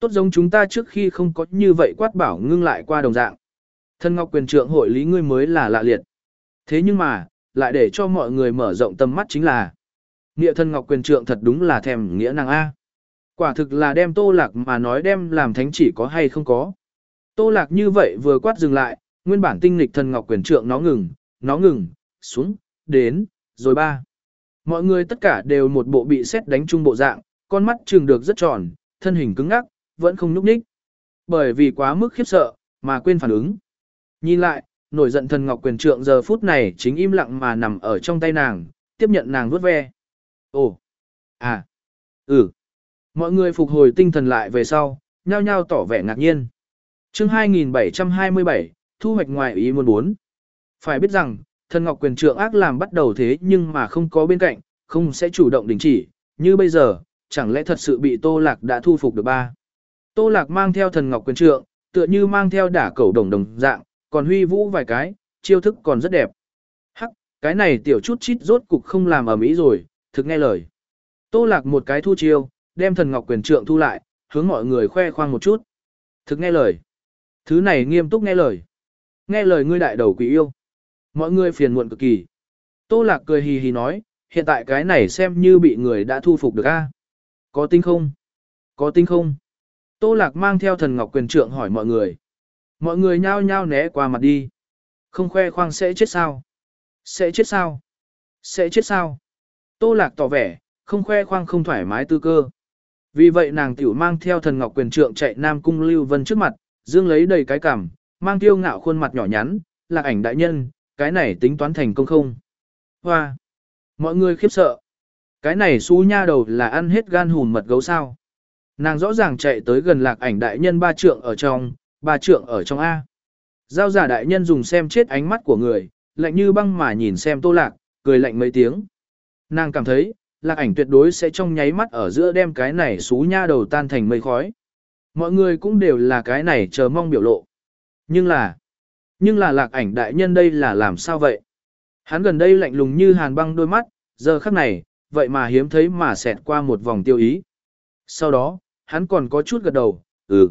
Tốt giống chúng ta trước khi không có như vậy quát bảo ngưng lại qua đồng dạng. Thần Ngọc Quyền Trượng hội lý ngươi mới là lạ liệt. Thế nhưng mà, lại để cho mọi người mở rộng tầm mắt chính là nghĩa Thần Ngọc Quyền Trượng thật đúng là thèm nghĩa nàng A. Quả thực là đem Tô Lạc mà nói đem làm thánh chỉ có hay không có. Tô Lạc như vậy vừa quát dừng lại, nguyên bản tinh lịch Thần Ngọc Quyền Trượng nó ngừng, nó ngừng, xuống, đến, rồi ba. Mọi người tất cả đều một bộ bị sét đánh trung bộ dạng, con mắt trừng được rất tròn, thân hình cứng ngắc, vẫn không nhúc nhích. Bởi vì quá mức khiếp sợ, mà quên phản ứng. Nhìn lại, nổi giận Thần Ngọc Quyền Trượng giờ phút này chính im lặng mà nằm ở trong tay nàng, tiếp nhận nàng vuốt ve. Ồ, à, ừ. Mọi người phục hồi tinh thần lại về sau, nhao nhao tỏ vẻ ngạc nhiên. Chương hai nghìn bảy trăm hai mươi bảy, thu hoạch ngoài ý muốn bốn. Phải biết rằng, Thần Ngọc Quyền Trượng ác làm bắt đầu thế nhưng mà không có bên cạnh, không sẽ chủ động đình chỉ, như bây giờ, chẳng lẽ thật sự bị Tô Lạc đã thu phục được ba. Tô Lạc mang theo Thần Ngọc Quyền Trượng, tựa như mang theo đả cẩu đồng đồng dạng, còn huy vũ vài cái, chiêu thức còn rất đẹp. Hắc, cái này tiểu chút chít rốt cục không làm ở mỹ rồi, thực nghe lời. Tô Lạc một cái thu chiêu, đem Thần Ngọc Quyền Trượng thu lại, hướng mọi người khoe khoang một chút. Thực nghe lời. Thứ này nghiêm túc nghe lời. Nghe lời ngươi đại đầu quỷ yêu. Mọi người phiền muộn cực kỳ. Tô Lạc cười hì hì nói, hiện tại cái này xem như bị người đã thu phục được a. Có tính không? Có tính không? Tô Lạc mang theo Thần Ngọc Quyền Trượng hỏi mọi người. Mọi người nhao nhao né qua mặt đi. Không khoe khoang sẽ chết sao? Sẽ chết sao? Sẽ chết sao? Tô Lạc tỏ vẻ, không khoe khoang không thoải mái tư cơ. Vì vậy nàng tiểu mang theo Thần Ngọc Quyền Trượng chạy Nam Cung Lưu Vân trước mặt, dương lấy đầy cái cằm, mang tiêu ngạo khuôn mặt nhỏ nhắn, Lạc Ảnh đại nhân, cái này tính toán thành công không? Hoa! Mọi người khiếp sợ. Cái này xú nha đầu là ăn hết gan hùn mật gấu sao? Nàng rõ ràng chạy tới gần Lạc Ảnh đại nhân ba trượng ở trong, ba trượng ở trong A. Giao giả đại nhân dùng xem chết ánh mắt của người, lạnh như băng mà nhìn xem Tô Lạc, cười lạnh mấy tiếng. Nàng cảm thấy, Lạc Ảnh tuyệt đối sẽ trong nháy mắt ở giữa đem cái này xú nha đầu tan thành mây khói. Mọi người cũng đều là cái này chờ mong biểu lộ. Nhưng là, nhưng là Lạc Ảnh đại nhân đây là làm sao vậy? Hắn gần đây lạnh lùng như hàn băng đôi mắt, giờ khắc này, vậy mà hiếm thấy mà xẹt qua một vòng tiêu ý. Sau đó, hắn còn có chút gật đầu, ừ,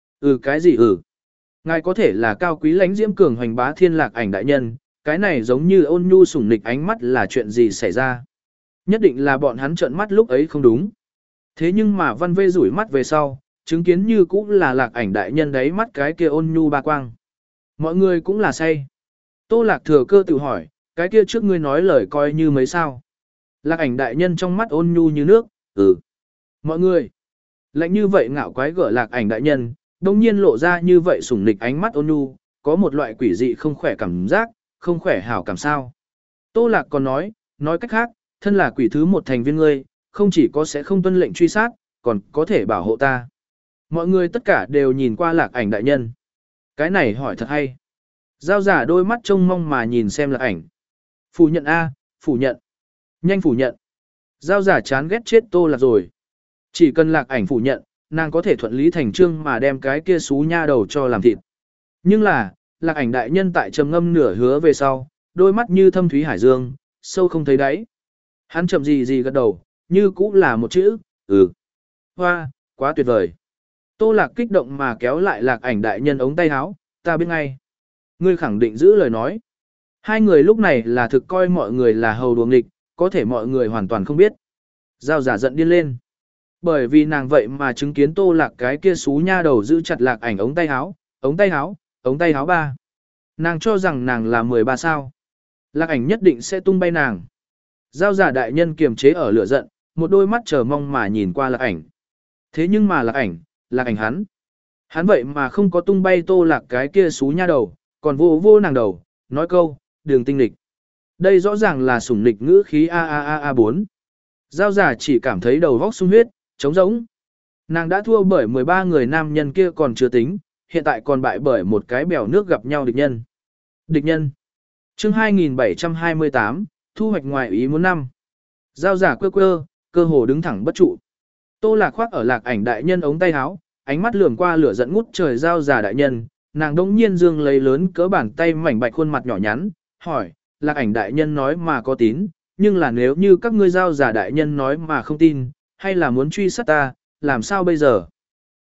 ừ cái gì ừ? Ngài có thể là cao quý lãnh diễm cường hoành bá thiên Lạc Ảnh đại nhân, cái này giống như ôn nhu sủng nịch ánh mắt là chuyện gì xảy ra? Nhất định là bọn hắn trợn mắt lúc ấy không đúng. Thế nhưng mà Văn Vê rủi mắt về sau, chứng kiến như cũng là Lạc Ảnh đại nhân đấy mắt cái kia ôn nhu ba quang. Mọi người cũng là say. Tô Lạc thừa cơ tự hỏi, cái kia trước ngươi nói lời coi như mấy sao. Lạc Ảnh đại nhân trong mắt ôn nhu như nước, ừ. Mọi người, lạnh như vậy ngạo quái gở Lạc Ảnh đại nhân, đồng nhiên lộ ra như vậy sủng nịch ánh mắt ôn nhu, có một loại quỷ dị không khỏe cảm giác, không khỏe hảo cảm sao. Tô Lạc còn nói, nói cách khác, thân là quỷ thứ một thành viên ngươi, không chỉ có sẽ không tuân lệnh truy sát, còn có thể bảo hộ ta. Mọi người tất cả đều nhìn qua Lạc Ảnh đại nhân. Cái này hỏi thật hay. Giao giả đôi mắt trông mong mà nhìn xem Lạc Ảnh. Phủ nhận A, phủ nhận. Nhanh phủ nhận. Giao giả chán ghét chết Tô Lạc rồi. Chỉ cần Lạc Ảnh phủ nhận, nàng có thể thuận lý thành trương mà đem cái kia xú nha đầu cho làm thịt. Nhưng là, Lạc Ảnh đại nhân tại trầm ngâm nửa hứa về sau, đôi mắt như thâm thúy hải dương, sâu không thấy đáy. Hắn chậm gì gì gật đầu, như cũng là một chữ, ừ. Hoa, quá tuyệt vời. Tô Lạc kích động mà kéo lại Lạc Ảnh đại nhân ống tay áo, ta biết ngay. Ngươi khẳng định giữ lời nói. Hai người lúc này là thực coi mọi người là hầu đuồng nghịch, có thể mọi người hoàn toàn không biết. Giao giả giận điên lên. Bởi vì nàng vậy mà chứng kiến Tô Lạc cái kia xú nha đầu giữ chặt Lạc Ảnh ống tay áo, ống tay áo, ống tay áo ba. Nàng cho rằng nàng là mười ba sao. Lạc Ảnh nhất định sẽ tung bay nàng. Giao giả đại nhân kiềm chế ở lửa giận, một đôi mắt chờ mong mà nhìn qua Lạc Ảnh. Thế nhưng mà Lạc Ảnh, Lạc Ảnh hắn. Hắn vậy mà không có tung bay Tô Lạc cái kia xú nha đầu, còn vô vô nàng đầu, nói câu, đường tinh lịch. Đây rõ ràng là sủng lịch ngữ khí a a a a bốn. Giao giả chỉ cảm thấy đầu vóc sung huyết, trống rỗng. Nàng đã thua bởi mười ba người nam nhân kia còn chưa tính, hiện tại còn bại bởi một cái bèo nước gặp nhau địch nhân. Địch nhân. Chương hai nghìn bảy trăm hai mươi tám, thu hoạch ngoài ý muốn năm. Giao giả quơ quơ, cơ hồ đứng thẳng bất trụ. Tô Lạc khoác ở Lạc Ảnh đại nhân ống tay áo, ánh mắt lườm qua lửa giận ngút trời giao giả đại nhân, nàng đống nhiên dương lấy lớn cỡ bàn tay mảnh bạch khuôn mặt nhỏ nhắn, hỏi, Lạc Ảnh đại nhân nói mà có tín, nhưng là nếu như các ngươi giao giả đại nhân nói mà không tin, hay là muốn truy sát ta, làm sao bây giờ?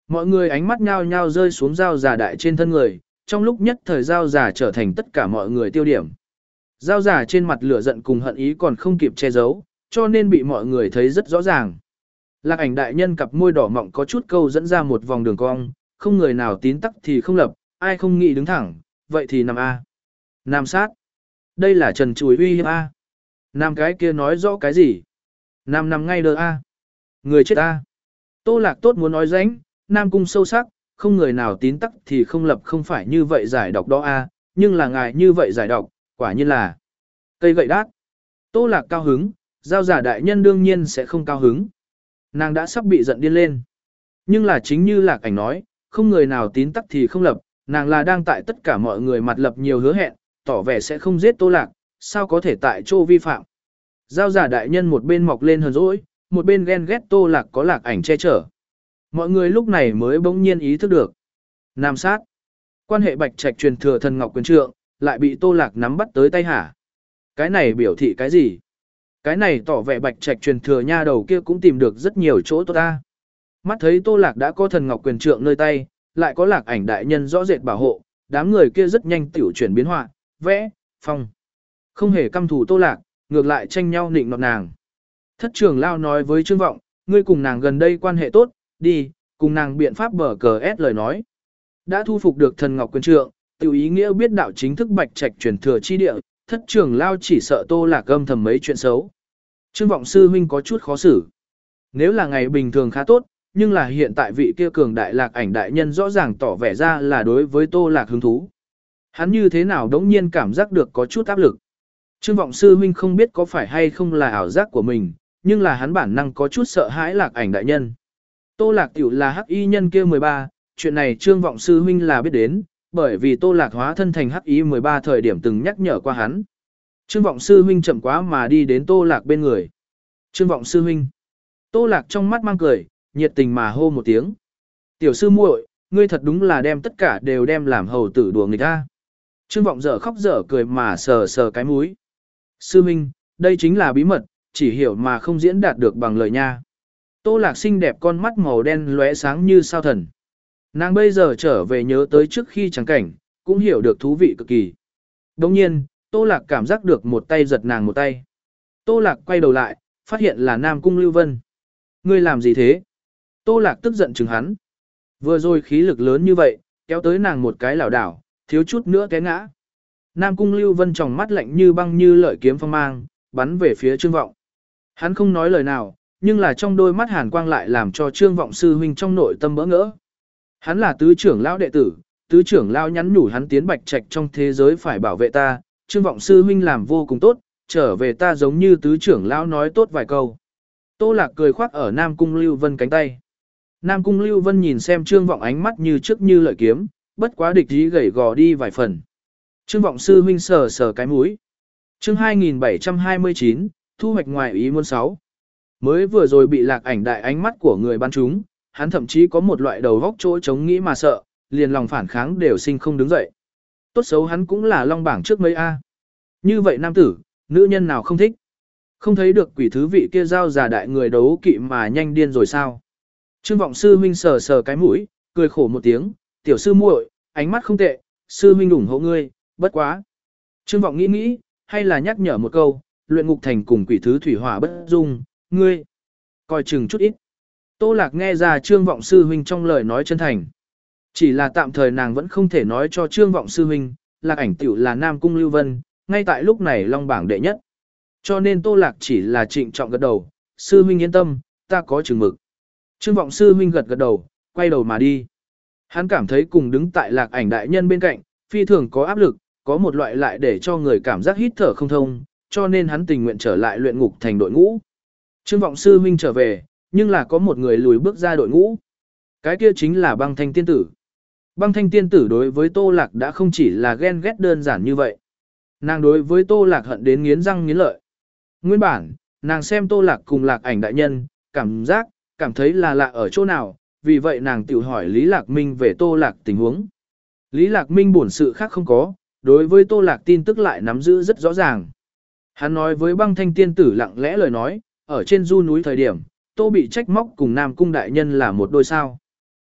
Mọi người ánh mắt nhao nhao rơi xuống dao giả đại trên thân người, trong lúc nhất thời dao giả trở thành tất cả mọi người tiêu điểm. Dao giả trên mặt lửa giận cùng hận ý còn không kịp che giấu, cho nên bị mọi người thấy rất rõ ràng. Lạc ảnh đại nhân cặp môi đỏ mọng có chút câu dẫn ra một vòng đường cong, không người nào tín tắc thì không lập, ai không nghĩ đứng thẳng, vậy thì nằm A. Nam sát. Đây là trần chùi uy hiếp A. Nam cái kia nói rõ cái gì? Nam nằm ngay đờ A. Người chết A. Tô Lạc tốt muốn nói ránh, Nam cung sâu sắc, không người nào tín tắc thì không lập không phải như vậy giải độc đó A, nhưng là ngài như vậy giải độc, quả nhiên là cây gậy đát. Tô Lạc cao hứng, giao giả đại nhân đương nhiên sẽ không cao hứng. Nàng đã sắp bị giận điên lên. Nhưng là chính như Lạc ảnh nói, không người nào tín tắc thì không lập, nàng là đang tại tất cả mọi người mặt lập nhiều hứa hẹn, tỏ vẻ sẽ không giết Tô Lạc, sao có thể tại chỗ vi phạm. Giao giả đại nhân một bên mọc lên hờn dỗi, một bên ghen ghét Tô Lạc có Lạc ảnh che chở. Mọi người lúc này mới bỗng nhiên ý thức được. Nam sát. Quan hệ bạch trạch truyền thừa thần ngọc quyền trượng, lại bị Tô Lạc nắm bắt tới tay hả? Cái này biểu thị cái gì? Cái này tỏ vẻ bạch trạch truyền thừa nha đầu kia cũng tìm được rất nhiều chỗ tốt ta. Mắt thấy Tô Lạc đã có thần ngọc quyền trượng nơi tay, lại có Lạc ảnh đại nhân rõ rệt bảo hộ, đám người kia rất nhanh tiểu chuyển biến họa, vẽ, phong. Không hề căm thù Tô Lạc, ngược lại tranh nhau nịnh nọt nàng. Thất trưởng lao nói với Trương Vọng, ngươi cùng nàng gần đây quan hệ tốt, đi, cùng nàng biện pháp bờ cờ ép lời nói. Đã thu phục được thần ngọc quyền trượng, tiểu ý nghĩa biết đạo chính thức bạch trạch truyền thừa chi địa, thất trưởng lao chỉ sợ Tô Lạc âm thầm mấy chuyện xấu. Trương Vọng sư huynh có chút khó xử. Nếu là ngày bình thường khá tốt, nhưng là hiện tại vị kia cường đại Lạc ảnh đại nhân rõ ràng tỏ vẻ ra là đối với Tô Lạc hứng thú. Hắn như thế nào đống nhiên cảm giác được có chút áp lực. Trương Vọng sư huynh không biết có phải hay không là ảo giác của mình, nhưng là hắn bản năng có chút sợ hãi Lạc ảnh đại nhân. Tô Lạc tiểu là hắc y nhân kia mười ba, chuyện này Trương Vọng sư huynh là biết đến, bởi vì Tô Lạc hóa thân thành hắc y mười ba thời điểm từng nhắc nhở qua hắn. Trương Vọng sư huynh chậm quá mà đi đến Tô Lạc bên người. Trương Vọng sư huynh. Tô Lạc trong mắt mang cười, nhiệt tình mà hô một tiếng. Tiểu sư muội, ngươi thật đúng là đem tất cả đều đem làm hầu tử đùa người ta. Trương Vọng dở khóc dở cười mà sờ sờ cái mũi. Sư huynh, đây chính là bí mật, chỉ hiểu mà không diễn đạt được bằng lời nha. Tô Lạc xinh đẹp con mắt màu đen lóe sáng như sao thần. Nàng bây giờ trở về nhớ tới trước khi trắng cảnh, cũng hiểu được thú vị cực kỳ. Đồng nhiên, Tô Lạc cảm giác được một tay giật nàng một tay. Tô Lạc quay đầu lại, phát hiện là Nam Cung Lưu Vân. Ngươi làm gì thế? Tô Lạc tức giận chừng hắn. Vừa rồi khí lực lớn như vậy, kéo tới nàng một cái lảo đảo, thiếu chút nữa té ngã. Nam Cung Lưu Vân tròng mắt lạnh như băng như lợi kiếm phong mang, bắn về phía Trương Vọng. Hắn không nói lời nào, nhưng là trong đôi mắt hàn quang lại làm cho Trương Vọng sư huynh trong nội tâm bỡ ngỡ. Hắn là tứ trưởng lão đệ tử, tứ trưởng lão nhắn nhủ hắn tiến bạch trạch trong thế giới phải bảo vệ ta, Trương Vọng sư huynh làm vô cùng tốt, trở về ta giống như tứ trưởng lão nói tốt vài câu. Tô Lạc cười khoác ở Nam Cung Lưu Vân cánh tay. Nam Cung Lưu Vân nhìn xem Trương Vọng ánh mắt như trước như lợi kiếm, bất quá địch ý gầy gò đi vài phần. Trương Vọng sư huynh sờ sờ cái mũi. Chương hai nghìn bảy trăm hai mươi chín, thu hoạch ngoài ý muốn sáu. Mới vừa rồi bị Lạc ảnh đại ánh mắt của người bắn chúng, hắn thậm chí có một loại đầu góc chỗ chống nghĩ mà sợ, liền lòng phản kháng đều sinh không đứng dậy. Tốt xấu hắn cũng là long bảng trước mấy A. Như vậy nam tử, nữ nhân nào không thích? Không thấy được quỷ thứ vị kia giao giả đại người đấu kỵ mà nhanh điên rồi sao? Trương Vọng sư huynh sờ sờ cái mũi, cười khổ một tiếng, tiểu sư muội, ánh mắt không tệ, sư huynh ủng hộ ngươi, bất quá. Trương Vọng nghĩ nghĩ, hay là nhắc nhở một câu, luyện ngục thành cùng quỷ thứ thủy hỏa bất dung, ngươi coi chừng chút ít. Tô Lạc nghe ra Trương Vọng sư huynh trong lời nói chân thành. Chỉ là tạm thời nàng vẫn không thể nói cho Trương Vọng sư huynh, Lạc ảnh tiểu là Nam Cung Lưu Vân, ngay tại lúc này long bảng đệ nhất. Cho nên Tô Lạc chỉ là trịnh trọng gật đầu, sư huynh yên tâm, ta có chừng mực. Trương Vọng sư huynh gật gật đầu, quay đầu mà đi. Hắn cảm thấy cùng đứng tại Lạc ảnh đại nhân bên cạnh, phi thường có áp lực, có một loại lại để cho người cảm giác hít thở không thông, cho nên hắn tình nguyện trở lại luyện ngục thành đội ngũ. Trương Vọng sư huynh trở về, nhưng là có một người lùi bước ra đội ngũ. Cái kia chính là Băng Thanh tiên tử. Băng Thanh tiên tử đối với Tô Lạc đã không chỉ là ghen ghét đơn giản như vậy. Nàng đối với Tô Lạc hận đến nghiến răng nghiến lợi. Nguyên bản, nàng xem Tô Lạc cùng Lạc ảnh đại nhân, cảm giác, cảm thấy là lạ ở chỗ nào, vì vậy nàng tự hỏi Lý Lạc Minh về Tô Lạc tình huống. Lý Lạc Minh buồn sự khác không có, đối với Tô Lạc tin tức lại nắm giữ rất rõ ràng. Hắn nói với Băng Thanh tiên tử lặng lẽ lời nói, ở trên du núi thời điểm, Tô bị trách móc cùng Nam Cung đại nhân là một đôi sao.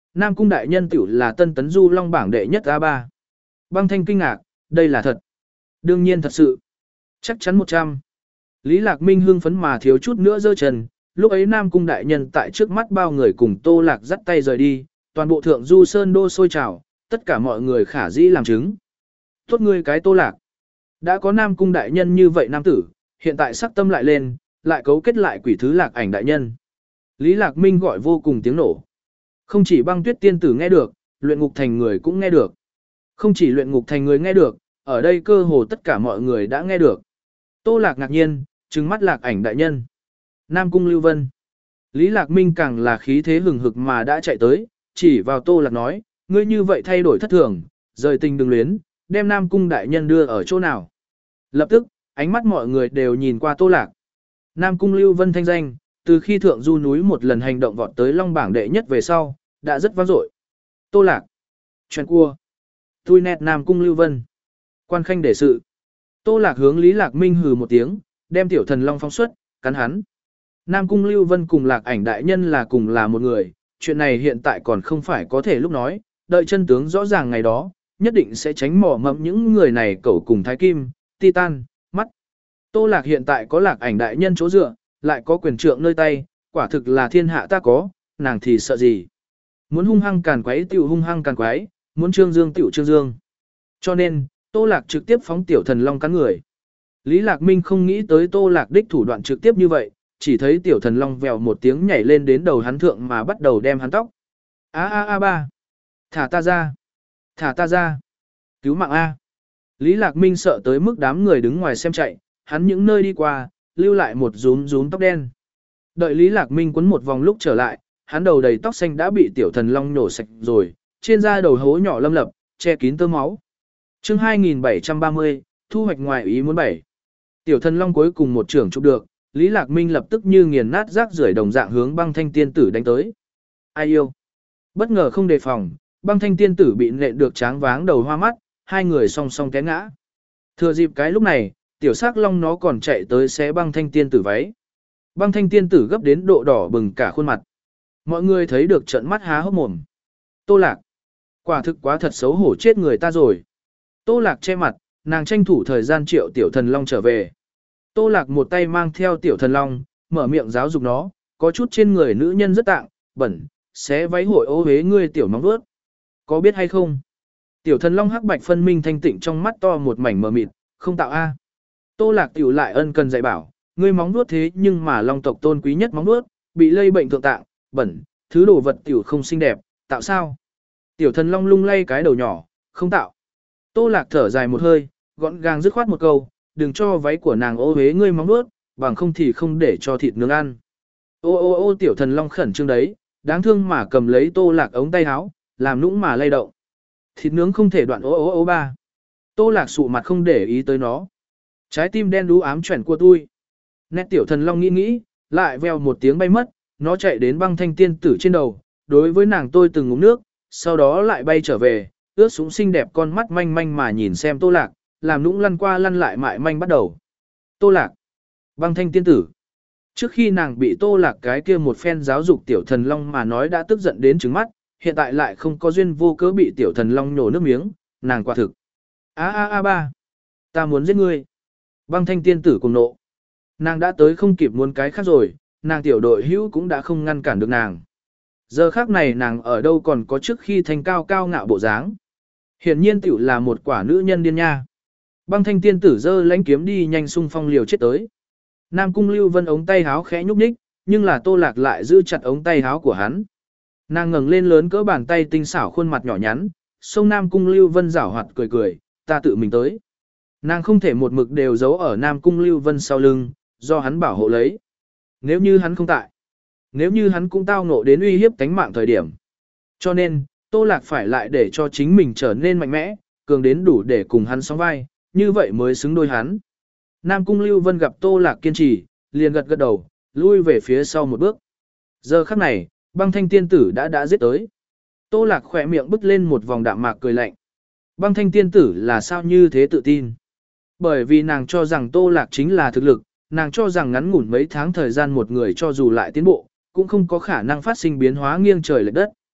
Nam Cung đại nhân tiểu là Tân Tấn Du Long bảng đệ nhất a ba. Băng Thanh kinh ngạc, đây là thật. Đương nhiên thật sự. Chắc chắn một trăm. Lý Lạc Minh hưng phấn mà thiếu chút nữa giơ chân, lúc ấy Nam Cung đại nhân tại trước mắt bao người cùng Tô Lạc dắt tay rời đi, toàn bộ thượng du sơn đô sôi trào, tất cả mọi người khả dĩ làm chứng. Tốt ngươi cái Tô Lạc. Đã có Nam Cung đại nhân như vậy nam tử, hiện tại sắc tâm lại lên, lại cấu kết lại quỷ thứ Lạc Ảnh đại nhân. Lý Lạc Minh gọi vô cùng tiếng nổ. Không chỉ Băng Tuyết tiên tử nghe được, luyện ngục thành người cũng nghe được. Không chỉ luyện ngục thành người nghe được, ở đây cơ hồ tất cả mọi người đã nghe được. Tô Lạc ngạc nhiên, trừng mắt Lạc Ảnh đại nhân. Nam Cung Lưu Vân. Lý Lạc Minh càng là khí thế hừng hực mà đã chạy tới, chỉ vào Tô Lạc nói, ngươi như vậy thay đổi thất thường, rời tình đừng luyến, đem Nam Cung đại nhân đưa ở chỗ nào. Lập tức, ánh mắt mọi người đều nhìn qua Tô Lạc. Nam Cung Lưu Vân thanh danh, từ khi thượng du núi một lần hành động vọt tới Long bảng đệ nhất về sau, đã rất vang dội. Tô Lạc. Chuyện cua. Tui nét Nam Cung Lưu Vân. Quan khanh để sự. Tô Lạc hướng Lý Lạc Minh hừ một tiếng, đem tiểu thần long phóng xuất, cắn hắn. Nam Cung Lưu Vân cùng Lạc Ảnh đại nhân là cùng là một người, chuyện này hiện tại còn không phải có thể lúc nói, đợi chân tướng rõ ràng ngày đó, nhất định sẽ tránh mỏ mẫm những người này cẩu cùng Thái Kim, Titan, mắt. Tô Lạc hiện tại có Lạc Ảnh đại nhân chỗ dựa, lại có quyền trượng nơi tay, quả thực là thiên hạ ta có, nàng thì sợ gì. Muốn hung hăng càn quái tiểu hung hăng càn quái, muốn trương dương tiểu trương dương. Cho nên, Tô Lạc trực tiếp phóng tiểu thần long cắn người. Lý Lạc Minh không nghĩ tới Tô Lạc đích thủ đoạn trực tiếp như vậy, chỉ thấy tiểu thần long vèo một tiếng nhảy lên đến đầu hắn thượng mà bắt đầu đem hắn tóc. A a a ba. Thả ta ra. Thả ta ra. Cứu mạng A. Lý Lạc Minh sợ tới mức đám người đứng ngoài xem chạy, hắn những nơi đi qua, lưu lại một rúm rúm tóc đen. Đợi Lý Lạc Minh quấn một vòng lúc trở lại, hắn đầu đầy tóc xanh đã bị tiểu thần long nổ sạch rồi, trên da đầu hố nhỏ lâm lập, che kín tơ máu. Chương hai nghìn bảy trăm ba mươi, thu hoạch ngoài ý muốn bảy. Tiểu thần long cuối cùng một trưởng chụp được, Lý Lạc Minh lập tức như nghiền nát rác rưởi đồng dạng hướng Băng Thanh tiên tử đánh tới. Ai yêu? Bất ngờ không đề phòng, Băng Thanh tiên tử bị nện được tráng váng đầu hoa mắt, hai người song song té ngã. Thừa dịp cái lúc này, tiểu sắc long nó còn chạy tới xé Băng Thanh tiên tử váy. Băng Thanh tiên tử gấp đến độ đỏ bừng cả khuôn mặt. Mọi người thấy được trợn mắt há hốc mồm. Tô Lạc. Quả thực quá thật xấu hổ chết người ta rồi. Tô Lạc che mặt, nàng tranh thủ thời gian triệu tiểu thần long trở về. Tô Lạc một tay mang theo tiểu thần long, mở miệng giáo dục nó, có chút trên người nữ nhân rất tạng, bẩn, xé váy hội ô hế ngươi tiểu móng vuốt. Có biết hay không? Tiểu thần long hắc bạch phân minh thanh tịnh trong mắt to một mảnh mờ mịt, không tạo a. Tô Lạc tiểu lại ân cần dạy bảo, ngươi móng vuốt thế nhưng mà long tộc tôn quý nhất móng vuốt, bị lây bệnh thượng tạng, bẩn, thứ đồ vật tiểu không xinh đẹp, tạo sao? Tiểu thần long lung lay cái đầu nhỏ, không tạo. Tô Lạc thở dài một hơi, gọn gàng dứt khoát một câu, đừng cho váy của nàng ô hế ngươi móng nuốt, bằng không thì không để cho thịt nướng ăn. Ô ô ô tiểu thần long khẩn trương đấy, đáng thương mà cầm lấy Tô Lạc ống tay áo, làm nũng mà lay động. Thịt nướng không thể đoạn ô ô ô ba. Tô Lạc sụ mặt không để ý tới nó. Trái tim đen đú ám chuyển của tôi. Nét tiểu thần long nghĩ nghĩ, lại veo một tiếng bay mất, nó chạy đến Băng Thanh tiên tử trên đầu, đối với nàng tôi từng ngụm nước, sau đó lại bay trở về, ướt súng xinh đẹp con mắt manh manh mà nhìn xem Tô Lạc, làm nũng lăn qua lăn lại mại manh bắt đầu. Tô Lạc. Băng Thanh tiên tử. Trước khi nàng bị Tô Lạc cái kia một phen giáo dục tiểu thần long mà nói đã tức giận đến trứng mắt, hiện tại lại không có duyên vô cớ bị tiểu thần long nhổ nước miếng, nàng quả thực. A a a ba. Ta muốn giết ngươi. Băng Thanh tiên tử cùng nộ. Nàng đã tới không kịp muốn cái khác rồi, nàng tiểu đội hữu cũng đã không ngăn cản được nàng. Giờ khác này nàng ở đâu còn có trước khi thanh cao cao ngạo bộ dáng. Hiển nhiên tiểu là một quả nữ nhân điên nha. Băng Thanh tiên tử giơ lãnh kiếm đi nhanh xung phong liều chết tới. Nam Cung Lưu Vân ống tay háo khẽ nhúc nhích, nhưng là Tô Lạc lại giữ chặt ống tay háo của hắn. Nàng ngẩng lên lớn cỡ bàn tay tinh xảo khuôn mặt nhỏ nhắn, sông Nam Cung Lưu Vân giảo hoạt cười cười, ta tự mình tới. Nàng không thể một mực đều giấu ở Nam Cung Lưu Vân sau lưng, do hắn bảo hộ lấy. Nếu như hắn không tại, nếu như hắn cũng tao ngộ đến uy hiếp tánh mạng thời điểm. Cho nên, Tô Lạc phải lại để cho chính mình trở nên mạnh mẽ, cường đến đủ để cùng hắn sóng vai, như vậy mới xứng đôi hắn. Nam Cung Lưu Vân gặp Tô Lạc kiên trì, liền gật gật đầu, lui về phía sau một bước. Giờ khắc này, Băng Thanh tiên tử đã đã giết tới. Tô Lạc khỏe miệng bứt lên một vòng đạm mạc cười lạnh. Băng Thanh tiên tử là sao như thế tự tin? Bởi vì nàng cho rằng Tô Lạc chính là thực lực, nàng cho rằng ngắn ngủn mấy tháng thời gian một người cho dù lại tiến bộ, cũng không có khả năng phát sinh biến hóa nghiêng trời lệch đất.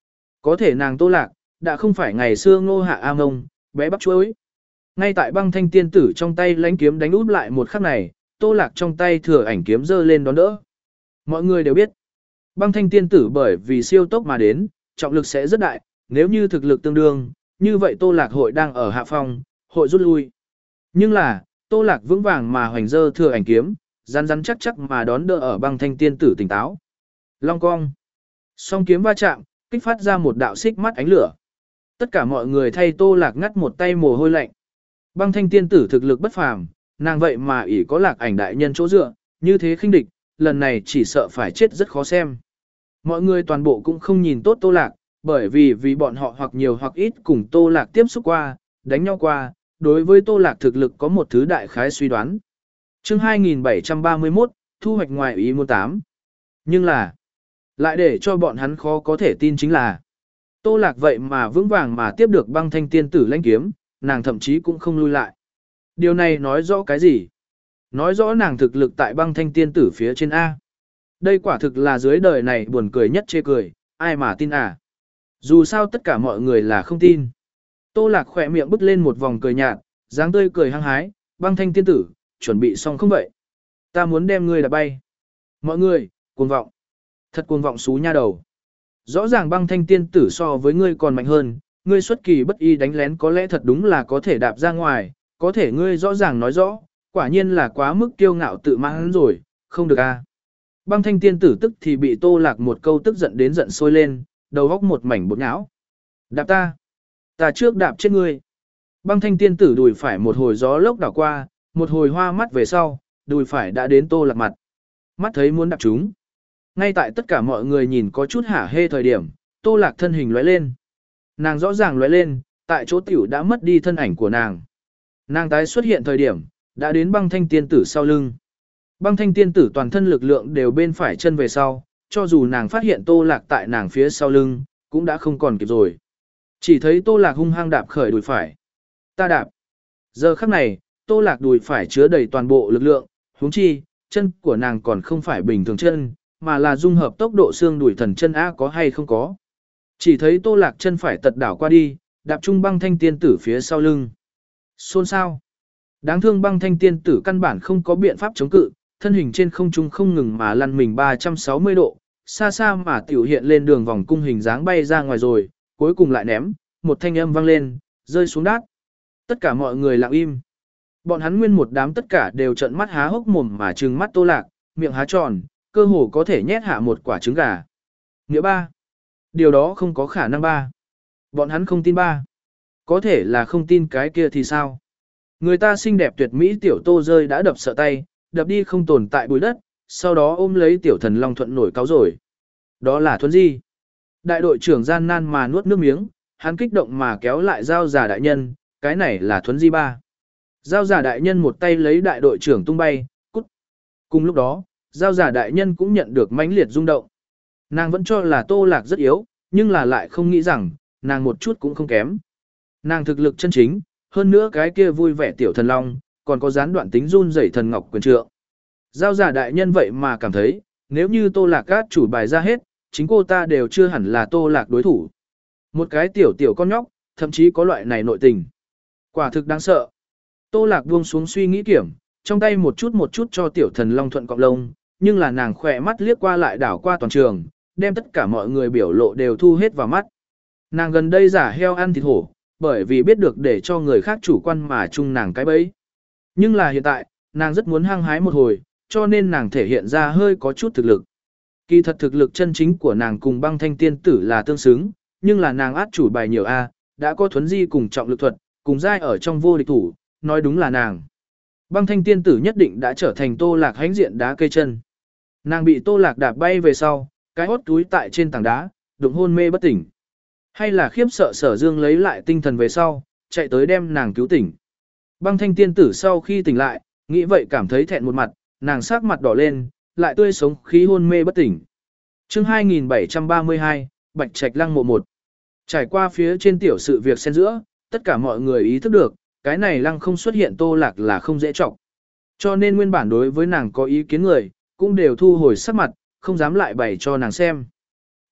Có thể nàng Tô Lạc, đã không phải ngày xưa Ngô Hạ A Mông, bé bắp chuối. Ngay tại băng thanh tiên tử trong tay lánh kiếm đánh úp lại một khắc này, Tô Lạc trong tay thừa ảnh kiếm giơ lên đón đỡ. Mọi người đều biết, băng thanh tiên tử bởi vì siêu tốc mà đến, trọng lực sẽ rất đại, nếu như thực lực tương đương, như vậy Tô Lạc hội đang ở hạ phong, hội rút lui. Nhưng là, Tô Lạc vững vàng mà hoành dơ thừa ảnh kiếm, rắn rắn chắc chắc mà đón đỡ ở băng thanh tiên tử tỉnh táo. Long cong. Song kiếm va chạm, kích phát ra một đạo xích mắt ánh lửa. Tất cả mọi người thay Tô Lạc ngắt một tay mồ hôi lạnh. Băng thanh tiên tử thực lực bất phàm, nàng vậy mà ỷ có Lạc Ảnh đại nhân chỗ dựa, như thế khinh địch, lần này chỉ sợ phải chết rất khó xem. Mọi người toàn bộ cũng không nhìn tốt Tô Lạc, bởi vì vì bọn họ hoặc nhiều hoặc ít cùng Tô Lạc tiếp xúc qua, đánh nhau qua, đối với Tô Lạc thực lực có một thứ đại khái suy đoán. Chương hai nghìn bảy trăm ba mươi mốt, thu hoạch ngoài ý muốn tám. Nhưng là, lại để cho bọn hắn khó có thể tin chính là, Tô Lạc vậy mà vững vàng mà tiếp được băng thanh tiên tử lãnh kiếm, nàng thậm chí cũng không lui lại. Điều này nói rõ cái gì? Nói rõ nàng thực lực tại băng thanh tiên tử phía trên A. Đây quả thực là dưới đời này buồn cười nhất chê cười, ai mà tin à? Dù sao tất cả mọi người là không tin. Tô Lạc khỏe miệng bứt lên một vòng cười nhạt, dáng tươi cười hăng hái, băng thanh tiên tử, chuẩn bị xong không vậy? Ta muốn đem ngươi đạp bay. Mọi người, cuồng vọng. Thật cuồng vọng xú nha đầu. Rõ ràng băng thanh tiên tử so với ngươi còn mạnh hơn, ngươi xuất kỳ bất y đánh lén có lẽ thật đúng là có thể đạp ra ngoài, có thể ngươi rõ ràng nói rõ, quả nhiên là quá mức kiêu ngạo tự mãn rồi, không được a. Băng thanh tiên tử tức thì bị Tô Lạc một câu tức giận đến giận sôi lên, đầu góc một mảnh bột nhão. Đạp ta. Ta trước đạp chết ngươi. Băng thanh tiên tử đùi phải một hồi gió lốc đảo qua, một hồi hoa mắt về sau, đùi phải đã đến Tô Lạc mặt. Mắt thấy muốn đạp chúng. Ngay tại tất cả mọi người nhìn có chút hả hê thời điểm, Tô Lạc thân hình lóe lên. Nàng rõ ràng lóe lên, tại chỗ tiểu đã mất đi thân ảnh của nàng. Nàng tái xuất hiện thời điểm, đã đến băng thanh tiên tử sau lưng. Băng thanh tiên tử toàn thân lực lượng đều bên phải chân về sau, cho dù nàng phát hiện Tô Lạc tại nàng phía sau lưng, cũng đã không còn kịp rồi. Chỉ thấy Tô Lạc hung hăng đạp khởi đùi phải. Ta đạp. Giờ khắc này, Tô Lạc đùi phải chứa đầy toàn bộ lực lượng, huống chi, chân của nàng còn không phải bình thường chân, mà là dung hợp tốc độ xương đùi thần chân á có hay không có. Chỉ thấy Tô Lạc chân phải tật đảo qua đi, đạp trung băng thanh tiên tử phía sau lưng. Xôn xao. Đáng thương băng thanh tiên tử căn bản không có biện pháp chống cự, thân hình trên không trung không ngừng mà lăn mình ba trăm sáu mươi độ, xa xa mà tiểu hiện lên đường vòng cung hình dáng bay ra ngoài rồi, cuối cùng lại ném, một thanh âm vang lên, rơi xuống đát. Tất cả mọi người lặng im. Bọn hắn nguyên một đám tất cả đều trợn mắt há hốc mồm mà trừng mắt Tô Lạc, miệng há tròn, cơ hồ có thể nhét hạ một quả trứng gà. Nghĩa ba. Điều đó không có khả năng ba. Bọn hắn không tin ba. Có thể là không tin cái kia thì sao? Người ta xinh đẹp tuyệt mỹ tiểu Tô rơi đã đập sợ tay, đập đi không tồn tại bụi đất, sau đó ôm lấy tiểu thần long thuận nổi cáo rồi. Đó là Thuấn Di. Đại đội trưởng gian nan mà nuốt nước miếng, hắn kích động mà kéo lại Giao Giả đại nhân, cái này là Thuấn Di ba. Giao Giả đại nhân một tay lấy đại đội trưởng tung bay, cút. Cùng lúc đó, Giao Giả đại nhân cũng nhận được mãnh liệt rung động. Nàng vẫn cho là Tô Lạc rất yếu, nhưng là lại không nghĩ rằng, nàng một chút cũng không kém. Nàng thực lực chân chính, hơn nữa cái kia vui vẻ tiểu thần long, còn có gián đoạn tính run rẩy thần ngọc quyền trượng. Giao Giả đại nhân vậy mà cảm thấy, nếu như Tô Lạc cát chủ bài ra hết, chính cô ta đều chưa hẳn là Tô Lạc đối thủ. Một cái tiểu tiểu con nhóc, thậm chí có loại này nội tình. Quả thực đáng sợ. Tô Lạc buông xuống suy nghĩ kiểm, trong tay một chút một chút cho tiểu thần long thuận cọng lông, nhưng là nàng khỏe mắt liếc qua lại đảo qua toàn trường, đem tất cả mọi người biểu lộ đều thu hết vào mắt. Nàng gần đây giả heo ăn thịt hổ, bởi vì biết được để cho người khác chủ quan mà chung nàng cái bẫy. Nhưng là hiện tại, nàng rất muốn hăng hái một hồi, cho nên nàng thể hiện ra hơi có chút thực lực. Kỳ thật thực lực chân chính của nàng cùng băng thanh tiên tử là tương xứng, nhưng là nàng át chủ bài nhiều A, đã có Thuấn Di cùng trọng lực thuật, cùng giai ở trong vô địch thủ, nói đúng là nàng. Băng thanh tiên tử nhất định đã trở thành Tô Lạc hãnh diện đá cây chân. Nàng bị Tô Lạc đạp bay về sau, cái hốt túi tại trên tảng đá, đụng hôn mê bất tỉnh. Hay là khiếp sợ Sở Dương lấy lại tinh thần về sau, chạy tới đem nàng cứu tỉnh. Băng thanh tiên tử sau khi tỉnh lại, nghĩ vậy cảm thấy thẹn một mặt, nàng sắc mặt đỏ lên, lại tươi sống khí hôn mê bất tỉnh. Chương hai nghìn bảy trăm ba mươi hai, Bạch Trạch Lăng mộ một. Trải qua phía trên tiểu sự việc xen giữa, tất cả mọi người ý thức được, cái này lăng không xuất hiện Tô Lạc là không dễ trọng. Cho nên nguyên bản đối với nàng có ý kiến người, cũng đều thu hồi sắc mặt, không dám lại bày cho nàng xem.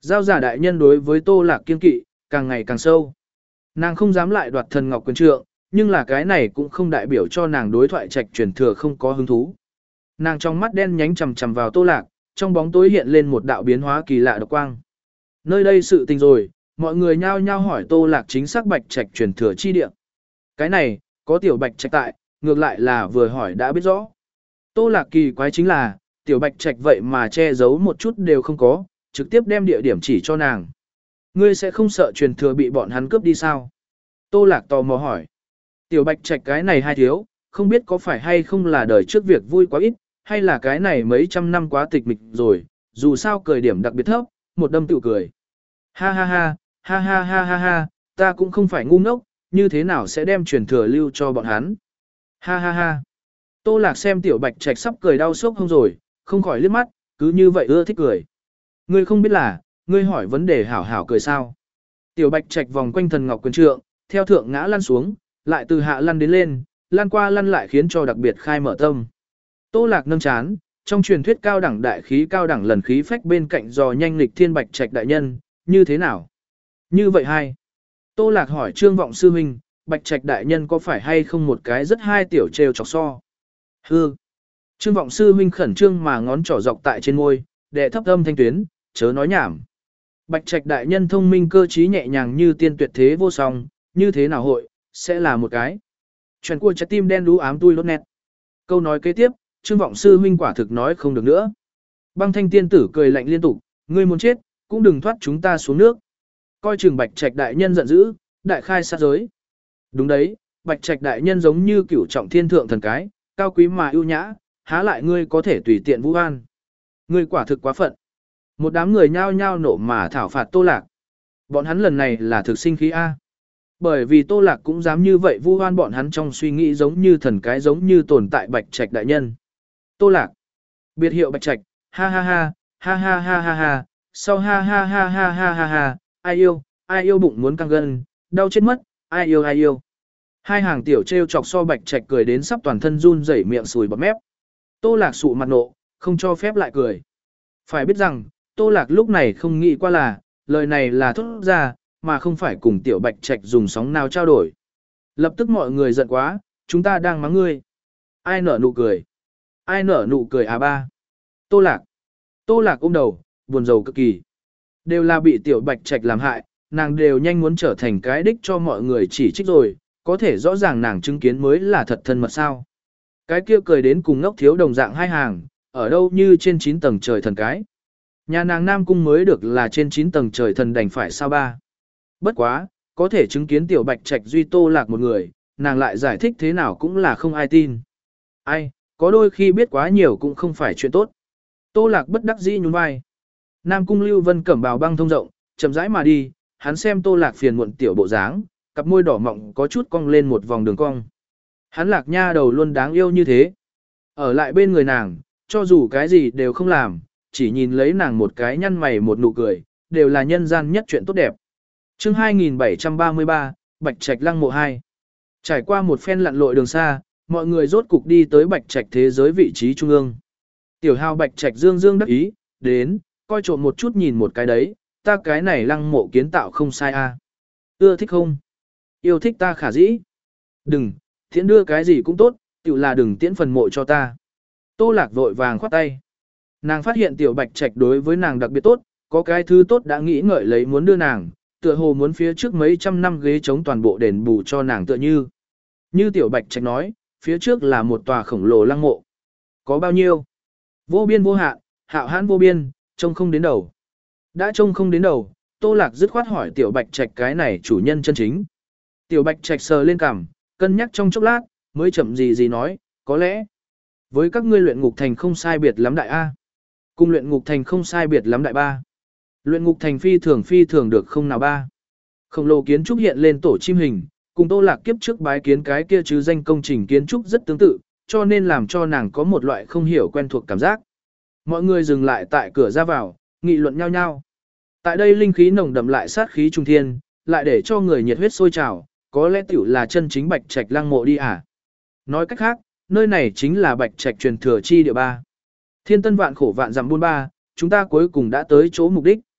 Giao giả đại nhân đối với Tô Lạc kiên kỵ, càng ngày càng sâu. Nàng không dám lại đoạt thần ngọc quyền trượng, nhưng là cái này cũng không đại biểu cho nàng đối thoại trạch truyền thừa không có hứng thú. Nàng trong mắt đen nhánh chằm chằm vào Tô Lạc, trong bóng tối hiện lên một đạo biến hóa kỳ lạ độc quang. Nơi đây sự tình rồi, mọi người nhao nhao hỏi Tô Lạc chính xác bạch trạch truyền thừa chi địa. Cái này, có tiểu bạch trạch tại, ngược lại là vừa hỏi đã biết rõ. Tô Lạc kỳ quái chính là, tiểu bạch trạch vậy mà che giấu một chút đều không có, trực tiếp đem địa điểm chỉ cho nàng. Ngươi sẽ không sợ truyền thừa bị bọn hắn cướp đi sao? Tô Lạc tò mò hỏi. Tiểu bạch trạch cái này hai thiếu, không biết có phải hay không là đời trước việc vui quá ít, hay là cái này mấy trăm năm quá tịch mịch rồi, dù sao cười điểm đặc biệt thấp, một đâm tự cười. Ha ha ha, ha ha ha ha ha, ta cũng không phải ngu ngốc, như thế nào sẽ đem truyền thừa lưu cho bọn hắn. Ha ha ha. Tô Lạc xem tiểu bạch trạch sắp cười đau sốc không rồi, không khỏi liếc mắt, cứ như vậy ưa thích cười. Ngươi không biết là, ngươi hỏi vấn đề hảo hảo cười sao. Tiểu bạch trạch vòng quanh thần ngọc quyền trượng, theo thượng ngã lăn xuống, lại từ hạ lăn đến lên, lăn qua lăn lại khiến cho đặc biệt khai mở tâm. Tô Lạc nâng chán, trong truyền thuyết cao đẳng đại khí cao đẳng lần khí phách bên cạnh dò nhanh lịch thiên bạch trạch đại nhân, như thế nào? Như vậy hai. Tô Lạc hỏi Trương Vọng sư huynh, bạch trạch đại nhân có phải hay không một cái rất hai tiểu trêu chọc so? Hư. Trương Vọng sư huynh khẩn trương mà ngón trỏ dọc tại trên môi, đệ thấp âm thanh tuyến, chớ nói nhảm. Bạch trạch đại nhân thông minh cơ trí nhẹ nhàng như tiên tuyệt thế vô song, như thế nào hội, sẽ là một cái. Chuyện của trái tim đen đú ám tui lốt nét. Câu nói kế tiếp, Trương Vọng sư huynh quả thực nói không được nữa. Băng thanh tiên tử cười lạnh liên tục, ngươi muốn chết, cũng đừng thoát chúng ta xuống nước. Coi chừng bạch trạch đại nhân giận dữ, đại khai sát giới. Đúng đấy, bạch trạch đại nhân giống như cửu trọng thiên thượng thần cái, cao quý mà ưu nhã, há lại ngươi có thể tùy tiện vũ an. Ngươi quả thực quá phận. Một đám người nhao nhao nộ mà thảo phạt Tô Lạc. Bọn hắn lần này là thực sinh khí A. Bởi vì Tô Lạc cũng dám như vậy vu oan bọn hắn trong suy nghĩ giống như thần cái giống như tồn tại bạch trạch đại nhân. Tô Lạc. Biệt hiệu bạch trạch, ha ha ha, ha ha ha ha ha, sau ha ha ha ha ha ha ha, ai yêu, ai yêu bụng muốn căng gân, đau chết mất, ai yêu ai yêu. Hai hàng tiểu trêu chọc so bạch trạch cười đến sắp toàn thân run rẩy miệng sùi bọt mép. Tô Lạc sụ mặt nộ, không cho phép lại cười. Phải biết rằng, Tô Lạc lúc này không nghĩ qua là, lời này là thốt ra, mà không phải cùng tiểu bạch trạch dùng sóng nào trao đổi. Lập tức mọi người giận quá, chúng ta đang mắng ngươi. Ai nở nụ cười? Ai nở nụ cười à ba? Tô Lạc. Tô Lạc ôm đầu, buồn rầu cực kỳ. Đều là bị tiểu bạch trạch làm hại, nàng đều nhanh muốn trở thành cái đích cho mọi người chỉ trích rồi, có thể rõ ràng nàng chứng kiến mới là thật thân mật sao. Cái kia cười đến cùng ngốc thiếu đồng dạng hai hàng, ở đâu như trên chín tầng trời thần cái. Nhà nàng Nam Cung mới được là trên chín tầng trời thần đành phải sao ba. Bất quá, có thể chứng kiến tiểu bạch trạch duy Tô Lạc một người, nàng lại giải thích thế nào cũng là không ai tin. Ai, có đôi khi biết quá nhiều cũng không phải chuyện tốt. Tô Lạc bất đắc dĩ nhún vai. Nam Cung Lưu Vân cẩm bào băng thông rộng, chậm rãi mà đi, hắn xem Tô Lạc phiền muộn tiểu bộ dáng, cặp môi đỏ mọng có chút cong lên một vòng đường cong. Hắn Lạc nha đầu luôn đáng yêu như thế. Ở lại bên người nàng, cho dù cái gì đều không làm, chỉ nhìn lấy nàng một cái nhăn mày một nụ cười, đều là nhân gian nhất chuyện tốt đẹp. Chương hai nghìn bảy trăm ba mươi ba, Bạch Trạch Lăng Mộ hai. Trải qua một phen lặn lội đường xa, mọi người rốt cục đi tới Bạch Trạch thế giới vị trí trung ương. Tiểu Hào Bạch Trạch dương dương đắc ý, đến, coi trộm một chút nhìn một cái đấy, ta cái này lăng mộ kiến tạo không sai a. À. Ưa thích không? Yêu thích ta khả dĩ. Đừng, tiễn đưa cái gì cũng tốt, tiểu là đừng tiễn phần mộ cho ta. Tô Lạc vội vàng khoát tay. Nàng phát hiện tiểu Bạch Trạch đối với nàng đặc biệt tốt, có cái thứ tốt đã nghĩ ngợi lấy muốn đưa nàng, tựa hồ muốn phía trước mấy trăm năm ghế chống toàn bộ đền bù cho nàng tựa như. Như tiểu Bạch Trạch nói, phía trước là một tòa khổng lồ lăng mộ. Có bao nhiêu? Vô biên vô hạn, hạo hãn vô biên, trông không đến đầu. Đã trông không đến đầu, Tô Lạc dứt khoát hỏi tiểu Bạch Trạch cái này chủ nhân chân chính. Tiểu Bạch Trạch sờ lên cằm, cân nhắc trong chốc lát, mới chậm gì gì nói, có lẽ với các ngươi luyện ngục thành không sai biệt lắm đại A. Cùng luyện ngục thành không sai biệt lắm đại ba. Luyện ngục thành phi thường phi thường được không nào ba. Khổng lồ kiến trúc hiện lên tổ chim hình, cùng Tô Lạc kiếp trước bái kiến cái kia chứ danh công trình kiến trúc rất tương tự, cho nên làm cho nàng có một loại không hiểu quen thuộc cảm giác. Mọi người dừng lại tại cửa ra vào, nghị luận nhau nhau. Tại đây linh khí nồng đậm lại sát khí trung thiên, lại để cho người nhiệt huyết sôi trào, có lẽ tiểu là chân chính Bạch Trạch Lăng Mộ đi à. Nói cách khác, nơi này chính là Bạch Trạch truyền thừa chi địa ba. Thiên tân vạn khổ vạn dặm buôn ba, chúng ta cuối cùng đã tới chỗ mục đích.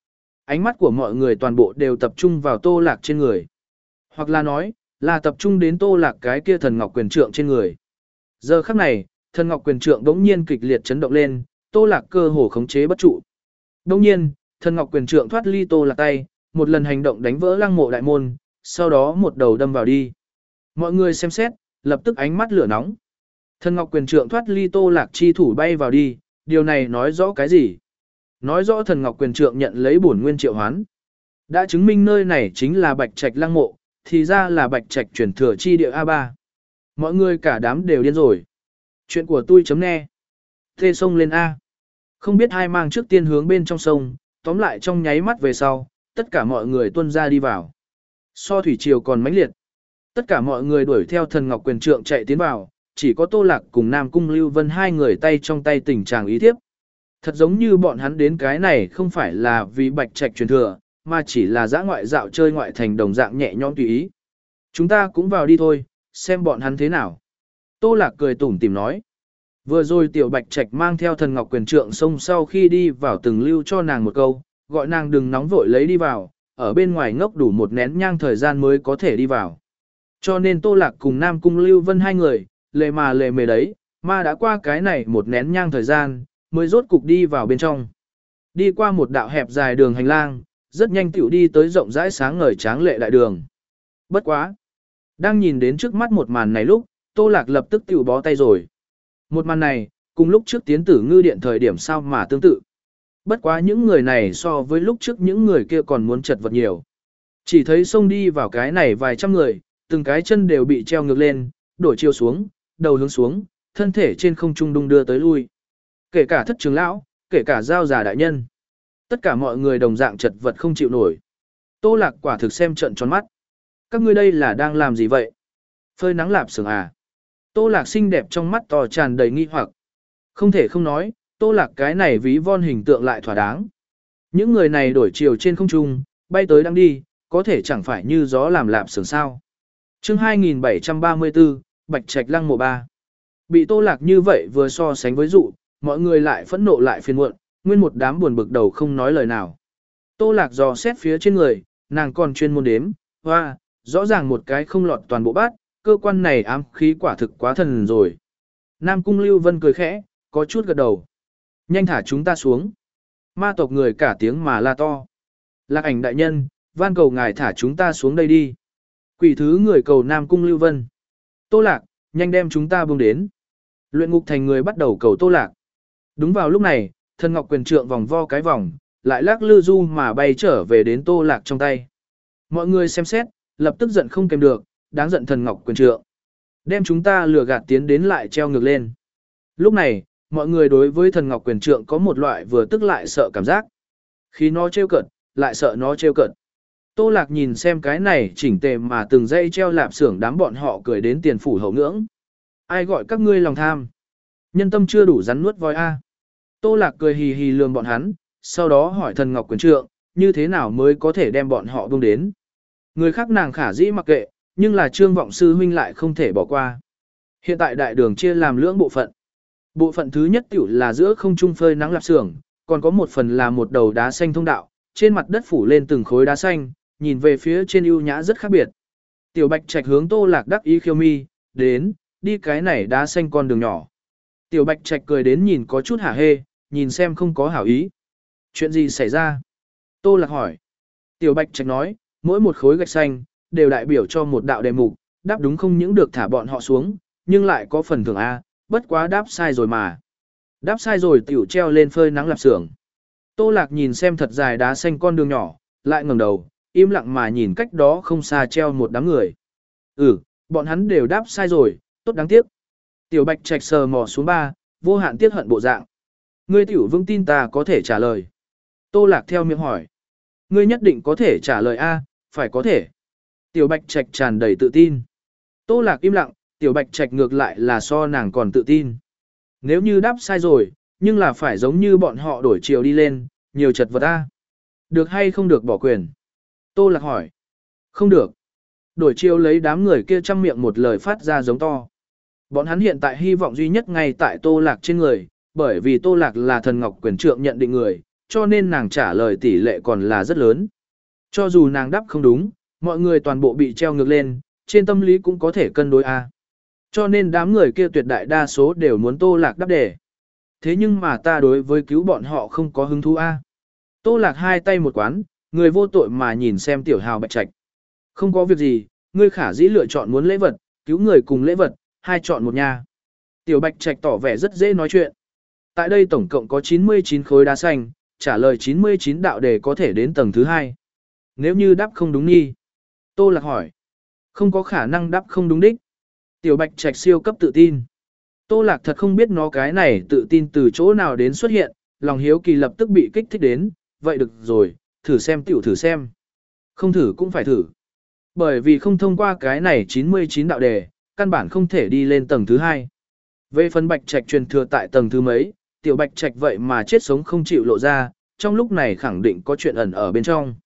Ánh mắt của mọi người toàn bộ đều tập trung vào Tô Lạc trên người. Hoặc là nói, là tập trung đến Tô Lạc cái kia thần ngọc quyền trượng trên người. Giờ khắc này, thần ngọc quyền trượng đống nhiên kịch liệt chấn động lên, Tô Lạc cơ hồ khống chế bất trụ. Đống nhiên, thần ngọc quyền trượng thoát ly Tô Lạc tay, một lần hành động đánh vỡ lăng mộ đại môn, sau đó một đầu đâm vào đi. Mọi người xem xét, lập tức ánh mắt lửa nóng. Thần ngọc quyền trượng thoát ly Tô Lạc chi thủ bay vào đi, điều này nói rõ cái gì? Nói rõ thần ngọc quyền trượng nhận lấy bổn nguyên triệu hoán. Đã chứng minh nơi này chính là Bạch Trạch lăng mộ, thì ra là Bạch Trạch chuyển thừa chi địa a ba. Mọi người cả đám đều điên rồi. Chuyện của tôi chấm nghe. Thê sông lên A. Không biết ai mang trước tiên hướng bên trong sông, tóm lại trong nháy mắt về sau, tất cả mọi người tuôn ra đi vào. So thủy triều còn mãnh liệt. Tất cả mọi người đuổi theo thần ngọc quyền trượng chạy tiến vào, chỉ có Tô Lạc cùng Nam Cung Lưu Vân hai người tay trong tay tình trạng ý thiếp. Thật giống như bọn hắn đến cái này không phải là vì Bạch Trạch truyền thừa, mà chỉ là dã ngoại dạo chơi ngoại thành đồng dạng nhẹ nhõm tùy ý. Chúng ta cũng vào đi thôi, xem bọn hắn thế nào. Tô Lạc cười tủm tỉm nói. Vừa rồi tiểu Bạch Trạch mang theo thần ngọc quyền trượng sông sau khi đi vào từng lưu cho nàng một câu, gọi nàng đừng nóng vội lấy đi vào, ở bên ngoài ngốc đủ một nén nhang thời gian mới có thể đi vào. Cho nên Tô Lạc cùng Nam Cung Lưu Vân hai người, lề mà lề mề đấy, mà đã qua cái này một nén nhang thời gian, mới rốt cục đi vào bên trong. Đi qua một đạo hẹp dài đường hành lang, rất nhanh tiểu đi tới rộng rãi sáng ngời tráng lệ đại đường. Bất quá. Đang nhìn đến trước mắt một màn này lúc, Tô Lạc lập tức tiểu bó tay rồi. Một màn này, cùng lúc trước tiến tử ngư điện thời điểm sao mà tương tự. Bất quá những người này so với lúc trước những người kia còn muốn chật vật nhiều. Chỉ thấy xông đi vào cái này vài trăm người, từng cái chân đều bị treo ngược lên, đổi chiều xuống, đầu hướng xuống, thân thể trên không trung đung đưa tới lui. Kể cả thất trưởng lão, kể cả giao già đại nhân. Tất cả mọi người đồng dạng chật vật không chịu nổi. Tô Lạc quả thực xem trận tròn mắt. Các ngươi đây là đang làm gì vậy? Phơi nắng lạp xưởng à? Tô Lạc xinh đẹp trong mắt to tràn đầy nghi hoặc. Không thể không nói, Tô Lạc cái này ví von hình tượng lại thỏa đáng. Những người này đổi chiều trên không trung, bay tới đang đi, có thể chẳng phải như gió làm lạp xưởng sao. Chương hai nghìn bảy trăm ba mươi tư, Bạch Trạch lăng mộ ba. Bị Tô Lạc như vậy vừa so sánh với dụ, mọi người lại phẫn nộ lại phiền muộn, nguyên một đám buồn bực đầu không nói lời nào. Tô Lạc dò xét phía trên người, nàng còn chuyên môn đếm, hoa, rõ ràng một cái không lọt toàn bộ bát, cơ quan này ám khí quả thực quá thần rồi. Nam Cung Lưu Vân cười khẽ, có chút gật đầu. Nhanh thả chúng ta xuống. Ma tộc người cả tiếng mà la to. Lạc Ảnh đại nhân, van cầu ngài thả chúng ta xuống đây đi. Quỷ thứ người cầu Nam Cung Lưu Vân. Tô Lạc, nhanh đem chúng ta buông đến. Luyện ngục thành người bắt đầu cầu Tô Lạc. Đúng vào lúc này, thần ngọc quyền trượng vòng vo cái vòng, lại lắc lư du mà bay trở về đến Tô Lạc trong tay. Mọi người xem xét, lập tức giận không kèm được, đáng giận thần ngọc quyền trượng. Đem chúng ta lừa gạt tiến đến lại treo ngược lên. Lúc này, mọi người đối với thần ngọc quyền trượng có một loại vừa tức lại sợ cảm giác. Khi nó trêu cợt, lại sợ nó trêu cợt. Tô Lạc nhìn xem cái này chỉnh tề mà từng dây treo lạp xưởng đám bọn họ cười đến tiền phủ hậu ngưỡng. Ai gọi các ngươi lòng tham? Nhân tâm chưa đủ rắn nuốt voi a. Tô Lạc cười hì hì lườm bọn hắn, sau đó hỏi thần ngọc quyền trượng, như thế nào mới có thể đem bọn họ buông đến. Người khác nàng khả dĩ mặc kệ, nhưng là Trương Vọng Sư huynh lại không thể bỏ qua. Hiện tại đại đường chia làm lưỡng bộ phận. Bộ phận thứ nhất tiểu là giữa không trung phơi nắng lạp xưởng, còn có một phần là một đầu đá xanh thông đạo, trên mặt đất phủ lên từng khối đá xanh, nhìn về phía trên ưu nhã rất khác biệt. Tiểu Bạch Trạch hướng Tô Lạc đắc ý khiêu mi, đến, đi cái này đá xanh con đường nhỏ. Tiểu Bạch Trạch cười đến nhìn có chút hả hê, nhìn xem không có hảo ý. Chuyện gì xảy ra? Tô Lạc hỏi. Tiểu Bạch Trạch nói, mỗi một khối gạch xanh, đều đại biểu cho một đạo đề mục, đáp đúng không những được thả bọn họ xuống, nhưng lại có phần thưởng A, bất quá đáp sai rồi mà. Đáp sai rồi tiểu treo lên phơi nắng lạp xưởng. Tô Lạc nhìn xem thật dài đá xanh con đường nhỏ, lại ngẩng đầu, im lặng mà nhìn cách đó không xa treo một đám người. Ừ, bọn hắn đều đáp sai rồi, tốt đáng tiếc. Tiểu Bạch Trạch sờ mò xuống ba, vô hạn tiếc hận bộ dạng. Ngươi tiểu vững tin ta có thể trả lời. Tô Lạc theo miệng hỏi. Ngươi nhất định có thể trả lời A, phải có thể. Tiểu Bạch Trạch tràn đầy tự tin. Tô Lạc im lặng, Tiểu Bạch Trạch ngược lại là so nàng còn tự tin. Nếu như đáp sai rồi, nhưng là phải giống như bọn họ đổi chiều đi lên, nhiều chật vật A. Được hay không được bỏ quyền? Tô Lạc hỏi. Không được. Đổi chiều lấy đám người kia trăm miệng một lời phát ra giống to. Bọn hắn hiện tại hy vọng duy nhất ngay tại Tô Lạc trên người, bởi vì Tô Lạc là thần ngọc quyền trượng nhận định người, cho nên nàng trả lời tỷ lệ còn là rất lớn. Cho dù nàng đáp không đúng, mọi người toàn bộ bị treo ngược lên, trên tâm lý cũng có thể cân đối A. Cho nên đám người kia tuyệt đại đa số đều muốn Tô Lạc đáp đề. Thế nhưng mà ta đối với cứu bọn họ không có hứng thú A. Tô Lạc hai tay một quán, người vô tội mà nhìn xem tiểu hào Bạch Trạch. Không có việc gì, ngươi khả dĩ lựa chọn muốn lễ vật, cứu người cùng lễ vật, hai chọn một nha. Tiểu Bạch Trạch tỏ vẻ rất dễ nói chuyện. Tại đây tổng cộng có chín mươi chín khối đá xanh, trả lời chín mươi chín đạo đề có thể đến tầng thứ hai. Nếu như đáp không đúng nghi. Tô Lạc hỏi. Không có khả năng đáp không đúng đích. Tiểu Bạch Trạch siêu cấp tự tin. Tô Lạc thật không biết nó cái này tự tin từ chỗ nào đến xuất hiện, lòng hiếu kỳ lập tức bị kích thích đến, vậy được rồi, thử xem tiểu thử xem. Không thử cũng phải thử. Bởi vì không thông qua cái này chín mươi chín đạo đề, căn bản không thể đi lên tầng thứ hai. Về phần Bạch Trạch truyền thừa tại tầng thứ mấy, tiểu Bạch Trạch vậy mà chết sống không chịu lộ ra, trong lúc này khẳng định có chuyện ẩn ở bên trong.